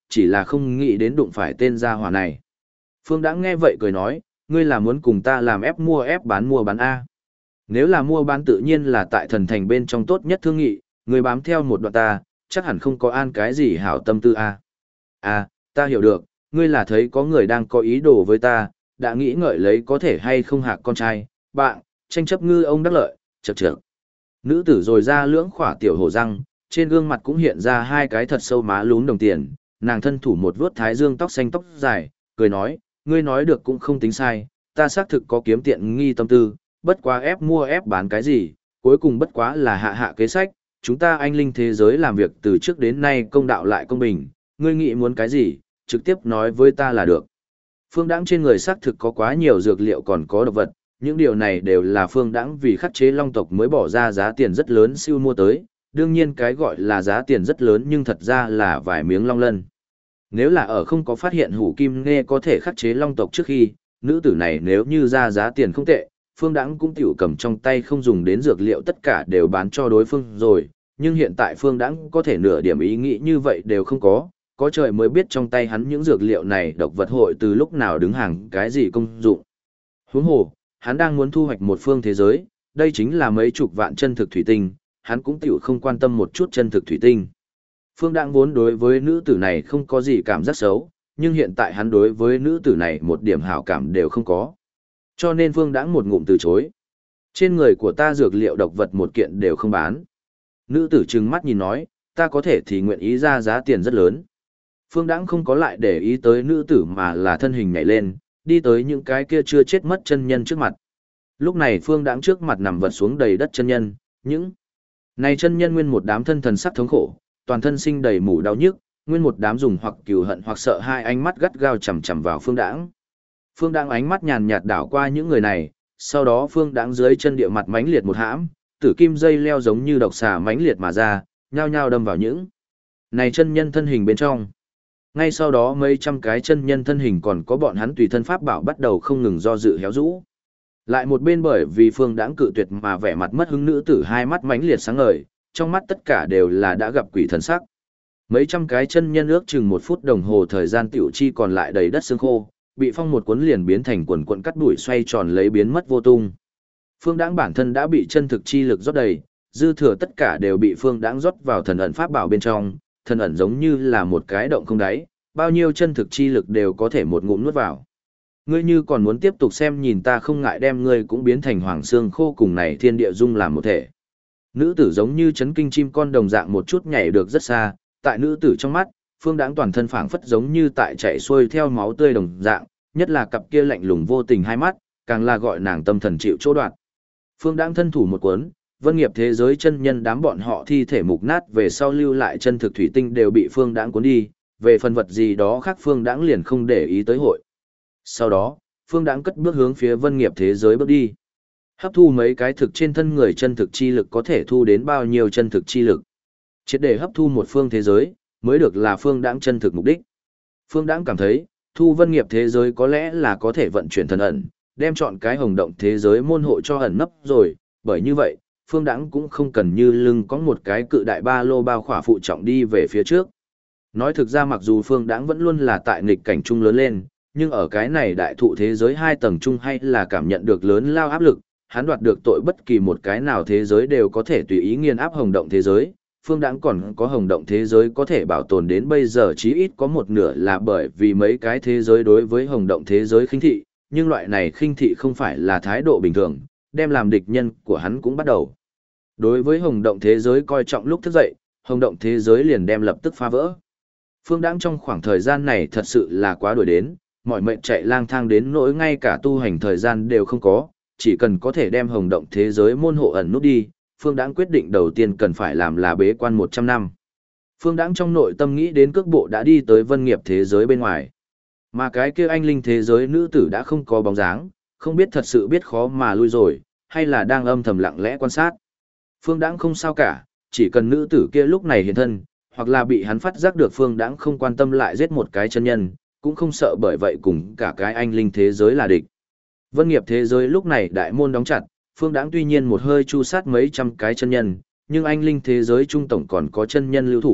chỉ là không nghĩ đến đụng phải tên gia hỏa này. Phương Đãng nghe vậy cười nói, ngươi là muốn cùng ta làm ép mua bán A. Nếu là mua bán tự nhiên là tại thần thành bên trong tốt nhất thương nghị, ngươi bám theo một đoạn ta, chắc hẳn không có an cái gì hảo tâm tư A. À, ta hiểu được, ngươi là thấy có người đang có ý đồ với ta, đã nghĩ ngợi lấy có thể hay không hạc con trai, bạn, tranh chấp ngư ông đắc lợi, chậc chậc. Nữ tử rồi ra lưỡng khỏa tiểu hổ răng, trên gương mặt cũng hiện ra hai cái thật sâu má lún đồng tiền, nàng thân thủ một vuốt thái dương tóc xanh tóc dài, cười nói, ngươi nói được cũng không tính sai, ta xác thực có kiếm tiện nghi tâm tư, bất quá ép mua ép bán cái gì, cuối cùng bất quá là hạ hạ kế sách, chúng ta anh linh thế giới làm việc từ trước đến nay công đạo lại công bình, ngươi nghĩ muốn cái gì, trực tiếp nói với ta là được. Phương Đãng trên người xác thực có quá nhiều dược liệu còn có độc vật, những điều này đều là Phương Đãng vì khắc chế long tộc mới bỏ ra giá tiền rất lớn siêu mua tới, đương nhiên cái gọi là giá tiền rất lớn nhưng thật ra là vài miếng long lân. Nếu là ở không có phát hiện hủ kim nghe có thể khắc chế long tộc trước khi, nữ tử này nếu như ra giá tiền không tệ, Phương Đãng cũng tiểu cầm trong tay không dùng đến dược liệu tất cả đều bán cho đối phương rồi, nhưng hiện tại Phương Đãng có thể nửa điểm ý nghĩ như vậy đều không có trời mới biết trong tay hắn những dược liệu này độc vật hội từ lúc nào đứng hàng cái gì công dụng. Huống hồ, hắn đang muốn thu hoạch một phương thế giới, đây chính là mấy chục vạn chân thực thủy tinh, hắn cũng tiểu không quan tâm một chút chân thực thủy tinh. Phương Đãng vốn đối với nữ tử này không có gì cảm giác xấu, nhưng hiện tại hắn đối với nữ tử này một điểm hảo cảm đều không có. Cho nên Phương Đãng một ngụm từ chối. Trên người của ta dược liệu độc vật một kiện đều không bán. Nữ tử trừng mắt nhìn nói, ta có thể thì nguyện ý ra giá tiền rất lớn. Phương Đãng không có lại để ý tới nữ tử mà là thân hình nhảy lên, đi tới những cái kia chưa chết mất chân nhân trước mặt. Lúc này Phương Đãng trước mặt nằm vật xuống đầy đất chân nhân, những này chân nhân nguyên một đám thân thần sắc thống khổ, toàn thân sinh đầy mủ đau nhức, nguyên một đám dùng hoặc cừu hận hoặc sợ hai ánh mắt gắt gao chằm chằm vào Phương Đãng. Phương Đãng ánh mắt nhàn nhạt đảo qua những người này, sau đó Phương Đãng dưới chân địa mặt mãnh liệt một hãm, tử kim dây leo giống như độc xà mãnh liệt mà ra, nhao nhao đâm vào những này chân nhân thân hình bên trong. Ngay sau đó mấy trăm cái chân nhân thân hình còn có bọn hắn tùy thân pháp bảo bắt đầu không ngừng do dự héo rũ. Lại một bên bởi vì Phương Đãng cự tuyệt mà vẻ mặt mất hứng nữ tử hai mắt mãnh liệt sáng ngời, trong mắt tất cả đều là đã gặp quỷ thần sắc. Mấy trăm cái chân nhân ước chừng 1 phút đồng hồ thời gian tiểu chi còn lại đầy đất xương khô, bị phong một cuốn liền biến thành quần cuộn cắt đuổi xoay tròn lấy biến mất vô tung. Phương Đãng bản thân đã bị chân thực chi lực rót đầy, dư thừa tất cả đều bị Phương Đãng rót vào thần ẩn pháp bảo bên trong, thần ẩn giống như là một cái động không đáy, bao nhiêu chân thực chi lực đều có thể một ngụm nuốt vào. Ngươi như còn muốn tiếp tục xem nhìn ta không ngại đem ngươi cũng biến thành hoàng xương khô cùng này thiên địa dung làm một thể. Nữ tử giống như chấn kinh chim con đồng dạng một chút nhảy được rất xa, tại nữ tử trong mắt, Phương Đãng toàn thân phảng phất giống như tại chạy xuôi theo máu tươi đồng dạng, nhất là cặp kia lạnh lùng vô tình hai mắt, càng là gọi nàng tâm thần chịu chỗ đoạn. Phương Đãng thân thủ một cuốn, vân nghiệp thế giới chân nhân đám bọn họ thi thể mục nát về sau lưu lại chân thực thủy tinh đều bị Phương Đãng cuốn đi, về phần vật gì đó khác Phương Đãng liền không để ý tới hội. Sau đó, Phương Đãng cất bước hướng phía vân nghiệp thế giới bước đi. Hấp thu mấy cái thực trên thân người chân thực chi lực có thể thu đến bao nhiêu chân thực chi lực. Triệt để hấp thu một phương thế giới, mới được là Phương Đãng chân thực mục đích. Phương Đãng cảm thấy, thu vân nghiệp thế giới có lẽ là có thể vận chuyển thần ẩn, đem chọn cái hồng động thế giới môn hộ cho ẩn nấp rồi, bởi như vậy, Phương Đãng cũng không cần như lưng có một cái cự đại ba lô bao khỏa phụ trọng đi về phía trước. Nói thực ra mặc dù Phương Đãng vẫn luôn là tại nghịch cảnh trung lớn lên, nhưng ở cái này đại thụ thế giới 2 tầng trung hay là cảm nhận được lớn lao áp lực, hắn đoạt được tội bất kỳ một cái nào thế giới đều có thể tùy ý nghiền áp hồng động thế giới. Phương Đãng còn có hồng động thế giới có thể bảo tồn đến bây giờ chí ít có một nửa là bởi vì mấy cái thế giới đối với hồng động thế giới khinh thị, nhưng loại này khinh thị không phải là thái độ bình thường, đem làm địch nhân của hắn cũng bắt đầu. Đối với hồng động thế giới coi trọng lúc thức dậy, hồng động thế giới liền đem lập tức phá vỡ. Phương Đãng trong khoảng thời gian này thật sự là quá đuổi đến, mọi mệnh chạy lang thang đến nỗi ngay cả tu hành thời gian đều không có, chỉ cần có thể đem hồng động thế giới môn hộ ẩn nút đi, Phương Đãng quyết định đầu tiên cần phải làm là bế quan 100 năm. Phương Đãng trong nội tâm nghĩ đến cước bộ đã đi tới vân nghiệp thế giới bên ngoài. Mà cái kia anh linh thế giới nữ tử đã không có bóng dáng, không biết thật sự biết khó mà lui rồi, hay là đang âm thầm lặng lẽ quan sát. Phương Đãng không sao cả, chỉ cần nữ tử kia lúc này hiện thân, hoặc là bị hắn phát giác được Phương Đãng không quan tâm lại giết một cái chân nhân, cũng không sợ bởi vậy cùng cả cái anh linh thế giới là địch. Vân nghiệp thế giới lúc này đại môn đóng chặt, Phương Đãng tuy nhiên một hơi chu sát mấy trăm cái chân nhân, nhưng anh linh thế giới trung tổng còn có chân nhân lưu thủ,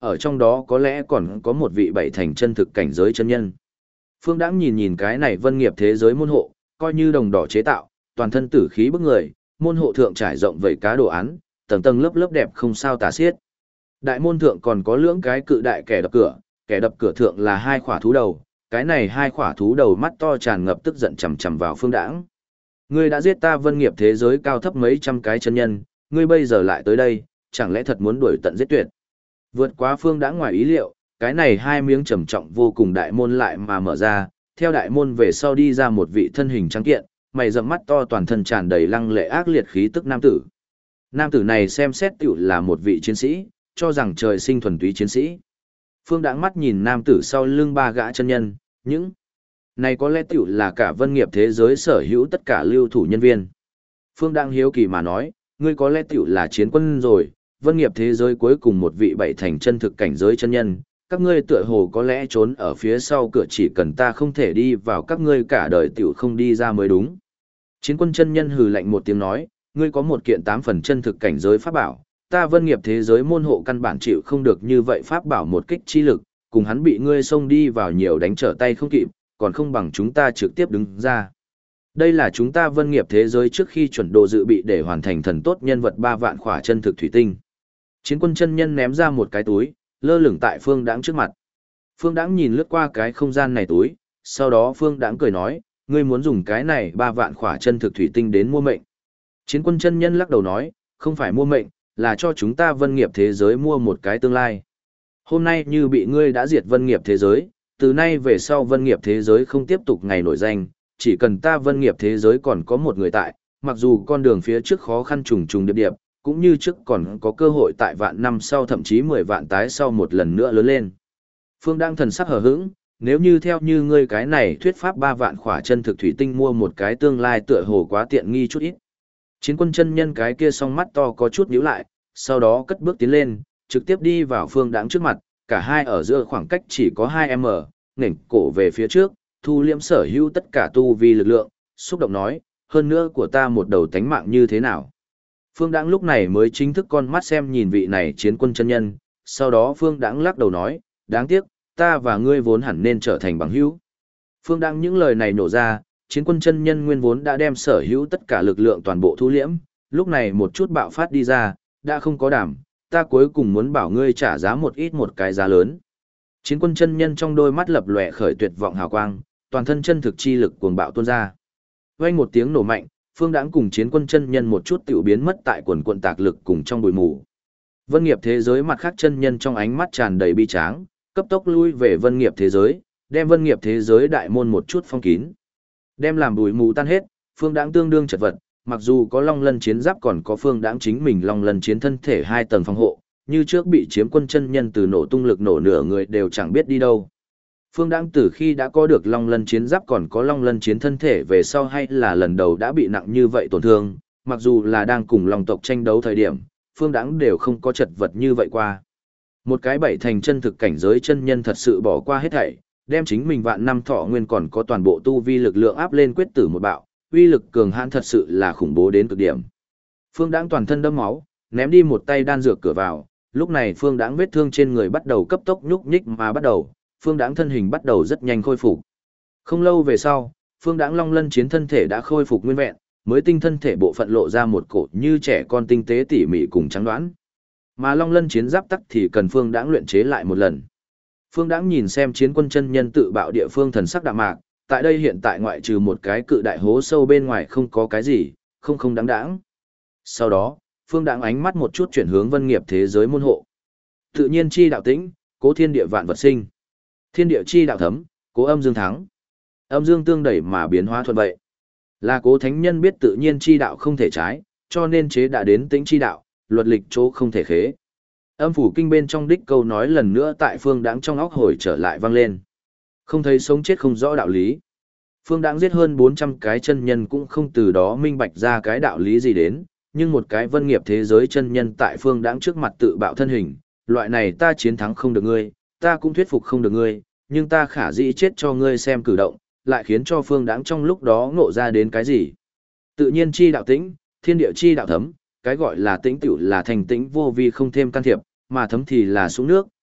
ở trong đó có lẽ còn có một vị bảy thành chân thực cảnh giới chân nhân. Phương Đãng nhìn nhìn cái này vân nghiệp thế giới môn hộ, coi như đồng đỏ chế tạo, toàn thân tử khí bức người, môn hộ thượng trải rộng vẩy cá đồ án, tầng tầng lớp lớp đẹp không sao tả xiết. Đại môn thượng còn có lưỡng cái cự đại kẻ đập cửa thượng là hai khỏa thú đầu, cái này hai khỏa thú đầu mắt to tràn ngập tức giận chằm chằm vào Phương Đãng. Ngươi đã giết ta vân nghiệp thế giới cao thấp mấy trăm cái chân nhân, ngươi bây giờ lại tới đây, chẳng lẽ thật muốn đuổi tận giết tuyệt. Vượt quá Phương Đãng ngoài ý liệu, cái này hai miếng trầm trọng vô cùng đại môn lại mà mở ra, theo đại môn về sau đi ra một vị thân hình trắng kiện, mày rậm mắt to toàn thân tràn đầy lăng lệ ác liệt khí tức nam tử. Nam tử này xem xét tiểu là một vị chiến sĩ, cho rằng trời sinh thuần túy chiến sĩ. Phương Đãng mắt nhìn nam tử sau lưng ba gã chân nhân, những này có lẽ tiểu là cả vân nghiệp thế giới sở hữu tất cả lưu thủ nhân viên. Phương Đãng hiếu kỳ mà nói, ngươi có lẽ tiểu là chiến quân rồi, vân nghiệp thế giới cuối cùng một vị bảy thành chân thực cảnh giới chân nhân, các ngươi tựa hồ có lẽ trốn ở phía sau cửa, chỉ cần ta không thể đi vào các ngươi cả đời tiểu không đi ra mới đúng. Chiến quân chân nhân hừ lạnh một tiếng nói, ngươi có một kiện 8 phần chân thực cảnh giới pháp bảo, ta vân nghiệp thế giới môn hộ căn bản chịu không được như vậy pháp bảo một kích chi lực, cùng hắn bị ngươi xông đi vào nhiều đánh trở tay không kịp, còn không bằng chúng ta trực tiếp đứng ra. Đây là chúng ta vân nghiệp thế giới trước khi chuẩn đồ dự bị để hoàn thành thần tốt nhân vật 3 vạn khỏa chân thực thủy tinh. Chiến quân chân nhân ném ra một cái túi, lơ lửng tại Phương Đãng trước mặt. Phương Đãng nhìn lướt qua cái không gian này túi, sau đó Phương Đãng cười nói, ngươi muốn dùng cái này 3 vạn khỏa chân thực thủy tinh đến mua mệnh. Chiến quân chân nhân lắc đầu nói, không phải mua mệnh, là cho chúng ta vân nghiệp thế giới mua một cái tương lai. Hôm nay như bị ngươi đã diệt vân nghiệp thế giới, từ nay về sau vân nghiệp thế giới không tiếp tục ngày nổi danh, chỉ cần ta vân nghiệp thế giới còn có một người tại, mặc dù con đường phía trước khó khăn trùng trùng điệp điệp, cũng như trước còn có cơ hội tại vạn năm sau thậm chí 10 vạn tái sau một lần nữa lớn lên. Phương Đãng thần sắc hờ hững, nếu như theo như ngươi cái này thuyết pháp 3 vạn khỏa chân thực thủy tinh mua một cái tương lai tựa hồ quá tiện nghi chút ít. Chiến quân chân nhân cái kia song mắt to có chút nhíu lại, sau đó cất bước tiến lên, trực tiếp đi vào Phương Đãng trước mặt, cả hai ở giữa khoảng cách chỉ có 2m, nghển cổ về phía trước, thu liễm sở hữu tất cả tu vi lực lượng, xúc động nói, hơn nữa của ta một đầu tánh mạng như thế nào. Phương Đãng lúc này mới chính thức con mắt xem nhìn vị này chiến quân chân nhân, sau đó Phương Đãng lắc đầu nói, đáng tiếc, ta và ngươi vốn hẳn nên trở thành bằng hữu. Phương Đãng những lời này nổ ra, chiến quân chân nhân nguyên vốn đã đem sở hữu tất cả lực lượng toàn bộ thu liễm, lúc này một chút bạo phát đi ra, đã không có đảm, ta cuối cùng muốn bảo ngươi trả giá một ít một cái giá lớn. Chiến quân chân nhân trong đôi mắt lập lòe khởi tuyệt vọng hào quang, toàn thân chân thực chi lực cuồng bạo tuôn ra. Vang một tiếng nổ mạnh, Phương Đãng cùng chiến quân chân nhân một chút tiểu biến mất tại quần quần tạc lực cùng trong bụi mù. Vân nghiệp thế giới mặt khác chân nhân trong ánh mắt tràn đầy bi tráng, cấp tốc lui về vân nghiệp thế giới, đem vân nghiệp thế giới đại môn một chút phong kín. Đem làm bụi mù tan hết, Phương Đãng tương đương chật vật, mặc dù có Long Lân chiến giáp còn có Phương Đãng chính mình Long Lân chiến thân thể 2 tầng phòng hộ, như trước bị chiếm quân chân nhân từ nổ tung lực nổ nửa người đều chẳng biết đi đâu. Phương Đãng từ khi đã có được Long Lân chiến giáp còn có Long Lân chiến thân thể về sau hay là lần đầu đã bị nặng như vậy tổn thương, mặc dù là đang cùng Long tộc tranh đấu thời điểm, Phương Đãng đều không có chật vật như vậy qua. Một cái bảy thành chân thực cảnh giới chân nhân thật sự bỏ qua hết thảy, đem chính mình vạn năm thọ nguyên còn có toàn bộ tu vi lực lượng áp lên quyết tử một bạo, uy lực cường hãn thật sự là khủng bố đến cực điểm. Phương Đãng toàn thân đẫm máu, ném đi một tay đan dược cửa vào, lúc này Phương Đãng vết thương trên người bắt đầu cấp tốc nhúc nhích mà bắt đầu, Phương Đãng thân hình bắt đầu rất nhanh khôi phục. Không lâu về sau, Phương Đãng Long Lân chiến thân thể đã khôi phục nguyên vẹn, mới tinh thân thể bộ phận lộ ra một cổ như trẻ con tinh tế tỉ mỉ cùng trắng đoán. Mà Long Lân chiến giáp tắc thì cần Phương Đãng luyện chế lại một lần. Phương Đãng nhìn xem chiến quân chân nhân tự bạo địa phương thần sắc đạm mạc, tại đây hiện tại ngoại trừ một cái cự đại hố sâu bên ngoài không có cái gì, không đáng đáng. Sau đó, Phương Đãng ánh mắt một chút chuyển hướng vân nghiệp thế giới môn hộ. Tự nhiên chi đạo tĩnh, cố thiên địa vạn vật sinh. Thiên địa chi đạo thấm, cố âm dương thắng. Âm dương tương đẩy mà biến hóa thuận vậy. Là cố thánh nhân biết tự nhiên chi đạo không thể trái, cho nên chế đã đến tĩnh chi đạo, luật lịch chỗ không thể khế. Âm phủ kinh bên trong đích câu nói lần nữa tại Phương Đãng trong óc hồi trở lại vang lên. Không thấy sống chết không rõ đạo lý. Phương Đãng giết hơn 400 cái chân nhân cũng không từ đó minh bạch ra cái đạo lý gì đến, nhưng một cái vân nghiệp thế giới chân nhân tại Phương Đãng trước mặt tự bạo thân hình, loại này ta chiến thắng không được ngươi, ta cũng thuyết phục không được ngươi, nhưng ta khả dĩ chết cho ngươi xem cử động, lại khiến cho Phương Đãng trong lúc đó ngộ ra đến cái gì. Tự nhiên chi đạo tĩnh, thiên địa chi đạo thấm, cái gọi là tĩnh tựu là thành tĩnh vô vi không thêm can thiệp, mà thấm thì là xuống nước,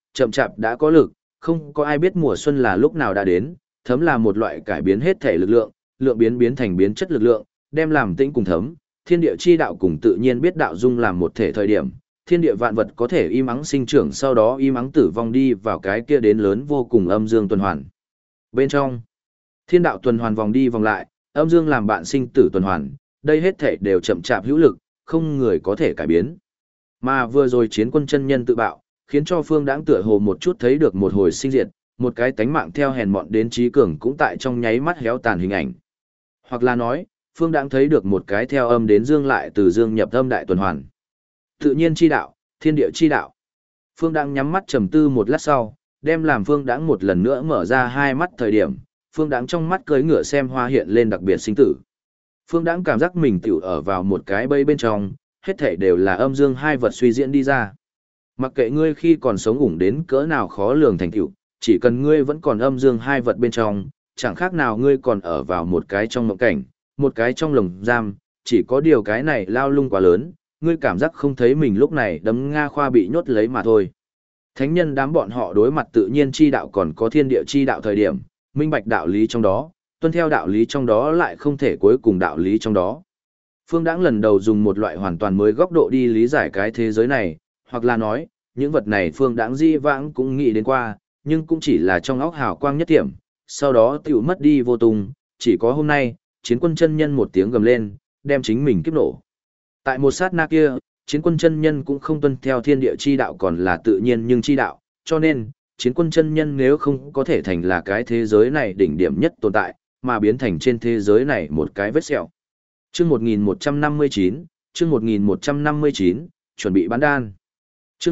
chậm chạp đã có lực, không có ai biết mùa xuân là lúc nào đã đến, thấm là một loại cải biến hết thể lực lượng, lượng biến biến thành biến chất lực lượng, đem làm tĩnh cùng thấm, thiên địa chi đạo cùng tự nhiên biết đạo dung làm một thể thời điểm, thiên địa vạn vật có thể im ắng sinh trưởng sau đó im ắng tử vong đi vào cái kia đến lớn vô cùng âm dương tuần hoàn. Bên trong, thiên đạo tuần hoàn vòng đi vòng lại, âm dương làm bạn sinh tử tuần hoàn, đây hết thể đều chậm chạp hữu lực, không người có thể cải biến. Mà vừa rồi chiến quân chân nhân tự bạo, khiến cho Phương Đãng tựa hồ một chút thấy được một hồi sinh diệt, một cái tánh mạng theo hèn mọn đến trí cường cũng tại trong nháy mắt héo tàn hình ảnh. Hoặc là nói, Phương Đãng thấy được một cái theo âm đến dương lại từ dương nhập âm đại tuần hoàn. Tự nhiên chi đạo, thiên địa chi đạo. Phương Đãng nhắm mắt trầm tư một lát sau, đem làm Phương Đãng một lần nữa mở ra hai mắt thời điểm, Phương Đãng trong mắt cưỡi ngựa xem hoa hiện lên đặc biệt sinh tử. Phương Đãng cảm giác mình tiểu ở vào một cái bẫy bên trong, hết thảy đều là âm dương hai vật suy diễn đi ra. Mặc kệ ngươi khi còn sống ủng đến cỡ nào khó lường thành tựu, chỉ cần ngươi vẫn còn âm dương hai vật bên trong, chẳng khác nào ngươi còn ở vào một cái trong mộng cảnh, một cái trong lồng giam, chỉ có điều cái này lao lung quá lớn, ngươi cảm giác không thấy mình lúc này đấm nga khoa bị nhốt lấy mà thôi. Thánh nhân đám bọn họ đối mặt tự nhiên chi đạo còn có thiên địa chi đạo thời điểm, minh bạch đạo lý trong đó, tuân theo đạo lý trong đó lại không thể cuối cùng đạo lý trong đó. Phương Đãng lần đầu dùng một loại hoàn toàn mới góc độ đi lý giải cái thế giới này, hoặc là nói, những vật này Phương Đãng dĩ vãng cũng nghĩ đến qua, nhưng cũng chỉ là trong óc hào quang nhất điểm, sau đó tiểu mất đi vô tung, chỉ có hôm nay, chiến quân chân nhân một tiếng gầm lên, đem chính mình kiếp nổ. Tại một sát na kia, chiến quân chân nhân cũng không tuân theo thiên địa chi đạo còn là tự nhiên nhưng chi đạo, cho nên, chiến quân chân nhân nếu không có thể thành là cái thế giới này đỉnh điểm nhất tồn tại, mà biến thành trên thế giới này một cái vết sẹo. Chương 1159, chương 1159, chuẩn bị bán đan. Chương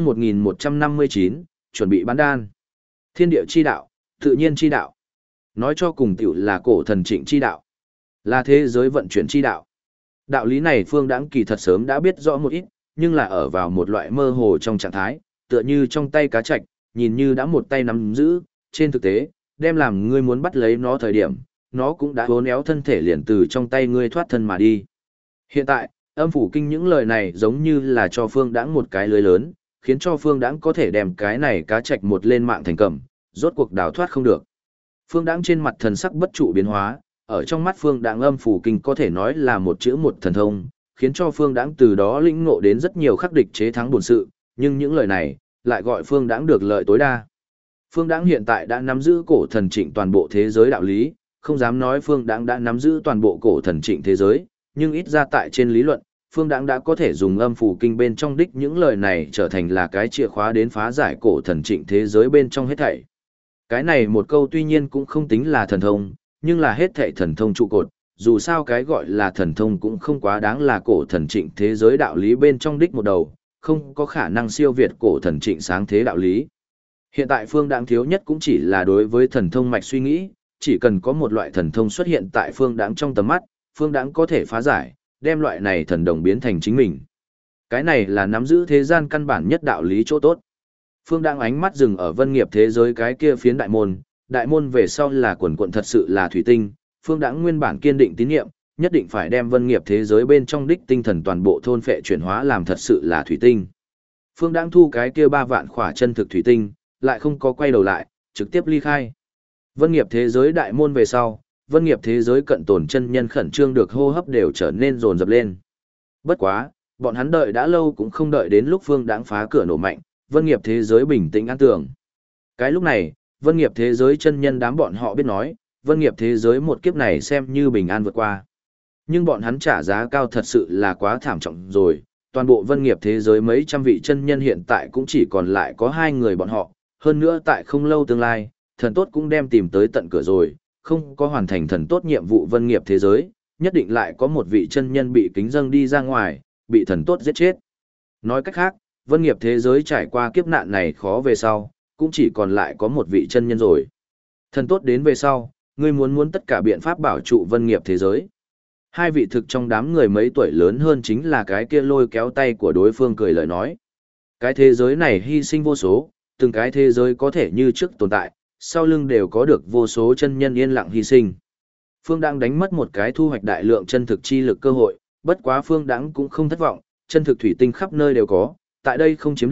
1159, chuẩn bị bán đan. Thiên địa chi đạo, tự nhiên chi đạo. Nói cho cùng tiểu là cổ thần trịnh chi đạo. Là thế giới vận chuyển chi đạo. Đạo lý này Phương Đãng kỳ thật sớm đã biết rõ một ít, nhưng là ở vào một loại mơ hồ trong trạng thái, tựa như trong tay cá trạch, nhìn như đã một tay nắm giữ, trên thực tế, đem làm ngươi muốn bắt lấy nó thời điểm, nó cũng đã uốn éo thân thể liền từ trong tay ngươi thoát thân mà đi. Hiện tại, âm phủ kinh những lời này giống như là cho Phương Đãng một cái lưới lớn, khiến cho Phương Đãng có thể đem cái này cá trạch một lên mạng thành cầm, rốt cuộc đào thoát không được. Phương Đãng trên mặt thần sắc bất trụ biến hóa, ở trong mắt Phương Đãng âm phủ kinh có thể nói là một chữ một thần thông, khiến cho Phương Đãng từ đó lĩnh ngộ đến rất nhiều khắc địch chế thắng bổn sự, nhưng những lời này lại gọi Phương Đãng được lợi tối đa. Phương Đãng hiện tại đã nắm giữ cổ thần trịnh toàn bộ thế giới đạo lý, không dám nói Phương Đãng đã nắm giữ toàn bộ cổ thần trịnh thế giới, nhưng ít ra tại trên lý luận, Phương Đãng đã có thể dùng âm phủ kinh bên trong đích những lời này trở thành là cái chìa khóa đến phá giải cổ thần trịnh thế giới bên trong hết thảy. Cái này một câu tuy nhiên cũng không tính là thần thông, nhưng là hết thảy thần thông trụ cột, dù sao cái gọi là thần thông cũng không quá đáng là cổ thần trịnh thế giới đạo lý bên trong đích một đầu, không có khả năng siêu việt cổ thần trịnh sáng thế đạo lý. Hiện tại Phương Đãng thiếu nhất cũng chỉ là đối với thần thông mạch suy nghĩ, chỉ cần có một loại thần thông xuất hiện tại Phương Đãng trong tầm mắt, Phương Đãng có thể phá giải, đem loại này thần đồng biến thành chính mình. Cái này là nắm giữ thế gian căn bản nhất đạo lý chỗ tốt. Phương Đãng ánh mắt dừng ở vân nghiệp thế giới cái kia phiến đại môn về sau là quần quận thật sự là thủy tinh, Phương Đãng nguyên bản kiên định tín nhiệm, nhất định phải đem vân nghiệp thế giới bên trong đích tinh thần toàn bộ thôn phệ chuyển hóa làm thật sự là thủy tinh. Phương Đãng thu cái kia 3 vạn khỏa chân thực thủy tinh, lại không có quay đầu lại, trực tiếp ly khai. Vân nghiệp thế giới đại môn về sau, vân nghiệp thế giới cận tồn chân nhân khẩn trương được hô hấp đều trở nên rồn rập lên. Bất quá, bọn hắn đợi đã lâu cũng không đợi đến lúc Phương Đãng phá cửa nổ mạnh, vân nghiệp thế giới bình tĩnh an tường. Cái lúc này, vân nghiệp thế giới chân nhân đám bọn họ biết nói, vân nghiệp thế giới một kiếp này xem như bình an vượt qua. Nhưng bọn hắn trả giá cao thật sự là quá thảm trọng rồi, toàn bộ vân nghiệp thế giới mấy trăm vị chân nhân hiện tại cũng chỉ còn lại có 2 người bọn họ, hơn nữa tại không lâu tương lai, thần tốt cũng đem tìm tới tận cửa rồi, không có hoàn thành thần tốt nhiệm vụ vân nghiệp thế giới, nhất định lại có một vị chân nhân bị kính dâng đi ra ngoài, bị thần tốt giết chết. Nói cách khác, vân nghiệp thế giới trải qua kiếp nạn này khó về sau, cũng chỉ còn lại có một vị chân nhân rồi. Thần tốt đến về sau, ngươi muốn tất cả biện pháp bảo trụ vân nghiệp thế giới. 2 vị thực trong đám người mấy tuổi lớn hơn chính là cái kia lôi kéo tay của đối phương cười lời nói. Cái thế giới này hy sinh vô số, từng cái thế giới có thể như trước tồn tại, sau lưng đều có được vô số chân nhân yên lặng hy sinh. Phương Đãng đánh mất một cái thu hoạch đại lượng chân thực chi lực cơ hội, bất quá Phương Đãng cũng không thất vọng, chân thực thủy tinh khắp nơi đều có, tại đây không chiếm được,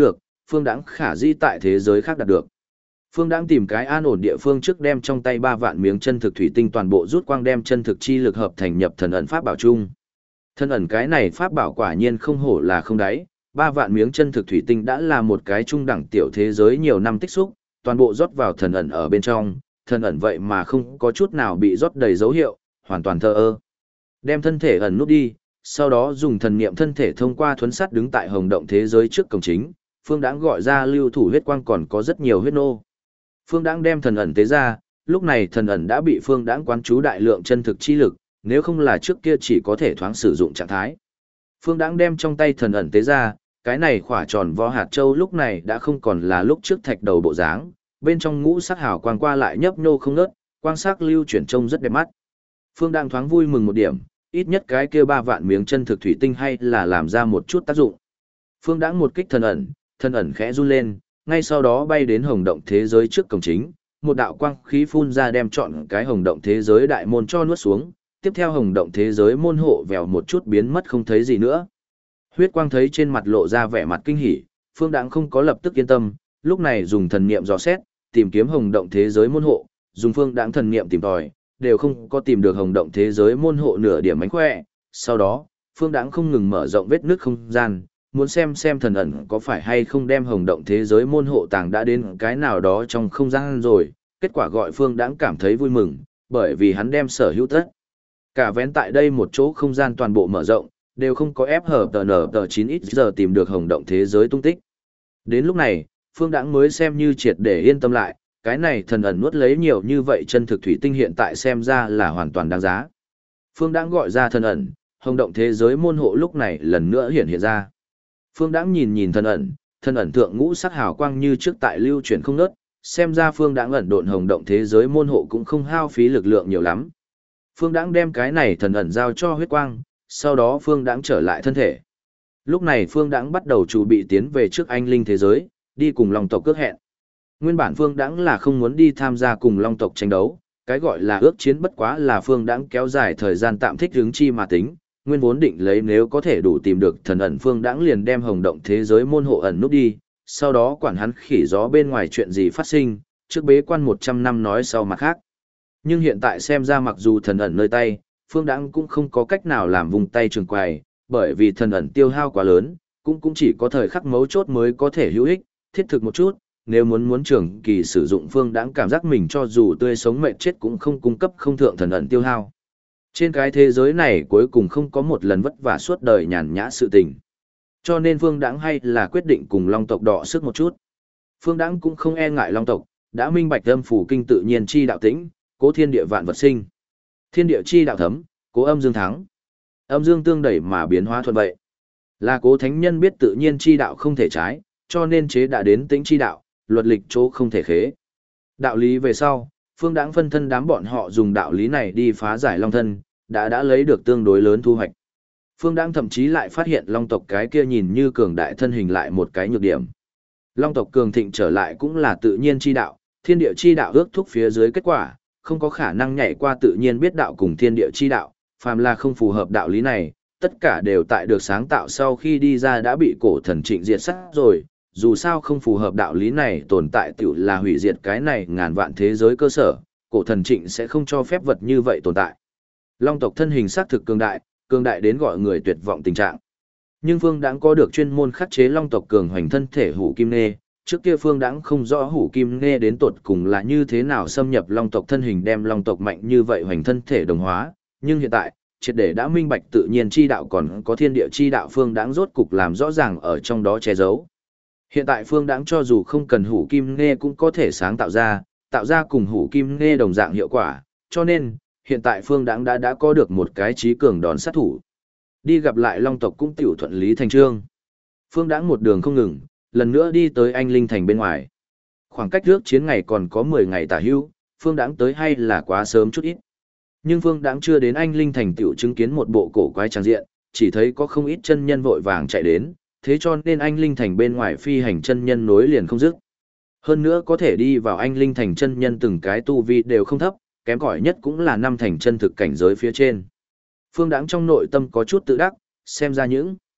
Phương Đãng khả di tại thế giới khác đạt được. Phương Đãng tìm cái an ổn địa phương trước đem trong tay 3 vạn miếng chân thực thủy tinh toàn bộ rút quang đem chân thực chi lực hợp thành nhập thần ẩn pháp bảo chung. Thần ẩn cái này pháp bảo quả nhiên không hổ là không đáy, 3 vạn miếng chân thực thủy tinh đã là một cái trung đẳng tiểu thế giới nhiều năm tích xúc, toàn bộ rót vào thần ẩn ở bên trong, thần ẩn vậy mà không có chút nào bị rót đầy dấu hiệu, hoàn toàn thờ ơ. Đem thân thể ẩn nút đi, sau đó dùng thần niệm thân thể thông qua thuấn sắt đứng tại hồng động thế giới trước cổng chính, Phương Đãng gọi ra lưu thủ huyết quang còn có rất nhiều huyết nô. Phương Đãng đem thần ẩn tế ra, lúc này thần ẩn đã bị Phương Đãng quán chú đại lượng chân thực chi lực, nếu không là trước kia chỉ có thể thoáng sử dụng trạng thái. Phương Đãng đem trong tay thần ẩn tế ra, cái này khỏa tròn vo hạt châu lúc này đã không còn là lúc trước thạch đầu bộ dáng, bên trong ngũ sắc hào quang qua lại nhấp nhô không ngớt, quang sắc lưu chuyển trông rất đẹp mắt. Phương Đãng thoáng vui mừng một điểm, ít nhất cái kia 3 vạn miếng chân thực thủy tinh hay là làm ra một chút tác dụng. Phương Đãng một kích thần ẩn khẽ run lên, ngay sau đó bay đến hồng động thế giới trước cổng chính, một đạo quang khí phun ra đem trọn cái hồng động thế giới đại môn cho nuốt xuống, tiếp theo hồng động thế giới môn hộ vèo một chút biến mất không thấy gì nữa. Huyết quang thấy trên mặt lộ ra vẻ mặt kinh hỉ, Phương Đãng không có lập tức yên tâm, lúc này dùng thần niệm dò xét, tìm kiếm hồng động thế giới môn hộ, dùng Phương Đãng thần niệm tìm tòi, đều không có tìm được hồng động thế giới môn hộ nửa điểm mánh khỏe. Sau đó, Phương Đãng không ngừng mở rộng vết nước không gian, muốn xem thần ẩn có phải hay không đem hồng động thế giới môn hộ tàng đã đến cái nào đó trong không gian rồi. Kết quả gọi Phương Đãng cảm thấy vui mừng, bởi vì hắn đem sở hữu tất cả vén tại đây một chỗ không gian toàn bộ mở rộng, đều không có ép hở tờ 9 ít giờ tìm được hồng động thế giới tung tích. Đến lúc này, Phương Đãng mới xem như triệt để yên tâm lại, cái này thần ẩn nuốt lấy nhiều như vậy chân thực thủy tinh hiện tại xem ra là hoàn toàn đáng giá. Phương Đãng gọi ra thần ẩn, hồng động thế giới môn hộ lúc này lần nữa hiện ra. Phương Đãng nhìn thần ẩn thượng ngũ sắc hào quang như trước tại lưu chuyển không ngớt, xem ra Phương Đãng ẩn độn hồng động thế giới môn hộ cũng không hao phí lực lượng nhiều lắm. Phương Đãng đem cái này thần ẩn giao cho huyết quang, sau đó Phương Đãng trở lại thân thể. Lúc này Phương Đãng bắt đầu chuẩn bị tiến về trước anh linh thế giới, đi cùng Long tộc ước hẹn. Nguyên bản Phương Đãng là không muốn đi tham gia cùng Long tộc tranh đấu, cái gọi là ước chiến bất quá là Phương Đãng kéo dài thời gian tạm thích ứng chi mà tính, nguyên vốn định lấy nếu có thể đủ tìm được thần ẩn Phương Đãng liền đem hồng động thế giới môn hộ ẩn nút đi, sau đó quản hắn khỉ gió bên ngoài chuyện gì phát sinh, trước bế quan 100 năm nói sau mặt khác. Nhưng hiện tại xem ra mặc dù thần ẩn nơi tay, Phương Đãng cũng không có cách nào làm vùng tay trường quài, bởi vì thần ẩn tiêu hao quá lớn, cũng chỉ có thời khắc mấu chốt mới có thể hữu ích, thiết thực một chút, nếu muốn trường kỳ sử dụng Phương Đãng cảm giác mình cho dù tươi sống mệt chết cũng không cung cấp không thượng thần ẩn tiêu hao. Trên cái thế giới này cuối cùng không có một lần vất vả suốt đời nhàn nhã sự tình. Cho nên Phương Đãng hay là quyết định cùng Long tộc đọ sức một chút. Phương Đãng cũng không e ngại Long tộc, đã minh bạch âm phủ kinh tự nhiên chi đạo tĩnh, cố thiên địa vạn vật sinh. Thiên địa chi đạo thấm, cố âm dương thắng. Âm dương tương đẩy mà biến hóa thuận vậy. Là cố thánh nhân biết tự nhiên chi đạo không thể trái, cho nên chế đã đến tĩnh chi đạo, luật lịch chỗ không thể khế. Đạo lý về sau, Phương Đãng phân thân đám bọn họ dùng đạo lý này đi phá giải Long thân, đã lấy được tương đối lớn thu hoạch. Phương Đãng thậm chí lại phát hiện Long tộc cái kia nhìn như cường đại thân hình lại một cái nhược điểm. Long tộc cường thịnh trở lại cũng là tự nhiên chi đạo, thiên địa chi đạo ước thúc phía dưới kết quả, không có khả năng nhảy qua tự nhiên biết đạo cùng thiên địa chi đạo, phàm là không phù hợp đạo lý này, tất cả đều tại được sáng tạo sau khi đi ra đã bị cổ thần Trịnh diệt sát rồi, dù sao không phù hợp đạo lý này tồn tại tiểu là hủy diệt cái này ngàn vạn thế giới cơ sở, cổ thần Trịnh sẽ không cho phép vật như vậy tồn tại. Long tộc thân hình xác thực cường đại đến gọi người tuyệt vọng tình trạng. Nhưng Phương Đãng có được chuyên môn khắc chế Long tộc cường hoành thân thể Hủ Kim Nê, trước kia Phương Đãng không rõ Hủ Kim Nê đến tột cùng là như thế nào xâm nhập Long tộc thân hình đem Long tộc mạnh như vậy hoành thân thể đồng hóa, nhưng hiện tại, triệt để đã minh bạch tự nhiên chi đạo còn có thiên địa chi đạo Phương Đãng rốt cục làm rõ ràng ở trong đó che giấu. Hiện tại Phương Đãng cho dù không cần Hủ Kim Nê cũng có thể sáng tạo ra cùng Hủ Kim Nê đồng dạng hiệu quả, cho nên hiện tại Phương Đãng đã có được một cái trí cường đòn sát thủ. Đi gặp lại Long tộc cũng tiểu thuận lý thành trương. Phương Đãng một đường không ngừng, lần nữa đi tới Anh Linh Thành bên ngoài. Khoảng cách trước chiến ngày còn có 10 ngày tả hữu, Phương Đãng tới hay là quá sớm chút ít. Nhưng Phương Đãng chưa đến Anh Linh Thành tiểu chứng kiến một bộ cổ quái tràng diện, chỉ thấy có không ít chân nhân vội vàng chạy đến, thế cho nên Anh Linh Thành bên ngoài phi hành chân nhân nối liền không dứt. Hơn nữa có thể đi vào Anh Linh Thành chân nhân từng cái tu vi đều không thấp, kém cỏi nhất cũng là 5 thành chân thực cảnh giới phía trên. Phương Đãng trong nội tâm có chút tự đắc, xem ra những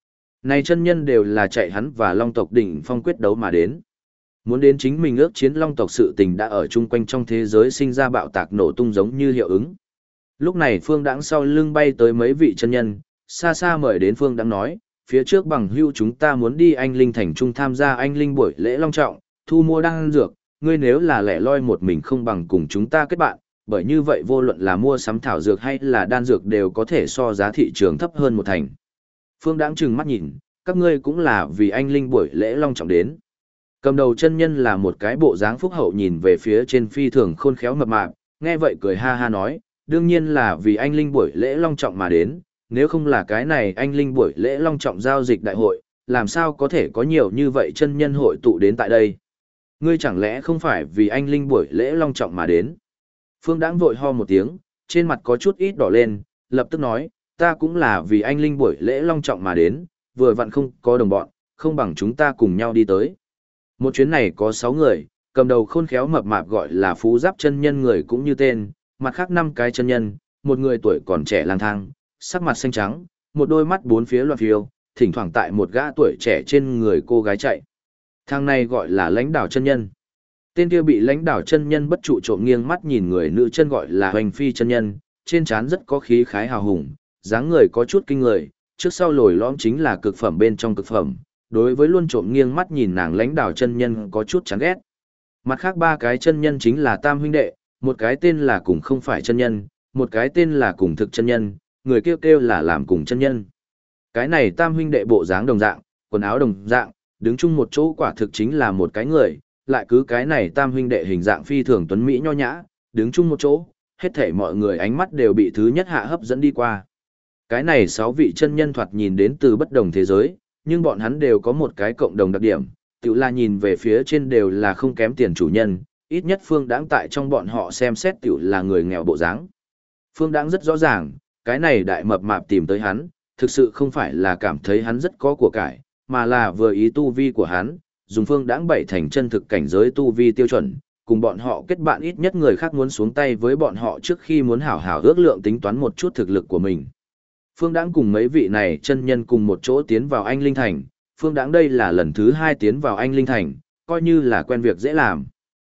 Này chân nhân đều là chạy hắn và Long tộc đỉnh phong quyết đấu mà đến. Muốn đến chính mình ước chiến Long tộc sự tình đã ở chung quanh trong thế giới sinh ra bạo tạc nổ tung giống như hiệu ứng. Lúc này Phương Đãng sau lưng bay tới mấy vị chân nhân, xa xa mời đến Phương Đãng nói, phía trước bằng hữu chúng ta muốn đi Anh Linh Thành Trung tham gia Anh Linh buổi lễ long trọng, thu mua đan dược, ngươi nếu là lẻ loi một mình không bằng cùng chúng ta kết bạn, bởi như vậy vô luận là mua sắm thảo dược hay là đan dược đều có thể so giá thị trường thấp hơn một thành. Phương Đãng trừng mắt nhìn, các ngươi cũng là vì Anh Linh buổi lễ long trọng đến. Cầm đầu chân nhân là một cái bộ dáng phúc hậu nhìn về phía trên phi thường khôn khéo mập mạp, nghe vậy cười ha ha nói, đương nhiên là vì Anh Linh buổi lễ long trọng mà đến, nếu không là cái này Anh Linh buổi lễ long trọng giao dịch đại hội, làm sao có thể có nhiều như vậy chân nhân hội tụ đến tại đây. Ngươi chẳng lẽ không phải vì Anh Linh buổi lễ long trọng mà đến? Phương Đãng vội ho một tiếng, trên mặt có chút ít đỏ lên, lập tức nói, ta cũng là vì Anh Linh buổi lễ long trọng mà đến, vừa vặn không có đồng bọn, không bằng chúng ta cùng nhau đi tới. Một chuyến này có 6 người, cầm đầu khôn khéo mập mạp gọi là Phú Giáp chân nhân người cũng như tên, mặt khác 5 cái chân nhân, một người tuổi còn trẻ lang thang, sắc mặt xanh trắng, một đôi mắt bốn phía loạn phiêu, thỉnh thoảng tại một gã tuổi trẻ trên người cô gái chạy. Thằng này gọi là Lãnh Đảo chân nhân. Tên kia bị Lãnh Đảo chân nhân bất trụ trộm nghiêng mắt nhìn người nữ chân gọi là Hoành Phi chân nhân, trên trán rất có khí khái hào hùng, dáng người có chút kinh người, trước sau lồi lõm chính là cực phẩm bên trong cực phẩm. Đối với luôn trộm nghiêng mắt nhìn nàng Lãnh Đảo chân nhân có chút chán ghét. Mặt khác 3 cái chân nhân chính là tam huynh đệ, một cái tên là cùng không phải chân nhân, một cái tên là cùng thực chân nhân, người kêu là làm cùng chân nhân. Cái này tam huynh đệ bộ dáng đồng dạng, quần áo đồng dạng, đứng chung một chỗ quả thực chính là một cái người, lại cứ cái này tam huynh đệ hình dạng phi thường tuấn mỹ nho nhã, đứng chung một chỗ, hết thảy mọi người ánh mắt đều bị thứ nhất hạ hấp dẫn đi qua. Cái này 6 vị chân nhân thoạt nhìn đến từ bất đồng thế giới, nhưng bọn hắn đều có một cái cộng đồng đặc điểm, tự là nhìn về phía trên đều là không kém tiền chủ nhân, ít nhất Phương Đãng tại trong bọn họ xem xét tự là người nghèo bộ dáng. Phương Đãng rất rõ ràng, cái này đại mập mạp tìm tới hắn, thực sự không phải là cảm thấy hắn rất có của cải, mà là vừa ý tu vi của hắn, dùng Phương Đãng 7 thành chân thực cảnh giới tu vi tiêu chuẩn, cùng bọn họ kết bạn ít nhất người khác muốn xuống tay với bọn họ trước khi muốn hảo hảo ước lượng tính toán một chút thực lực của mình. Phương Đãng cùng mấy vị này chân nhân cùng một chỗ tiến vào Anh Linh Thành, Phương Đãng đây là lần thứ 2 tiến vào Anh Linh Thành, coi như là quen việc dễ làm.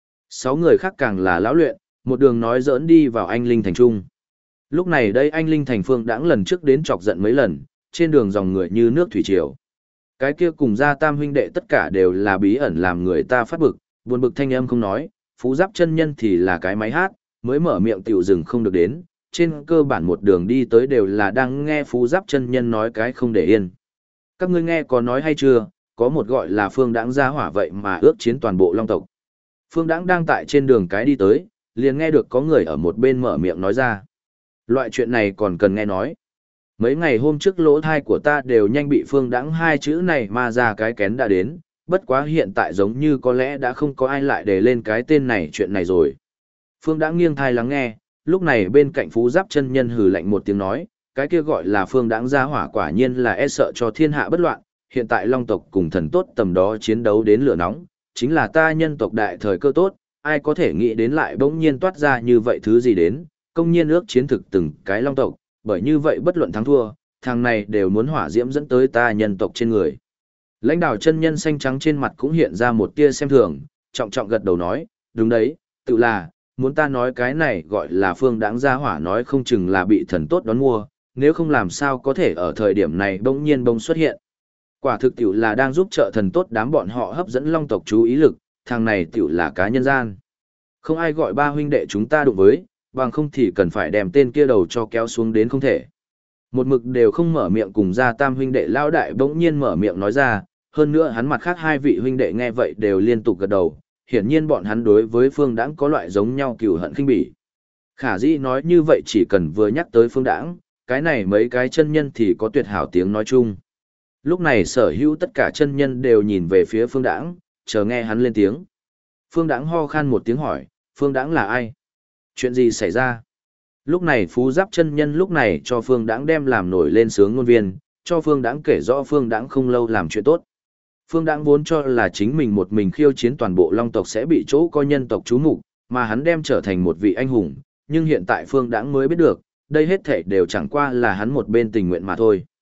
6 người khác càng là lão luyện, một đường nói giỡn đi vào Anh Linh Thành trung. Lúc này đây Anh Linh Thành Phương Đãng lần trước đến chọc giận mấy lần, trên đường dòng người như nước thủy triều. Cái kia cùng gia tam huynh đệ tất cả đều là bí ẩn làm người ta phát bực, buồn bực thanh âm không nói, Phú Giáp chân nhân thì là cái máy hát, mới mở miệng tiểu dừng không được đến, trên cơ bản một đường đi tới đều là đang nghe Phú Giáp chân nhân nói cái không để yên. Các ngươi nghe có nói hay chưa, có một gọi là Phương Đãng gia hỏa vậy mà ước chiến toàn bộ Long tộc. Phương Đãng đang tại trên đường cái đi tới, liền nghe được có người ở một bên mở miệng nói ra. Loại chuyện này còn cần nghe nói. Mấy ngày hôm trước lỗ thai của ta đều nhanh bị Phương Đãng 2 chữ này mà ra cái kén đã đến, bất quá hiện tại giống như có lẽ đã không có ai lại để lên cái tên này chuyện này rồi. Phương Đãng nghiêng thai lắng nghe, lúc này bên cạnh Phú Giáp chân nhân hừ lạnh một tiếng nói, cái kia gọi là Phương Đãng gia hỏa quả nhiên là e sợ cho thiên hạ bất loạn, hiện tại Long tộc cùng thần tốt tầm đó chiến đấu đến lửa nóng, chính là ta nhân tộc đại thời cơ tốt, ai có thể nghĩ đến lại bỗng nhiên toát ra như vậy thứ gì đến, công nhiên ước chiến thực từng cái Long tộc, bởi như vậy bất luận thắng thua, thằng này đều muốn hỏa diễm dẫn tới ta nhân tộc trên người. Lãnh đạo chân nhân xanh trắng trên mặt cũng hiện ra một tia xem thường, trọng trọng gật đầu nói, đúng đấy, tự là, muốn ta nói cái này gọi là Phương Đãng gia hỏa nói không chừng là bị thần tốt đón mua, nếu không làm sao có thể ở thời điểm này bỗng nhiên bỗng xuất hiện. Quả thực tiểu là đang giúp trợ thần tốt đám bọn họ hấp dẫn Long tộc chú ý lực, thằng này tiểu là cá nhân gian. Không ai gọi 3 huynh đệ chúng ta đụng với, bằng không thì cần phải đem tên kia đầu cho kéo xuống đến không thể. Một mực đều không mở miệng cùng ra tam huynh đệ lão đại bỗng nhiên mở miệng nói ra, hơn nữa hắn mặt khác 2 vị huynh đệ nghe vậy đều liên tục gật đầu, hiển nhiên bọn hắn đối với Phương Đãng có loại giống nhau cừu hận khinh bỉ. Khả dĩ nói như vậy chỉ cần vừa nhắc tới Phương Đãng, cái này mấy cái chân nhân thì có tuyệt hảo tiếng nói chung. Lúc này sở hữu tất cả chân nhân đều nhìn về phía Phương Đãng, chờ nghe hắn lên tiếng. Phương Đãng ho khan một tiếng hỏi, Phương Đãng là ai? Chuyện gì xảy ra? Lúc này Phú Giáp chân nhân lúc này cho Phương Đãng đem làm nổi lên sướng ngôn viên, cho Phương Đãng kể rõ Phương Đãng không lâu làm chuyện tốt. Phương Đãng vốn cho là chính mình một mình khiêu chiến toàn bộ Long tộc sẽ bị chỗ coi nhân tộc chú mục, mà hắn đem trở thành một vị anh hùng, nhưng hiện tại Phương Đãng mới biết được, đây hết thảy đều chẳng qua là hắn một bên tình nguyện mà thôi.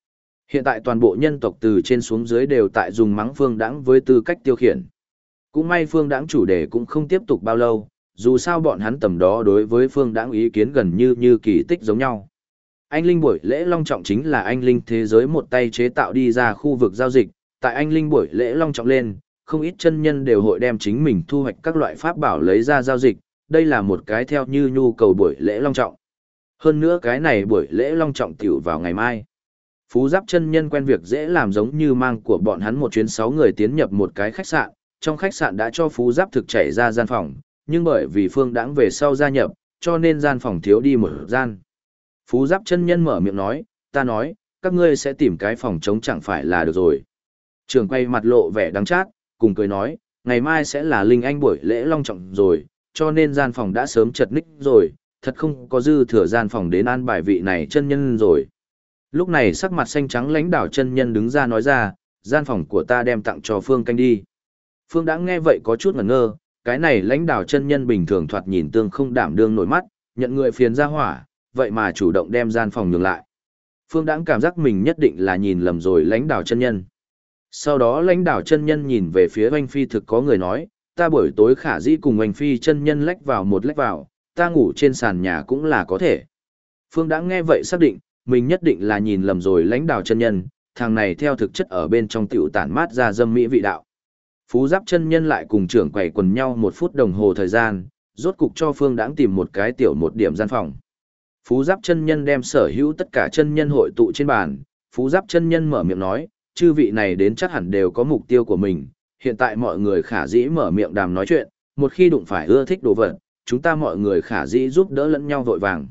Hiện tại toàn bộ nhân tộc từ trên xuống dưới đều tại dùng mắng Phương Đãng với tư cách tiêu khiển. Cũng may Phương Đãng chủ đề cũng không tiếp tục bao lâu, dù sao bọn hắn tầm đó đối với Phương Đãng ý kiến gần như kỳ tích giống nhau. Anh Linh buổi lễ long trọng chính là anh Linh thế giới một tay chế tạo đi ra khu vực giao dịch, tại anh Linh buổi lễ long trọng lên, không ít chân nhân đều hội đem chính mình thu hoạch các loại pháp bảo lấy ra giao dịch, đây là một cái theo như nhu cầu buổi lễ long trọng. Hơn nữa cái này buổi lễ long trọng tiểu vào ngày mai. Phú Giáp chân nhân quen việc dễ làm giống như mang của bọn hắn một chuyến 6 người tiến nhập một cái khách sạn, trong khách sạn đã cho Phú Giáp thực chảy ra gian phòng, nhưng bởi vì Phương Đãng về sau gia nhập, cho nên gian phòng thiếu đi một gian. Phú Giáp chân nhân mở miệng nói, ta nói, các ngươi sẽ tìm cái phòng trống chẳng phải là được rồi. Trường quay mặt lộ vẻ đắng chát, cùng cười nói, ngày mai sẽ là Linh Anh buổi lễ long trọng rồi, cho nên gian phòng đã sớm chật ních rồi, thật không có dư thừa gian phòng đến an bài vị này chân nhân rồi. Lúc này sắc mặt xanh trắng lãnh đạo chân nhân đứng ra nói ra, gian phòng của ta đem tặng cho Phương Canh đi. Phương đã nghe vậy có chút ngẩn ngơ, cái này lãnh đạo chân nhân bình thường thoạt nhìn tương không đảm đương nổi mắt, nhận người phiền ra hỏa, vậy mà chủ động đem gian phòng nhường lại. Phương đã cảm giác mình nhất định là nhìn lầm rồi lãnh đạo chân nhân. Sau đó lãnh đạo chân nhân nhìn về phía Oanh Phi thực có người nói, ta buổi tối khả dĩ cùng Oanh Phi chân nhân lách vào, ta ngủ trên sàn nhà cũng là có thể. Phương đã nghe vậy xác định, mình nhất định là nhìn lầm rồi lãnh đạo chân nhân, thằng này theo thực chất ở bên trong tiểu tản mát ra dâm mỹ vị đạo. Phú Giáp chân nhân lại cùng trưởng quầy quần nhau 1 phút đồng hồ thời gian, rốt cục cho Phương Đãng tìm một cái tiểu một điểm gian phòng. Phú Giáp chân nhân đem sở hữu tất cả chân nhân hội tụ trên bàn, Phú Giáp chân nhân mở miệng nói, chư vị này đến chắc hẳn đều có mục tiêu của mình, hiện tại mọi người khả dĩ mở miệng đàm nói chuyện, một khi đụng phải ưa thích đồ vật, chúng ta mọi người khả dĩ giúp đỡ lẫn nhau vội vàng.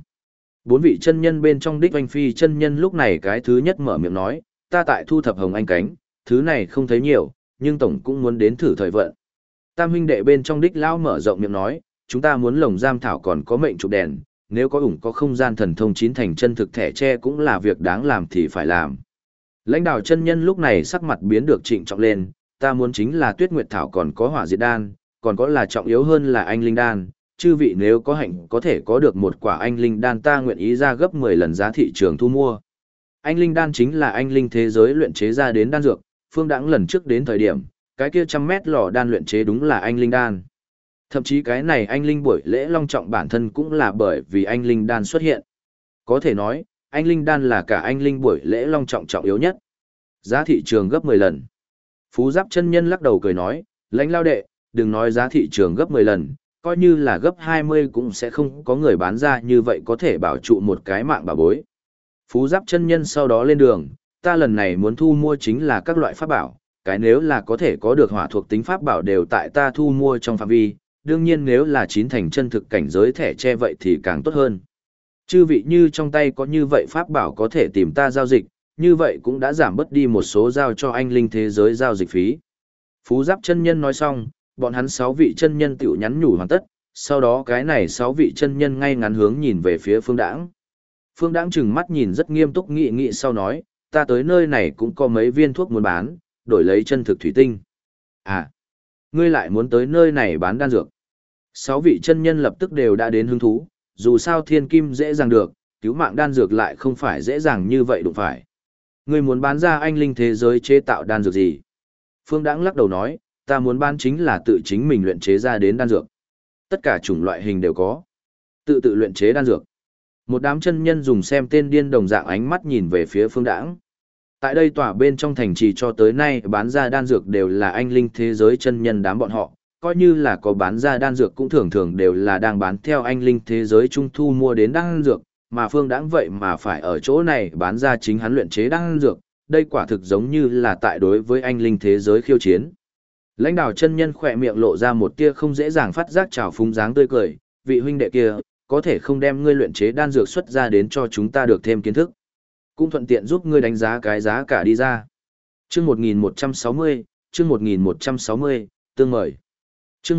4 vị chân nhân bên trong đích Oanh Phi chân nhân lúc này cái thứ nhất mở miệng nói, ta tại thu thập hồng anh cánh, thứ này không thấy nhiều, nhưng tổng cũng muốn đến thử thời vận. Tam huynh đệ bên trong đích lão mở rộng miệng nói, chúng ta muốn lồng giam thảo còn có mệnh chụp đèn, nếu có ủng có không gian thần thông 9 thành chân thực thẻ tre cũng là việc đáng làm thì phải làm. Lãnh đạo chân nhân lúc này sắc mặt biến được trịnh trọng lên, ta muốn chính là Tuyết Nguyệt thảo còn có hỏa diệt đan, còn có là trọng yếu hơn là anh linh đan, chư vị nếu có hạnh có thể có được một quả anh linh đan ta nguyện ý ra gấp 10 lần giá thị trường thu mua. Anh linh đan chính là anh linh thế giới luyện chế ra đến đan dược, Phương Đãng lần trước đến thời điểm, cái kia 100 mét lò đan luyện chế đúng là anh linh đan. Thậm chí cái này anh linh buổi lễ long trọng bản thân cũng là bởi vì anh linh đan xuất hiện. Có thể nói, anh linh đan là cả anh linh buổi lễ long trọng trọng yếu nhất. Giá thị trường gấp 10 lần. Phú Giáp chân nhân lắc đầu cười nói, lãnh lao đệ, đừng nói giá thị trường gấp 10 lần, coi như là gấp 20 cũng sẽ không có người bán ra như vậy có thể bảo trụ một cái mạng bà bối. Phú Giáp chân nhân sau đó lên đường, ta lần này muốn thu mua chính là các loại pháp bảo, cái nếu là có thể có được hỏa thuộc tính pháp bảo đều tại ta thu mua trong phạm vi, đương nhiên nếu là 9 thành chân thực cảnh giới thẻ che vậy thì càng tốt hơn. Chư vị như trong tay có như vậy pháp bảo có thể tìm ta giao dịch, như vậy cũng đã giảm bớt đi một số giao cho anh linh thế giới giao dịch phí. Phú Giáp chân nhân nói xong, bọn hắn 6 vị chân nhân tiểu nhắn nhủ hoàn tất, sau đó cái này 6 vị chân nhân ngay ngắn hướng nhìn về phía Phương Đãng. Phương Đãng trừng mắt nhìn rất nghiêm túc nghị sau nói, ta tới nơi này cũng có mấy viên thuốc muốn bán, đổi lấy chân thực thủy tinh. À, ngươi lại muốn tới nơi này bán đan dược. 6 vị chân nhân lập tức đều đã đến hứng thú, dù sao thiên kim dễ dàng được, cứu mạng đan dược lại không phải dễ dàng như vậy đụng phải. Ngươi muốn bán ra anh linh thế giới chế tạo đan dược gì? Phương Đãng lắc đầu nói, ta muốn bán chính là tự chính mình luyện chế ra đến đan dược. Tất cả chủng loại hình đều có. Tự luyện chế đan dược. Một đám chân nhân dùng xem tên điên đồng dạng ánh mắt nhìn về phía Phương Đãng. Tại đây tòa bên trong thành trì cho tới nay bán ra đan dược đều là anh linh thế giới chân nhân đám bọn họ, coi như là có bán ra đan dược cũng thường thường đều là đang bán theo anh linh thế giới trung thu mua đến đan dược, mà Phương Đãng vậy mà phải ở chỗ này bán ra chính hắn luyện chế đan dược, đây quả thực giống như là tại đối với anh linh thế giới khiêu chiến. Lãnh đạo chân nhân khỏe miệng lộ ra một tia không dễ dàng phát giác trào phúng dáng tươi cười, vị huynh đệ kia, có thể không đem ngươi luyện chế đan dược xuất ra đến cho chúng ta được thêm kiến thức. Cũng thuận tiện giúp ngươi đánh giá cái giá cả đi ra. Chương 1160, chương 1160, tương mời. Chương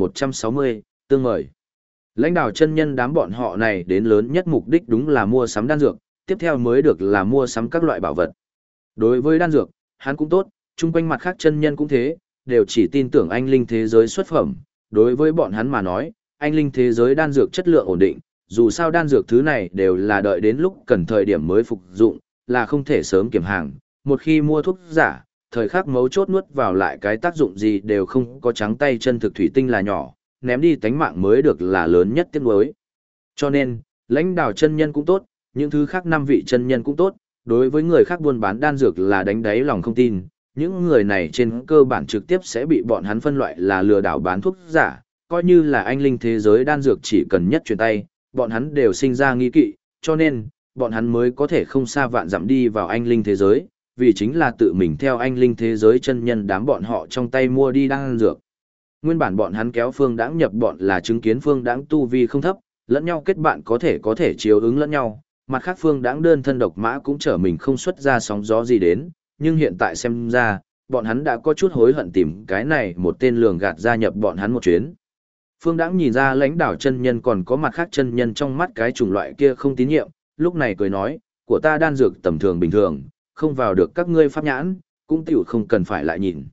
1160, tương mời. Lãnh đạo chân nhân đám bọn họ này đến lớn nhất mục đích đúng là mua sắm đan dược, tiếp theo mới được là mua sắm các loại bảo vật. Đối với đan dược, hắn cũng tốt, chung quanh mặt khác chân nhân cũng thế, đều chỉ tin tưởng anh linh thế giới xuất phẩm. Đối với bọn hắn mà nói, anh linh thế giới đan dược chất lượng ổn định, dù sao đan dược thứ này đều là đợi đến lúc cần thời điểm mới phục dụng, là không thể sớm kiểm hàng, một khi mua thuốc giả, thời khắc mấu chốt nuốt vào lại cái tác dụng gì đều không có, trắng tay chân thực thủy tinh là nhỏ, ném đi tánh mạng mới được là lớn nhất tiếc nuối. Cho nên, lãnh đạo chân nhân cũng tốt, những thứ khác 5 vị chân nhân cũng tốt, đối với người khác buôn bán đan dược là đánh đáy lòng không tin, những người này trên cơ bản trực tiếp sẽ bị bọn hắn phân loại là lừa đảo bán thuốc giả, coi như là anh linh thế giới đan dược chỉ cần nhất chuyển tay, bọn hắn đều sinh ra nghi kỵ, cho nên, bọn hắn mới có thể không xa vạn dặm đi vào anh linh thế giới, vì chính là tự mình theo anh linh thế giới chân nhân đám bọn họ trong tay mua đi đan dược. Nguyên bản bọn hắn kéo Phương Đãng nhập bọn là chứng kiến Phương Đãng tu vi không thấp, lẫn nhau kết bạn có thể chiếu ứng lẫn nhau, mặt khác Phương Đãng đơn thân độc mã cũng trở mình không xuất ra sóng gió gì đến, nhưng hiện tại xem ra, bọn hắn đã có chút hối hận tìm cái này một tên lường gạt gia nhập bọn hắn một chuyến. Phương Đãng nhìn ra lãnh đạo chân nhân còn có mặt khác chân nhân trong mắt cái chủng loại kia không tín nhiệm, lúc này cười nói, của ta đan dược tầm thường bình thường, không vào được các ngươi pháp nhãn, cũng tiểu không cần phải lại nhìn.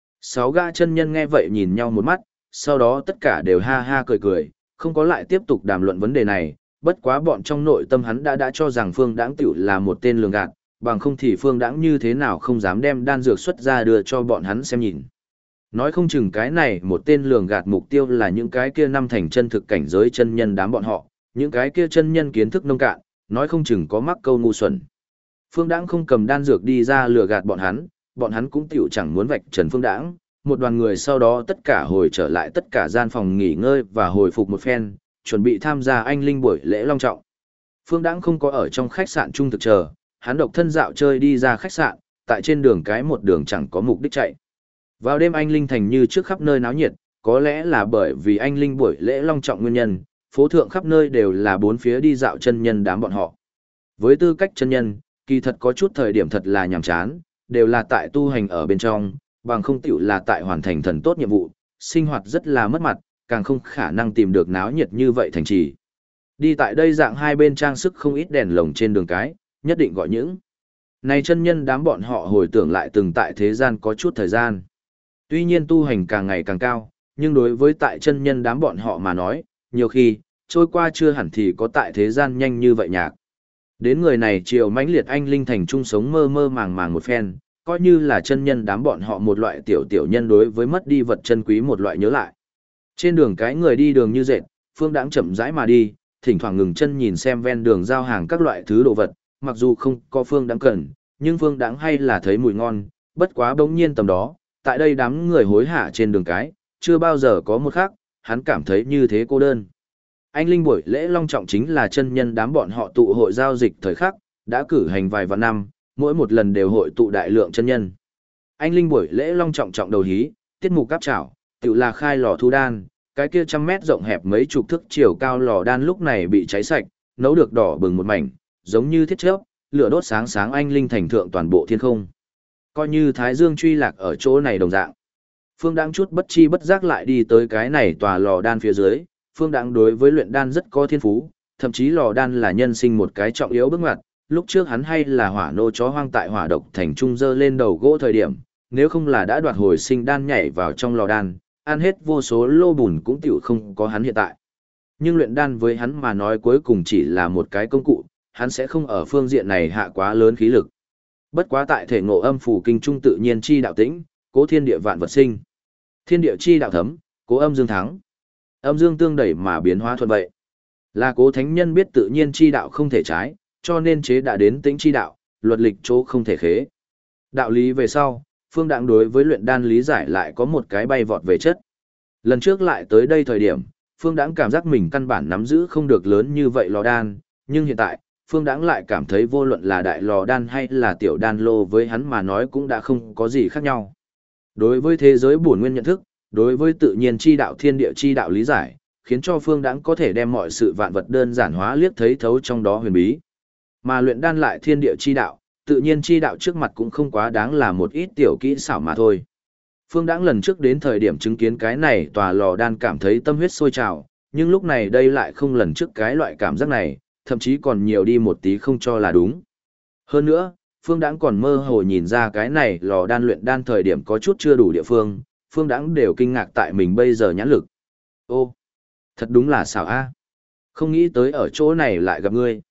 6 gã chân nhân nghe vậy nhìn nhau một mắt, sau đó tất cả đều ha ha cười cười, không có lại tiếp tục đàm luận vấn đề này, bất quá bọn trong nội tâm hắn đã cho rằng Phương Đãng tiểu là một tên lường gạt, bằng không thì Phương Đãng như thế nào không dám đem đan dược xuất ra đưa cho bọn hắn xem nhìn. Nói không chừng cái này một tên lường gạt mục tiêu là những cái kia 5 thành chân thực cảnh giới chân nhân đám bọn họ, những cái kia chân nhân kiến thức nông cạn, nói không chừng có mắc câu ngu xuẩn. Phương Đãng không cầm đan dược đi ra lừa gạt bọn hắn cũng tiểu chẳng muốn vạch trần Phương Đãng. Một đoàn người sau đó tất cả hồi trở lại tất cả gian phòng nghỉ ngơi và hồi phục một phen, chuẩn bị tham gia anh linh buổi lễ long trọng. Phương Đãng không có ở trong khách sạn trung thực chờ, hắn độc thân dạo chơi đi ra khách sạn, tại trên đường cái một đường chẳng có mục đích chạy. Vào đêm anh linh thành như trước khắp nơi náo nhiệt, có lẽ là bởi vì anh linh buổi lễ long trọng nguyên nhân, phố thượng khắp nơi đều là bốn phía đi dạo chân nhân đám bọn họ. Với tư cách chân nhân, kỳ thật có chút thời điểm thật là nhàm chán, đều là tại tu hành ở bên trong, bằng không tiểu là tại hoàn thành thần tốt nhiệm vụ, sinh hoạt rất là mất mặt, càng không khả năng tìm được náo nhiệt như vậy thành trì. Đi tại đây dạng hai bên trang sức không ít đèn lồng trên đường cái, nhất định gọi những này chân nhân đám bọn họ hồi tưởng lại từng tại thế gian có chút thời gian. Tuy nhiên tu hành càng ngày càng cao, nhưng đối với tại chân nhân đám bọn họ mà nói, nhiều khi, trôi qua chưa hẳn thì có tại thế gian nhanh như vậy nhạc. Đến người này chiều mãnh liệt anh linh thành chung sống mơ mơ màng màng một phen, coi như là chân nhân đám bọn họ một loại tiểu nhân đối với mất đi vật chân quý một loại nhớ lại. Trên đường cái người đi đường như dệt, Phương Đãng chậm rãi mà đi, thỉnh thoảng ngừng chân nhìn xem ven đường giao hàng các loại thứ đồ vật, mặc dù không có Phương Đãng cần, nhưng Phương Đãng hay là thấy mùi ngon, bất quá bỗng nhiên tầm đó, tại đây đám người hối hả trên đường cái, chưa bao giờ có một khác, hắn cảm thấy như thế cô đơn. Anh linh buổi lễ long trọng chính là chân nhân đám bọn họ tụ hội giao dịch thời khắc, đã cử hành vài vạn năm, mỗi một lần đều hội tụ đại lượng chân nhân. Anh linh buổi lễ long trọng trọng đầu hí, tiết mục cáp trảo, tự là khai lò thu đan, cái kia 100 mét rộng hẹp mấy chục thước chiều cao lò đan lúc này bị cháy sạch, nấu được đỏ bừng một mảnh, giống như thiết chớp, lửa đốt sáng sáng anh linh thành thượng toàn bộ thiên không. Coi như Thái Dương truy lạc ở chỗ này đồng dạng. Phương Đãng chút bất chi bất giác lại đi tới cái này tòa lò đan phía dưới, Phương Đãng đối với luyện đan rất có thiên phú, thậm chí lò đan là nhân sinh một cái trọng yếu bước ngoặt, lúc trước hắn hay là hỏa nô chó hoang tại hỏa độc thành trung dơ lên đầu gỗ thời điểm, nếu không là đã đoạt hồi sinh đan nhảy vào trong lò đan, ăn hết vô số lô bùn cũng tiểu không có hắn hiện tại. Nhưng luyện đan với hắn mà nói cuối cùng chỉ là một cái công cụ, hắn sẽ không ở phương diện này hạ quá lớn khí lực. Bất quá tại thể ngộ âm phủ kinh trung tự nhiên chi đạo tĩnh, cố thiên địa vạn vật sinh. Thiên địa chi đạo thấm, cố âm dương thắng. Âm dương tương đẩy mà biến hóa thuận vậy. Là cố thánh nhân biết tự nhiên chi đạo không thể trái, cho nên chế đã đến tĩnh chi đạo, luật lịch chỗ không thể khế. Đạo lý về sau, Phương Đãng đối với luyện đan lý giải lại có một cái bay vọt về chất. Lần trước lại tới đây thời điểm, Phương Đãng cảm giác mình căn bản nắm giữ không được lớn như vậy lò đan, nhưng hiện tại, Phương Đãng lại cảm thấy vô luận là đại lò đan hay là tiểu đan lô với hắn mà nói cũng đã không có gì khác nhau. Đối với thế giới bổn nguyên nhận thức, đối với tự nhiên chi đạo thiên địa chi đạo lý giải, khiến cho Phương Đãng có thể đem mọi sự vạn vật đơn giản hóa liếc thấy thấu trong đó huyền bí. Mà luyện đan lại thiên địa chi đạo, tự nhiên chi đạo trước mặt cũng không quá đáng là một ít tiểu kỹ xảo mà thôi. Phương Đãng lần trước đến thời điểm chứng kiến cái này tòa lò đan cảm thấy tâm huyết sôi trào, nhưng lúc này đây lại không lần trước cái loại cảm giác này, thậm chí còn nhiều đi một tí không cho là đúng. Hơn nữa, Phương Đãng còn mơ hồ nhìn ra cái này lò đan luyện đan thời điểm có chút chưa đủ địa phương, Phương Đãng đều kinh ngạc tại mình bây giờ nhãn lực. Ô, thật đúng là xảo a. Không nghĩ tới ở chỗ này lại gặp ngươi.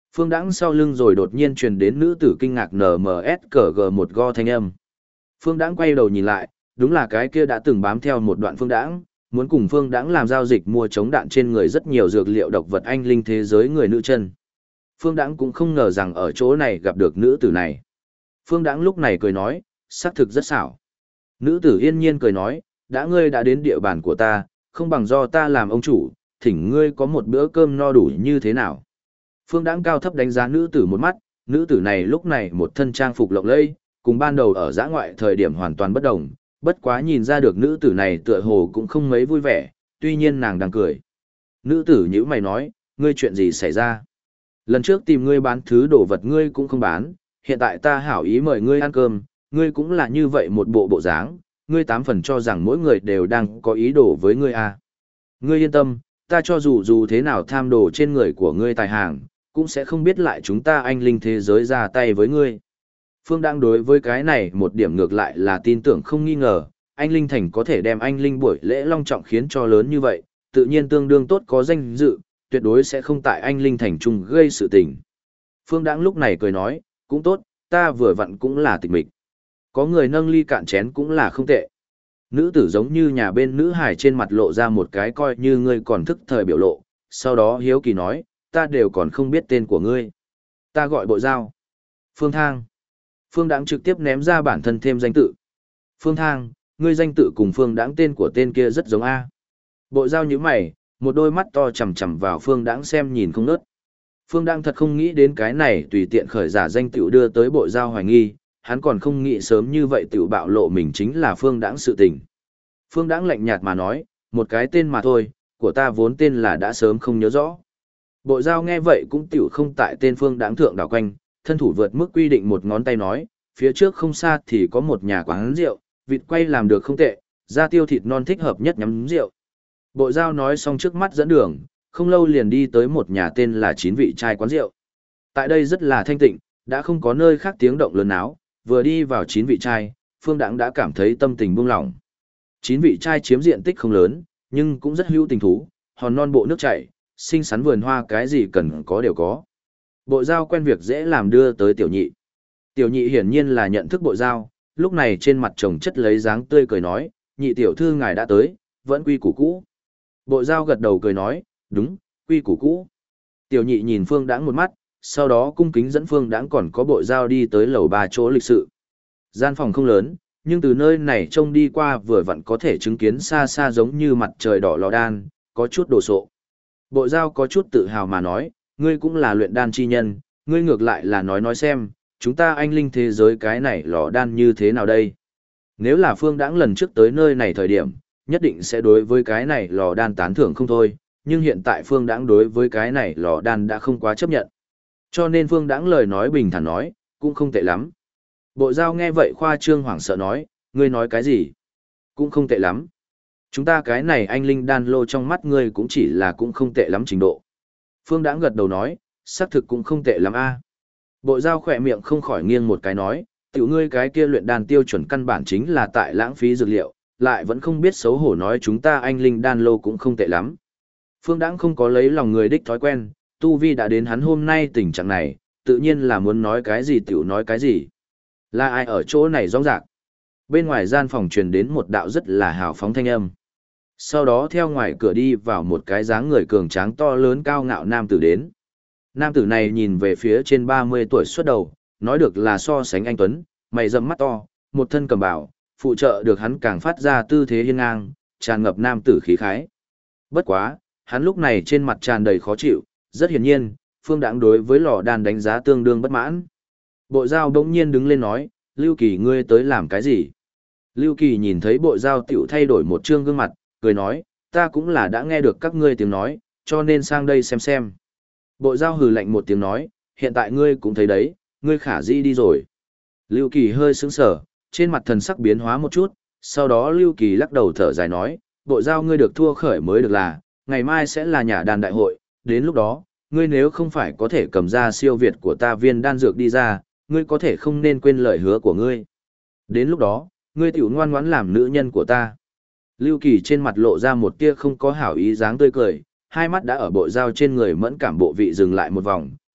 Phương Đãng sau lưng rồi đột nhiên truyền đến nữ tử kinh ngạc NMSKG một go thanh âm. Phương Đãng quay đầu nhìn lại, đúng là cái kia đã từng bám theo một đoạn Phương Đãng, muốn cùng Phương Đãng làm giao dịch mua chống đạn trên người rất nhiều dược liệu độc vật anh linh thế giới người nữ chân. Phương Đãng cũng không ngờ rằng ở chỗ này gặp được nữ tử này. Phương Đãng lúc này cười nói, xác thực rất xảo. Nữ tử yên nhiên cười nói, đã ngươi đã đến địa bàn của ta, không bằng do ta làm ông chủ, thỉnh ngươi có một bữa cơm no đủ như thế nào. Phương Đãng cao thấp đánh giá nữ tử một mắt, nữ tử này lúc này một thân trang phục lộng lẫy, cùng ban đầu ở dã ngoại thời điểm hoàn toàn bất đồng, bất quá nhìn ra được nữ tử này tựa hồ cũng không mấy vui vẻ, tuy nhiên nàng đang cười. Nữ tử nhíu mày nói, ngươi chuyện gì xảy ra? Lần trước tìm ngươi bán thứ đồ vật ngươi cũng không bán, hiện tại ta hảo ý mời ngươi ăn cơm, ngươi cũng là như vậy một bộ dáng, ngươi 8 phần cho rằng mỗi người đều đang có ý đồ với ngươi à. Ngươi yên tâm, ta cho dù thế nào tham đồ trên người của ngươi tài hàng, cũng sẽ không biết lại chúng ta anh linh thế giới ra tay với ngươi. Phương đang đối với cái này một điểm ngược lại là tin tưởng không nghi ngờ, anh linh thành có thể đem anh linh buổi lễ long trọng khiến cho lớn như vậy, tự nhiên tương đương tốt có danh dự, tuyệt đối sẽ không tại anh linh thành trung gây sự tình. Phương Đãng lúc này cười nói, cũng tốt, ta vừa vặn cũng là tịch mịch. Có người nâng ly cạn chén cũng là không tệ. Nữ tử giống như nhà bên nữ hải trên mặt lộ ra một cái coi như ngươi còn thức thời biểu lộ, sau đó hiếu kỳ nói, ta đều còn không biết tên của ngươi. Ta gọi Bộ Dao. Phương Thang. Phương Đãng trực tiếp ném ra bản thân thêm danh tự. Phương Thang, ngươi danh tự cùng Phương Đãng tên của tên kia rất giống A. Bộ Dao nhíu mày, một đôi mắt to chằm chằm vào Phương Đãng xem nhìn không ngớt. Phương Đãng thật không nghĩ đến cái này tùy tiện khởi giả danh tiểu đưa tới Bộ Dao hoài nghi, hắn còn không nghĩ sớm như vậy tiểu bạo lộ mình chính là Phương Đãng sự tình. Phương Đãng lạnh nhạt mà nói, một cái tên mà thôi, của ta vốn tên là đã sớm không nhớ rõ. Bộ Dao nghe vậy cũng tiểu không tại tên Phương Đãng thượng đảo quanh, thân thủ vượt mức quy định một ngón tay nói, phía trước không xa thì có một nhà quán rượu, vịt quay làm được không tệ, da tiêu thịt non thích hợp nhất nhắm rượu. Bộ Dao nói xong trước mắt dẫn đường, không lâu liền đi tới một nhà tên là Chín Vị Trai quán rượu. Tại đây rất là thanh tịnh, đã không có nơi khác tiếng động lớn náo, vừa đi vào Chín Vị Trai, Phương Đãng đã cảm thấy tâm tình buông lỏng. Chín Vị Trai chiếm diện tích không lớn, nhưng cũng rất hữu tình thú, hòn non bộ nước chảy, xinh xắn vườn hoa cái gì cần có đều có. Bộ Dao quen việc dễ làm đưa tới tiểu nhị. Tiểu nhị hiển nhiên là nhận thức Bộ Dao, lúc này trên mặt chồng chất lấy dáng tươi cười nói, nhị tiểu thư ngài đã tới, vẫn quy củ cũ. Bộ Dao gật đầu cười nói, đúng, quy củ cũ. Tiểu nhị nhìn Phương Đãng một mắt, sau đó cung kính dẫn Phương Đãng còn có Bộ Dao đi tới lầu 3 chỗ lịch sự. Gian phòng không lớn, nhưng từ nơi này trông đi qua vừa vặn có thể chứng kiến xa xa giống như mặt trời đỏ lò đan, có chút đồ sộ. Bộ Dao có chút tự hào mà nói, ngươi cũng là luyện đan chi nhân, ngươi ngược lại là nói xem, chúng ta anh linh thế giới cái này lò đan như thế nào đây? Nếu là Phương Đãng lần trước tới nơi này thời điểm, nhất định sẽ đối với cái này lò đan tán thưởng không thôi, nhưng hiện tại Phương Đãng đối với cái này lò đan đã không quá chấp nhận. Cho nên Phương Đãng lời nói bình thản nói, cũng không tệ lắm. Bộ Dao nghe vậy khoa trương hoảng sợ nói, ngươi nói cái gì? Cũng không tệ lắm. Chúng ta cái này anh linh đan lô trong mắt ngươi cũng chỉ là cũng không tệ lắm trình độ. Phương Đãng gật đầu nói, xác thực cũng không tệ lắm a. Bộ Dao khỏe miệng không khỏi nghiêng một cái nói, tiểu ngươi cái kia luyện đan tiêu chuẩn căn bản chính là tại lãng phí dược liệu, lại vẫn không biết xấu hổ nói chúng ta anh linh đan lô cũng không tệ lắm. Phương Đãng không có lấy lòng người đích thói quen, tu vi đã đến hắn hôm nay tình trạng này, tự nhiên là muốn nói cái gì tiểu nói cái gì. Là ai ở chỗ này rõng rạc? Bên ngoài gian phòng truyền đến một đạo rất là hào phóng thanh âm. Sau đó theo ngoài cửa đi vào một cái dáng người cường tráng to lớn cao ngạo nam tử đến. Nam tử này nhìn về phía trên 30 tuổi xuất đầu, nói được là so sánh anh tuấn, mày rậm mắt to, một thân cầm bảo, phụ trợ được hắn càng phát ra tư thế hiên ngang, tràn ngập nam tử khí khái. Bất quá, hắn lúc này trên mặt tràn đầy khó chịu, rất hiển nhiên, Phương Đãng đối với lò đan đánh giá tương đương bất mãn. Bộ Dao bỗng nhiên đứng lên nói, Lưu Kỳ ngươi tới làm cái gì? Lưu Kỳ nhìn thấy Bộ Dao tiểu thay đổi một trương gương mặt, cười nói, ta cũng là đã nghe được các ngươi tiếng nói, cho nên sang đây xem. Bộ Dao hừ lạnh một tiếng nói, hiện tại ngươi cũng thấy đấy, ngươi khả dĩ đi rồi. Lưu Kỳ hơi sững sờ, trên mặt thần sắc biến hóa một chút, sau đó Lưu Kỳ lắc đầu thở dài nói, Bộ Dao ngươi được thua khởi mới được là, ngày mai sẽ là nhả đàn đại hội, đến lúc đó, ngươi nếu không phải có thể cầm ra siêu việt của ta viên đan dược đi ra, ngươi có thể không nên quên lời hứa của ngươi. Đến lúc đó, ngươi tiểu ngoan ngoãn làm nữ nhân của ta. Lưu Kỳ trên mặt lộ ra một tia không có hảo ý dáng tươi cười, hai mắt đã ở Bộ Dao trên người mẫn cảm bộ vị dừng lại một vòng,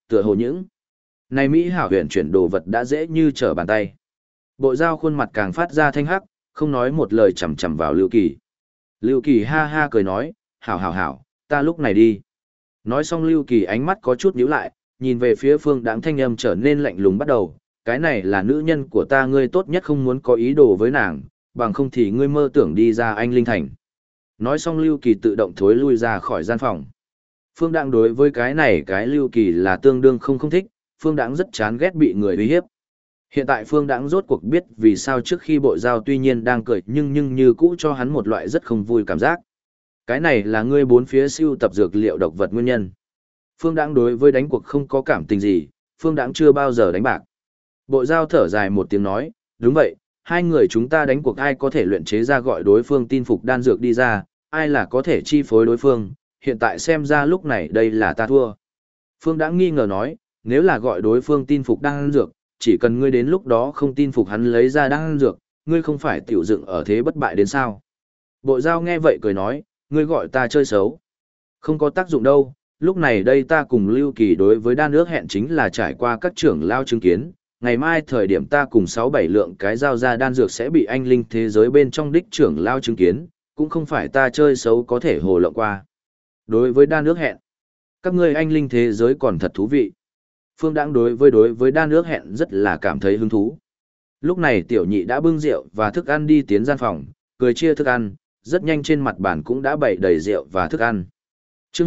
tựa hồ những này Mỹ hảo huyền chuyển đồ vật đã dễ như trở bàn tay. Bộ dao khuôn mặt càng phát ra thanh hắc, không nói một lời chầm chầm vào Lưu Kỳ. Lưu Kỳ ha ha cười nói, hảo, ta lúc này đi. Nói xong Lưu Kỳ ánh mắt có chút nhíu lại, nhìn về phía Phương Đãng, thanh âm trở nên lạnh lùng bắt đầu, cái này là nữ nhân của ta, ngươi tốt nhất không muốn có ý đồ với nàng, bằng không thì ngươi mơ tưởng đi ra Anh Linh Thành. Nói xong Lưu Kỳ tự động thối lui ra khỏi gian phòng. Phương Đãng đối với cái này cái Lưu Kỳ là tương đương không thích, Phương Đãng rất chán ghét bị người uy hiếp. Hiện tại Phương Đãng rốt cuộc biết vì sao trước khi Bộ Dao tuy nhiên đang cười nhưng như cũ cho hắn một loại rất không vui cảm giác. Cái này là ngươi bốn phía sưu tập dược liệu độc vật nguyên nhân. Phương Đãng đối với đánh cuộc không có cảm tình gì, Phương Đãng chưa bao giờ đánh bạc. Bộ Dao thở dài một tiếng nói, đúng vậy, hai người chúng ta đánh cuộc ai có thể luyện chế ra gọi đối phương tin phục đan dược đi ra, ai là có thể chi phối đối phương, hiện tại xem ra lúc này đây là ta thua. Phương Đãng nghi ngờ nói, nếu là gọi đối phương tin phục đan dược, chỉ cần ngươi đến lúc đó không tin phục hắn lấy ra đan dược, ngươi không phải tiểu dựng ở thế bất bại đến sao. Bộ Dao nghe vậy cười nói, ngươi gọi ta chơi xấu. Không có tác dụng đâu, lúc này đây ta cùng Lưu Kỳ đối với đan ước hẹn chính là trải qua các trưởng lao chứng kiến, ngày mai thời điểm ta cùng 6-7 lượng cái giao ra đan dược sẽ bị anh linh thế giới bên trong đích trưởng lao chứng kiến, cũng không phải ta chơi xấu có thể hồ lộng qua. Đối với đan ước hẹn, các ngươi anh linh thế giới còn thật thú vị. Phương Đãng đối với đan ước hẹn rất là cảm thấy hứng thú. Lúc này tiểu nhị đã bưng rượu và thức ăn đi tiến gian phòng, cười chia thức ăn, rất nhanh trên mặt bàn cũng đã bày đầy rượu và thức ăn. Chương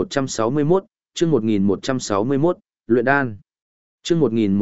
1161, chương 1161, luyện đan. Chương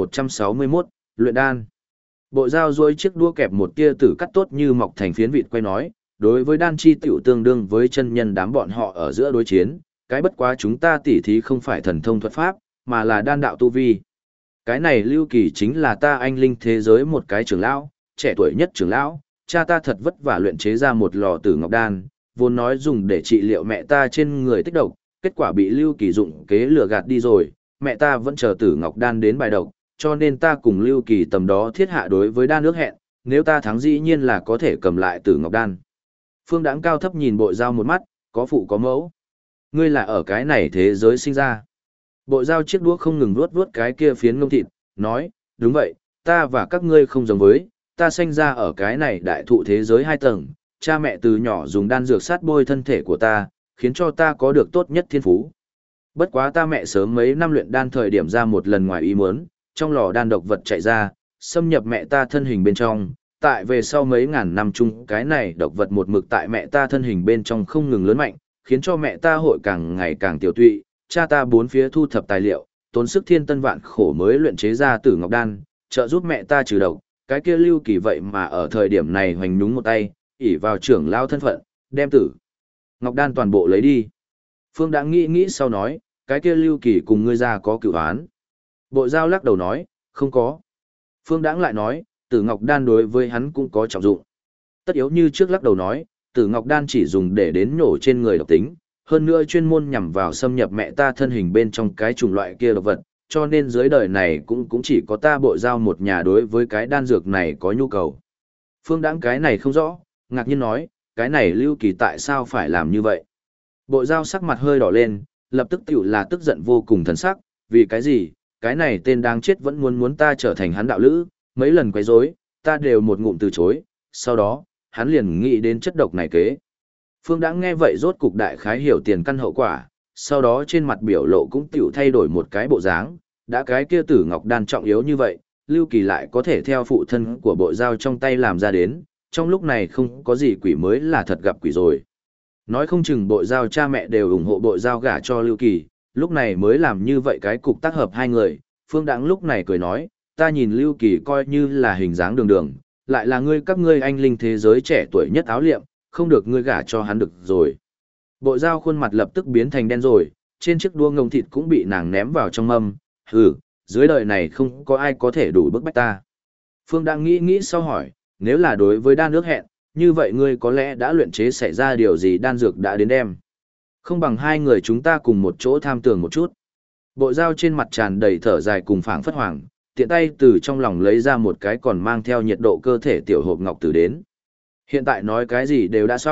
1161, luyện đan. Bộ Dao duỗi chiếc đũa kẹp một tia tử cắt tốt như mọc thành phiến vịt quay nói, đối với đan chi tiểu tương đương với chân nhân đám bọn họ ở giữa đối chiến, cái bất quá chúng ta tỉ thí không phải thần thông thuật pháp, mà là đan đạo tu vi. Cái này Lưu Kỳ chính là ta anh linh thế giới một cái trưởng lão, trẻ tuổi nhất trưởng lão, cha ta thật vất vả luyện chế ra một lò tử ngọc đan, vốn nói dùng để trị liệu mẹ ta trên người tích độc, kết quả bị Lưu Kỳ dụng kế lừa gạt đi rồi, mẹ ta vẫn chờ tử ngọc đan đến bài độc, cho nên ta cùng Lưu Kỳ tầm đó thiết hạ đối với đan ước hẹn, nếu ta thắng dĩ nhiên là có thể cầm lại tử ngọc đan. Phương Đãng cao thấp nhìn Bộ Dao một mắt, có phụ có mẫu. Ngươi là ở cái này thế giới sinh ra. Bộ Dao chiếc đũa không ngừng vuốt cái kia phiến ngông thịt, nói, đúng vậy, ta và các ngươi không giống với, ta sinh ra ở cái này đại thụ thế giới 2 tầng, cha mẹ từ nhỏ dùng đan dược sát bôi thân thể của ta, khiến cho ta có được tốt nhất thiên phú. Bất quá ta mẹ sớm mấy năm luyện đan thời điểm ra một lần ngoài ý muốn, trong lò đan độc vật chạy ra, xâm nhập mẹ ta thân hình bên trong, tại về sau mấy ngàn năm chung cái này độc vật một mực tại mẹ ta thân hình bên trong không ngừng lớn mạnh, khiến cho mẹ ta hội càng ngày càng tiểu tụy, cha ta bốn phía thu thập tài liệu, tốn sức thiên tân vạn khổ mới luyện chế ra tử ngọc đan, trợ giúp mẹ ta trừ độc, cái kia Lưu Kỳ vậy mà ở thời điểm này hoành nhúng một tay, ỷ vào trưởng lao thân phận, đem tử ngọc đan toàn bộ lấy đi. Phương Đãng nghĩ sau nói, cái kia Lưu Kỳ cùng ngươi ra có cửu án. Bộ Dao lắc đầu nói, không có. Phương Đãng lại nói, tử ngọc đan đối với hắn cũng có trọng dụng. Tất yếu như trước lắc đầu nói, tử ngọc đan chỉ dùng để đến nhổ trên người độc tính, hơn nữa chuyên môn nhằm vào xâm nhập mẹ ta thân hình bên trong cái chủng loại kia độc vật, cho nên dưới đời này cũng chỉ có ta Bộ Dao một nhà đối với cái đan dược này có nhu cầu. Phương Đãng cái này không rõ, ngạc nhiên nói, cái này Lưu Kỳ tại sao phải làm như vậy? Bộ Dao sắc mặt hơi đỏ lên, lập tức tiểu là tức giận vô cùng thần sắc, vì cái gì, cái này tên đáng chết vẫn muốn ta trở thành hắn đạo lữ, mấy lần quấy rối, ta đều một ngụm từ chối, sau đó, hắn liền nghĩ đến chất độc này kế. Phương Đãng nghe vậy rốt cục đại khái hiểu tiền căn hậu quả, sau đó trên mặt biểu lộ cũng tiểu thay đổi một cái bộ dáng, đã cái kia tử ngọc đan trọng yếu như vậy, Lưu Kỳ lại có thể theo phụ thân của Bộ Dao trong tay làm ra đến, trong lúc này không có gì quỷ mới là thật gặp quỷ rồi. Nói không chừng Bộ Dao cha mẹ đều ủng hộ Bộ Dao gả cho Lưu Kỳ, lúc này mới làm như vậy cái cục tác hợp hai người, Phương Đãng lúc này cười nói, ta nhìn Lưu Kỳ coi như là hình dáng đường đường, lại là các ngươi anh linh thế giới trẻ tuổi nhất áo liệm, không được ngươi gả cho hắn được rồi. Bộ Dao khuôn mặt lập tức biến thành đen rồi, trên chiếc đũa ngông thịt cũng bị nàng ném vào trong mâm, hừ, dưới đời này không có ai có thể đủ bức bách ta. Phương Đãng nghĩ sau hỏi, nếu là đối với đan ước hẹn, như vậy ngươi có lẽ đã luyện chế xảy ra điều gì đan dược đã đến đem. Không bằng hai người chúng ta cùng một chỗ tham tưởng một chút. Bộ Dao trên mặt tràn đầy thở dài cùng phảng phất hoàng, tiện tay từ trong lòng lấy ra một cái còn mang theo nhiệt độ cơ thể tiểu hộp ngọc tử đến. Hiện tại nói cái gì đều đã xong,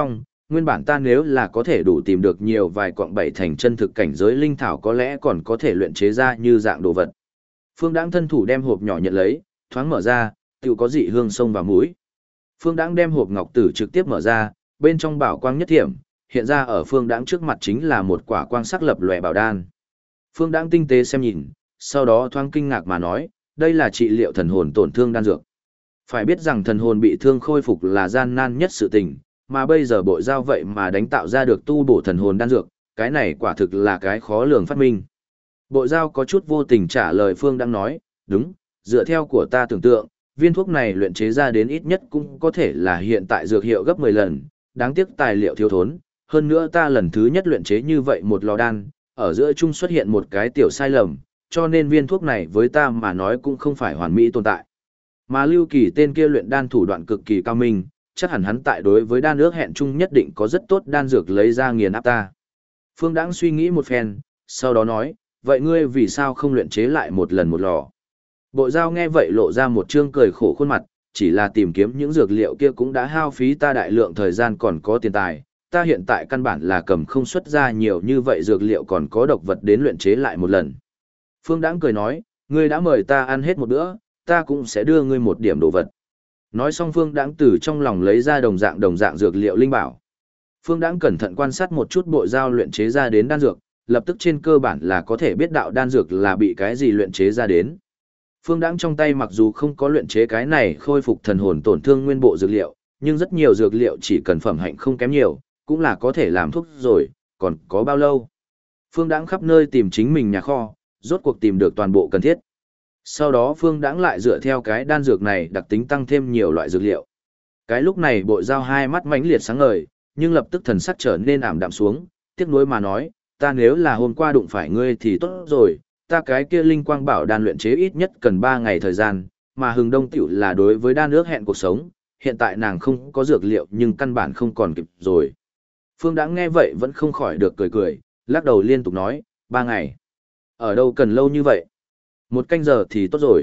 Nguyên bản ta nếu là có thể đủ tìm được nhiều vài quặng bảy thành chân thực cảnh giới linh thảo có lẽ còn có thể luyện chế ra như dạng đồ vật. Phương Đãng thân thủ đem hộp nhỏ nhận lấy, thoáng mở ra, tựu có dị hương xông vào mũi. Phương Đãng đem hộp ngọc tử trực tiếp mở ra, bên trong bảo quang nhất thiểm, hiện ra ở Phương Đãng trước mặt chính là một quả quang sắc lập lòe bảo đan. Phương Đãng tinh tế xem nhìn, sau đó thoáng kinh ngạc mà nói, đây là trị liệu thần hồn tổn thương đan dược. Phải biết rằng thần hồn bị thương khôi phục là gian nan nhất sự tình, mà bây giờ bộ giao vậy mà đánh tạo ra được tu bổ thần hồn đan dược, cái này quả thực là cái khó lường phát minh. Bộ giao có chút vô tình trả lời Phương Đãng nói, đúng, dựa theo của ta tưởng tượng, viên thuốc này luyện chế ra đến ít nhất cũng có thể là hiện tại dược hiệu gấp 10 lần, đáng tiếc tài liệu thiếu thốn, hơn nữa ta lần thứ nhất luyện chế như vậy một lò đan, ở giữa chung xuất hiện một cái tiểu sai lầm, cho nên viên thuốc này với ta mà nói cũng không phải hoàn mỹ tồn tại. Mà Lưu Kỳ tên kia luyện đan thủ đoạn cực kỳ cao minh, chắc hẳn hắn tại đối với đan ước hẹn chung nhất định có rất tốt đan dược lấy ra nghiền áp ta. Phương Đãng suy nghĩ một phen, sau đó nói, vậy ngươi vì sao không luyện chế lại một lần một lò? Bộ giao nghe vậy lộ ra một trương cười khổ khuôn mặt, chỉ là tìm kiếm những dược liệu kia cũng đã hao phí ta đại lượng thời gian còn có tiền tài, ta hiện tại căn bản là cầm không xuất ra nhiều như vậy dược liệu còn có độc vật đến luyện chế lại một lần. Phương Đãng cười nói, ngươi đã mời ta ăn hết một bữa, ta cũng sẽ đưa ngươi một điểm đồ vật. Nói xong Phương Đãng từ trong lòng lấy ra đồng dạng dược liệu linh bảo. Phương Đãng cẩn thận quan sát một chút bộ giao luyện chế ra đến đan dược, lập tức trên cơ bản là có thể biết đạo đan dược là bị cái gì luyện chế ra đến. Phương Đãng trong tay mặc dù không có luyện chế cái này khôi phục thần hồn tổn thương nguyên bộ dược liệu, nhưng rất nhiều dược liệu chỉ cần phẩm hạnh không kém nhiều, cũng là có thể làm thuốc rồi, còn có bao lâu. Phương Đãng khắp nơi tìm chính mình nhà kho, rốt cuộc tìm được toàn bộ cần thiết. Sau đó Phương Đãng lại dựa theo cái đan dược này đặc tính tăng thêm nhiều loại dược liệu. Cái lúc này bộ giao hai mắt mãnh liệt sáng ngời, nhưng lập tức thần sắc trở nên ảm đạm xuống, tiếc nuối mà nói, ta nếu là hôm qua đụng phải ngươi thì tốt rồi, ta cái kia linh quang bảo đan luyện chế ít nhất cần 3 ngày thời gian, mà hừng đông tiểu là đối với đan ước hẹn cuộc sống, hiện tại nàng không có dược liệu nhưng căn bản không còn kịp rồi. Phương Đãng nghe vậy vẫn không khỏi được cười, lắc đầu liên tục nói, 3 ngày. Ở đâu cần lâu như vậy? 1 canh giờ thì tốt rồi.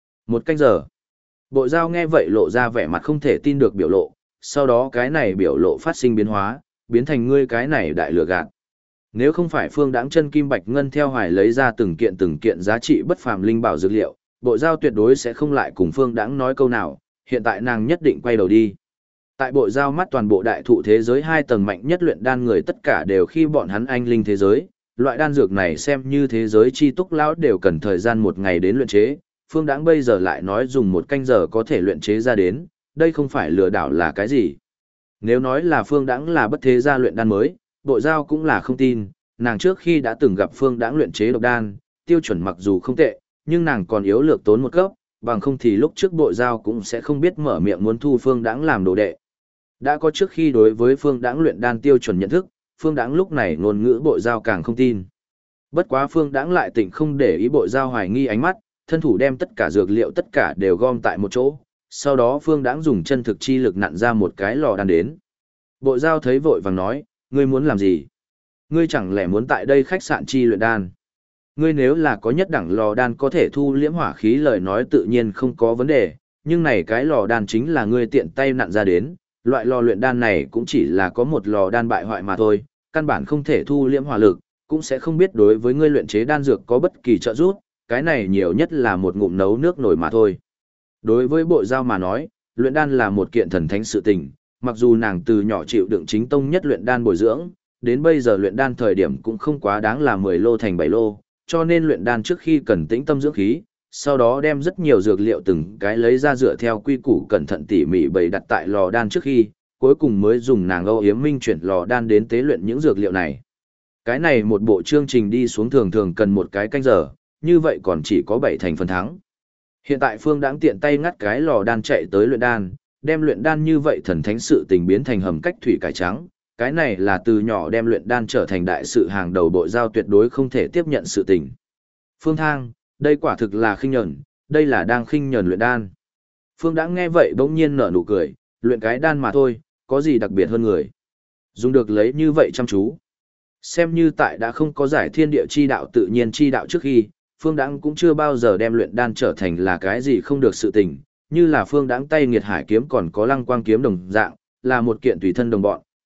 1 canh giờ. Bộ giao nghe vậy lộ ra vẻ mặt không thể tin được biểu lộ, sau đó cái này biểu lộ phát sinh biến hóa, biến thành ngươi cái này đại lừa gạt. Nếu không phải Phương Đãng chân kim bạch ngân theo hoài lấy ra từng kiện giá trị bất phàm linh bảo dược liệu, bộ giao tuyệt đối sẽ không lại cùng Phương Đãng nói câu nào, hiện tại nàng nhất định quay đầu đi. Tại bộ giao mắt toàn bộ đại thụ thế giới 2 tầng mạnh nhất luyện đan người tất cả đều khi bọn hắn anh linh thế giới, loại đan dược này xem như thế giới chi túc lão đều cần thời gian 1 ngày đến luyện chế, Phương Đãng bây giờ lại nói dùng 1 canh giờ có thể luyện chế ra đến, đây không phải lừa đảo là cái gì. Nếu nói là Phương Đãng là bất thế gia luyện đan mới, bộ giao cũng là không tin, nàng trước khi đã từng gặp Phương Đãng luyện chế độc đan, tiêu chuẩn mặc dù không tệ, nhưng nàng còn yếu lược tốn một cấp, bằng không thì lúc trước bộ giao cũng sẽ không biết mở miệng muốn thu Phương Đãng làm đồ đệ. Đã có trước khi đối với Phương Đãng luyện đan tiêu chuẩn nhận thức, Phương Đãng lúc này ngôn ngữ bộ giao càng không tin. Bất quá Phương Đãng lại tỉnh không để ý bộ giao hoài nghi ánh mắt, thân thủ đem tất cả dược liệu tất cả đều gom tại một chỗ, sau đó Phương Đãng dùng chân thực chi lực nặn ra một cái lò đan đến. Bộ giao thấy vội vàng nói, ngươi muốn làm gì? Ngươi chẳng lẽ muốn tại đây khách sạn chi luyện đan? Ngươi nếu là có nhất đẳng lò đan có thể thu liễm hỏa khí lời nói tự nhiên không có vấn đề, nhưng này cái lò đan chính là ngươi tiện tay nặn ra đến, loại lò luyện đan này cũng chỉ là có một lò đan bại hoại mà thôi, căn bản không thể thu liễm hỏa lực, cũng sẽ không biết đối với ngươi luyện chế đan dược có bất kỳ trợ giúp, cái này nhiều nhất là một ngụm nấu nước nổi mà thôi. Đối với bộ giao mà nói, luyện đan là một kiện thần thánh sự tình, mặc dù nàng từ nhỏ chịu đựng chính tông nhất luyện đan bồi dưỡng, đến bây giờ luyện đan thời điểm cũng không quá đáng là 10 lô thành 7 lô, cho nên luyện đan trước khi cần tĩnh tâm dưỡng khí, sau đó đem rất nhiều dược liệu từng cái lấy ra dựa theo quy củ cẩn thận tỉ mỉ bày đặt tại lò đan trước khi, cuối cùng mới dùng nàng âu yếm minh chuyển lò đan đến tế luyện những dược liệu này. Cái này một bộ chương trình đi xuống thường thường cần 1 cái canh giờ, như vậy còn chỉ có 7 thành phần thắng. Hiện tại Phương Đãng tiện tay ngắt cái lò đan chạy tới luyện đan, đem luyện đan như vậy thần thánh sự tình biến thành hầm cách thủy cải trắng, cái này là từ nhỏ đem luyện đan trở thành đại sự hàng đầu bộ giao tuyệt đối không thể tiếp nhận sự tình. Phương Thang, đây quả thực là khinh nhẫn, đây là đang khinh nhẫn luyện đan. Phương Đãng nghe vậy bỗng nhiên nở nụ cười, luyện cái đan mà thôi, có gì đặc biệt hơn người. Dùng được lấy như vậy chăm chú. Xem như tại đã không có giải thiên địa chi đạo tự nhiên chi đạo trước khi, Phương Đãng cũng chưa bao giờ đem luyện đan trở thành là cái gì không được sự tình, như là Phương Đãng tay nghiệt hải kiếm còn có lăng quang kiếm đồng dạng, là một kiện tùy thân đồng bọn,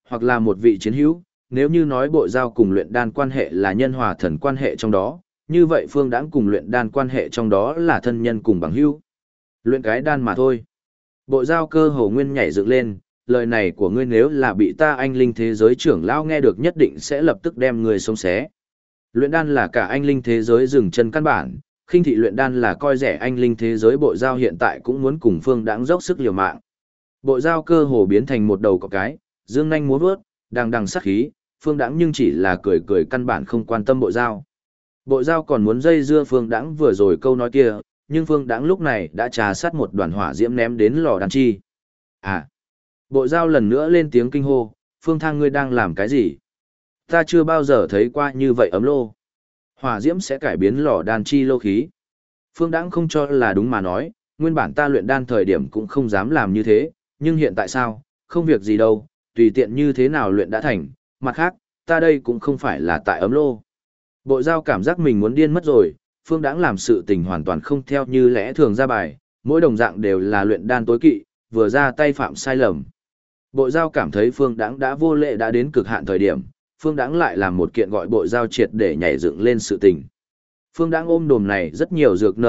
hoặc là một vị chiến hữu, nếu như nói bộ giao cùng luyện đan quan hệ là nhân hòa thần quan hệ trong đó, như vậy Phương Đãng cùng luyện đan quan hệ trong đó là thân nhân cùng bằng hữu. Luyện cái đan mà thôi. Bộ giao cơ hồ nguyên nhảy dựng lên, lời này của ngươi nếu là bị ta anh linh thế giới trưởng lão nghe được nhất định sẽ lập tức đem ngươi sống xé. Luyện đan là cả anh linh thế giới dừng chân căn bản, khinh thị luyện đan là coi rẻ anh linh thế giới, bộ giao hiện tại cũng muốn cùng Phương Đãng dốc sức liều mạng. Bộ giao cơ hồ biến thành một đầu cọp cái, dương nhanh múa vớt, đằng đằng sát khí, Phương Đãng nhưng chỉ là cười cười căn bản không quan tâm bộ giao. Bộ giao còn muốn dây dưa Phương Đãng vừa rồi câu nói kia, nhưng Phương Đãng lúc này đã trà sát một đoàn hỏa diễm ném đến lò đan chi. À! Bộ giao lần nữa lên tiếng kinh hô, Phương Thang ngươi đang làm cái gì? Ta chưa bao giờ thấy qua như vậy ấm lô. Hỏa diễm sẽ cải biến lò đan chi lô khí. Phương Đãng không cho là đúng mà nói, nguyên bản ta luyện đan thời điểm cũng không dám làm như thế, nhưng hiện tại sao, không việc gì đâu, tùy tiện như thế nào luyện đã thành, mặt khác, ta đây cũng không phải là tại ấm lô. Bộ giao cảm giác mình muốn điên mất rồi, Phương Đãng làm sự tình hoàn toàn không theo như lẽ thường ra bài, mỗi đồng dạng đều là luyện đan tối kỵ, vừa ra tay phạm sai lầm. Bộ giao cảm thấy Phương Đãng đã vô lễ đã đến cực hạn thời điểm, Phương Đãng lại làm một kiện gọi bộ giao triệt để nhảy dựng lên sự tình. Phương Đãng ôm đồm này rất nhiều dược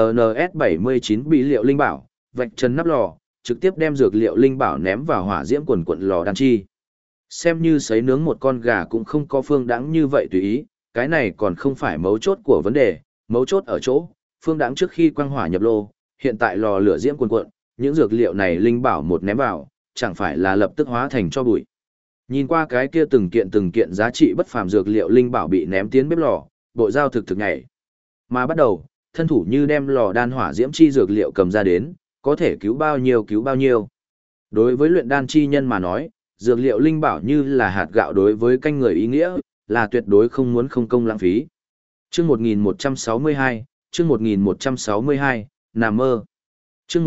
NNS79 bí liệu linh bảo, vạch chân nắp lò, trực tiếp đem dược liệu linh bảo ném vào hỏa diễm quần quận lò đan chi. Xem như sấy nướng một con gà cũng không có Phương Đãng như vậy tùy ý, cái này còn không phải mấu chốt của vấn đề, mấu chốt ở chỗ, Phương Đãng trước khi quang hỏa nhập lô, hiện tại lò lửa diễm quần quận, những dược liệu này linh bảo một ném vào, chẳng phải là lập tức hóa thành cho bụi. Nhìn qua cái kia từng kiện giá trị bất phàm dược liệu linh bảo bị ném tiến bếp lò, bộ giao thực nhảy. Mà bắt đầu, thân thủ như đem lò đan hỏa diễm chi dược liệu cầm ra đến, có thể cứu bao nhiêu cứu bao nhiêu. Đối với luyện đan chi nhân mà nói, dược liệu linh bảo như là hạt gạo đối với canh người ý nghĩa, là tuyệt đối không muốn không công lãng phí. Chương 1162, chương 1162, nằm mơ. Chương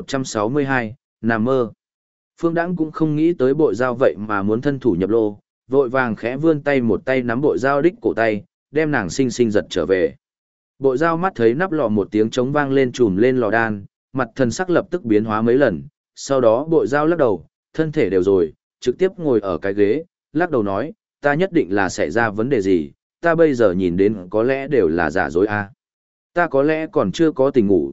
1162, nằm mơ. Phương Đãng cũng không nghĩ tới bộ dao vậy mà muốn thân thủ nhập lô, vội vàng khẽ vươn tay một tay nắm bộ dao đích cổ tay, đem nàng xinh xinh giật trở về. Bộ dao mắt thấy nắp lò một tiếng trống vang lên trùm lên lò đan, mặt thần sắc lập tức biến hóa mấy lần, sau đó bộ dao lắc đầu, thân thể đều rồi, trực tiếp ngồi ở cái ghế, lắc đầu nói, ta nhất định là xảy ra vấn đề gì, ta bây giờ nhìn đến có lẽ đều là giả dối à. Ta có lẽ còn chưa có tình ngủ,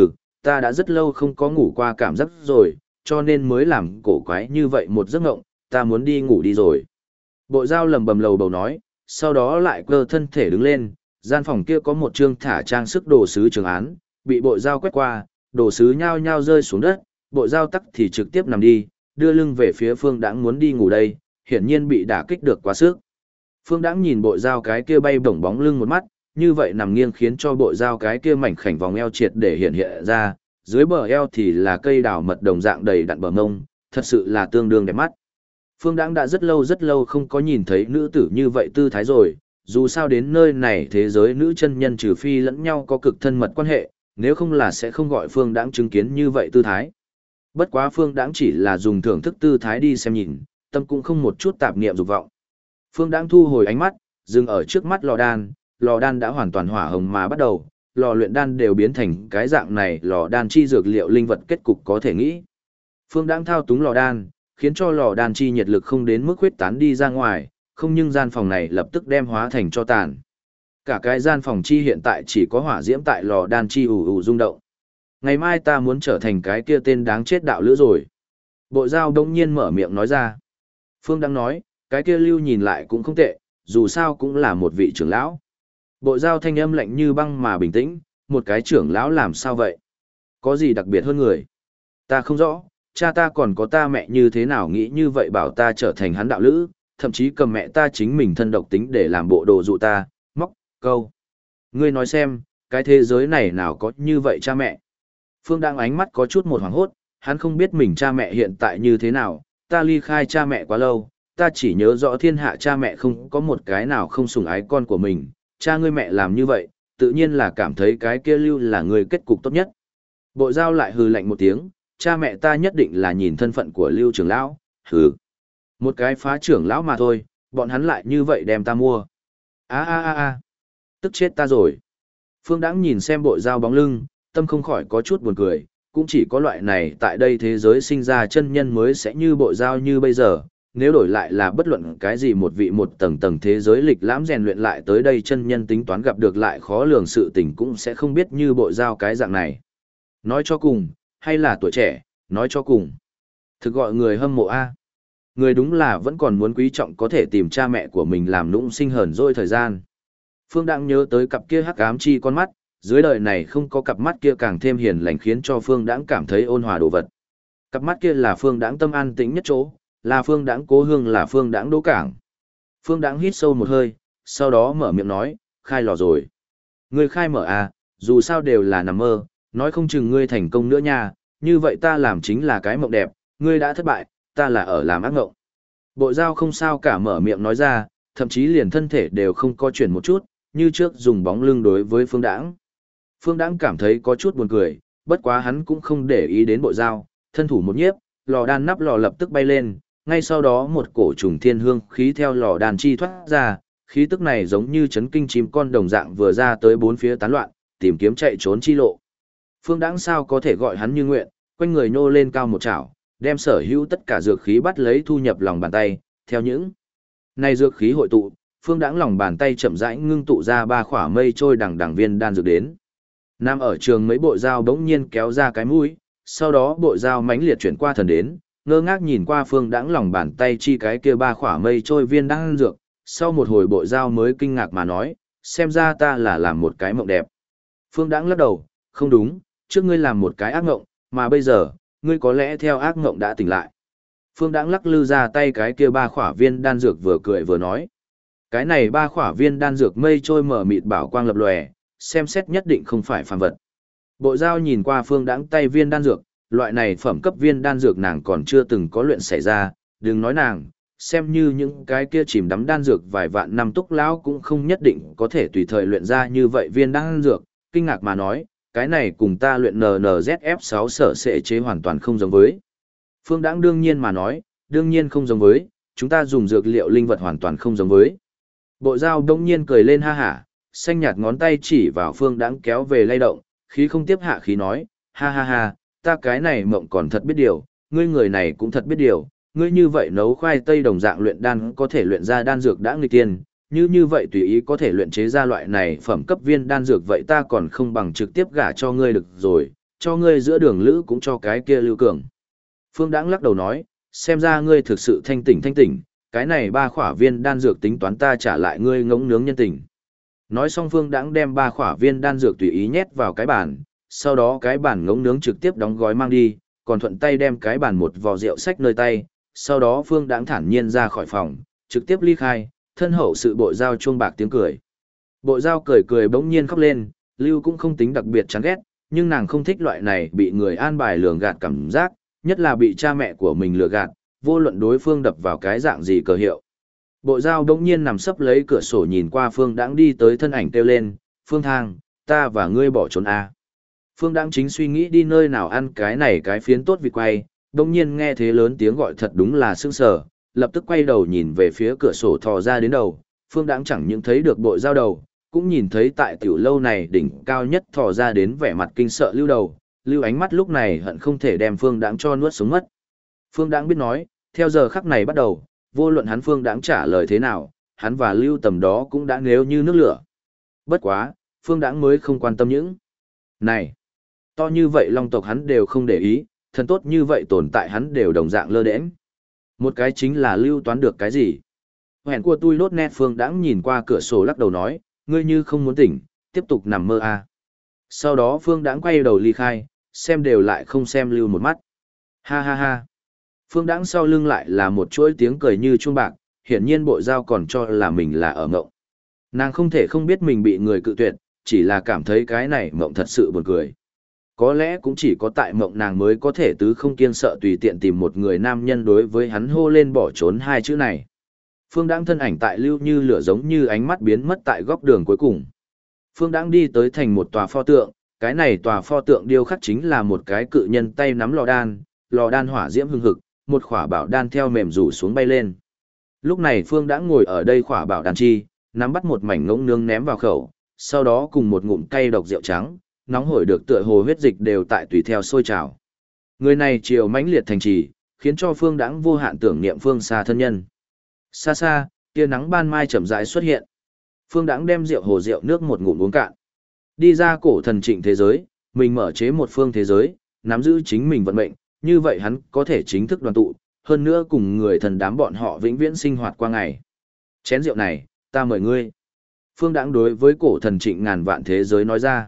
ta đã rất lâu không có ngủ qua cảm giác rồi, cho nên mới làm cổ quái như vậy một giấc ngộng, ta muốn đi ngủ đi rồi. Bộ dao lầm bầm lầu bầu nói, sau đó lại cơ thân thể đứng lên, gian phòng kia có một chương thả trang sức đồ sứ trường án, bị bộ dao quét qua, đồ sứ nhao nhao rơi xuống đất, bộ dao tắc thì trực tiếp nằm đi, đưa lưng về phía Phương Đãng muốn đi ngủ đây, hiển nhiên bị đả kích được quá sức. Phương Đãng nhìn bộ dao cái kia bay bổng bóng lưng một mắt, như vậy nằm nghiêng khiến cho bộ dao cái kia mảnh khảnh vòng eo triệt để hiện hiện ra, dưới bờ eo thì là cây đào mật đồng dạng đầy đặn bờ mông, thật sự là tương đương đẹp mắt. Phương Đãng đã rất lâu không có nhìn thấy nữ tử như vậy tư thái rồi, dù sao đến nơi này thế giới nữ chân nhân trừ phi lẫn nhau có cực thân mật quan hệ, nếu không là sẽ không gọi Phương Đãng chứng kiến như vậy tư thái. Bất quá Phương Đãng chỉ là dùng thưởng thức tư thái đi xem nhìn, tâm cũng không một chút tạp niệm dục vọng. Phương Đãng thu hồi ánh mắt, dừng ở trước mắt lò đan đã hoàn toàn hỏa hồng mà bắt đầu, lò luyện đan đều biến thành cái dạng này, lò đan chi dược liệu linh vật kết cục có thể nghĩ. Phương Đãng thao túng lò đan, khiến cho lò đan chi nhiệt lực không đến mức huyết tán đi ra ngoài, không nhưng gian phòng này lập tức đem hóa thành cho tàn. Cả cái gian phòng chi hiện tại chỉ có hỏa diễm tại lò đan chi ù ù rung động. Ngày mai ta muốn trở thành cái kia tên đáng chết đạo lữ rồi. Bộ dao đông nhiên mở miệng nói ra. Phương Đãng nói, cái kia lưu nhìn lại cũng không tệ, dù sao cũng là một vị trưởng lão. Bộ dao thanh âm lạnh như băng mà bình tĩnh, một cái trưởng lão làm sao vậy? Có gì đặc biệt hơn người? Ta không rõ, cha ta còn có ta mẹ như thế nào nghĩ như vậy bảo ta trở thành hắn đạo lữ, thậm chí cầm mẹ ta chính mình thân độc tính để làm bộ đồ dụ ta, móc, câu. Ngươi nói xem, cái thế giới này nào có như vậy cha mẹ? Phương Đãng ánh mắt có chút một hoảng hốt, hắn không biết mình cha mẹ hiện tại như thế nào, ta ly khai cha mẹ quá lâu, ta chỉ nhớ rõ thiên hạ cha mẹ không có một cái nào không sủng ái con của mình, cha ngươi mẹ làm như vậy, tự nhiên là cảm thấy cái kia lưu là người kết cục tốt nhất. Bộ dao lại hừ lạnh một tiếng, cha mẹ ta nhất định là nhìn thân phận của lưu trưởng lão, hừ. Một cái phá trưởng lão mà thôi, bọn hắn lại như vậy đem ta mua. Tức chết ta rồi. Phương Đãng nhìn xem bộ dao bóng lưng, tâm không khỏi có chút buồn cười, cũng chỉ có loại này tại đây thế giới sinh ra chân nhân mới sẽ như bộ dao như bây giờ, nếu đổi lại là bất luận cái gì một vị một tầng tầng thế giới lịch lãm rèn luyện lại tới đây chân nhân tính toán gặp được lại khó lường sự tình cũng sẽ không biết như Bộ Dao cái dạng này. Nói cho cùng, hay là tuổi trẻ, nói cho cùng. Thực gọi người hâm mộ A. Người đúng là vẫn còn muốn quý trọng có thể tìm cha mẹ của mình làm nũng sinh hờn dỗi thời gian. Phương Đãng nhớ tới cặp kia hắc ám chi con mắt, dưới đời này không có cặp mắt kia càng thêm hiền lành khiến cho Phương Đãng cảm thấy ôn hòa đồ vật. Cặp mắt kia là Phương Đãng tâm an tĩnh nhất chỗ, là Phương Đãng cố hương, là Phương Đãng đỗ cảng. Phương Đãng hít sâu một hơi, sau đó mở miệng nói, khai lò rồi. Ngươi khai mở à, dù sao đều là nằm mơ, nói không chừng ngươi thành công nữa nha, như vậy ta làm chính là cái mộng đẹp, ngươi đã thất bại, ta là ở làm ác mộng. Bộ Dao không sao cả mở miệng nói ra, thậm chí liền thân thể đều không có chuyển một chút, như trước dùng bóng lưng đối với Phương Đãng. Phương Đãng cảm thấy có chút buồn cười, bất quá hắn cũng không để ý đến Bộ Dao, thân thủ một nhiếp, lò đan nắp lò lập tức bay lên, ngay sau đó một cổ trùng thiên hương khí theo lò đan chi thoát ra, khí tức này giống như chấn kinh chim con đồng dạng vừa ra tới bốn phía tán loạn, tìm kiếm chạy trốn chi lộ. Phương Đãng sao có thể gọi hắn như nguyện, quanh người nhô lên cao một chảo, đem sở hữu tất cả dược khí bắt lấy thu nhập lòng bàn tay, theo những này dược khí hội tụ, Phương Đãng lòng bàn tay chậm rãi ngưng tụ ra ba khỏa mây trôi đằng đằng viên đan dược đến. Nam ở trường mấy Bộ Dao bỗng nhiên kéo ra cái mũi, sau đó Bộ Dao mãnh liệt chuyển qua thần đến, ngơ ngác nhìn qua Phương Đãng lòng bàn tay chi cái kia ba khỏa mây trôi viên đan dược, sau một hồi Bộ Dao mới kinh ngạc mà nói, xem ra ta là làm một cái mộng đẹp. Phương Đãng lắc đầu, không đúng, trước ngươi làm một cái ác mộng, mà bây giờ, ngươi có lẽ theo ác mộng đã tỉnh lại. Phương Đãng lắc lư ra tay cái kia ba khỏa viên đan dược vừa cười vừa nói. Cái này ba khỏa viên đan dược mây trôi mở mịt bảo quang lập lòe, xem xét nhất định không phải phàm vật. Bộ Dao nhìn qua Phương Đãng tay viên đan dược, loại này phẩm cấp viên đan dược nàng còn chưa từng có luyện xảy ra, đừng nói nàng, xem như những cái kia chìm đắm đan dược vài vạn năm túc lão cũng không nhất định có thể tùy thời luyện ra như vậy viên đan dược, kinh ngạc mà nói, cái này cùng ta luyện NNZF6 sở sẽ chế hoàn toàn không giống với. Phương Đãng đương nhiên mà nói, đương nhiên không giống với, chúng ta dùng dược liệu linh vật hoàn toàn không giống với. Bộ Dao đông nhiên cười lên ha hả, xanh nhạt ngón tay chỉ vào Phương Đãng kéo về lay động, khí không tiếp hạ khí nói, ha ha ha, ta cái này mộng còn thật biết điều, ngươi người này cũng thật biết điều, ngươi như vậy nấu khoai tây đồng dạng luyện đan có thể luyện ra đan dược đã nghịch tiên, như vậy tùy ý có thể luyện chế ra loại này phẩm cấp viên đan dược vậy ta còn không bằng trực tiếp gả cho ngươi được rồi, cho ngươi giữa đường lữ cũng cho cái kia Lưu Cường. Phương Đãng lắc đầu nói, xem ra ngươi thực sự thanh tỉnh, cái này ba khỏa viên đan dược tính toán ta trả lại ngươi ngỗng nướng nhân tình. Nói xong Phương Đãng đem ba khỏa viên đan dược tùy ý nhét vào cái bàn, sau đó cái bàn ngỗng nướng trực tiếp đóng gói mang đi, còn thuận tay đem cái bàn một vò rượu xách nơi tay, sau đó Phương Đãng thản nhiên ra khỏi phòng, trực tiếp ly khai, thân hậu sự Bộ Dao chuông bạc tiếng cười. Bộ Dao cười bỗng nhiên khóc lên, Lưu cũng không tính đặc biệt chán ghét, nhưng nàng không thích loại này bị người an bài lường gạt cảm giác, nhất là bị cha mẹ của mình lừa gạt, vô luận đối phương đập vào cái dạng gì cờ hiệu. Bộ Dao bỗng nhiên nằm sấp lấy cửa sổ nhìn qua Phương Đãng đi tới thân ảnh kêu lên, Phương Thang, ta và ngươi bỏ trốn à. Phương Đãng chính suy nghĩ đi nơi nào ăn cái này cái phiến tốt vịt quay, bỗng nhiên nghe thế lớn tiếng gọi thật đúng là sững sờ, lập tức quay đầu nhìn về phía cửa sổ thò ra đến đầu, Phương Đãng chẳng những thấy được Bộ Dao đầu, cũng nhìn thấy tại tiểu lâu này đỉnh cao nhất thò ra đến vẻ mặt kinh sợ Lưu đầu, Lưu ánh mắt lúc này hận không thể đem Phương Đãng cho nuốt sống mất. Phương Đãng biết nói, theo giờ khắc này bắt đầu, vô luận hắn Phương Đãng trả lời thế nào, hắn và Lưu tầm đó cũng đã nếu như nước lửa. Bất quá, Phương Đãng mới không quan tâm những này. To như vậy long tộc hắn đều không để ý, thần tốt như vậy tồn tại hắn đều đồng dạng lơ đễnh. Một cái chính là Lưu toán được cái gì. Hẹn của tôi lốt nét Phương Đãng nhìn qua cửa sổ lắc đầu nói, ngươi như không muốn tỉnh, tiếp tục nằm mơ à. Sau đó Phương Đãng quay đầu ly khai, xem đều lại không xem Lưu một mắt. Ha ha ha. Phương Đãng sau lưng lại là một chuỗi tiếng cười như chuông bạc, hiển nhiên Bộ Dao còn cho là mình là ở ngộng. Nàng không thể không biết mình bị người cự tuyệt, chỉ là cảm thấy cái này mộng thật sự buồn cười. Có lẽ cũng chỉ có tại mộng nàng mới có thể tứ không kiêng sợ tùy tiện tìm một người nam nhân đối với hắn hô lên bỏ trốn hai chữ này. Phương Đãng thân ảnh tại Lưu như lửa giống như ánh mắt biến mất tại góc đường cuối cùng. Phương Đãng đi tới thành một tòa pho tượng, cái này tòa pho tượng điêu khắc chính là một cái cự nhân tay nắm lò đan hỏa diễm hừng hực, một khỏa bảo đan theo mềm rủ xuống bay lên. Lúc này Phương Đãng ngồi ở đây khỏa bảo đan chi, nắm bắt một mảnh ngỗng nướng ném vào khẩu, sau đó cùng một ngụm cay độc rượu trắng, nóng hổi được tựa hồ huyết dịch đều tại tùy theo sôi trào. Người này chiều mãnh liệt thành trì, khiến cho Phương Đãng vô hạn tưởng niệm phương xa thân nhân. Xa xa, tia nắng ban mai chậm rãi xuất hiện. Phương Đãng đem rượu hồ rượu nước một ngụm uống cạn. Đi ra cổ thần trịnh thế giới, mình mở chế một phương thế giới, nắm giữ chính mình vận mệnh, như vậy hắn có thể chính thức đoàn tụ, hơn nữa cùng người thần đám bọn họ vĩnh viễn sinh hoạt qua ngày. Chén rượu này, ta mời ngươi. Phương Đãng đối với cổ thần trịnh ngàn vạn thế giới nói ra.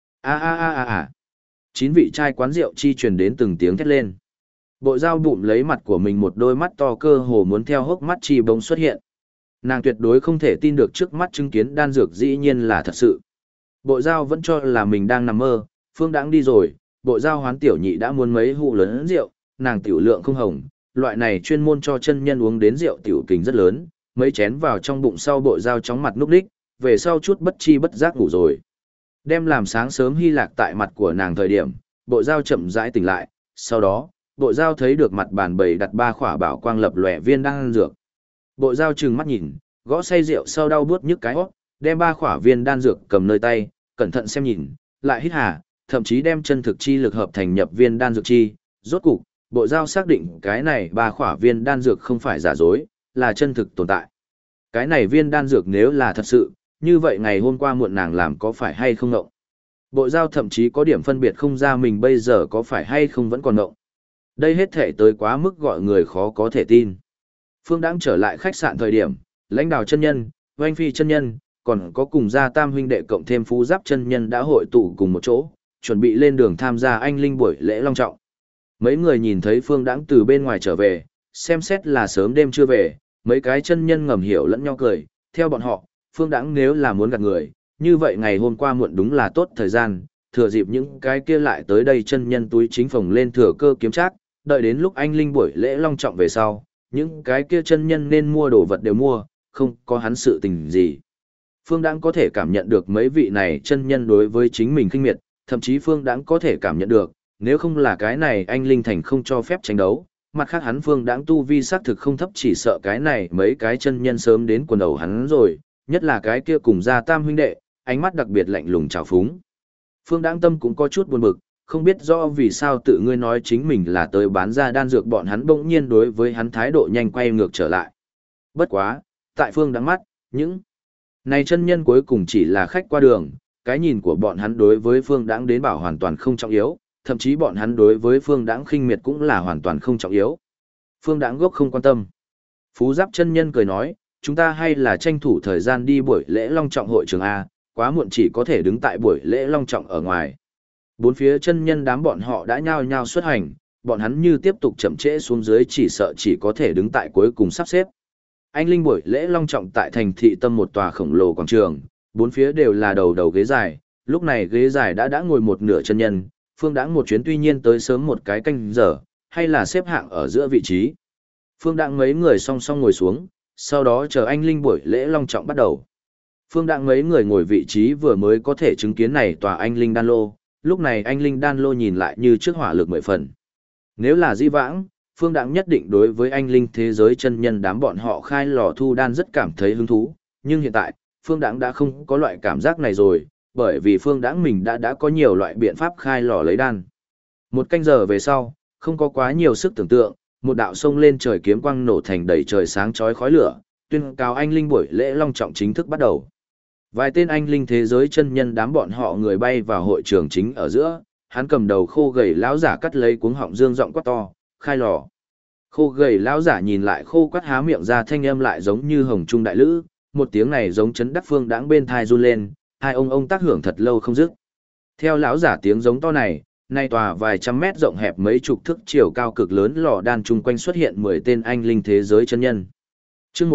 Chín vị trai quán rượu chi truyền đến từng tiếng thét lên. Bộ dao bụm lấy mặt của mình, một đôi mắt to cơ hồ muốn theo hốc mắt chi bỗng xuất hiện. Nàng tuyệt đối không thể tin được trước mắt chứng kiến đan dược dĩ nhiên là thật sự. Bộ dao vẫn cho là mình đang nằm mơ, Phương Đãng đi rồi, bộ dao hoán tiểu nhị đã muốn mấy hũ lớn rượu, nàng tiểu lượng không hồng, loại này chuyên môn cho chân nhân uống đến rượu tiểu kình rất lớn, mấy chén vào trong bụng sau bộ dao chóng mặt núp đích, về sau chút bất chi bất giác ngủ rồi. Đem làm sáng sớm hy lạc tại mặt của nàng thời điểm, bộ dao chậm rãi tỉnh lại, sau đó, bộ dao thấy được mặt bàn bày đặt 3 khỏa bảo quang lập lòe viên đan dược. Bộ dao trừng mắt nhìn, gõ say rượu sau đau buốt nhức cái hót, đem 3 khỏa viên đan dược cầm nơi tay, cẩn thận xem nhìn, lại hít hà, thậm chí đem chân thực chi lực hợp thành nhập viên đan dược chi. Rốt cục, bộ dao xác định cái này 3 khỏa viên đan dược không phải giả dối, là chân thực tồn tại. Cái này viên đan dược nếu là thật sự, như vậy ngày hôm qua muộn nàng làm có phải hay không ngộng. Bộ dao thậm chí có điểm phân biệt không ra mình bây giờ có phải hay không vẫn còn ngộng. Đây hết thể tới quá mức gọi người khó có thể tin. Phương Đãng trở lại khách sạn thời điểm, lãnh đạo chân nhân, oanh phi chân nhân, còn có cùng gia tam huynh đệ cộng thêm phú giáp chân nhân đã hội tụ cùng một chỗ, chuẩn bị lên đường tham gia anh linh buổi lễ long trọng. Mấy người nhìn thấy Phương Đãng từ bên ngoài trở về, xem xét là sớm đêm chưa về, mấy cái chân nhân ngầm hiểu lẫn nhau cười, theo bọn họ, Phương Đãng nếu là muốn gạt người, như vậy ngày hôm qua muộn đúng là tốt thời gian, thừa dịp những cái kia lại tới đây chân nhân túi chính phòng lên thừa cơ kiếm trác, đợi đến lúc anh linh buổi lễ long trọng về sau, những cái kia chân nhân nên mua đồ vật đều mua, không có hắn sự tình gì. Phương Đãng có thể cảm nhận được mấy vị này chân nhân đối với chính mình khinh miệt, thậm chí Phương Đãng có thể cảm nhận được, nếu không là cái này anh linh thành không cho phép tranh đấu, mặt khác hắn Phương Đãng tu vi xác thực không thấp, chỉ sợ cái này mấy cái chân nhân sớm đến quần đầu hắn rồi, nhất là cái kia cùng gia tam huynh đệ, ánh mắt đặc biệt lạnh lùng trào phúng. Phương Đãng tâm cũng có chút buồn bực, không biết rõ vì sao tự ngươi nói chính mình là tới bán ra đan dược, bọn hắn bỗng nhiên đối với hắn thái độ nhanh quay ngược trở lại. Bất quá, tại Phương Đãng mắt, những này chân nhân cuối cùng chỉ là khách qua đường, cái nhìn của bọn hắn đối với Phương Đãng đến bảo hoàn toàn không trọng yếu, thậm chí bọn hắn đối với Phương Đãng khinh miệt cũng là hoàn toàn không trọng yếu. Phương Đãng gốc không quan tâm. Phú Giáp chân nhân cười nói, chúng ta hay là tranh thủ thời gian đi buổi lễ long trọng hội trường A, quá muộn chỉ có thể đứng tại buổi lễ long trọng ở ngoài. Bốn phía chân nhân đám bọn họ đã nhao nhao xuất hành, bọn hắn như tiếp tục chậm trễ xuống dưới chỉ sợ chỉ có thể đứng tại cuối cùng sắp xếp. Anh linh buổi lễ long trọng tại thành thị tâm một tòa khổng lồ quảng trường, bốn phía đều là đầu đầu ghế dài, lúc này ghế dài đã ngồi một nửa chân nhân, Phương Đãng một chuyến tuy nhiên tới sớm một cái canh giờ, hay là xếp hạng ở giữa vị trí. Phương Đãng mấy người song song ngồi xuống, sau đó chờ anh linh buổi lễ long trọng bắt đầu. Phương Đãng mấy người ngồi vị trí vừa mới có thể chứng kiến này tòa anh linh đan lô, lúc này anh linh đan lô nhìn lại như trước hỏa lực 10 phần. Nếu là di vãng, Phương Đãng nhất định đối với anh linh thế giới chân nhân đám bọn họ khai lò thu đan rất cảm thấy hứng thú, nhưng hiện tại, Phương Đãng đã không có loại cảm giác này rồi, bởi vì Phương Đãng mình đã có nhiều loại biện pháp khai lò lấy đan. Một canh giờ về sau, không có quá nhiều sức tưởng tượng, một đạo sông lên trời kiếm quang nổ thành đầy trời sáng chói khói lửa, tuyên cáo anh linh buổi lễ long trọng chính thức bắt đầu. Vài tên anh linh thế giới chân nhân đám bọn họ người bay vào hội trường chính ở giữa, hắn cầm đầu khô gầy lão giả cắt lấy cuống họng dương giọng quát to, khai lò. Khô gầy lão giả nhìn lại khô quắt há miệng ra thanh âm lại giống như hồng trung đại lữ, một tiếng này giống chấn đắc Phương Đãng bên thai run lên, hai ông tác hưởng thật lâu không dứt. Theo lão giả tiếng giống to này, nay tòa vài trăm mét rộng hẹp mấy chục thước chiều cao cực lớn lò đan chung quanh xuất hiện 10 tên anh linh thế giới chân nhân. Chương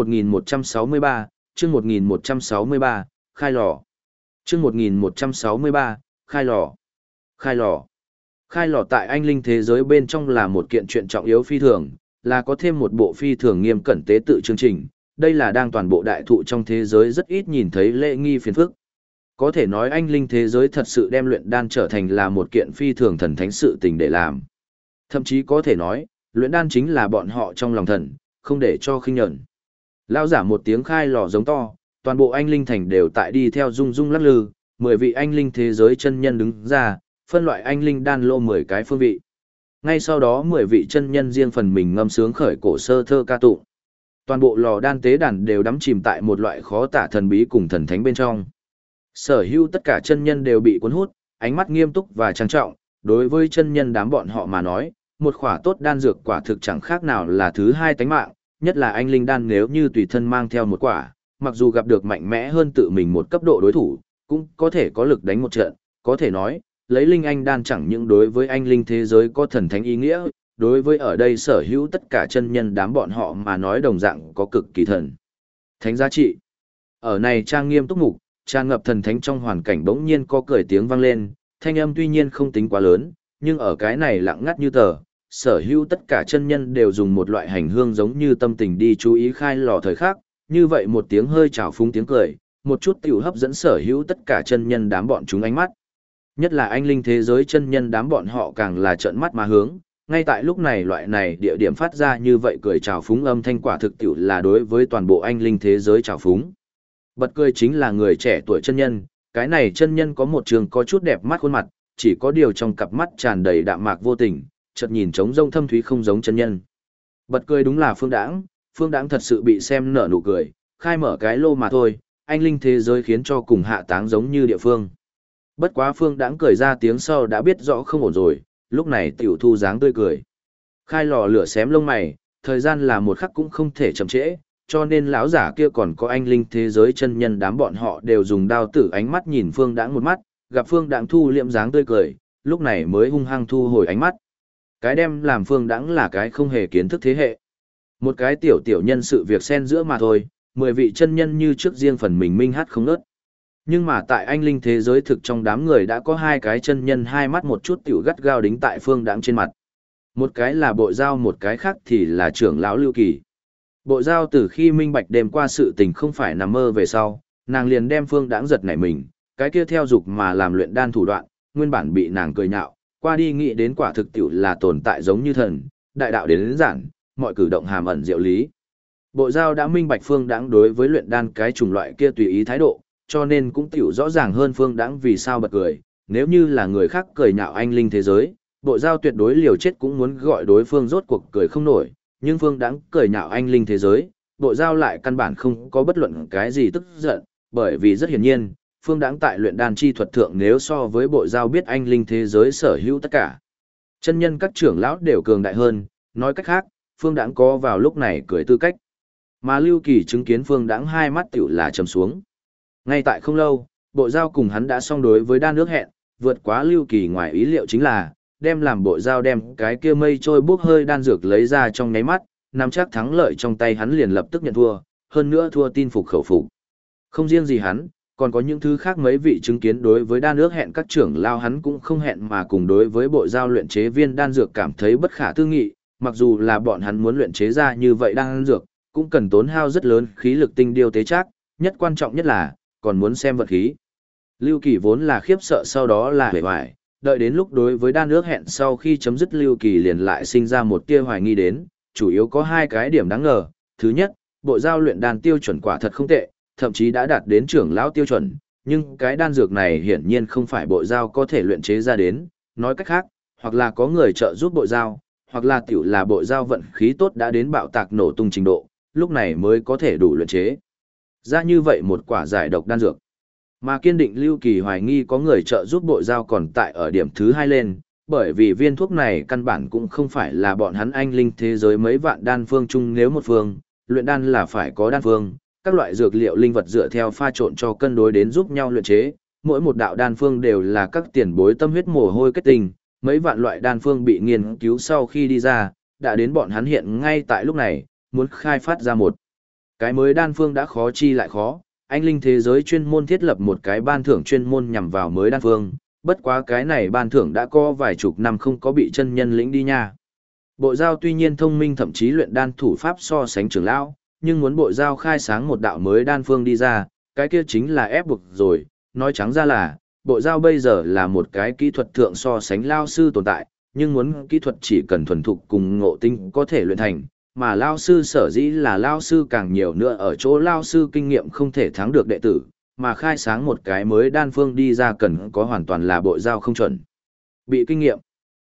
1163, chương 1163, khai lò. Chương 1163, khai lò. Khai lò. Khai lò tại anh linh thế giới bên trong là một kiện chuyện trọng yếu phi thường, là có thêm một bộ phi thường nghiêm cẩn tế tự chương trình, đây là đang toàn bộ đại thụ trong thế giới rất ít nhìn thấy lễ nghi phiền phức. Có thể nói anh linh thế giới thật sự đem luyện đan trở thành là một kiện phi thường thần thánh sự tình để làm. Thậm chí có thể nói, luyện đan chính là bọn họ trong lòng thần, không để cho khinh nhẫn. Lão giả một tiếng khai lò giống to, toàn bộ anh linh thành đều tại đi theo rung rung lắc lư, 10 vị anh linh thế giới chân nhân đứng ra, phân loại anh linh đan lô 10 cái phương vị. Ngay sau đó 10 vị chân nhân riêng phần mình ngâm sướng khởi cổ sơ thơ ca tụng. Toàn bộ lò đan tế đàn đều đắm chìm tại một loại khó tả thần bí cùng thần thánh bên trong. Sở hữu tất cả chân nhân đều bị cuốn hút, ánh mắt nghiêm túc và trang trọng, đối với chân nhân đám bọn họ mà nói, một khỏa tốt đan dược quả thực chẳng khác nào là thứ hai tánh mạng, nhất là anh linh đan nếu như tùy thân mang theo một quả, mặc dù gặp được mạnh mẽ hơn tự mình một cấp độ đối thủ, cũng có thể có lực đánh một trận, có thể nói, lấy linh anh đan chẳng những đối với anh linh thế giới có thần thánh ý nghĩa, đối với ở đây sở hữu tất cả chân nhân đám bọn họ mà nói đồng dạng có cực kỳ thần thánh giá trị. Ở này trang nghiêm túc mục, tràn ngập thần thánh trong hoàn cảnh bỗng nhiên có cười tiếng vang lên, thanh âm tuy nhiên không tính quá lớn, nhưng ở cái này lặng ngắt như tờ, sở hữu tất cả chân nhân đều dùng một loại hành hương giống như tâm tình đi chú ý khai lò thời khắc, như vậy một tiếng hơi trào phúng tiếng cười, một chút tiểu hấp dẫn sở hữu tất cả chân nhân đám bọn chúng ánh mắt. Nhất là anh linh thế giới chân nhân đám bọn họ càng là trợn mắt mà hướng, ngay tại lúc này loại này địa điểm phát ra như vậy cười trào phúng âm thanh quả thực tiểu là đối với toàn bộ anh linh thế giới trào phúng. Bật cười chính là người trẻ tuổi chân nhân, cái này chân nhân có một trường có chút đẹp mắt khuôn mặt, chỉ có điều trong cặp mắt tràn đầy đạm mạc vô tình, chợt nhìn trống rông thâm thúy không giống chân nhân. Bật cười đúng là Phương Đãng thật sự bị xem nở nụ cười, khai mở cái lô mà thôi, anh linh thế giới khiến cho cùng hạ táng giống như địa phương. Bất quá Phương Đãng cười ra tiếng sau đã biết rõ không ổn rồi, lúc này tiểu thu dáng tươi cười. Khai lò lửa xém lông mày, thời gian là một khắc cũng không thể chậm trễ, cho nên lão giả kia còn có anh linh thế giới chân nhân đám bọn họ đều dùng đao tử ánh mắt nhìn Phương Đãng một mắt, gặp Phương Đãng thu liệm dáng tươi cười, lúc này mới hung hăng thu hồi ánh mắt. Cái đem làm Phương Đãng là cái không hề kiến thức thế hệ. Một cái tiểu nhân sự việc xen giữa mà thôi, 10 vị chân nhân như trước riêng phần mình minh hát không nớt. Nhưng mà tại anh linh thế giới thực trong đám người đã có hai cái chân nhân hai mắt một chút tiểu gắt gao đính tại Phương Đãng trên mặt. Một cái là Bộ Giao, một cái khác thì là trưởng lão Lưu Kỳ. Bộ Giao từ khi minh bạch đêm qua sự tình không phải nằm mơ về sau, nàng liền đem Phương Đãng giật nảy mình, cái kia theo dục mà làm luyện đan thủ đoạn, nguyên bản bị nàng cười nhạo, qua đi nghĩ đến quả thực tiểu là tồn tại giống như thần, đại đạo đến giản, mọi cử động hàm ẩn diệu lý. Bộ Giao đã minh bạch Phương Đãng đối với luyện đan cái chủng loại kia tùy ý thái độ, cho nên cũng tiểu rõ ràng hơn Phương Đãng vì sao bật cười, nếu như là người khác cười nhạo anh linh thế giới, Bộ Giao tuyệt đối liều chết cũng muốn gọi đối phương rốt cuộc cười không nổi, nhưng Phương Đãng cười nhạo anh linh thế giới, Bộ Giao lại căn bản không có bất luận cái gì tức giận, bởi vì rất hiển nhiên, Phương Đãng tại luyện đan chi thuật thượng nếu so với Bộ Giao biết anh linh thế giới sở hữu tất cả. Chân nhân các trưởng lão đều cường đại hơn, nói cách khác, Phương Đãng có vào lúc này cười tư cách. Mà Lưu Kỳ chứng kiến Phương Đãng hai mắt tiểu là trầm xuống. Ngay tại không lâu, Bộ Giao cùng hắn đã xong đối với đan nước hẹn, vượt quá Lưu Kỳ ngoài ý liệu chính là, đem làm Bộ Giao đem cái kia mây trôi bốc hơi đan dược lấy ra trong nháy mắt, nắm chắc thắng lợi trong tay hắn liền lập tức nhận thua, hơn nữa thua tin phục khẩu phục. Không riêng gì hắn, còn có những thứ khác mấy vị chứng kiến đối với đan nước hẹn các trưởng lao hắn cũng không hẹn mà cùng đối với Bộ Giao luyện chế viên đan dược cảm thấy bất khả tư nghị, mặc dù là bọn hắn muốn luyện chế ra như vậy đan dược, cũng cần tốn hao rất lớn khí lực tinh điêu tế chắc, nhất quan trọng nhất là, còn muốn xem vật khí. Lưu Kỳ vốn là khiếp sợ sau đó là hề hoài, đợi đến lúc đối với đan ước hẹn sau khi chấm dứt Lưu Kỳ liền lại sinh ra một tia hoài nghi đến, chủ yếu có hai cái điểm đáng ngờ. Thứ nhất, Bộ Giao luyện đan tiêu chuẩn quả thật không tệ, thậm chí đã đạt đến trưởng lão tiêu chuẩn, nhưng cái đan dược này hiển nhiên không phải Bộ Giao có thể luyện chế ra đến, nói cách khác, hoặc là có người trợ giúp Bộ Giao, hoặc là tiểu là Bộ Giao vận khí tốt đã đến bạo tạc nổ tung trình độ, lúc này mới có thể đủ luyện chế ra như vậy một quả giải độc đan dược. Mà kiên định Lưu Kỳ hoài nghi có người trợ giúp Bộ Giao còn tại ở điểm thứ hai lên, bởi vì viên thuốc này căn bản cũng không phải là bọn hắn anh linh thế giới mấy vạn đan phương chung nếu một phương, luyện đan là phải có đan phương, các loại dược liệu linh vật dựa theo pha trộn cho cân đối đến giúp nhau luyện chế, mỗi một đạo đan phương đều là các tiền bối tâm huyết mồ hôi kết tinh, mấy vạn loại đan phương bị nghiên cứu sau khi đi ra, đã đến bọn hắn hiện ngay tại lúc này, muốn khai phát ra một cái mới đan phương đã khó chi lại khó, anh linh thế giới chuyên môn thiết lập một cái ban thưởng chuyên môn nhằm vào mới đan phương, bất quá cái này ban thưởng đã có vài chục năm không có bị chân nhân lĩnh đi nha. Bộ Giao tuy nhiên thông minh thậm chí luyện đan thủ pháp so sánh trưởng lão, nhưng muốn Bộ Giao khai sáng một đạo mới đan phương đi ra, cái kia chính là ép buộc rồi, nói trắng ra là, Bộ Giao bây giờ là một cái kỹ thuật thượng so sánh lao sư tồn tại, nhưng muốn kỹ thuật chỉ cần thuần thục cùng ngộ tinh có thể luyện thành, mà lao sư sở dĩ là lao sư càng nhiều nữa ở chỗ lao sư kinh nghiệm không thể thắng được đệ tử, mà khai sáng một cái mới đan phương đi ra cần có hoàn toàn là Bộ Giao không chuẩn bị kinh nghiệm.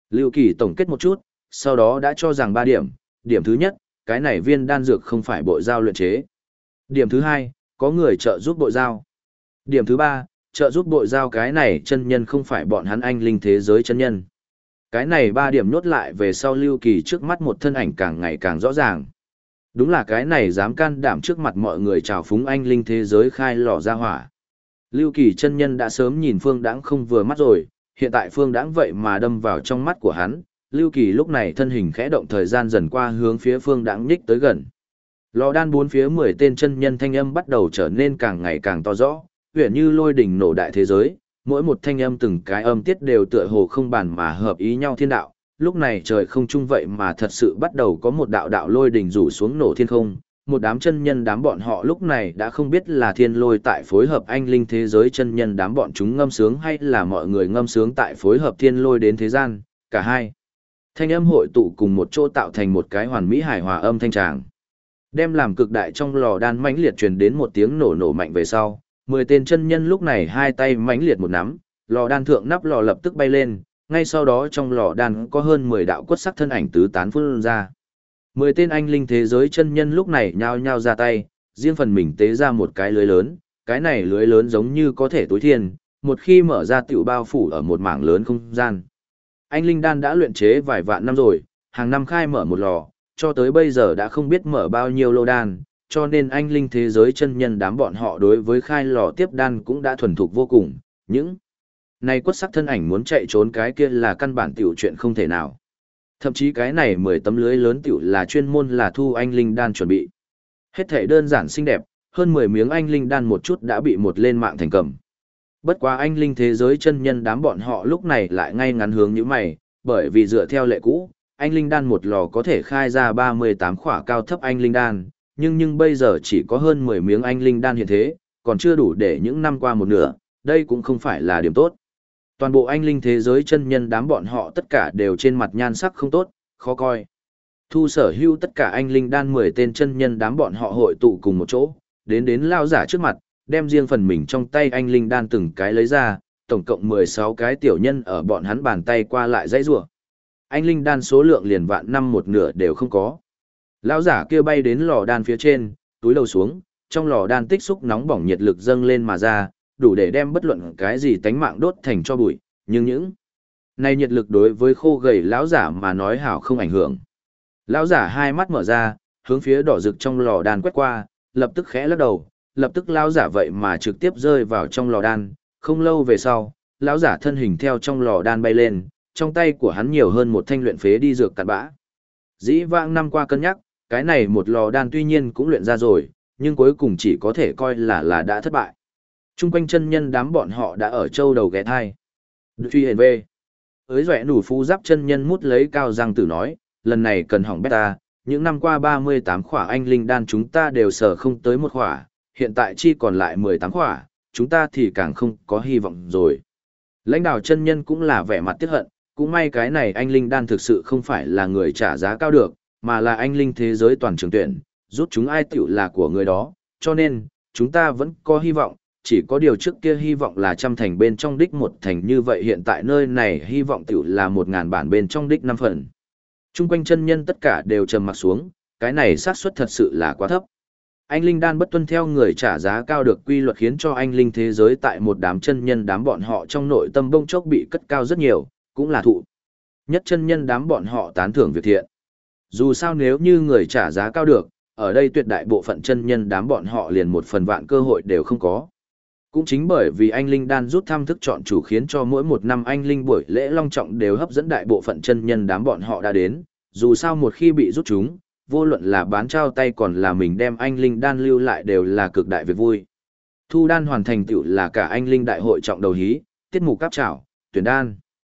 Lưu Kỳ tổng kết một chút, sau đó đã cho rằng 3 điểm. Điểm thứ nhất, cái này viên đan dược không phải bộ dao luyện chế. Điểm thứ hai, có người trợ giúp bộ dao. Điểm thứ ba, trợ giúp bộ dao cái này chân nhân không phải bọn hắn anh linh thế giới chân nhân. Cái này 3 điểm nhốt lại về sau Lưu Kỳ trước mắt một thân ảnh càng ngày càng rõ ràng. Đúng là cái này dám can đảm trước mặt mọi người trào phúng anh linh thế giới khai lò ra hỏa. Lưu Kỳ chân nhân đã sớm nhìn Phương Đãng không vừa mắt rồi, hiện tại Phương Đãng vậy mà đâm vào trong mắt của hắn. Lưu Kỳ lúc này thân hình khẽ động, thời gian dần qua hướng phía Phương Đãng nhích tới gần. Lò đan bốn phía 10 tên chân nhân thanh âm bắt đầu trở nên càng ngày càng to rõ, huyền như lôi đỉnh nổ đại thế giới, mỗi một thanh âm từng cái âm tiết đều tựa hồ không bàn mà hợp ý nhau thiên đạo. Lúc này trời không trung vậy mà thật sự bắt đầu có một đạo đạo lôi đỉnh rủ xuống nổ thiên không, một đám chân nhân đám bọn họ lúc này đã không biết là thiên lôi tại phối hợp anh linh thế giới chân nhân đám bọn chúng ngâm sướng hay là mọi người ngâm sướng tại phối hợp thiên lôi đến thế gian, cả hai. Thanh âm hội tụ cùng một chỗ tạo thành một cái hoàn mỹ hài hòa âm thanh tràng. Đem làm cực đại trong lò đan mãnh liệt truyền đến một tiếng nổ nổ mạnh về sau, 10 tên chân nhân lúc này hai tay mãnh liệt một nắm, lò đan thượng nắp lò lập tức bay lên, ngay sau đó trong lò đan có hơn 10 đạo quất sắc thân ảnh tứ tán phun ra. 10 tên anh linh thế giới chân nhân lúc này nhao nhao ra tay, riêng phần mình tế ra một cái lưới lớn, cái này lưới lớn giống như có thể tối thiên, một khi mở ra tiểu bao phủ ở một mảng lớn không gian. Anh linh đan đã luyện chế vài vạn năm rồi, hàng năm khai mở một lò, cho tới bây giờ đã không biết mở bao nhiêu lô đan, cho nên anh linh thế giới chân nhân đám bọn họ đối với khai lò tiếp đan cũng đã thuần thục vô cùng. Những này quất sắc thân ảnh muốn chạy trốn cái kia là căn bản tiểu chuyện không thể nào. Thậm chí cái này 10 tấm lưới lớn tiểu là chuyên môn là thu anh linh đan chuẩn bị. Hết thể đơn giản xinh đẹp, hơn 10 miếng anh linh đan một chút đã bị một lên mạng thành cầm. Bất quá anh linh thế giới chân nhân đám bọn họ lúc này lại ngay ngắn hướng như mày, bởi vì dựa theo lệ cũ, anh linh đan một lò có thể khai ra 38 khỏa cao thấp anh linh đan, nhưng bây giờ chỉ có hơn 10 miếng anh linh đan hiện thế, còn chưa đủ để những năm qua một nửa, đây cũng không phải là điểm tốt. Toàn bộ anh linh thế giới chân nhân đám bọn họ tất cả đều trên mặt nhan sắc không tốt, khó coi. Thu sở hữu tất cả anh linh đan 10 tên chân nhân đám bọn họ hội tụ cùng một chỗ, đến lao giả trước mặt, đem riêng phần mình trong tay anh linh đan từng cái lấy ra, tổng cộng 16 cái tiểu nhân ở bọn hắn bàn tay qua lại dãy rủa. Anh linh đan số lượng liền vạn năm một nửa đều không có. Lão giả kia bay đến lò đan phía trên, túi đầu xuống, trong lò đan tích xúc nóng bỏng nhiệt lực dâng lên mà ra, đủ để đem bất luận cái gì tánh mạng đốt thành cho bụi, nhưng những này nhiệt lực đối với khô gầy lão giả mà nói hảo không ảnh hưởng. Lão giả hai mắt mở ra, hướng phía đỏ rực trong lò đan quét qua, lập tức khẽ lắc đầu, lập tức lão giả vậy mà trực tiếp rơi vào trong lò đan, không lâu về sau, lão giả thân hình theo trong lò đan bay lên, trong tay của hắn nhiều hơn một thanh luyện phế đi dược cặn bã. Dĩ vãng năm qua cân nhắc, cái này một lò đan tuy nhiên cũng luyện ra rồi, nhưng cuối cùng chỉ có thể coi là đã thất bại. Trung quanh chân nhân đám bọn họ đã ở châu đầu ghé thai. Truy hền về. Ới rẻ nủ phú giáp chân nhân mút lấy cao răng tử nói, lần này cần hỏng beta, những năm qua 38 khỏa anh linh đan chúng ta đều sở không tới một khỏa, hiện tại chỉ còn lại 18 khỏa, chúng ta thì càng không có hy vọng rồi. Lãnh đạo chân nhân cũng là vẻ mặt tiếc hận, cũng may cái này anh linh đan thực sự không phải là người trả giá cao được, mà là anh linh thế giới toàn trường tuyển, rút chúng ai tiểu là của người đó, cho nên, chúng ta vẫn có hy vọng, chỉ có điều trước kia hy vọng là 100 thành bên trong đích 1 thành, như vậy hiện tại nơi này hy vọng tiểu là 1000 bản bên trong đích 5 phần. Trung quanh chân nhân tất cả đều trầm mặt xuống, cái này xác suất thật sự là quá thấp. Anh linh đan bất tuân theo người trả giá cao được quy luật khiến cho anh linh thế giới tại một đám chân nhân đám bọn họ trong nội tâm bông chốc bị cất cao rất nhiều, cũng là thụ. Nhất chân nhân đám bọn họ tán thưởng việc thiện. Dù sao nếu như người trả giá cao được, ở đây tuyệt đại bộ phận chân nhân đám bọn họ liền 1/1000 cơ hội đều không có. Cũng chính bởi vì anh linh đan rút thăm thức chọn chủ khiến cho mỗi một năm anh linh buổi lễ long trọng đều hấp dẫn đại bộ phận chân nhân đám bọn họ đã đến, dù sao một khi bị rút chúng, vô luận là bán trao tay còn là mình đem anh linh đan lưu lại đều là cực đại việc vui. Thu đan hoàn thành tựu là cả anh linh đại hội trọng đầu hí, tiết mục cáp trảo, tuyển đan.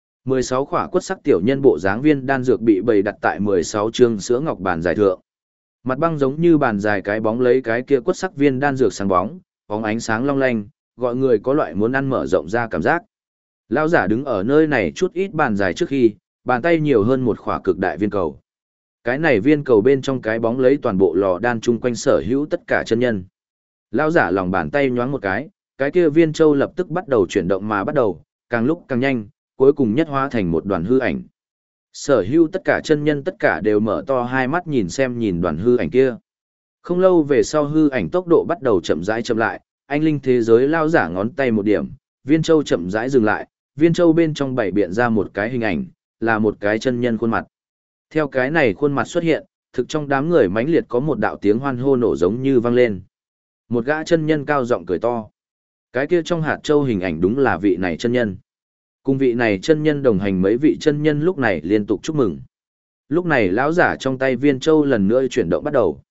16 khỏa quất sắc tiểu nhân bộ dáng viên đan dược bị bày đặt tại 16 chương sữa ngọc bàn dài thượng. Mặt băng giống như bàn dài cái bóng lấy cái kia quất sắc viên đan dược sáng bóng, bóng ánh sáng long lanh, gọi người có loại muốn ăn mở rộng ra cảm giác. Lão giả đứng ở nơi này chút ít bàn dài trước khi, bàn tay nhiều hơn một khỏa cực đại viên cầu. Cái này viên cầu bên trong cái bóng lấy toàn bộ lò đan chung quanh sở hữu tất cả chân nhân. Lão giả lòng bàn tay nhoáng một cái kia viên châu lập tức bắt đầu chuyển động mà bắt đầu, càng lúc càng nhanh, cuối cùng nhất hóa thành một đoàn hư ảnh. Sở hữu tất cả chân nhân tất cả đều mở to hai mắt nhìn đoàn hư ảnh kia. Không lâu về sau hư ảnh tốc độ bắt đầu chậm rãi chậm lại, anh linh thế giới lao giả ngón tay một điểm, viên châu chậm rãi dừng lại, viên châu bên trong bảy biện ra một cái hình ảnh, là một cái chân nhân khuôn mặt. Theo cái này khuôn mặt xuất hiện, thực trong đám người mãnh liệt có một đạo tiếng hoan hô nổ giống như vang lên. Một gã chân nhân cao giọng cười to. Cái kia trong hạt châu hình ảnh đúng là vị này chân nhân. Cùng vị này chân nhân đồng hành mấy vị chân nhân lúc này liên tục chúc mừng. Lúc này lão giả trong tay viên châu lần nữa chuyển động bắt đầu.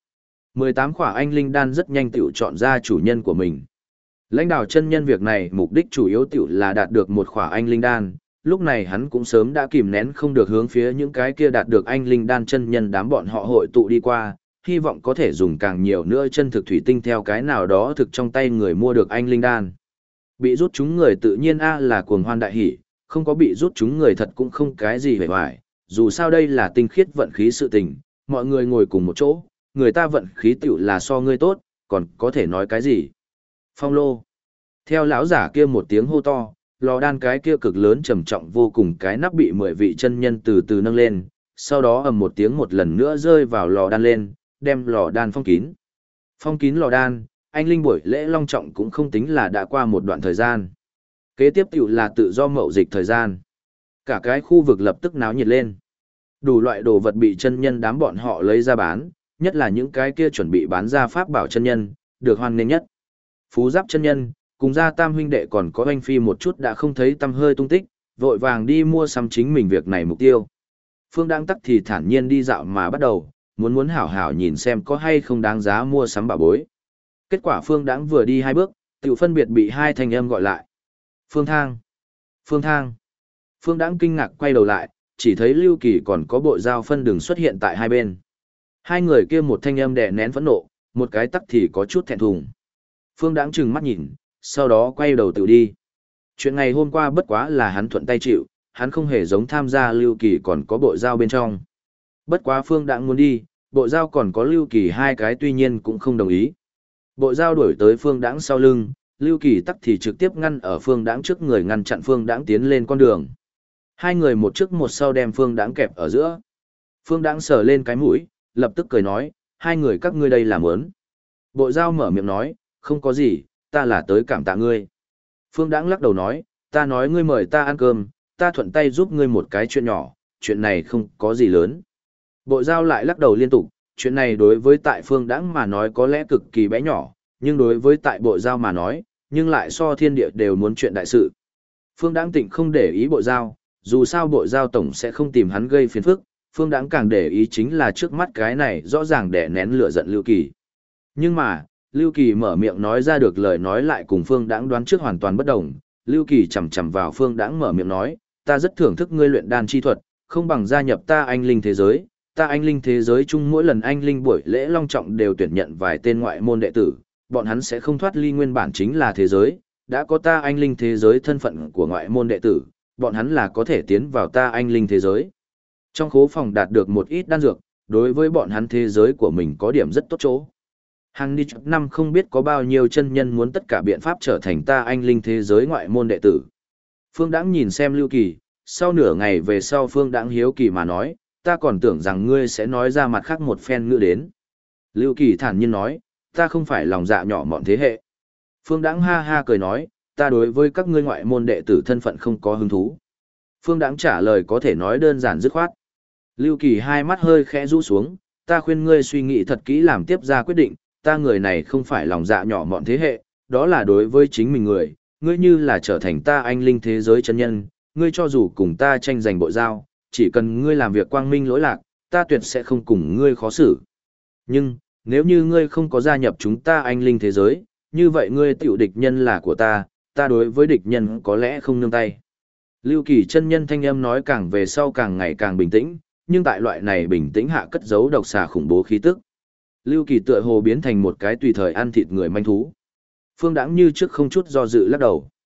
18 khỏa anh linh đan rất nhanh tiểu chọn ra chủ nhân của mình. Lãnh đạo chân nhân việc này mục đích chủ yếu tiểu là đạt được một khỏa anh linh đan, lúc này hắn cũng sớm đã kìm nén không được hướng phía những cái kia đạt được anh linh đan chân nhân đám bọn họ hội tụ đi qua, hy vọng có thể dùng càng nhiều nữa chân thực thủy tinh theo cái nào đó thực trong tay người mua được anh linh đan. Bị rút chúng người tự nhiên là cuồng hoan đại hỉ, không có bị rút chúng người thật cũng không cái gì hề hoài, dù sao đây là tinh khiết vận khí sự tình, mọi người ngồi cùng một chỗ, người ta vận khí tiểu là so ngươi tốt, còn có thể nói cái gì. Phong lô. Theo lão giả kia một tiếng hô to, lò đan cái kia cực lớn trầm trọng vô cùng cái nắp bị 10 vị chân nhân từ từ nâng lên, sau đó ầm một tiếng một lần nữa rơi vào lò đan lên, đem lò đan phong kín. Phong kín lò đan, anh linh buổi lễ long trọng cũng không tính là đã qua một đoạn thời gian. Kế tiếp tiểu là tự do mậu dịch thời gian. Cả cái khu vực lập tức náo nhiệt lên. Đủ loại đồ vật bị chân nhân đám bọn họ lấy ra bán, nhất là những cái kia chuẩn bị bán ra pháp bảo chân nhân, được hoan nghênh nhất. Phú Giáp chân nhân, cùng gia tam huynh đệ còn có anh phi một chút đã không thấy tăm hơi tung tích, vội vàng đi mua sắm chính mình việc này mục tiêu. Phương Đăng tắc thì thản nhiên đi dạo mà bắt đầu, muốn hảo hảo nhìn xem có hay không đáng giá mua sắm bảo bối. Kết quả Phương Đăng vừa đi 2 bước, tiểu phân biệt bị 2 thanh âm gọi lại. Phương Thang! Phương Thang! Phương Đăng kinh ngạc quay đầu lại, chỉ thấy Lưu Kỳ còn có bộ dao phân đường xuất hiện tại hai bên. Hai người kia một thanh âm đè nén phẫn nộ, một cái tắc thì có chút thẹn thùng. Phương Đăng trừng mắt nhìn, sau đó quay đầu tự đi. Chuyện ngày hôm qua bất quá là hắn thuận tay chịu, hắn không hề giống tham gia Lưu Kỳ còn có bộ dao bên trong. Bất quá Phương Đăng muốn đi, bộ dao còn có Lưu Kỳ 2 cái tuy nhiên cũng không đồng ý. Bộ dao đuổi tới Phương Đăng sau lưng, Lưu Kỳ tắc thì trực tiếp ngăn ở Phương Đăng trước người ngăn chặn Phương Đăng tiến lên con đường. Hai người một trước một sau đem Phương Đăng kẹp ở giữa. Phương Đăng sờ lên cái mũi, lập tức cười nói, hai người các ngươi đây làm ớn. Bộ dao mở miệng nói, không có gì, ta là tới cảm tạ ngươi. Phương Đăng lắc đầu nói, ta nói ngươi mời ta ăn cơm, ta thuận tay giúp ngươi một cái chuyện nhỏ, chuyện này không có gì lớn. Bộ dao lại lắc đầu liên tục, chuyện này đối với tại Phương Đăng mà nói có lẽ cực kỳ bé nhỏ, nhưng đối với tại bộ dao mà nói, nhưng lại so thiên địa đều muốn chuyện đại sự. Phương Đăng Tịnh không để ý bộ dao, dù sao bộ dao tổng sẽ không tìm hắn gây phiền phức, Phương Đăng càng để ý chính là trước mắt cái này rõ ràng đè nén lửa giận Lưu Kỳ. Nhưng mà, Lưu Kỳ mở miệng nói ra được lời nói lại cùng Phương Đăng đoán trước hoàn toàn bất đồng. Lưu Kỳ chầm chầm vào Phương Đăng mở miệng nói, ta rất thưởng thức ngươi luyện đan chi thuật, không bằng gia nhập ta anh linh thế giới. Ta anh linh thế giới chung mỗi lần anh linh buổi lễ long trọng đều tuyển nhận vài tên ngoại môn đệ tử, bọn hắn sẽ không thoát ly nguyên bản chính là thế giới, đã có ta anh linh thế giới thân phận của ngoại môn đệ tử, bọn hắn là có thể tiến vào ta anh linh thế giới. Trong khố phòng đạt được một ít đan dược, đối với bọn hắn thế giới của mình có điểm rất tốt chỗ. Hàng đi chục năm không biết có bao nhiêu chân nhân muốn tất cả biện pháp trở thành ta anh linh thế giới ngoại môn đệ tử. Phương Đãng nhìn xem Lưu Kỳ, sau nửa ngày về sau Phương Đãng hiếu kỳ mà nói, ta còn tưởng rằng ngươi sẽ nói ra mặt khác một phen ngữ đến. Lưu Kỳ thản nhiên nói, ta không phải lòng dạ nhỏ mọn thế hệ. Phương Đãng ha ha cười nói, ta đối với các ngươi ngoại môn đệ tử thân phận không có hứng thú. Phương Đãng trả lời có thể nói đơn giản dứt khoát. Lưu Kỳ hai mắt hơi khẽ rũ xuống, ta khuyên ngươi suy nghĩ thật kỹ làm tiếp ra quyết định, ta người này không phải lòng dạ nhỏ mọn thế hệ, đó là đối với chính mình người, ngươi như là trở thành ta anh linh thế giới chân nhân, ngươi cho dù cùng ta tranh giành bộ giao, chỉ cần ngươi làm việc quang minh lỗi lạc, ta tuyệt sẽ không cùng ngươi khó xử. Nhưng, nếu như ngươi không có gia nhập chúng ta anh linh thế giới, như vậy ngươi tiểu địch nhân là của ta đối với địch nhân có lẽ không nương tay. Lưu Kỳ chân nhân thanh âm nói càng về sau càng ngày càng bình tĩnh, nhưng tại loại này bình tĩnh hạ cất giấu độc xà khủng bố khí tức. Lưu Kỳ tựa hồ biến thành một cái tùy thời ăn thịt người manh thú. Phương Đãng như trước không chút do dự lắc đầu.